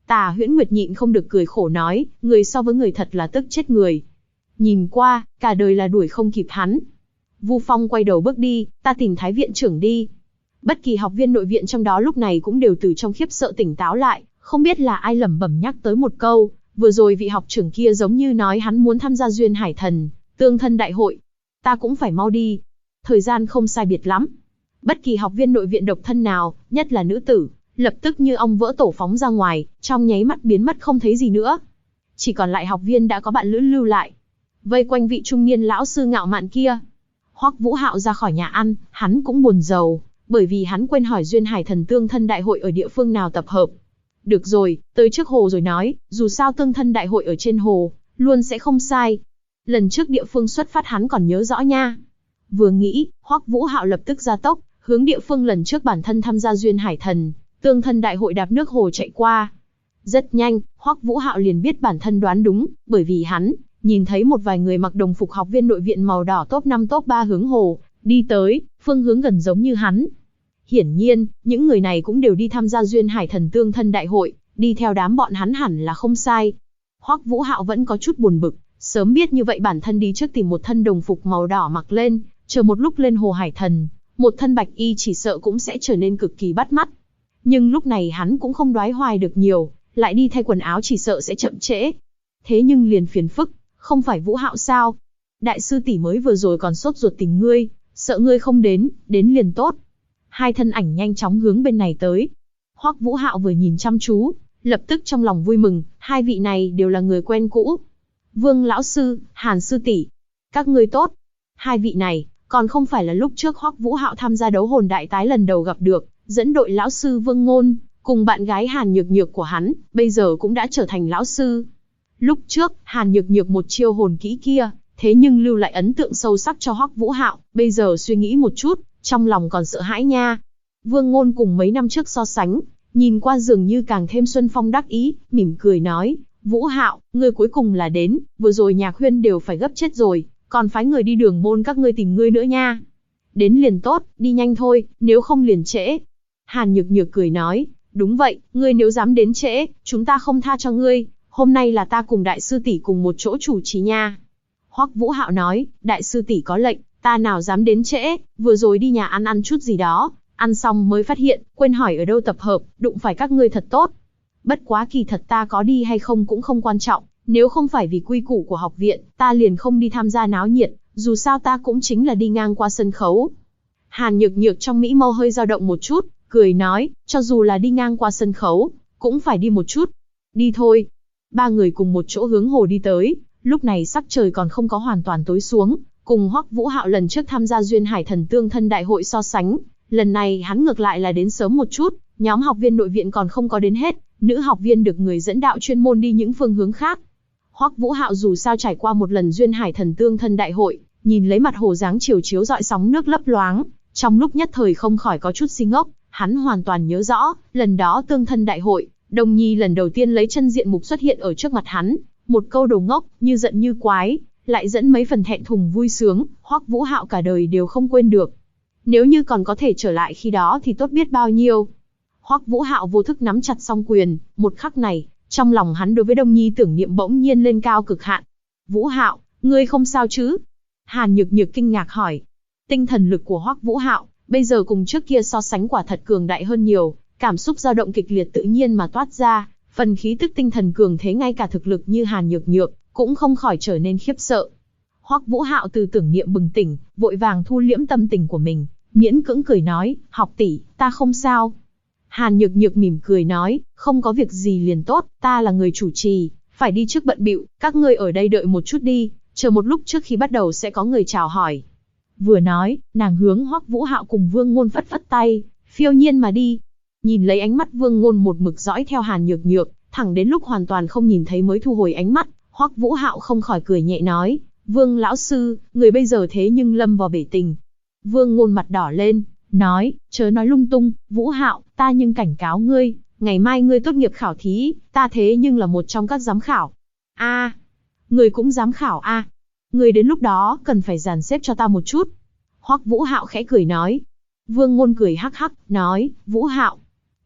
Tà Huyễn Nguyệt nhịn không được cười khổ nói, người so với người thật là tức chết người. Nhìn qua, cả đời là đuổi không kịp hắn. Vu Phong quay đầu bước đi, ta tìm Thái viện trưởng đi. Bất kỳ học viên nội viện trong đó lúc này cũng đều từ trong khiếp sợ tỉnh táo lại, không biết là ai lẩm bẩm nhắc tới một câu, vừa rồi vị học trưởng kia giống như nói hắn muốn tham gia Duyên Hải Thần Tương Thân Đại hội. Ta cũng phải mau đi. Thời gian không sai biệt lắm. Bất kỳ học viên nội viện độc thân nào, nhất là nữ tử, lập tức như ong vỡ tổ phóng ra ngoài, trong nháy mắt biến mất không thấy gì nữa. Chỉ còn lại học viên đã có bạn lữ lưu lại, vây quanh vị trung niên lão sư ngạo mạn kia. Hoắc Vũ Hạo ra khỏi nhà ăn, hắn cũng buồn rầu, bởi vì hắn quên hỏi Duyên Hải Thần Tương Thân Đại hội ở địa phương nào tập hợp. Được rồi, tới trước hồ rồi nói, dù sao Tương Thân Đại hội ở trên hồ, luôn sẽ không sai. Lần trước địa phương xuất phát hắn còn nhớ rõ nha. Vừa nghĩ, Hoắc Vũ Hạo lập tức ra tốc, hướng địa phương lần trước bản thân tham gia Duyên Hải Thần Tương Thân Đại hội đạp nước hồ chạy qua. Rất nhanh, Hoắc Vũ Hạo liền biết bản thân đoán đúng, bởi vì hắn nhìn thấy một vài người mặc đồng phục học viên nội viện màu đỏ top 5 top 3 hướng hồ đi tới, phương hướng gần giống như hắn. Hiển nhiên, những người này cũng đều đi tham gia Duyên Hải Thần Tương Thân Đại hội, đi theo đám bọn hắn hẳn là không sai. Hoắc Vũ Hạo vẫn có chút buồn bực, sớm biết như vậy bản thân đi trước tìm một thân đồng phục màu đỏ mặc lên, chờ một lúc lên hồ Hải Thần, một thân bạch y chỉ sợ cũng sẽ trở nên cực kỳ bắt mắt. Nhưng lúc này hắn cũng không đoái hoài được nhiều, lại đi thay quần áo chỉ sợ sẽ chậm trễ. Thế nhưng liền phiền phức, không phải Vũ Hạo sao? Đại sư tỷ mới vừa rồi còn sốt ruột tìm ngươi, sợ ngươi không đến, đến liền tốt. Hai thân ảnh nhanh chóng hướng bên này tới. Hoắc Vũ Hạo vừa nhìn chăm chú, lập tức trong lòng vui mừng, hai vị này đều là người quen cũ. Vương lão sư, Hàn sư tỷ, các ngươi tốt. Hai vị này, còn không phải là lúc trước Hoắc Vũ Hạo tham gia đấu hồn đại tái lần đầu gặp được, dẫn đội lão sư Vương Ngôn, cùng bạn gái Hàn Nhược Nhược của hắn, bây giờ cũng đã trở thành lão sư. Lúc trước, Hàn Nhược Nhược một chiêu hồn kỹ kia, thế nhưng lưu lại ấn tượng sâu sắc cho Hoắc Vũ Hạo, bây giờ suy nghĩ một chút, trong lòng còn sợ hãi nha. Vương Ngôn cùng mấy năm trước so sánh, nhìn qua dường như càng thêm xuân phong đắc ý, mỉm cười nói, Vũ Hạo, ngươi cuối cùng là đến, vừa rồi Nhạc Huyên đều phải gấp chết rồi, còn phái người đi Đường Môn các ngươi tìm ngươi nữa nha. Đến liền tốt, đi nhanh thôi, nếu không liền trễ. Hàn Nhược Nhược cười nói, đúng vậy, ngươi nếu dám đến trễ, chúng ta không tha cho ngươi, hôm nay là ta cùng đại sư tỷ cùng một chỗ chủ trì nha. Hoắc Vũ Hạo nói, đại sư tỷ có lệnh, ta nào dám đến trễ, vừa rồi đi nhà ăn chút gì đó, ăn xong mới phát hiện, quên hỏi ở đâu tập hợp, đụng phải các ngươi thật tốt. Bất quá kỳ thật ta có đi hay không cũng không quan trọng, nếu không phải vì quy củ của học viện, ta liền không đi tham gia náo nhiệt, dù sao ta cũng chính là đi ngang qua sân khấu. Hàn Nhược Nhược trong mỹ mâu hơi dao động một chút, cười nói, cho dù là đi ngang qua sân khấu, cũng phải đi một chút. Đi thôi. Ba người cùng một chỗ hướng hồ đi tới, lúc này sắc trời còn không có hoàn toàn tối xuống, cùng Hoắc Vũ Hạo lần trước tham gia Duyên Hải Thần Tương Thân Đại hội so sánh, lần này hắn ngược lại là đến sớm một chút, nhóm học viên nội viện còn không có đến hết, nữ học viên được người dẫn đạo chuyên môn đi những phương hướng khác. Hoắc Vũ Hạo dù sao trải qua một lần Duyên Hải Thần Tương Thân Đại hội, nhìn lấy mặt hồ dáng chiều chiếu rọi sóng nước lấp loáng, trong lúc nhất thời không khỏi có chút si ngốc, hắn hoàn toàn nhớ rõ, lần đó Tương Thân Đại hội, Đồng Nhi lần đầu tiên lấy chân diện mục xuất hiện ở trước mặt hắn, một câu đồ ngốc, như giận như quái, lại dẫn mấy phần thẹn thùng vui sướng, Hoắc Vũ Hạo cả đời đều không quên được. Nếu như còn có thể trở lại khi đó thì tốt biết bao nhiêu. Hoắc Vũ Hạo vô thức nắm chặt song quyền, một khắc này, trong lòng hắn đối với Đồng Nhi tưởng niệm bỗng nhiên lên cao cực hạn. Vũ Hạo, ngươi không sao chứ? Hàn Nhược Nhược kinh ngạc hỏi. Tinh thần lực của Hoắc Vũ Hạo, bây giờ cùng trước kia so sánh quả thật cường đại hơn nhiều, cảm xúc dao động kịch liệt tự nhiên mà toát ra, phần khí tức tinh thần cường thế ngay cả thực lực như Hàn Nhược Nhược, cũng không khỏi trở nên khiếp sợ. Hoắc Vũ Hạo từ tưởng niệm bừng tỉnh, vội vàng thu liễm tâm tình của mình, miễn cưỡng cười nói, học tỷ, ta không sao. Hàn Nhược Nhược mỉm cười nói, không có việc gì liền tốt, ta là người chủ trì, phải đi trước bận bịu, các ngươi ở đây đợi một chút đi, chờ một lúc trước khi bắt đầu sẽ có người chào hỏi. Vừa nói, nàng hướng Hoắc Vũ Hạo cùng Vương Ngôn phất phất tay, phiêu nhiên mà đi. Nhìn lấy ánh mắt Vương Ngôn một mực dõi theo Hàn Nhược Nhược, thẳng đến lúc hoàn toàn không nhìn thấy mới thu hồi ánh mắt, Hoắc Vũ Hạo không khỏi cười nhẹ nói, Vương lão sư, người bây giờ thế nhưng lâm vào bể tình. Vương Ngôn mặt đỏ lên, nói, chớ nói lung tung, Vũ Hạo, ta nhưng cảnh cáo ngươi, ngày mai ngươi tốt nghiệp khảo thí, ta thế nhưng là một trong các giám khảo. A, ngươi cũng giám khảo a? Ngươi đến lúc đó cần phải dàn xếp cho ta một chút. Hoắc Vũ Hạo khẽ cười nói. Vương Ngôn cười hắc hắc, nói, Vũ Hạo,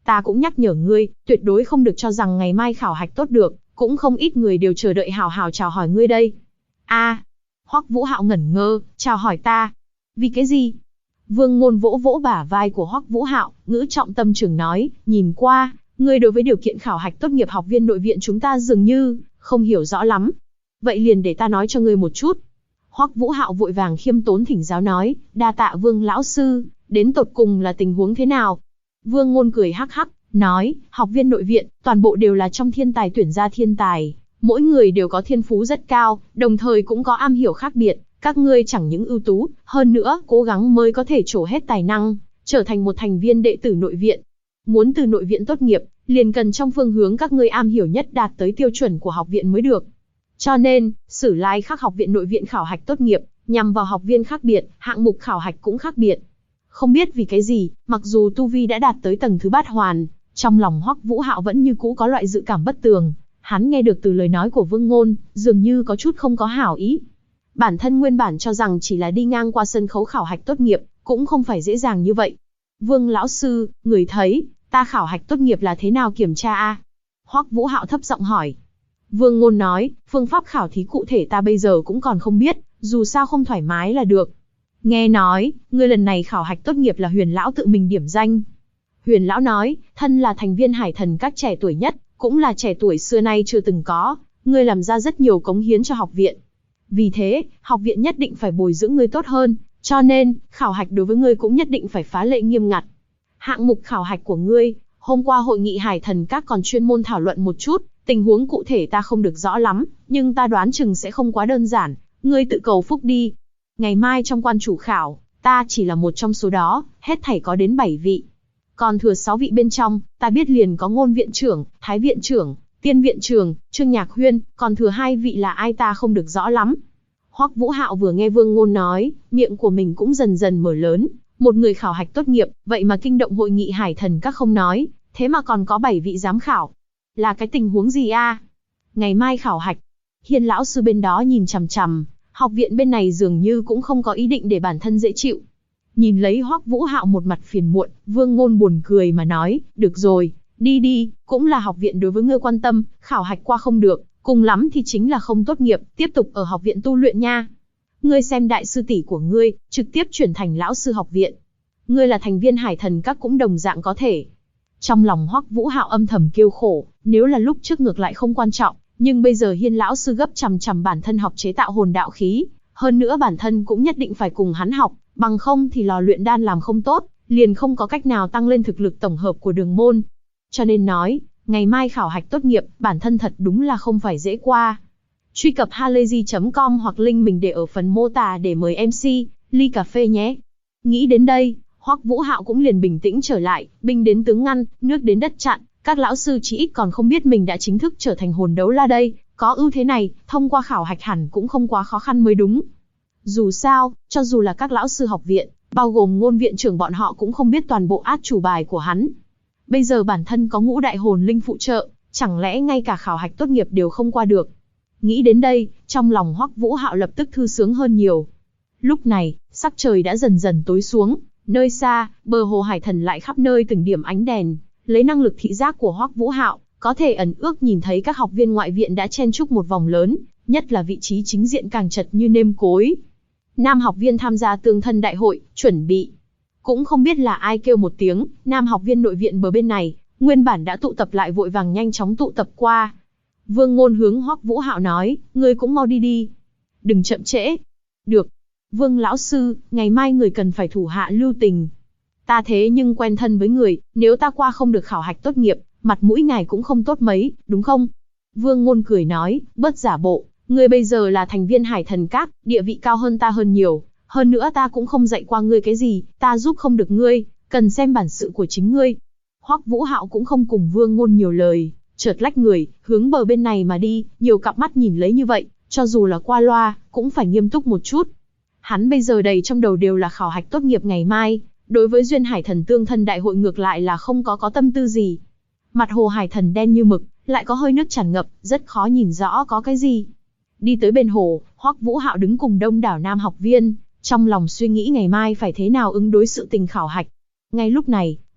Ta cũng nhắc nhở ngươi, tuyệt đối không được cho rằng ngày mai khảo hạch tốt được, cũng không ít người đều chờ đợi hào hào chào hỏi ngươi đây. A, Hoắc Vũ Hạo ngẩn ngơ, chào hỏi ta? Vì cái gì? Vương Ngôn vỗ vỗ bả vai của Hoắc Vũ Hạo, ngữ trọng tâm trường nói, nhìn qua, ngươi đối với điều kiện khảo hạch tốt nghiệp học viên nội viện chúng ta dường như không hiểu rõ lắm. Vậy liền để ta nói cho ngươi một chút. Hoắc Vũ Hạo vội vàng khiêm tốn thỉnh giáo nói, đa tạ Vương lão sư, đến tột cùng là tình huống thế nào? Vương Ngôn cười hắc hắc, nói, học viên nội viện, toàn bộ đều là trong thiên tài tuyển ra thiên tài, mỗi người đều có thiên phú rất cao, đồng thời cũng có am hiểu khác biệt, các ngươi chẳng những ưu tú, hơn nữa, cố gắng mới có thể trổ hết tài năng, trở thành một thành viên đệ tử nội viện. Muốn từ nội viện tốt nghiệp, liền cần trong phương hướng các ngươi am hiểu nhất đạt tới tiêu chuẩn của học viện mới được. Cho nên, Sử Lai Khắc học viện nội viện khảo hạch tốt nghiệp, nhằm vào học viên khác biệt, hạng mục khảo hạch cũng khác biệt. Không biết vì cái gì, mặc dù tu vi đã đạt tới tầng thứ bát hoàn, trong lòng Hoắc Vũ Hạo vẫn như cũ có loại dự cảm bất tường. Hắn nghe được từ lời nói của Vương Ngôn, dường như có chút không có hảo ý. Bản thân nguyên bản cho rằng chỉ là đi ngang qua sân khấu khảo hạch tốt nghiệp, cũng không phải dễ dàng như vậy. Vương lão sư, người thấy, ta khảo hạch tốt nghiệp là thế nào kiểm tra a? Hoắc Vũ Hạo thấp giọng hỏi. Vương Ngôn nói, phương pháp khảo thí cụ thể ta bây giờ cũng còn không biết, dù sao không thoải mái là được. Nghe nói, ngươi lần này khảo hạch tốt nghiệp là Huyền lão tự mình điểm danh. Huyền lão nói, thân là thành viên Hải Thần các trẻ tuổi nhất, cũng là trẻ tuổi xưa nay chưa từng có, ngươi làm ra rất nhiều cống hiến cho học viện. Vì thế, học viện nhất định phải bồi dưỡng ngươi tốt hơn, cho nên, khảo hạch đối với ngươi cũng nhất định phải phá lệ nghiêm ngặt. Hạng mục khảo hạch của ngươi, hôm qua hội nghị Hải Thần các còn chuyên môn thảo luận một chút, tình huống cụ thể ta không được rõ lắm, nhưng ta đoán chừng sẽ không quá đơn giản, ngươi tự cầu phúc đi. Ngày mai trong quan chủ khảo, ta chỉ là một trong số đó, hết thảy có đến 7 vị. Còn thừa 6 vị bên trong, ta biết liền có Ngôn viện trưởng, Thái viện trưởng, Tiên viện trưởng, Trương Nhạc Huyên, còn thừa 2 vị là ai ta không được rõ lắm. Hoắc Vũ Hạo vừa nghe Vương Ngôn nói, miệng của mình cũng dần dần mở lớn, một người khảo hạch tốt nghiệp, vậy mà kinh động hội nghị Hải Thần các không nói, thế mà còn có 7 vị giám khảo. Là cái tình huống gì a? Ngày mai khảo hạch, Hiên lão sư bên đó nhìn chằm chằm, học viện bên này dường như cũng không có ý định để bản thân dễ chịu. Nhìn lấy Hoắc Vũ Hạo một mặt phiền muộn, Vương Ngôn buồn cười mà nói, được rồi, đi đi, cũng là học viện đối với ngươi quan tâm, khảo hạch qua không được, cùng lắm thì chính là không tốt nghiệp, tiếp tục ở học viện tu luyện nha. Ngươi xem đại sư tỷ của ngươi, trực tiếp chuyển thành lão sư học viện. Ngươi là thành viên Hải Thần các cũng đồng dạng có thể. Trong lòng Hoắc Vũ Hạo âm thầm kêu khổ, nếu là lúc trước ngược lại không quan trọng, nhưng bây giờ Hiên lão sư gấp chằm chằm bản thân học chế tạo hồn đạo khí, hơn nữa bản thân cũng nhất định phải cùng hắn học, bằng không thì lò luyện đan làm không tốt, liền không có cách nào tăng lên thực lực tổng hợp của đường môn. Cho nên nói, ngày mai khảo hạch tốt nghiệp, bản thân thật đúng là không phải dễ qua. Truy cập halayzi.com hoặc link mình để ở phần mô tả để mời MC, ly cà phê nhé. Nghĩ đến đây, Hoắc Vũ Hạo cũng liền bình tĩnh trở lại, binh đến tướng ngăn, nước đến đất chặn, các lão sư chỉ ít còn không biết mình đã chính thức trở thành hồn đấu la đây, có ưu thế này, thông qua khảo hạch hẳn cũng không quá khó khăn mới đúng. Dù sao, cho dù là các lão sư học viện, bao gồm Ngôn viện trưởng bọn họ cũng không biết toàn bộ át chủ bài của hắn. Bây giờ bản thân có ngũ đại hồn linh phụ trợ, chẳng lẽ ngay cả khảo hạch tốt nghiệp đều không qua được. Nghĩ đến đây, trong lòng Hoắc Vũ Hạo lập tức thư sướng hơn nhiều. Lúc này, sắc trời đã dần dần tối xuống, nơi xa, bờ hồ Hải Thần lại khắp nơi từng điểm ánh đèn, lấy năng lực thị giác của Hoắc Vũ Hạo, có thể ẩn ước nhìn thấy các học viên ngoại viện đã chen chúc một vòng lớn, nhất là vị trí chính diện càng chật như nêm cối. Nam học viên tham gia tương thân đại hội, chuẩn bị. Cũng không biết là ai kêu một tiếng, nam học viên nội viện bờ bên này, nguyên bản đã tụ tập lại vội vàng nhanh chóng tụ tập qua. Vương Ngôn hướng Hoắc Vũ Hạo nói, ngươi cũng mau đi đi. Đừng chậm trễ. Được. Vương lão sư, ngày mai người cần phải thủ hạ lưu tình. Ta thế nhưng quen thân với người, nếu ta qua không được khảo hạch tốt nghiệp, mặt mũi ngài cũng không tốt mấy, đúng không? Vương Ngôn cười nói, bớt giả bộ, ngươi bây giờ là thành viên Hải Thần các, địa vị cao hơn ta hơn nhiều. Hơn nữa ta cũng không dạy qua ngươi cái gì, ta giúp không được ngươi, cần xem bản sự của chính ngươi. Hoắc Vũ Hạo cũng không cùng Vương Ngôn nhiều lời, chợt lách người, hướng bờ bên này mà đi, nhiều cặp mắt nhìn lấy như vậy, cho dù là qua loa, cũng phải nghiêm túc một chút. Hắn bây giờ đầy trong đầu đều là khảo hạch tốt nghiệp ngày mai, đối với Duyên Hải Thần tương thân đại hội ngược lại là không có tâm tư gì. Mặt hồ Hải Thần đen như mực, lại có hơi nước tràn ngập, rất khó nhìn rõ có cái gì. Đi tới bên hồ, Hoắc Vũ Hạo đứng cùng đông đảo nam học viên, trong lòng suy nghĩ ngày mai phải thế nào ứng đối sự tình khảo hạch. Ngay lúc này,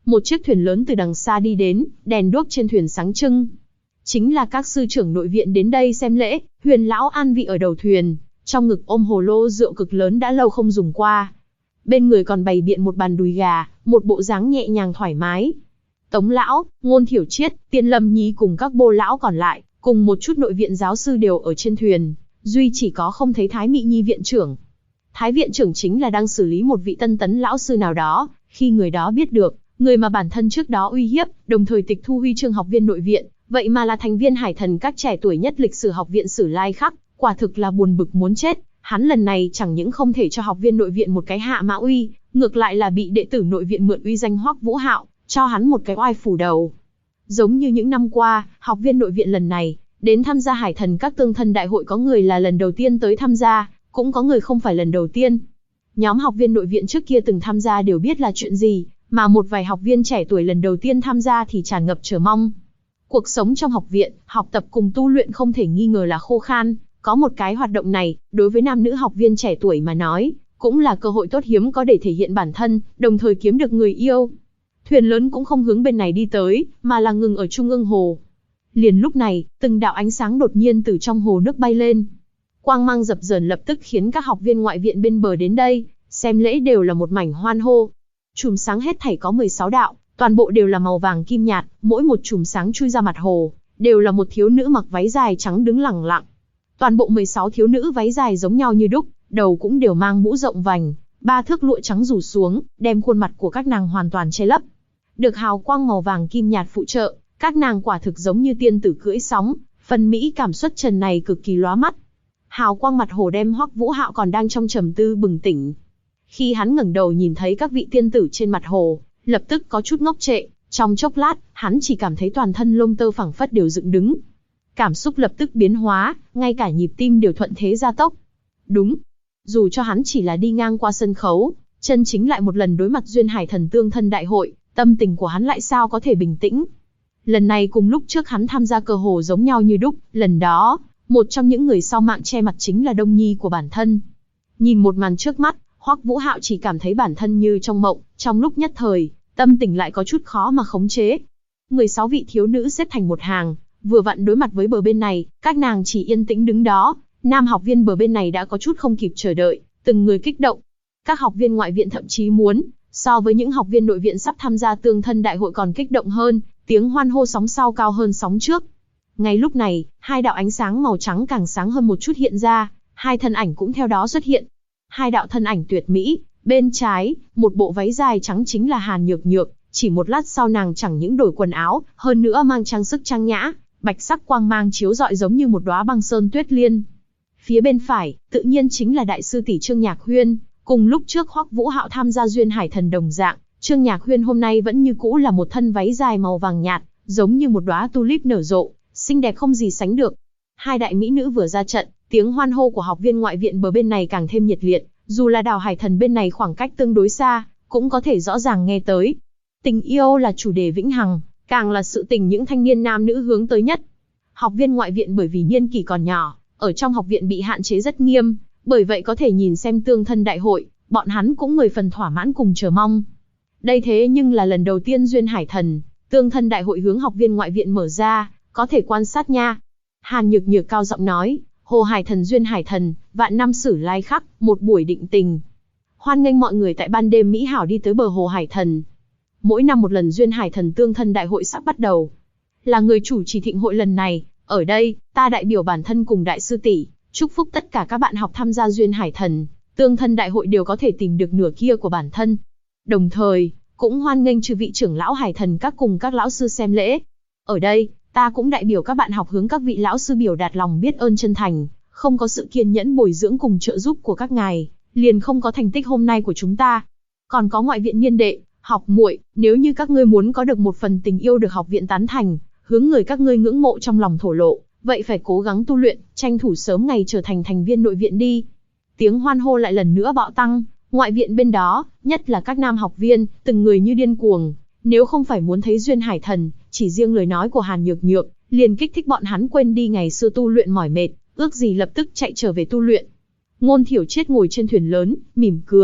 Một chiếc thuyền lớn từ đằng xa đi đến, đèn đuốc trên thuyền sáng trưng. Chính là các sư trưởng nội viện đến đây xem lễ. Huyền lão an vị ở đầu thuyền, trong ngực ôm hồ lô rượu cực lớn đã lâu không dùng qua. Bên người còn bày biện một bàn đùi gà, một bộ dáng nhẹ nhàng thoải mái. Tống lão, Ngôn Thiểu Triết, Tiên Lâm Nhi cùng các bô lão còn lại, cùng một chút nội viện giáo sư đều ở trên thuyền, duy chỉ có không thấy Thái Mị Nhi viện trưởng. Thái viện trưởng chính là đang xử lý một vị tân tấn lão sư nào đó, khi người đó biết được, người mà bản thân trước đó uy hiếp, đồng thời tịch thu huy chương học viên nội viện, vậy mà là thành viên hải thần các trẻ tuổi nhất lịch sử học viện Sử Lai Khắc, quả thực là buồn bực muốn chết. Hắn lần này chẳng những không thể cho học viên nội viện một cái hạ mã uy, ngược lại là bị đệ tử nội viện mượn uy danh Hoắc Vũ Hạo, cho hắn một cái oai phủ đầu. Giống như những năm qua, học viên nội viện lần này, đến tham gia hải thần các tương thân đại hội có người là lần đầu tiên tới tham gia, cũng có người không phải lần đầu tiên. Nhóm học viên nội viện trước kia từng tham gia đều biết là chuyện gì, mà một vài học viên trẻ tuổi lần đầu tiên tham gia thì tràn ngập chờ mong. Cuộc sống trong học viện, học tập cùng tu luyện không thể nghi ngờ là khô khan, có một cái hoạt động này, đối với nam nữ học viên trẻ tuổi mà nói, cũng là cơ hội tốt hiếm có để thể hiện bản thân, đồng thời kiếm được người yêu. Thuyền lớn cũng không hướng bên này đi tới, mà là ngừng ở trung ương hồ. Liền lúc này, từng đạo ánh sáng đột nhiên từ trong hồ nước bay lên. Quang mang dập dờn lập tức khiến các học viên ngoại viện bên bờ đến đây, xem lễ đều là một mảnh hoan hô. Chùm sáng hết thảy có 16 đạo, toàn bộ đều là màu vàng kim nhạt, mỗi một chùm sáng chui ra mặt hồ, đều là một thiếu nữ mặc váy dài trắng đứng lẳng lặng. Toàn bộ 16 thiếu nữ váy dài giống nhau như đúc, đầu cũng đều mang mũ rộng vành, 3 thước lụa trắng rủ xuống, đem khuôn mặt của các nàng hoàn toàn che lấp. Được hào quang màu vàng kim nhạt phụ trợ, các nàng quả thực giống như tiên tử cưỡi sóng, phần mỹ cảm xuất trần này cực kỳ lóa mắt. Hào quang mặt hồ đem Hoắc Vũ Hạo còn đang trong trầm tư bừng tỉnh. Khi hắn ngẩng đầu nhìn thấy các vị tiên tử trên mặt hồ, lập tức có chút ngốc trệ, trong chốc lát, hắn chỉ cảm thấy toàn thân lông tơ phẳng phất đều dựng đứng. Cảm xúc lập tức biến hóa, ngay cả nhịp tim đều thuận thế gia tốc. Đúng, dù cho hắn chỉ là đi ngang qua sân khấu, chân chính lại một lần đối mặt duyên hải thần tương thân đại hội, tâm tình của hắn lại sao có thể bình tĩnh. Lần này cùng lúc trước hắn tham gia cơ hồ giống nhau như đúc, lần đó, một trong những người sau mạng che mặt chính là Đông Nhi của bản thân. Nhìn một màn trước mắt, Hoắc Vũ Hạo chỉ cảm thấy bản thân như trong mộng, trong lúc nhất thời, tâm tình lại có chút khó mà khống chế. 16 vị thiếu nữ xếp thành một hàng, vừa vặn đối mặt với bờ bên này, các nàng chỉ yên tĩnh đứng đó, nam học viên bờ bên này đã có chút không kịp chờ đợi, từng người kích động. Các học viên ngoại viện thậm chí muốn, so với những học viên nội viện sắp tham gia tương thân đại hội còn kích động hơn, tiếng hoan hô sóng sau cao hơn sóng trước. Ngay lúc này, hai đạo ánh sáng màu trắng càng sáng hơn một chút hiện ra, hai thân ảnh cũng theo đó xuất hiện. Hai đạo thân ảnh tuyệt mỹ, bên trái, một bộ váy dài trắng chính là Hàn Nhược Nhược, chỉ một lát sau nàng chẳng những đổi quần áo, hơn nữa mang trang sức trang nhã, bạch sắc quang mang chiếu rọi giống như một đóa băng sơn tuyết liên. Phía bên phải, tự nhiên chính là đại sư tỷ Trương Nhạc Huyên, cùng lúc trước Hoắc Vũ Hạo tham gia duyên hải thần đồng dạng, Trương Nhạc Huyên hôm nay vẫn như cũ là một thân váy dài màu vàng nhạt, giống như một đóa tulip nở rộ, xinh đẹp không gì sánh được. Hai đại mỹ nữ vừa ra trận, tiếng hoan hô của học viên ngoại viện bờ bên này càng thêm nhiệt liệt, dù là đảo hải thần bên này khoảng cách tương đối xa, cũng có thể rõ ràng nghe tới. Tình yêu là chủ đề vĩnh hằng, càng là sự tình những thanh niên nam nữ hướng tới nhất. Học viên ngoại viện bởi vì niên kỷ còn nhỏ, ở trong học viện bị hạn chế rất nghiêm, bởi vậy có thể nhìn xem tương thân đại hội, bọn hắn cũng 10 phần thỏa mãn cùng chờ mong. Đây thế nhưng là lần đầu tiên duyên hải thần, tương thân đại hội hướng học viên ngoại viện mở ra, có thể quan sát nha. Hàn Nhược Nhược cao giọng nói, Hồ Hải Thần duyên hải thần, vạn năm Sử Lai Khắc, một buổi định tình. Hoan nghênh mọi người tại ban đêm mỹ hảo đi tới bờ Hồ Hải Thần. Mỗi năm một lần duyên hải thần tương thân đại hội sắp bắt đầu. Là người chủ trì thịnh hội lần này, ở đây, ta đại biểu bản thân cùng đại sư tỷ, chúc phúc tất cả các bạn học tham gia duyên hải thần, tương thân đại hội đều có thể tìm được nửa kia của bản thân. Đồng thời, cũng hoan nghênh chư vị trưởng lão hải thần các cùng các lão sư xem lễ. Ở đây, ta cũng đại biểu các bạn học hướng các vị lão sư biểu đạt lòng biết ơn chân thành, không có sự kiên nhẫn bồi dưỡng cùng trợ giúp của các ngài, liền không có thành tích hôm nay của chúng ta. Còn có ngoại viện niên đệ, học muội, nếu như các ngươi muốn có được một phần tình yêu được học viện tán thành, hướng người các ngươi ngưỡng mộ trong lòng thổ lộ, vậy phải cố gắng tu luyện, tranh thủ sớm ngày trở thành thành viên nội viện đi. Tiếng hoan hô lại lần nữa bạo tăng, ngoại viện bên đó, nhất là các nam học viên, từng người như điên cuồng. Nếu không phải muốn thấy duyên hải thần, chỉ riêng lời nói của Hàn Nhược Nhược, liền kích thích bọn hắn quên đi ngày xưa tu luyện mỏi mệt, ước gì lập tức chạy trở về tu luyện. Ngôn Thiểu Triết ngồi trên thuyền lớn, mỉm cười,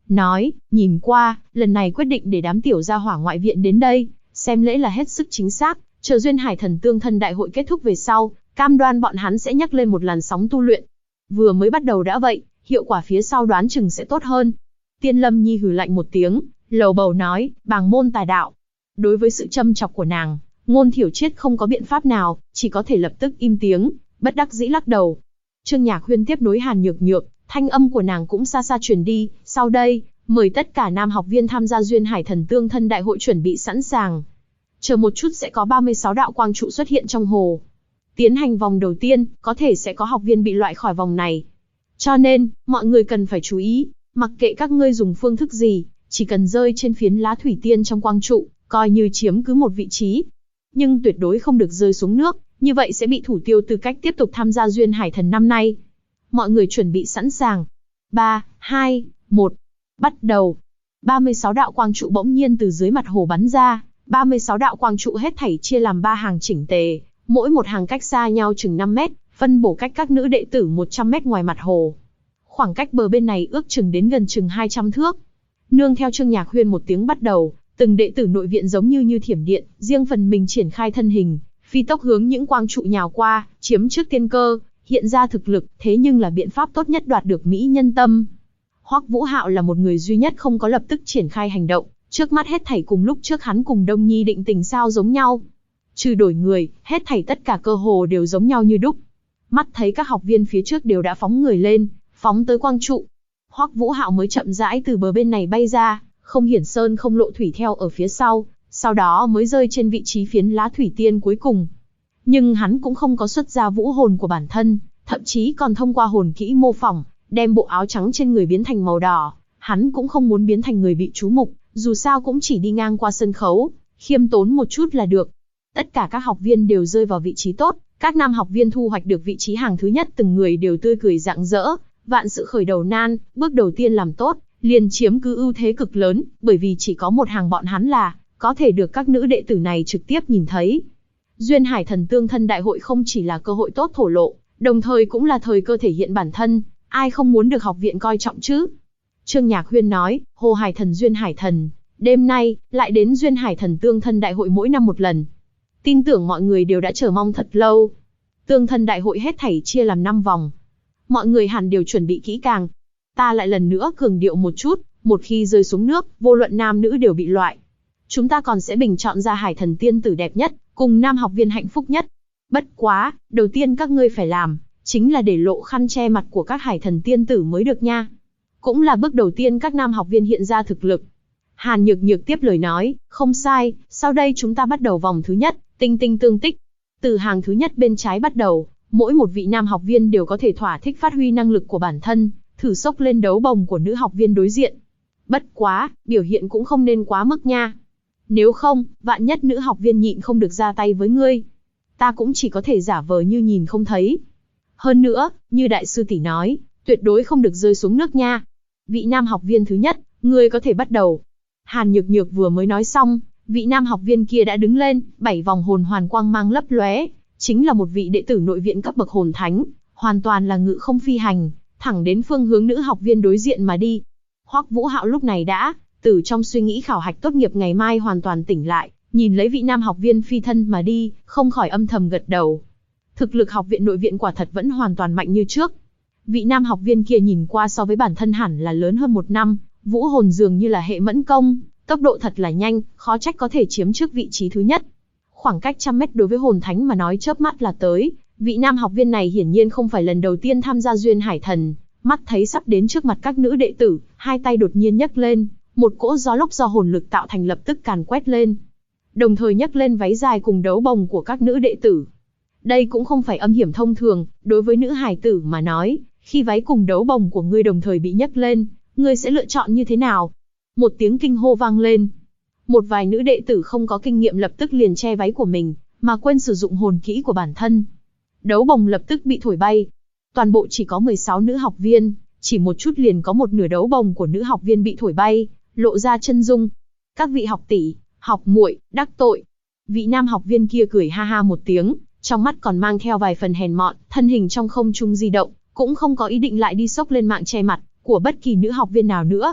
nói, nhìn qua, lần này quyết định để đám tiểu gia hỏa ngoại viện đến đây, xem lễ là hết sức chính xác, chờ Duyên Hải Thần Tương Thân Đại hội kết thúc về sau, cam đoan bọn hắn sẽ nhắc lên một làn sóng tu luyện. Vừa mới bắt đầu đã vậy, hiệu quả phía sau đoán chừng sẽ tốt hơn. Tiên Lâm Nhi hừ lạnh một tiếng, lầu bầu nói, bàng môn tà đạo. Đối với sự châm chọc của nàng, Ngôn Thiểu Triết không có biện pháp nào, chỉ có thể lập tức im tiếng, bất đắc dĩ lắc đầu. Trương Nhạc Huyên tiếp nối Hàn Nhược Nhược, thanh âm của nàng cũng xa xa truyền đi, sau đây, mời tất cả nam học viên tham gia Duyên Hải Thần Tương Thân Đại hội chuẩn bị sẵn sàng. Chờ một chút sẽ có 36 đạo quang trụ xuất hiện trong hồ. Tiến hành vòng đầu tiên, có thể sẽ có học viên bị loại khỏi vòng này. Cho nên, mọi người cần phải chú ý, mặc kệ các ngươi dùng phương thức gì, chỉ cần rơi trên phiến lá thủy tiên trong quang trụ, coi như chiếm cứ một vị trí. Nhưng tuyệt đối không được rơi xuống nước, như vậy sẽ bị thủ tiêu tư cách tiếp tục tham gia Duyên Hải Thần năm nay. Mọi người chuẩn bị sẵn sàng. 3, 2, 1. Bắt đầu. 36 đạo quang trụ bỗng nhiên từ dưới mặt hồ bắn ra. 36 đạo quang trụ hết thảy chia làm 3 hàng chỉnh tề, mỗi một hàng cách xa nhau chừng 5 mét, phân bổ cách các nữ đệ tử 100 mét ngoài mặt hồ. Khoảng cách bờ bên này ước chừng đến gần chừng 200 thước. Nương theo Trương Nhạc Huyên một tiếng bắt đầu, từng đệ tử nội viện giống như thiểm điện, riêng phần mình triển khai thân hình, phi tốc hướng những quang trụ nhào qua, chiếm trước tiên cơ, hiện ra thực lực, thế nhưng là biện pháp tốt nhất đoạt được mỹ nhân tâm. Hoắc Vũ Hạo là một người duy nhất không có lập tức triển khai hành động, trước mắt hết thảy cùng lúc trước hắn cùng Đông Nhi định tình sao giống nhau. Trừ đổi người, hết thảy tất cả cơ hồ đều giống nhau như đúc. Mắt thấy các học viên phía trước đều đã phóng người lên, phóng tới quang trụ. Hoắc Vũ Hạo mới chậm rãi từ bờ bên này bay ra, không hiển sơn không lộ thủy theo ở phía sau đó mới rơi trên vị trí phiến lá thủy tiên cuối cùng. Nhưng hắn cũng không có xuất ra vũ hồn của bản thân, thậm chí còn thông qua hồn kỹ mô phỏng, đem bộ áo trắng trên người biến thành màu đỏ. Hắn cũng không muốn biến thành người bị chú mục, dù sao cũng chỉ đi ngang qua sân khấu, khiêm tốn một chút là được. Tất cả các học viên đều rơi vào vị trí tốt, các nam học viên thu hoạch được vị trí hàng thứ nhất từng người đều tươi cười rạng rỡ, vạn sự khởi đầu nan, bước đầu tiên làm tốt, liền chiếm cứ ưu thế cực lớn, bởi vì chỉ có một hàng bọn hắn là có thể được các nữ đệ tử này trực tiếp nhìn thấy. Duyên Hải Thần Tương Thân Đại hội không chỉ là cơ hội tốt thổ lộ, đồng thời cũng là thời cơ thể hiện bản thân, ai không muốn được học viện coi trọng chứ? Trương Nhạc Huyên nói, Hồ Hải Thần Duyên Hải Thần, đêm nay, lại đến Duyên Hải Thần Tương Thân Đại hội mỗi năm một lần. Tin tưởng mọi người đều đã chờ mong thật lâu. Tương Thân Đại hội hết thảy chia làm 5 vòng. Mọi người hẳn đều chuẩn bị kỹ càng. Ta lại lần nữa cường điệu một chút, một khi rơi xuống nước, vô luận nam nữ đều bị loại. Chúng ta còn sẽ bình chọn ra Hải Thần tiên tử đẹp nhất, cùng nam học viên hạnh phúc nhất. Bất quá, đầu tiên các ngươi phải làm, chính là để lộ khăn che mặt của các Hải Thần tiên tử mới được nha. Cũng là bước đầu tiên các nam học viên hiện ra thực lực. Hàn Nhược Nhược tiếp lời nói, không sai, sau đây chúng ta bắt đầu vòng thứ nhất, tinh tinh tương tích. Từ hàng thứ nhất bên trái bắt đầu, mỗi một vị nam học viên đều có thể thỏa thích phát huy năng lực của bản thân, thử xốc lên đấu bồng của nữ học viên đối diện. Bất quá, biểu hiện cũng không nên quá mức nha. Nếu không, vạn nhất nữ học viên nhịn không được ra tay với ngươi, ta cũng chỉ có thể giả vờ như nhìn không thấy. Hơn nữa, như đại sư tỷ nói, tuyệt đối không được rơi xuống nước nha. Vị nam học viên thứ nhất, ngươi có thể bắt đầu. Hàn Nhược Nhược vừa mới nói xong, vị nam học viên kia đã đứng lên, 7 vòng hồn hoàn quang mang lấp lóe, chính là một vị đệ tử nội viện cấp bậc hồn thánh, hoàn toàn là ngự không phi hành, thẳng đến phương hướng nữ học viên đối diện mà đi. Hoắc Vũ Hạo lúc này đã từ trong suy nghĩ khảo hạch tốt nghiệp ngày mai hoàn toàn tỉnh lại, nhìn lấy vị nam học viên phi thân mà đi, không khỏi âm thầm gật đầu. Thực lực học viện nội viện quả thật vẫn hoàn toàn mạnh như trước. Vị nam học viên kia nhìn qua so với bản thân hẳn là lớn hơn 1 năm, vũ hồn dường như là hệ mẫn công, tốc độ thật là nhanh, khó trách có thể chiếm trước vị trí thứ nhất. Khoảng cách 100 mét đối với hồn thánh mà nói chớp mắt là tới, vị nam học viên này hiển nhiên không phải lần đầu tiên tham gia Duyên Hải Thần, mắt thấy sắp đến trước mặt các nữ đệ tử, hai tay đột nhiên nhấc lên, một cỗ gió lốc do hồn lực tạo thành lập tức càn quét lên. Đồng thời nhấc lên váy dài cùng đấu bồng của các nữ đệ tử. Đây cũng không phải âm hiểm thông thường, đối với nữ hài tử mà nói, khi váy cùng đấu bồng của ngươi đồng thời bị nhấc lên, ngươi sẽ lựa chọn như thế nào? Một tiếng kinh hô vang lên. Một vài nữ đệ tử không có kinh nghiệm lập tức liền che váy của mình, mà quên sử dụng hồn kỹ của bản thân. Đấu bồng lập tức bị thổi bay. Toàn bộ chỉ có 16 nữ học viên, chỉ một chút liền có một nửa đấu bồng của nữ học viên bị thổi bay, lộ ra chân dung. Các vị học tỷ, học muội, đắc tội. Vị nam học viên kia cười ha ha một tiếng, trong mắt còn mang theo vài phần hèn mọn, thân hình trong không trung di động, cũng không có ý định lại đi xốc lên mạng che mặt của bất kỳ nữ học viên nào nữa.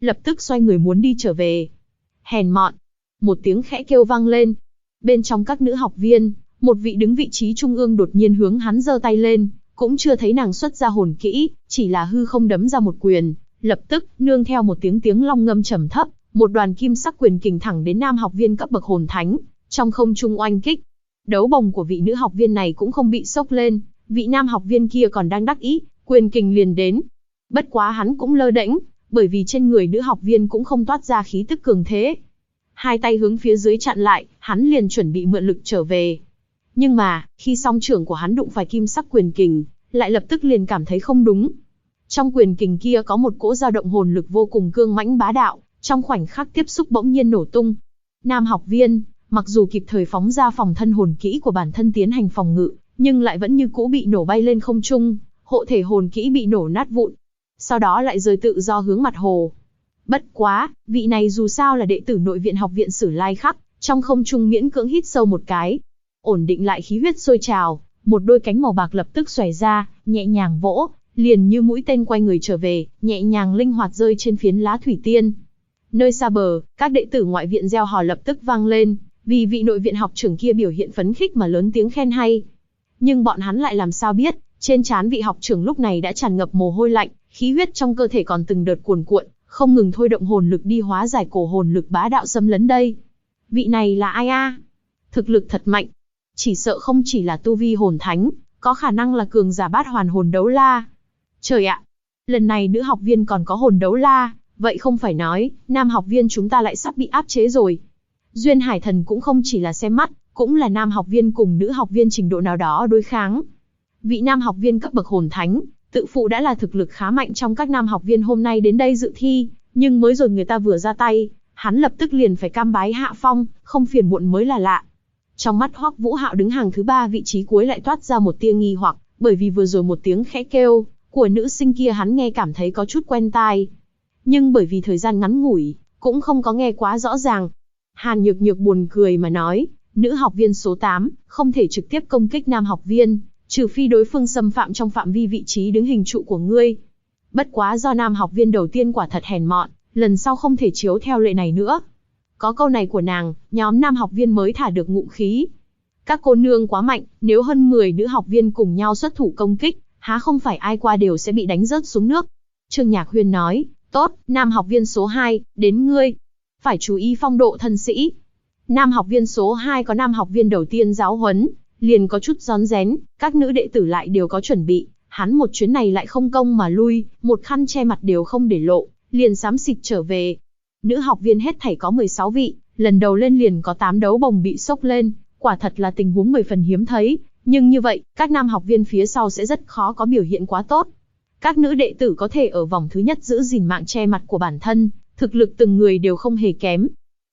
lập tức xoay người muốn đi trở về. Hèn mọn! Một tiếng khẽ kêu vang lên. Bên trong các nữ học viên, một vị đứng vị trí trung ương đột nhiên hướng hắn giơ tay lên, cũng chưa thấy nàng xuất ra hồn kỹ, chỉ là hư không đấm ra một quyền, lập tức, nương theo một tiếng long ngâm trầm thấp, một đoàn kim sắc quyền kình thẳng đến nam học viên cấp bậc hồn thánh, trong không trung oanh kích. Đấu bồng của vị nữ học viên này cũng không bị sốc lên, vị nam học viên kia còn đang đắc ý, quyền kình liền đến. Bất quá hắn cũng lơ đễnh, bởi vì trên người nữ học viên cũng không toát ra khí tức cường thế. Hai tay hướng phía dưới chặn lại, hắn liền chuẩn bị mượn lực trở về. Nhưng mà, khi song trưởng của hắn đụng phải kim sắc quyền kình, lại lập tức liền cảm thấy không đúng. Trong quyền kình kia có một cỗ dao động hồn lực vô cùng cương mãnh bá đạo, trong khoảnh khắc tiếp xúc bỗng nhiên nổ tung. Nam học viên, mặc dù kịp thời phóng ra phòng thân hồn kỹ của bản thân tiến hành phòng ngự, nhưng lại vẫn như cũ bị nổ bay lên không trung, hộ thể hồn kỹ bị nổ nát vụn. Sau đó lại rơi tự do hướng mặt hồ. Bất quá, vị này dù sao là đệ tử nội viện học viện Sử Lai Khắc, trong không trung miễn cưỡng hít sâu một cái. Ổn định lại khí huyết sôi trào, một đôi cánh màu bạc lập tức xòe ra, nhẹ nhàng vỗ, liền như mũi tên quay người trở về, nhẹ nhàng linh hoạt rơi trên phiến lá thủy tiên. Nơi xa bờ, các đệ tử ngoại viện reo hò lập tức vang lên, vì vị nội viện học trưởng kia biểu hiện phấn khích mà lớn tiếng khen hay. Nhưng bọn hắn lại làm sao biết, trên trán vị học trưởng lúc này đã tràn ngập mồ hôi lạnh, khí huyết trong cơ thể còn từng đợt cuồn cuộn, không ngừng thôi động hồn lực đi hóa giải cổ hồn lực bá đạo xâm lấn đây. Vị này là ai a? Thực lực thật mạnh. Chỉ sợ không chỉ là tu vi hồn thánh, có khả năng là cường giả bát hoàn hồn đấu la. Trời ạ! Lần này nữ học viên còn có hồn đấu la, vậy không phải nói, nam học viên chúng ta lại sắp bị áp chế rồi. Duyên Hải Thần cũng không chỉ là xem mắt, cũng là nam học viên cùng nữ học viên trình độ nào đó đối kháng. Vị nam học viên cấp bậc hồn thánh, tự phụ đã là thực lực khá mạnh trong các nam học viên hôm nay đến đây dự thi, nhưng mới rồi người ta vừa ra tay, hắn lập tức liền phải cam bái hạ phong, không phiền muộn mới là lạ. Trong mắt Hoắc Vũ Hạo đứng hàng thứ 3 vị trí cuối lại toát ra một tia nghi hoặc, bởi vì vừa rồi một tiếng khẽ kêu của nữ sinh kia hắn nghe cảm thấy có chút quen tai. Nhưng bởi vì thời gian ngắn ngủi, cũng không có nghe quá rõ ràng. Hàn Nhược Nhược buồn cười mà nói, nữ học viên số 8, không thể trực tiếp công kích nam học viên, trừ phi đối phương xâm phạm trong phạm vi vị trí đứng hình trụ của ngươi. Bất quá do nam học viên đầu tiên quả thật hèn mọn, lần sau không thể chiếu theo lệ này nữa. Có câu này của nàng, nhóm nam học viên mới thả được ngụm khí. Các cô nương quá mạnh, nếu hơn 10 nữ học viên cùng nhau xuất thủ công kích, há không phải ai qua đều sẽ bị đánh rớt xuống nước. Trương Nhạc Huyên nói, tốt, nam học viên số 2, đến ngươi. Phải chú ý phong độ thân sĩ. Nam học viên số 2 có nam học viên đầu tiên giáo huấn, liền có chút rón rén, các nữ đệ tử lại đều có chuẩn bị. Hắn một chuyến này lại không công mà lui, một khăn che mặt đều không để lộ, liền xám xịt trở về. Nữ học viên hết thảy có 16 vị, lần đầu lên liền có 8 đấu bồng bị sốc lên, quả thật là tình huống 10 phần hiếm thấy, nhưng như vậy, các nam học viên phía sau sẽ rất khó có biểu hiện quá tốt. Các nữ đệ tử có thể ở vòng thứ nhất giữ gìn mạng che mặt của bản thân, thực lực từng người đều không hề kém.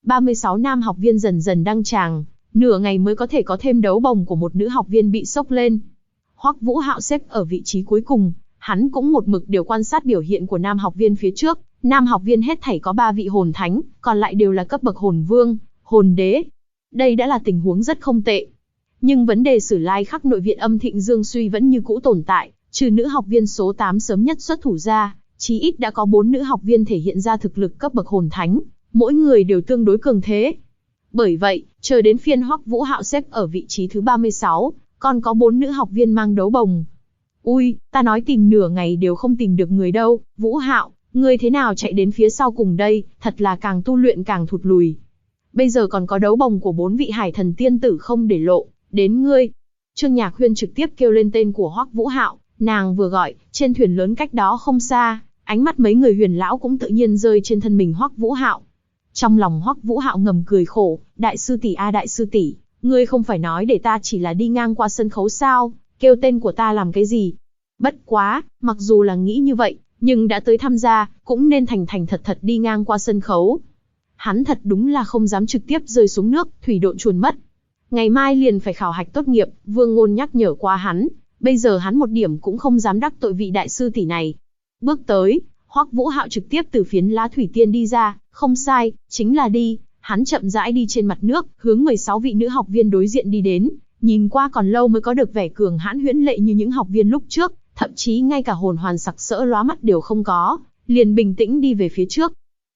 36 nam học viên dần dần đăng tràng, nửa ngày mới có thể có thêm đấu bồng của một nữ học viên bị sốc lên. Hoắc Vũ Hạo xếp ở vị trí cuối cùng, hắn cũng một mực đều quan sát biểu hiện của nam học viên phía trước. Nam học viên hết thảy có 3 vị hồn thánh, còn lại đều là cấp bậc hồn vương, hồn đế. Đây đã là tình huống rất không tệ. Nhưng vấn đề Sử Lai Khắc nội viện Âm Thịnh Dương Suy vẫn như cũ tồn tại, trừ nữ học viên số 8 sớm nhất xuất thủ ra, chí ít đã có 4 nữ học viên thể hiện ra thực lực cấp bậc hồn thánh, mỗi người đều tương đối cường thế. Bởi vậy, chờ đến phiên Hoắc Vũ Hạo xếp ở vị trí thứ 36, còn có 4 nữ học viên mang đấu bồng. Ui, ta nói tìm nửa ngày đều không tìm được người đâu, Vũ Hạo, ngươi thế nào chạy đến phía sau cùng đây, thật là càng tu luyện càng thụt lùi. Bây giờ còn có đấu bồng của 4 vị hải thần tiên tử không để lộ, đến ngươi. Trương Nhạc Huyên trực tiếp kêu lên tên của Hoắc Vũ Hạo, nàng vừa gọi, trên thuyền lớn cách đó không xa, ánh mắt mấy người Huyền lão cũng tự nhiên rơi trên thân mình Hoắc Vũ Hạo. Trong lòng Hoắc Vũ Hạo ngầm cười khổ, đại sư tỷ a đại sư tỷ, ngươi không phải nói để ta chỉ là đi ngang qua sân khấu sao, kêu tên của ta làm cái gì? Bất quá, mặc dù là nghĩ như vậy, nhưng đã tới tham gia, cũng nên thành thành thật thật đi ngang qua sân khấu. Hắn thật đúng là không dám trực tiếp rơi xuống nước, thủy độn chuồn mất. Ngày mai liền phải khảo hạch tốt nghiệp, Vương Ngôn nhắc nhở qua hắn, bây giờ hắn một điểm cũng không dám đắc tội vị đại sư tỷ này. Bước tới, Hoắc Vũ Hạo trực tiếp từ phiến lá thủy tiên đi ra, không sai, chính là đi. Hắn chậm rãi đi trên mặt nước, hướng 16 vị nữ học viên đối diện đi đến, nhìn qua còn lâu mới có được vẻ cường hãn huyễn lệ như những học viên lúc trước, thậm chí ngay cả hồn hoàn sặc sỡ lóa mắt đều không có, liền bình tĩnh đi về phía trước.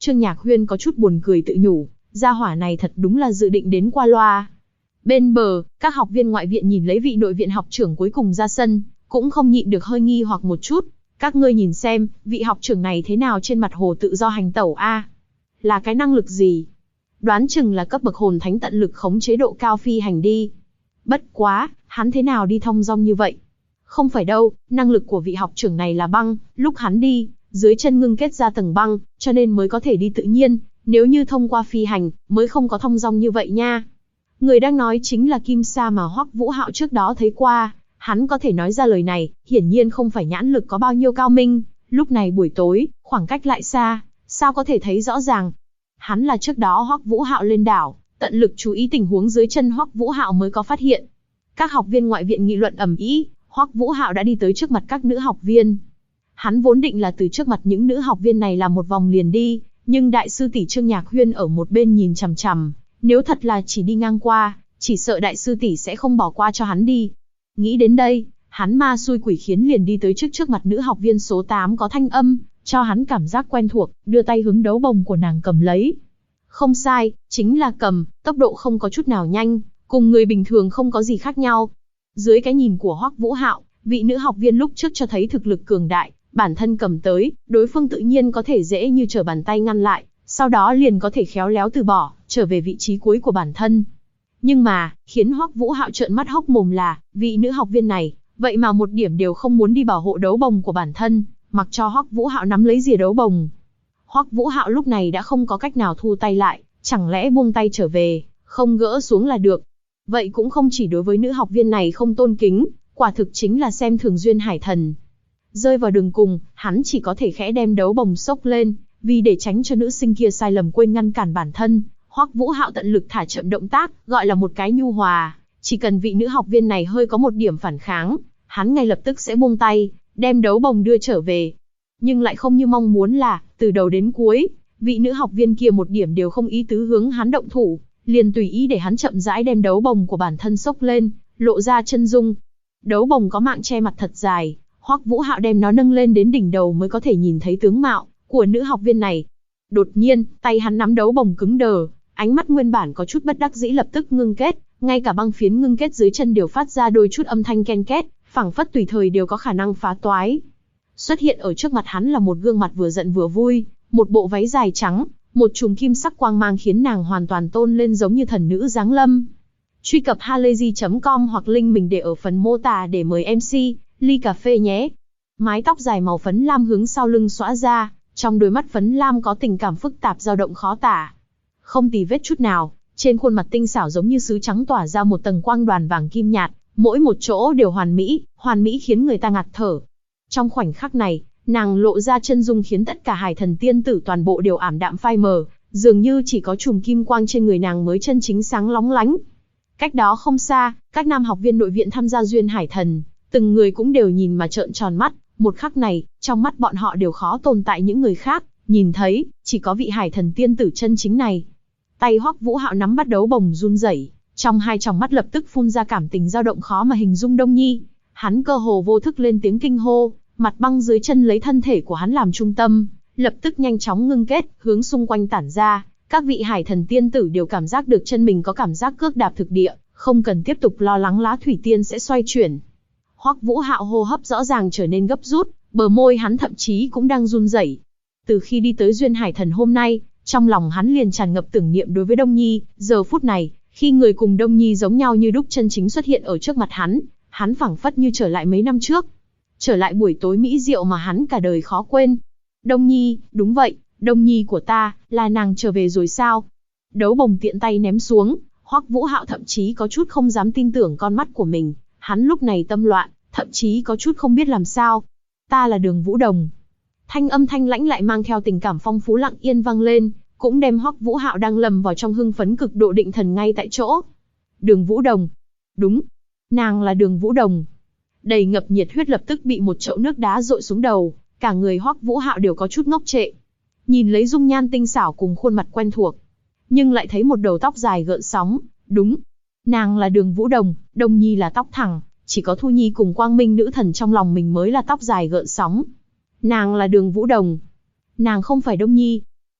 Trương Nhạc Huyên có chút buồn cười tự nhủ, gia hỏa này thật đúng là dự định đến qua loa. Bên bờ, các học viên ngoại viện nhìn lấy vị nội viện học trưởng cuối cùng ra sân, cũng không nhịn được hơi nghi hoặc một chút. Các ngươi nhìn xem, vị học trưởng này thế nào trên mặt hồ tự do hành tẩu a? Là cái năng lực gì? Đoán chừng là cấp bậc hồn thánh tận lực khống chế độ cao phi hành đi. Bất quá, hắn thế nào đi thong dong như vậy? Không phải đâu, năng lực của vị học trưởng này là băng, lúc hắn đi, dưới chân ngưng kết ra tầng băng, cho nên mới có thể đi tự nhiên, nếu như thông qua phi hành, mới không có thong dong như vậy nha. Người đang nói chính là Kim Sa mà Hoắc Vũ Hạo trước đó thấy qua, hắn có thể nói ra lời này, hiển nhiên không phải nhãn lực có bao nhiêu cao minh, lúc này buổi tối, khoảng cách lại xa, sao có thể thấy rõ ràng. Hắn là trước đó Hoắc Vũ Hạo lên đảo, tận lực chú ý tình huống dưới chân Hoắc Vũ Hạo mới có phát hiện. Các học viên ngoại viện nghị luận ầm ĩ, Hoắc Vũ Hạo đã đi tới trước mặt các nữ học viên. Hắn vốn định là từ trước mặt những nữ học viên này làm một vòng liền đi, nhưng đại sư tỷ Trương Nhạc Huyên ở một bên nhìn chằm chằm, nếu thật là chỉ đi ngang qua, chỉ sợ đại sư tỷ sẽ không bỏ qua cho hắn đi. Nghĩ đến đây, hắn ma xui quỷ khiến liền đi tới trước mặt nữ học viên số 8 có thanh âm, cho hắn cảm giác quen thuộc, đưa tay hướng đấu bồng của nàng cầm lấy. Không sai, chính là cầm, tốc độ không có chút nào nhanh, cùng người bình thường không có gì khác nhau. Dưới cái nhìn của Hoắc Vũ Hạo, vị nữ học viên lúc trước cho thấy thực lực cường đại, bản thân cầm tới, đối phương tự nhiên có thể dễ như trở bàn tay ngăn lại, sau đó liền có thể khéo léo từ bỏ, trở về vị trí cuối của bản thân. Nhưng mà, khiến Hoắc Vũ Hạo trợn mắt hốc mồm là, vị nữ học viên này, vậy mà một điểm đều không muốn đi bảo hộ đấu bồng của bản thân, mặc cho Hoắc Vũ Hạo nắm lấy rìa đấu bồng. Hoắc Vũ Hạo lúc này đã không có cách nào thu tay lại, chẳng lẽ buông tay trở về, không gỡ xuống là được. Vậy cũng không chỉ đối với nữ học viên này không tôn kính, quả thực chính là xem thường Duyên Hải Thần. Rơi vào đường cùng, hắn chỉ có thể khẽ đem đấu bồng xốc lên, vì để tránh cho nữ sinh kia sai lầm quên ngăn cản bản thân, Hoắc Vũ Hạo tận lực thả chậm động tác, gọi là một cái nhu hòa, chỉ cần vị nữ học viên này hơi có một điểm phản kháng, hắn ngay lập tức sẽ buông tay, đem đấu bồng đưa trở về. Nhưng lại không như mong muốn là, từ đầu đến cuối, vị nữ học viên kia một điểm đều không ý tứ hướng hắn động thủ, liền tùy ý để hắn chậm rãi đem đấu bồng của bản thân xốc lên, lộ ra chân dung. Đấu bồng có mạng che mặt thật dài, Hoắc Vũ Hạo đem nó nâng lên đến đỉnh đầu mới có thể nhìn thấy tướng mạo của nữ học viên này. Đột nhiên, tay hắn nắm đấu bồng cứng đờ, ánh mắt nguyên bản có chút bất đắc dĩ lập tức ngưng kết, ngay cả băng phiến ngưng kết dưới chân đều phát ra đôi chút âm thanh ken két, phảng phất tùy thời đều có khả năng phá toái. Xuất hiện ở trước mặt hắn là một gương mặt vừa giận vừa vui, một bộ váy dài trắng, một chùm kim sắc quang mang khiến nàng hoàn toàn tôn lên giống như thần nữ giáng lâm. Truy cập halayzi.com hoặc link mình để ở phần mô tả để mời MC ly cà phê nhé. Mái tóc dài màu phấn lam hướng sau lưng xõa ra, trong đôi mắt phấn lam có tình cảm phức tạp dao động khó tả. Không tì vết chút nào, trên khuôn mặt tinh xảo giống như sứ trắng tỏa ra một tầng quang đoàn vàng kim nhạt, mỗi một chỗ đều hoàn mỹ khiến người ta ngạt thở. Trong khoảnh khắc này, nàng lộ ra chân dung khiến tất cả hải thần tiên tử toàn bộ đều ảm đạm phai mờ, dường như chỉ có chùm kim quang trên người nàng mới chân chính sáng lóng lánh. Cách đó không xa, các nam học viên nội viện tham gia Duyên Hải Thần, từng người cũng đều nhìn mà trợn tròn mắt, một khắc này, trong mắt bọn họ đều khó tồn tại những người khác, nhìn thấy, chỉ có vị hải thần tiên tử chân chính này. Tay Hoắc Vũ Hạo nắm bắt đấu bồng run rẩy, trong hai tròng mắt lập tức phun ra cảm tình dao động khó mà hình dung. Đông Nhi, hắn cơ hồ vô thức lên tiếng kinh hô, mặt băng dưới chân lấy thân thể của hắn làm trung tâm, lập tức nhanh chóng ngưng kết, hướng xung quanh tản ra, các vị hải thần tiên tử đều cảm giác được chân mình có cảm giác cước đạp thực địa, không cần tiếp tục lo lắng lá thủy tiên sẽ xoay chuyển. Hoắc Vũ Hạo hô hấp rõ ràng trở nên gấp rút, bờ môi hắn thậm chí cũng đang run rẩy. Từ khi đi tới Duyên Hải Thần hôm nay, trong lòng hắn liền tràn ngập tưởng niệm đối với Đông Nhi, giờ phút này, khi người cùng Đông Nhi giống nhau như đúc chân chính xuất hiện ở trước mặt hắn phảng phất như trở lại mấy năm trước. Trở lại buổi tối mỹ diệu mà hắn cả đời khó quên. Đông Nhi, đúng vậy, Đông Nhi của ta, là nàng trở về rồi sao? Đấu bồng tiện tay ném xuống, Hoắc Vũ Hạo thậm chí có chút không dám tin tưởng con mắt của mình, hắn lúc này tâm loạn, thậm chí có chút không biết làm sao. Ta là Đường Vũ Đồng. Thanh âm thanh lãnh lại mang theo tình cảm phong phú lặng yên vang lên, cũng đem Hoắc Vũ Hạo đang lầm vào trong hưng phấn cực độ định thần ngay tại chỗ. Đường Vũ Đồng. Đúng, nàng là Đường Vũ Đồng. Đầy ngập nhiệt huyết lập tức bị một chậu nước đá dội xuống đầu, cả người Hoắc Vũ Hạo đều có chút ngốc trệ. Nhìn lấy dung nhan tinh xảo cùng khuôn mặt quen thuộc, nhưng lại thấy một đầu tóc dài gợn sóng, đúng, nàng là Đường Vũ Đồng, Đông Nhi là tóc thẳng, chỉ có Thu Nhi cùng Quang Minh nữ thần trong lòng mình mới là tóc dài gợn sóng. Nàng là Đường Vũ Đồng, nàng không phải Đông Nhi.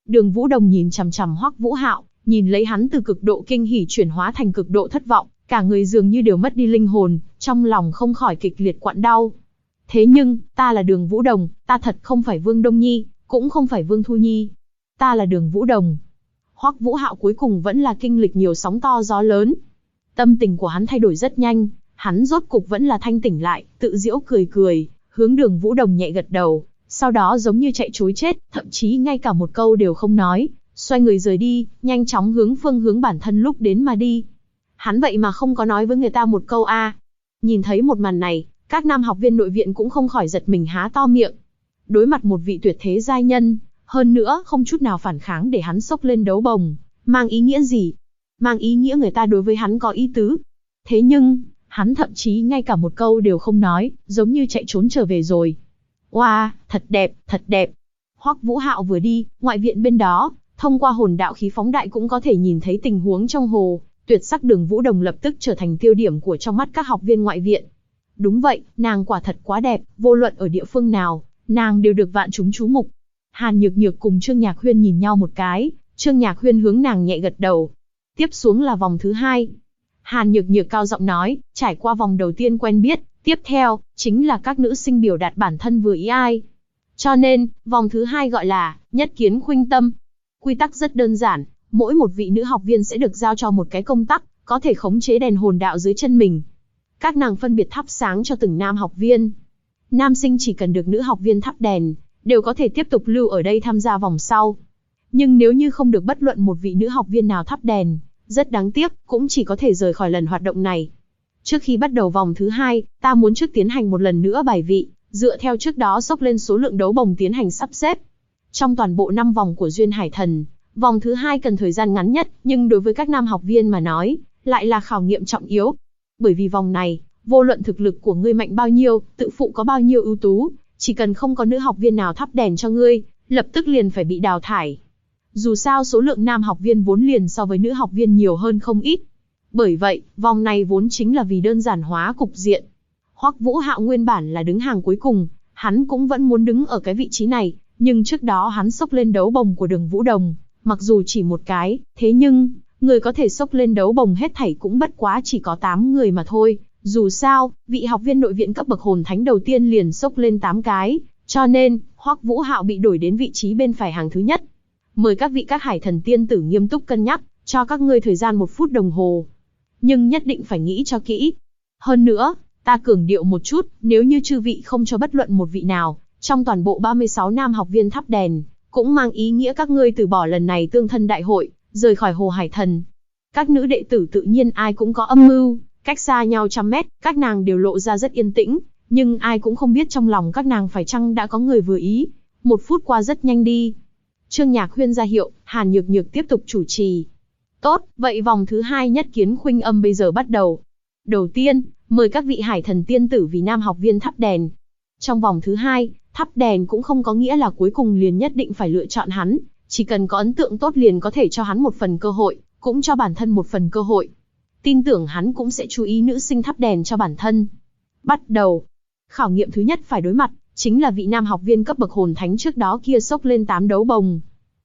Đường Vũ Đồng nhìn chằm chằm Hoắc Vũ Hạo, nhìn lấy hắn từ cực độ kinh hỉ chuyển hóa thành cực độ thất vọng, cả người dường như đều mất đi linh hồn, trong lòng không khỏi kịch liệt quặn đau. Thế nhưng, ta là Đường Vũ Đồng, ta thật không phải Vương Đông Nhi, cũng không phải Vương Thu Nhi. Ta là Đường Vũ Đồng. Hoắc Vũ Hạo cuối cùng vẫn là kinh lịch nhiều sóng to gió lớn. Tâm tình của hắn thay đổi rất nhanh, hắn rốt cục vẫn là thanh tỉnh lại, tự giễu cười cười, hướng Đường Vũ Đồng nhẹ gật đầu, sau đó giống như chạy trối chết, thậm chí ngay cả một câu đều không nói, xoay người rời đi, nhanh chóng hướng phương hướng bản thân lúc đến mà đi. Hắn vậy mà không có nói với người ta một câu a. Nhìn thấy một màn này, các nam học viên nội viện cũng không khỏi giật mình há to miệng. Đối mặt một vị tuyệt thế giai nhân, hơn nữa không chút nào phản kháng để hắn xốc lên đấu bồng, mang ý nghĩa gì? Mang ý nghĩa người ta đối với hắn có ý tứ. Thế nhưng, hắn thậm chí ngay cả một câu đều không nói, giống như chạy trốn trở về rồi. Wow, thật đẹp, thật đẹp. Hoắc Vũ Hạo vừa đi, ngoại viện bên đó, thông qua hồn đạo khí phóng đại cũng có thể nhìn thấy tình huống trong hồ, tuyệt sắc Đường Vũ Đồng lập tức trở thành tiêu điểm của trong mắt các học viên ngoại viện. Đúng vậy, nàng quả thật quá đẹp, vô luận ở địa phương nào, nàng đều được vạn chúng chú mục. Hàn Nhược Nhược cùng Trương Nhạc Huyên nhìn nhau một cái, Trương Nhạc Huyên hướng nàng nhẹ gật đầu. Tiếp xuống là vòng thứ hai. Hàn Nhược Nhược cao giọng nói, trải qua vòng đầu tiên quen biết, tiếp theo, chính là các nữ sinh biểu đạt bản thân vừa ý ai. Cho nên, vòng thứ hai gọi là, nhất kiến khuynh tâm. Quy tắc rất đơn giản, mỗi một vị nữ học viên sẽ được giao cho một cái công tắc, có thể khống chế đèn hồn đạo dưới chân mình. Các nàng phân biệt thắp sáng cho từng nam học viên. Nam sinh chỉ cần được nữ học viên thắp đèn, đều có thể tiếp tục lưu ở đây tham gia vòng sau. Nhưng nếu như không được bất luận một vị nữ học viên nào thắp đèn, rất đáng tiếc, cũng chỉ có thể rời khỏi lần hoạt động này. Trước khi bắt đầu vòng thứ hai, ta muốn trước tiến hành một lần nữa bài vị, dựa theo trước đó xốc lên số lượng đấu bồng tiến hành sắp xếp. Trong toàn bộ 5 vòng của Duyên Hải Thần, vòng thứ hai cần thời gian ngắn nhất, nhưng đối với các nam học viên mà nói, lại là khảo nghiệm trọng yếu. Bởi vì vòng này, vô luận thực lực của ngươi mạnh bao nhiêu, tự phụ có bao nhiêu ưu tú, chỉ cần không có nữ học viên nào thắp đèn cho ngươi, lập tức liền phải bị đào thải. Dù sao số lượng nam học viên vốn liền so với nữ học viên nhiều hơn không ít. Bởi vậy, vòng này vốn chính là vì đơn giản hóa cục diện. Hoắc Vũ Hạo nguyên bản là đứng hàng cuối cùng, hắn cũng vẫn muốn đứng ở cái vị trí này, nhưng trước đó hắn xốc lên đấu bồng của Đường Vũ Đồng, mặc dù chỉ một cái, thế nhưng, người có thể xốc lên đấu bồng hết thảy cũng bất quá chỉ có 8 người mà thôi. Dù sao, vị học viên nội viện cấp bậc hồn thánh đầu tiên liền xốc lên 8 cái, cho nên, Hoắc Vũ Hạo bị đổi đến vị trí bên phải hàng thứ nhất. Mời các vị các hải thần tiên tử nghiêm túc cân nhắc, cho các ngươi thời gian 1 phút đồng hồ. Nhưng nhất định phải nghĩ cho kỹ. Hơn nữa, ta cường điệu một chút, nếu như chư vị không cho bất luận một vị nào, trong toàn bộ 36 nam học viên thắp đèn, cũng mang ý nghĩa các ngươi từ bỏ lần này tương thân đại hội, rời khỏi hồ hải thần. Các nữ đệ tử tự nhiên ai cũng có âm mưu, cách xa nhau trăm mét, các nàng đều lộ ra rất yên tĩnh, nhưng ai cũng không biết trong lòng các nàng phải chăng đã có người vừa ý. 1 phút qua rất nhanh đi. Trương Nhạc Huyên ra hiệu, Hàn Nhược Nhược tiếp tục chủ trì. Tốt, vậy vòng thứ hai nhất kiến khuynh âm bây giờ bắt đầu. Đầu tiên, mời các vị hải thần tiên tử vì nam học viên thắp đèn. Trong vòng thứ hai, thắp đèn cũng không có nghĩa là cuối cùng liền nhất định phải lựa chọn hắn, chỉ cần có ấn tượng tốt liền có thể cho hắn một phần cơ hội, cũng cho bản thân một phần cơ hội. Tin tưởng hắn cũng sẽ chú ý nữ sinh thắp đèn cho bản thân. Bắt đầu. Khảo nghiệm thứ nhất phải đối mặt, chính là vị nam học viên cấp bậc hồn thánh trước đó kia xốc lên 8 đấu bồng.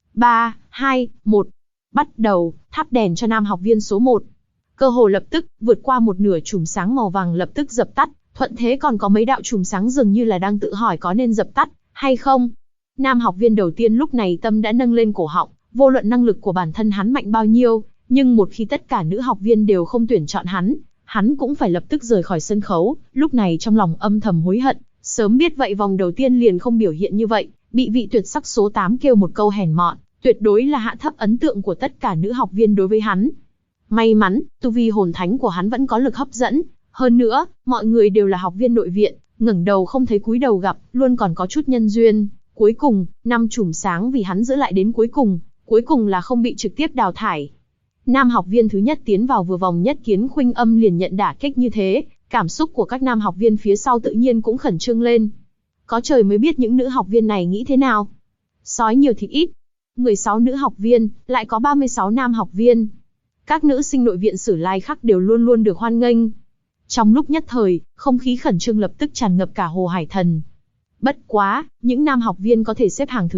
3, 2, 1. Bắt đầu, thắp đèn cho nam học viên số 1. Cơ hồ lập tức, vượt qua một nửa chùm sáng màu vàng lập tức dập tắt, thuận thế còn có mấy đạo chùm sáng dường như là đang tự hỏi có nên dập tắt, hay không. Nam học viên đầu tiên lúc này tâm đã nâng lên cổ họng, vô luận năng lực của bản thân hắn mạnh bao nhiêu, nhưng một khi tất cả nữ học viên đều không tuyển chọn hắn cũng phải lập tức rời khỏi sân khấu, lúc này trong lòng âm thầm hối hận, sớm biết vậy vòng đầu tiên liền không biểu hiện như vậy, bị vị tuyệt sắc số 8 kêu một câu hèn mọn, tuyệt đối là hạ thấp ấn tượng của tất cả nữ học viên đối với hắn. May mắn, tu vi hồn thánh của hắn vẫn có lực hấp dẫn, hơn nữa, mọi người đều là học viên nội viện, ngẩng đầu không thấy cúi đầu gặp, luôn còn có chút nhân duyên. Cuối cùng, 5 chùm sáng vì hắn giữ lại đến cuối cùng là không bị trực tiếp đào thải. Nam học viên thứ nhất tiến vào vừa vòng nhất kiến khuynh âm liền nhận đả kích như thế, cảm xúc của các nam học viên phía sau tự nhiên cũng khẩn trương lên. Có trời mới biết những nữ học viên này nghĩ thế nào. Sói nhiều thịt ít. 16 nữ học viên, lại có 36 nam học viên. Các nữ sinh nội viện Sử Lai Khắc đều luôn luôn được hoan nghênh. Trong lúc nhất thời, không khí khẩn trương lập tức tràn ngập cả hồ hải thần. Bất quá, những nam học viên có thể xếp hàng thứ nhất,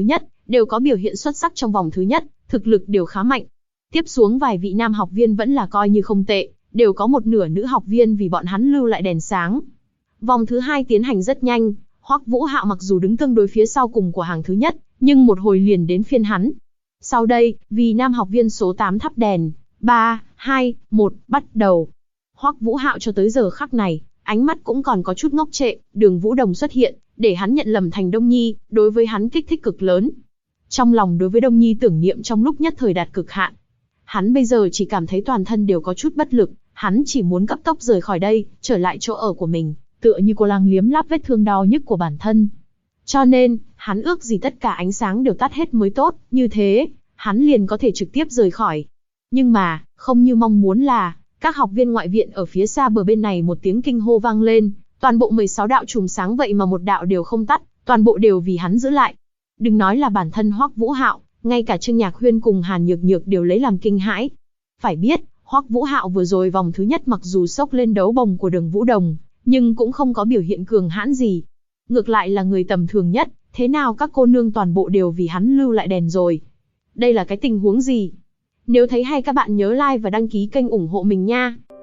đều có biểu hiện xuất sắc trong vòng thứ nhất, thực lực đều khá mạnh. Tiếp xuống vài vị nam học viên vẫn là coi như không tệ, đều có một nửa nữ học viên vì bọn hắn lưu lại đèn sáng. Vòng thứ hai tiến hành rất nhanh, Hoắc Vũ Hạo mặc dù đứng tương đối phía sau cùng của hàng thứ nhất, nhưng một hồi liền đến phiên hắn. Sau đây, vì nam học viên số 8 thắp đèn, 3, 2, 1, bắt đầu. Hoắc Vũ Hạo cho tới giờ khắc này, ánh mắt cũng còn có chút ngốc trệ, Đường Vũ Đồng xuất hiện, để hắn nhận lầm thành Đông Nhi, đối với hắn kích thích cực lớn. Trong lòng đối với Đông Nhi tưởng niệm trong lúc nhất thời đạt cực hạn. Hắn bây giờ chỉ cảm thấy toàn thân đều có chút bất lực, hắn chỉ muốn cấp tốc rời khỏi đây, trở lại chỗ ở của mình, tựa như cô lang liếm láp vết thương đau nhức của bản thân. Cho nên, hắn ước gì tất cả ánh sáng đều tắt hết mới tốt, như thế, hắn liền có thể trực tiếp rời khỏi. Nhưng mà, không như mong muốn là, các học viên ngoại viện ở phía xa bờ bên này một tiếng kinh hô vang lên, toàn bộ 16 đạo chùm sáng vậy mà một đạo đều không tắt, toàn bộ đều vì hắn giữ lại. Đừng nói là bản thân Hoắc Vũ Hạo, ngay cả Trương Nhạc Huyên cùng Hàn Nhược Nhược đều lấy làm kinh hãi. Phải biết, Hoắc Vũ Hạo vừa rồi vòng thứ nhất mặc dù sốc lên đấu bồng của Đường Vũ Đồng, nhưng cũng không có biểu hiện cường hãn gì. Ngược lại là người tầm thường nhất, thế nào các cô nương toàn bộ đều vì hắn lưu lại đèn rồi. Đây là cái tình huống gì? Nếu thấy hay các bạn nhớ like và đăng ký kênh ủng hộ mình nha.